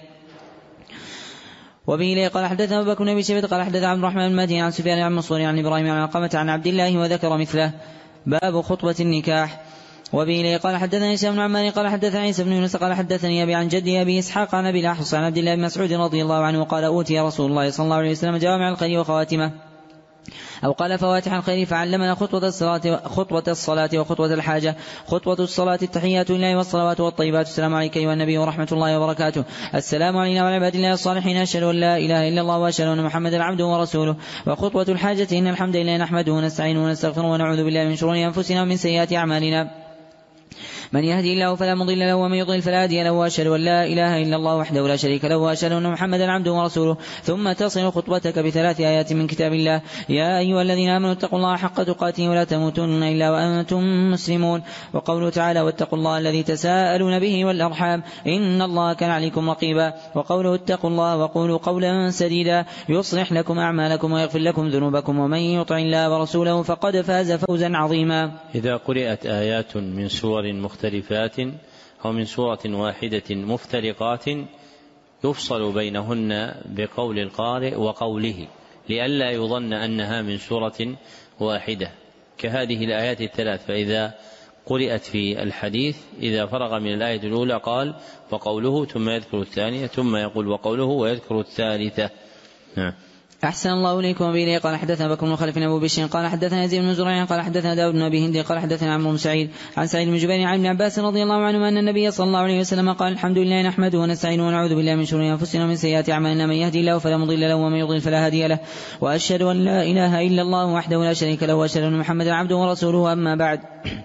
وبه قال حدثنا أبو بكر بن أبي شيبة قال حدثنا عبد الرحمن بن مهدي عن سفيان عن منصور عن إبراهيم عن علقمة عن عبد الله وذكر مثله. باب خطبة النكاح. وبه قال حدثنا هشام بن عمار قال حدثنا عيسى بن يونس قال حدثني أبي عن جدي أبي إسحاق عن أبي الأحوص عن عبد الله بن مسعود رضي الله عنه قال أوتي رسول الله صلى الله عليه وسلم جوامع الخير وخواتمه أو قال فواتح الخير فعلمنا خطوة الصلاة وخطوة الحاجة. خطوة الصلاة التحيات لله والصلوات والطيبات السلام عليك أيها النبي ورحمة الله وبركاته. السلام علينا وعلى عباد الله الصالحين أشهد أن لا إله إلا الله وأشهد أن محمدا عبده ورسوله. وخطوة الحاجة إن الحمد لله نحمده ونستعينه ونستغفره ونعوذ بالله من شرور أنفسنا ومن سيئات أعمالنا من يهدي الله فلا مضل له ومن يضلل فلا هادي له وأشهد أن لا إله إلا الله وحده لا شريك له وأشهد أن محمدا عبده ورسوله. ثم تصل خطبتك ب3 آيات من كتاب الله. يا أيها الذين آمنوا اتقوا الله حق تقاته ولا تموتن إلا وأنتم مسلمون. وقوله تعالى واتقوا الله الذي تساءلون به والأرحام إن الله كان عليكم رقيبا. وقوله اتقوا الله وقولوا قولا سديدا يصلح لكم أعمالكم ويغفر لكم ذنوبكم ومن يطع الله ورسوله فقد فاز فوزا عظيما. إذا قرأت آيات من سور مختلفات أو من سورة واحدة مفترقات يفصل بينهن بقول القارئ وقوله لئلا يظن أنها من سورة واحدة كهذه الآيات الثلاث. فإذا قرأت في الحديث إذا فرغ من الآية الأولى قال وقوله ثم يذكر الثانية ثم يقول وقوله ويذكر الثالثة. أحسن الله إليكم. به قال حدثنا بكر بن خلف أبو بشر قال حدثنا يزيد بن زريع قال حدثنا داود بن أبي هند قال حدثنا عمرو بن سعيد عن سعيد بن جبير عن ابن عباس رضي الله عنه أن النبي صلى الله عليه وسلم قال الحمد لله نحمده ونستعينه ونعوذ بالله من شرور أنفسنا ومن سيئات أعمالنا من يهدي الله فلا مضل له ومن يضلل فلا هادي له وأشهد أن لا إله إلا الله وحده لا شريك له وأشهد أن محمدا عبده ورسوله. أما بعد.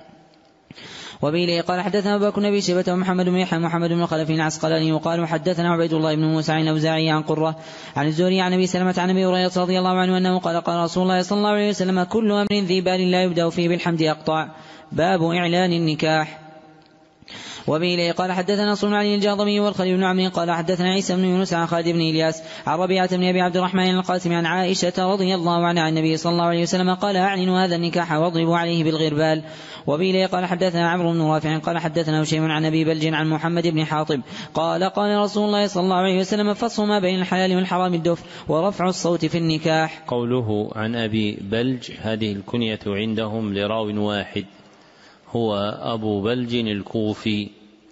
وبه قال حدثنا أبو بكر بن أبي شيبة ومحمد بن يحيى محمد بن خلف العسقلاني وقال حدثنا عبيد الله بن موسى عن الأوزاعي عن قرة عن الزهري عن أبي سلمة عن أبي هريرة رضي الله عنه أنه قال رسول الله صلى الله عليه وسلم كل أمر ذي بال لا يبدأ فيه بالحمد أقطع. باب إعلان النكاح. وبه قال حدثنا نصر بن علي الجهضمي والخليل بن عمرو قال حدثنا عيسى بن يونس عن خالد بن إلياس عن ربيعة بن أبي عبد الرحمن القاسم عن عائشة رضي الله عنها عن النبي صلى الله عليه وسلم قال أعلنوا هذا النكاح واضربوا عليه بالغربال. وبه قال حدثنا عمرو بن رافع قال حدثنا هشيم عن أبي بلج عن محمد بن حاطب قال رسول الله صلى الله عليه وسلم فصل ما بين الحلال والحرام الدف ورفع الصوت في النكاح. قوله عن أبي بلج هذه الكنية عندهم لراو واحد هو أبو بلج الكوفي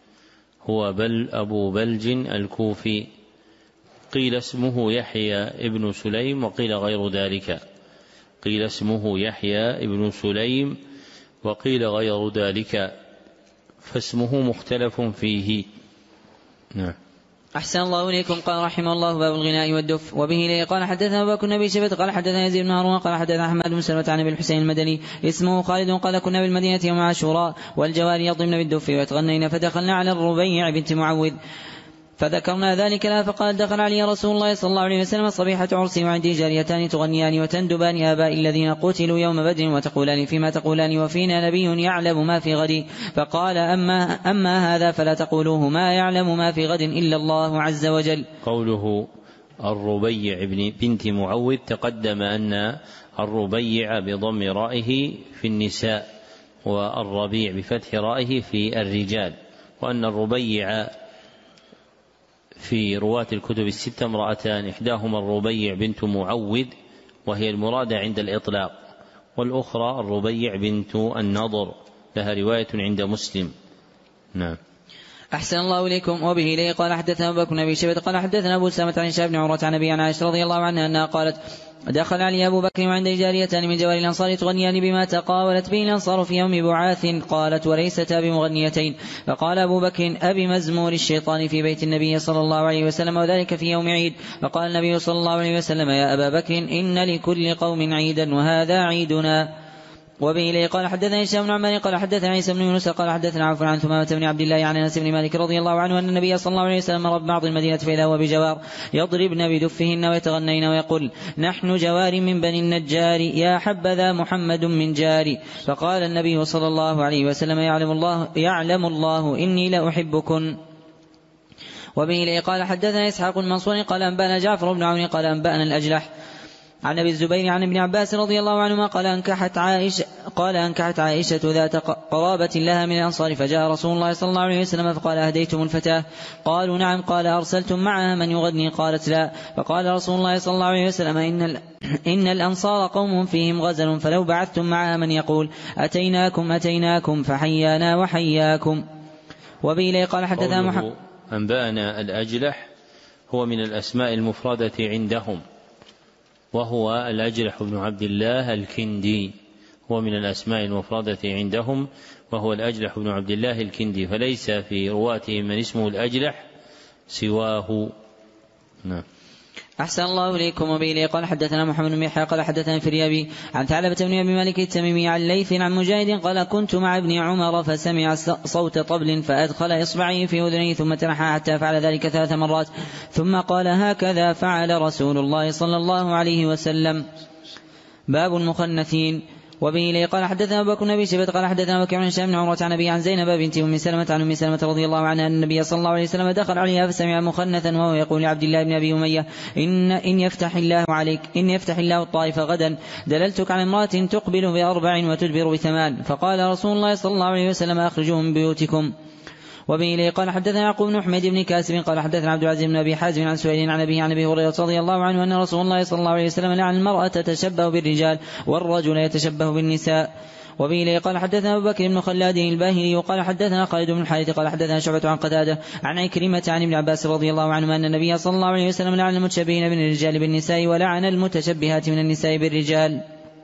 أبو بلج الكوفي. قيل اسمه يحيى ابن سليم وقيل غير ذلك. قيل اسمه يحيى ابن سليم وقيل غير ذلك، فاسمه مختلف فيه. نعم. أحسن الله إليكم. قال رحمه الله: باب الغناء والدف. وبه إليه قال حدثنا أبو بكر بن أبي شيبة قال حدثنا يزيد بن هارون قال حدثنا أحمد بن سلمة عن أبي الحسين المدني اسمه خالد قال كنا بالمدينة يوم عاشوراء والجواري يضربن بالدف ويتغنين، فدخلنا على الربيع بنت معوذ فذكرنا ذلك لها فقال: دخل علي رسول الله صلى الله عليه وسلم صبيحة عرسي وعندي جاريتان تغنيان وتندبان آبائي الذين قتلوا يوم بدر وتقولان فيما تقولان وفينا نبي يعلم ما في غد، فقال: أما هذا فلا تقولوه ما يعلم ما في غد إلا الله عز وجل. قوله الربيع بنت معوذ تقدم أن الربيع بضم رائه في النساء والربيع بفتح رائه في الرجال، وأن الربيع في رواة الكتب الستة امرأتان، إحداهما الربيع بنت معوذ وهي المرادة عند الإطلاق، والأخرى الربيع بنت النضر لها رواية عند مسلم. نعم. أحسن الله إليكم. وبه إليه قال حدثنا أبو بكر بن أبي شيبة قال حدثنا أبو سلمة عن هشام بن عروة عن أبي عائشة رضي الله عنها أنها قالت: دخل علي أبو بكر وعنده جاريتان من جوار الأنصار تغنيان بما تقاولت به الأنصار في يوم بعاث، قالت: وليستا بمغنيتين. فقال أبو بكر: أبي مزمور الشيطان في بيت النبي صلى الله عليه وسلم وذلك في يوم عيد. فقال النبي صلى الله عليه وسلم: يا أبا بكر إن لكل قوم عيدا وهذا عيدنا. وبه إليه قال حدثنا هشام بن عمار قال حدثنا عيسى بن يونس قال حدثنا عوف عن ثمامة بن عبد الله عن أنس بن مالك رضي الله عنه أن النبي صلى الله عليه وسلم مر ببعض المدينة فإذا هو بجوار يضربن بدفهن ويتغنين ويقول: نحن جوار من بني النجار يا حبذا محمد من جاري. فقال النبي صلى الله عليه وسلم: يعلم الله إني لأحبكن. وبه إليه قال حدثنا إسحاق المنصور قال أنبأنا جعفر بن عون قال أنبأنا الأجلح عن أبي الزبير عن ابن عباس رضي الله عنهما قال أنكحت عائشة ذات قرابة لها من الأنصار، فجاء رسول الله صلى الله عليه وسلم فقال: أهديتم الفتاة؟ قالوا: نعم. قال: أرسلتم معها من يغني؟ قالت: لا. فقال رسول الله صلى الله عليه وسلم: إن الأنصار قوم فيهم غزل، فلو بعثتم معها من يقول: أتيناكم فحيانا وحياكم. وبه قال حدثنا محمد. أنبأنا الأجلح هو من الأسماء المفردة عندهم، وهو الأجلح بن عبد الله الكندي، هو من الأسماء المفردة عندهم وهو الأجلح بن عبد الله الكندي، فليس في رواتهم من اسمه الأجلح سواه. نعم. أحسن الله إليكم. وبه قال حدثنا محمد بن يحيى قال حدثنا فريابي عن ثعلبة بن أبي مالك التميمي عن ليث عن مجاهد قال: كنت مع ابن عمر فسمع صوت طبل فأدخل إصبعه في أذنه ثم تنحى حتى فعل ذلك 3 مرات ثم قال: هكذا فعل رسول الله صلى الله عليه وسلم. باب المخنثين. وبه إليه قال حدثنا أبو بكر بن أبي شيبة قال حدثنا بكر بن هشام بن عروة عن أبي عن زينب بنت أم سلمة عن أم سلمة رضي الله عنها أن النبي صلى الله عليه وسلم دخل عليها فسمع مخنثا وهو يقول لعبد الله بن أبي أمية: إن يفتح الله الطائف غدا دللتك على امرأة تقبل ب4 وتدبر ب8. فقال رسول الله صلى الله عليه وسلم: أخرجوهم من بيوتكم. وبه إليه قال حدثنا يعقوب بن حميد بن كاسب قال حدثنا عبد العزيز بن أبي حازم عن سهيل عن أبيه عن أبي هريرة رضي الله عنه أن رسول الله صلى الله عليه وسلم لعن المرأة تتشبه بالرجال والرجل يتشبه بالنساء. وبه إليه قال حدثنا أبو بكر بن خلاد الباهلي وقال حدثنا خالد بن الحارث قال حدثنا شعبة عن قتادة عن عكرمة عن ابن عباس رضي الله عنه أن النبي صلى الله عليه وسلم لعن المتشبهين من الرجال بالنساء ولعن المتشبهات من النساء بالرجال.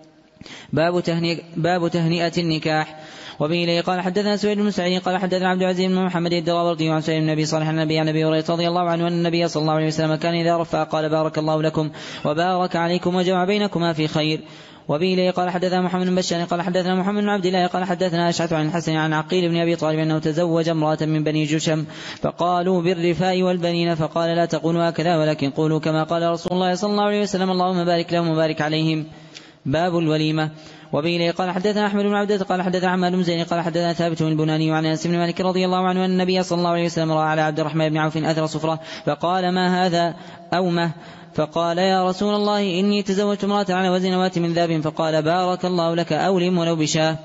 باب تهنئة النكاح. وبه إليه قال حدثنا سويد بن سعيد قال حدثنا عبد العزيز بن محمد الدراوردي عن سعيد بن أبي صالح عن أبي هريرة رضي الله عنه أن النبي صلى الله عليه وسلم كان إذا رفع قال: بارك الله لكم وبارك عليكم وجمع بينكما في خير. وبه إليه قال حدثنا محمد بن بشار قال حدثنا محمد بن عبد الله قال حدثنا أشعث عن الحسن عن عقيل بن أبي طالب أنه تزوج امرأة من بني جشم فقالوا: بالرفاء والبنين. فقال: لا تقولوا هكذا ولكن قولوا كما قال رسول الله صلى الله عليه وسلم: اللهم بارك لهم وبارك عليهم. باب الوليمة. وبه إليه قال حدثنا أحمد بن عبدة قال حدثنا عماد بن زيد قال حدثنا ثابت البناني عن أنس بن مالك رضي الله عنه أن النبي صلى الله عليه وسلم رأى على عبد الرحمن بن عوف أثر صفرة فقال: ما هذا أومه؟ فقال: يا رسول الله إني تزوجت امرأة على وزن نواة من ذهب. فقال: بارك الله لك أولم ولو بشاه.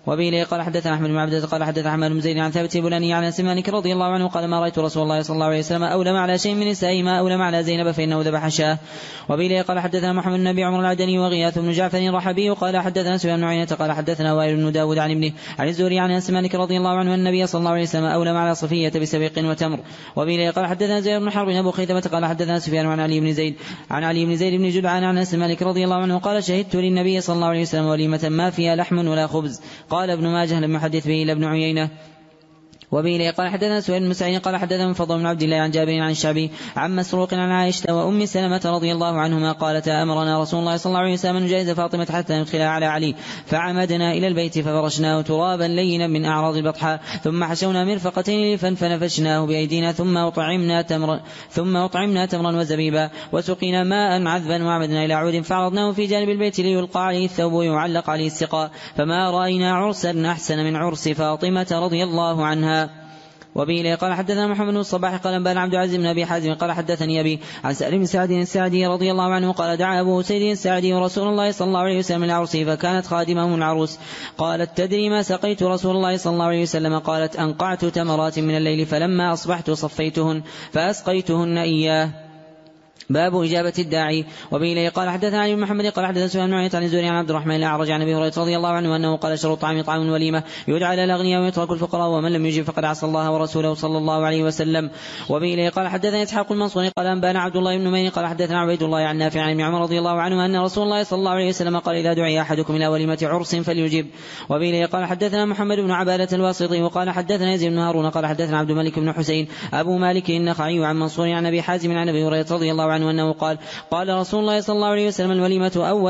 وبه قال حدثنا أحمد بن عبد قال حدثنا أحمد بن زيد عن ثابت البناني عن أنس بن مالك رضي الله عنه قال ما رأيت رسول الله صلى الله عليه وسلم أولم على شيء من نسائه ما أولم على زينب فإنه ذبح شاه. وبه قال حدثنا محمد بن أبي عمر العدني وغياث بن جعفر الرحبي قال حدثنا سفيان بن عيينة قال حدثنا وائل بن داود عن ابنه عن الزهري عن أنس بن مالك رضي الله عنه النبي صلى الله عليه وسلم أولم على صفية بسبيق وتمر. وبه قال حدثنا زيد بن حرب أبو خيثمة قال حدثنا سفيان عن علي بن زيد بن جدعان عن أنس بن مالك رضي الله عنه قال شهدت للنبي صلى الله عليه وسلم وليمة ما فيها لحم ولا خبز. قال ابن ماجه لم يحدث به إلا ابن عيينة. وبه قال حدثنا سهيل بن سعيد قال حدثنا فضل بن عبد الله عن جابر عن الشعبي عن مسروق عن عائشة وأم سلمة رضي الله عنهما قالت أمرنا رسول الله صلى الله عليه وسلم نجهز فاطمة حتى ندخلها على علي فعمدنا إلى البيت ففرشناه ترابا لينا من أعراض البطحاء ثم حشونا مرفقتين فنفشناه بأيدينا ثم أطعمنا تمرا وزبيبا وسقينا ماء عذبا وعمدنا إلى عود فعرضناه في جانب البيت ليلقى عليه الثوب ويعلق عليه السقاء فما رأينا عرسا أحسن من عرس فاطمة رضي الله عنها. وبه قال حدثنا محمد بن الصباح قال أنبأنا عبد العزيز بن أبي حازم قال حدثني أبي عن سالم بن سعد الساعدي رضي الله عنه قال دعا أبو سيد الساعدي ورسول الله صلى الله عليه وسلم العرس فكانت خادمهم العروس قالت تدري ما سقيت رسول الله صلى الله عليه وسلم قالت أنقعت تمرات من الليل فلما أصبحت صفيتهن فأسقيتهن إياه. باب إجابة الداعي. وبه قال حدثنا علي بن محمد قال حدثنا سفيان بن عيينة عن الزهري عن عبد الرحمن الأعرج عن أبي هريرة رضي الله عنه أنه قال شر الطعام طعام الوليمة يدعى للأغنياء ويترك الفقراء ومن لم يجب فقد عصى الله ورسوله صلى الله عليه وسلم. وبه قال حدثنا إسحاق المنصوري قال أنبأنا عبد الله بن مين قال حدثنا عبيد الله عن نافع عن ابن عمر رضي الله عنه أن رسول الله صلى الله عليه وسلم قال إذا دعي أحدكم إلى وليمة عرس فليجب. وبه قال حدثنا محمد بن عبادة الواسطي وقال حدثنا يزيد بن هارون قال حدثنا عبد الملك بن حسين أبو مالك النخعي عن منصور عن أبي حازم عن أبي هريرة رضي الله عنه أنه قال رسول الله صلى الله عليه وسلم الوليمة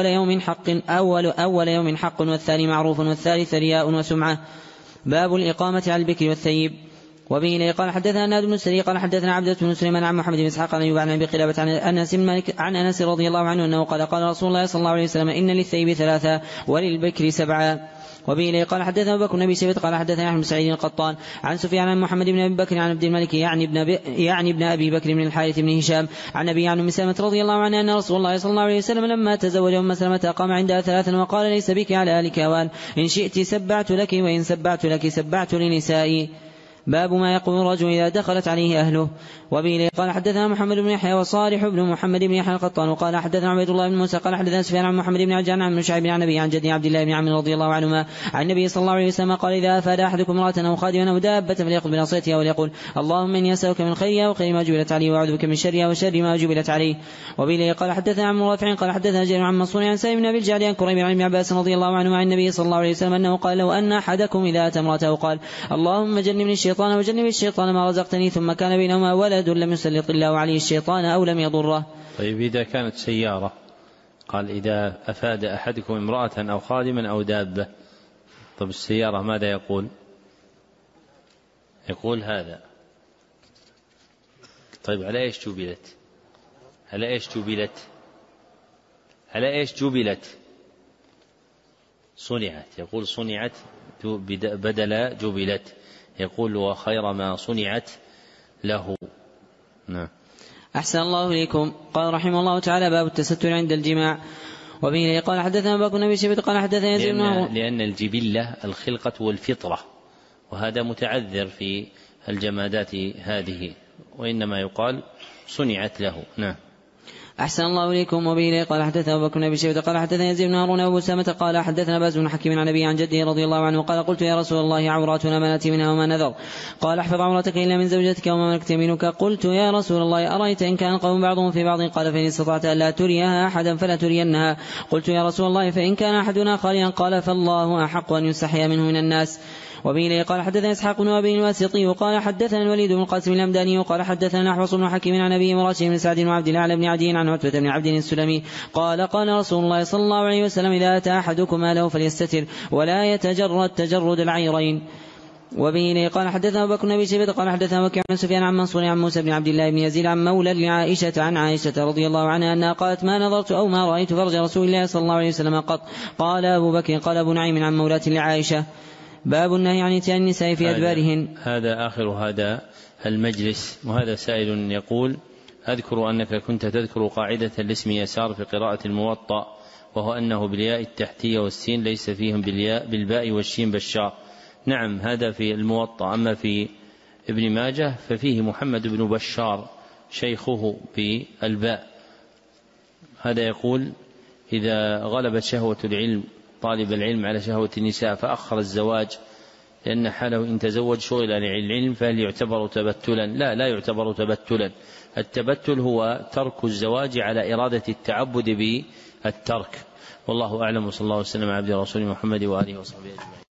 أول يوم حق والثاني معروف والثالث رياء وسمعة. باب الإقامة على البكر والثيب. وبه قال حدثنا ناد بن السري قال حدثنا عبدة بن سليمان عن محمد بن إسحاق عن أيوب عن أبي قلابة عن أنس رضي الله عنه أنه قال رسول الله صلى الله عليه وسلم إن للثيب 3 وللبكر 7. وبه قال حدثنا أبو بكر بن أبي شيبة قال حدثنا أحمد بن سعيد القطان عن سفيان عن محمد بن أبي بكر عن عبد الملك يعني ابن أبي بكر بن الحارث بن هشام عن أبي عن أم سلمة رضي الله عنها أن رسول الله صلى الله عليه وسلم لما تزوج أم سلمة قام عندها 3 وقال ليس بك على آلك أوان إن شئت سبعت لك وإن سبعت لك سبعت لنسائي. باب ما يقول الرجل إذا دخلت عليه أهله. وبه قال حدثنا محمد بن يحيى وصالح بن محمد بن يحيى القطان وقال حدثنا عبيد الله بن موسى قال حدثنا سفيان عن محمد بن عجلان عن شعيب عن نبي عن جدي عبد الله بن عمرو رضي الله عنهما عن النبي صلى الله عليه وسلم قال إذا أفاد أحدكم امرأة أو خادما أو دابة فليقل بناصيتها وليقول اللهم إني أسألك من خيرها وخير ما جبلت عليه وأعوذ بك من شرها وشر ما جبلت عليه. وبه قال حدثنا عن مرافع قال حدثنا جرير عن منصور عن سالم بن أبي الجعد عن كريم عن ابن عباس رضي الله عنه عن النبي صلى الله عليه وسلم أنه قال لو أن أحدكم إذا أتى امرأته قال اللهم جنبني الشيطان وجنب الشيطان ما رزقتني ثم كان بينهما ولد لم يسلط الله عليه الشيطان أو لم يضره. طيب إذا كانت سيارة قال إذا أفاد أحدكم امرأة أو خادما أو دابة. طب السيارة ماذا يقول؟ يقول هذا. طيب على إيش جبلت؟ على إيش جبلت؟ على إيش جبلت؟ صنعت. يقول صنعت بدل جبلت. يقول وخير ما صنعت له. نعم. أحسن الله إليكم. قال رحمه الله تعالى باب التستر عند الجماع. وبه قال حدثنا أبو بكر بن أبي شيبة قال حدثنا يزيد بن هارون لأن الجبلة الخلقة والفطرة وهذا متعذر في الجمادات هذه وإنما يقال صنعت له. نعم. أحسن الله إليكم. وبه قال حدثنا أبو بكر بن أبي شيبة قال حدثنا يزيد بن هارون أبو أسامة قال حدثنا باز بن حكيم عن أبي عن جده رضي الله عنه قال قلت يا رسول الله عوراتنا ما نأتي منها وما نذر قال احفظ عورتك إلا من زوجتك وما ملكت يمينك. قلت يا رسول الله أرأيت إن كان القوم بعضهم في بعض قال فإن استطعت ألا تريها أحدا فلا ترينها. قلت يا رسول الله فإن كان أحدنا خاليا قال فالله أحق أن يستحيا منه من الناس. وبه قال حدثنا إسحاق بن أبي الواسطي وقال حدثنا الوليد بن القاسم الهمداني وقال حدثنا أحوص بن حكيم عن أبي مراشد بن سعد وعبد الله بن عدي عن عتبة بن عبد السلمي قال قال رسول الله صلى الله عليه وسلم إذا أتى أحدكم أهله فليستتر ولا يتجرد تجرد العيرين. وبه قال حدثنا أبو بكر بن أبي شيبة قال حدثنا وكيع بن سفيان عن منصور عن موسى بن عبد الله بن يزيد عن مولى لعائشة عن عائشة رضي الله عنها أنها قالت ما نظرت أو ما رأيت فرج رسول الله صلى الله عليه وسلم قط. قال أبو بكر قال أبو نعيم عن مولاة لعائشة. باب النهي عن اتيان النساء في أدبارهن. هذا آخر هذا المجلس. وهذا سائل يقول أذكر أنك كنت تذكر قاعدة الاسم يسار في قراءة الموطأ وهو أنه بالياء التحتية والسين ليس فيهم بالباء والشين بشار. نعم هذا في الموطأ. أما في ابن ماجه ففيه محمد بن بشار شيخه بالباء. هذا يقول إذا غلبت شهوة العلم طالب العلم على شهوة النساء فأخر الزواج لأن حاله إن تزوج شغل العلم فهل يعتبر تبتلا؟ لا يعتبر تبتلا. التبتل هو ترك الزواج على إرادة التعبد بالترك. والله أعلم، وصلى الله وسلم على عبده ورسوله محمد وآله وصحبه أجمعين.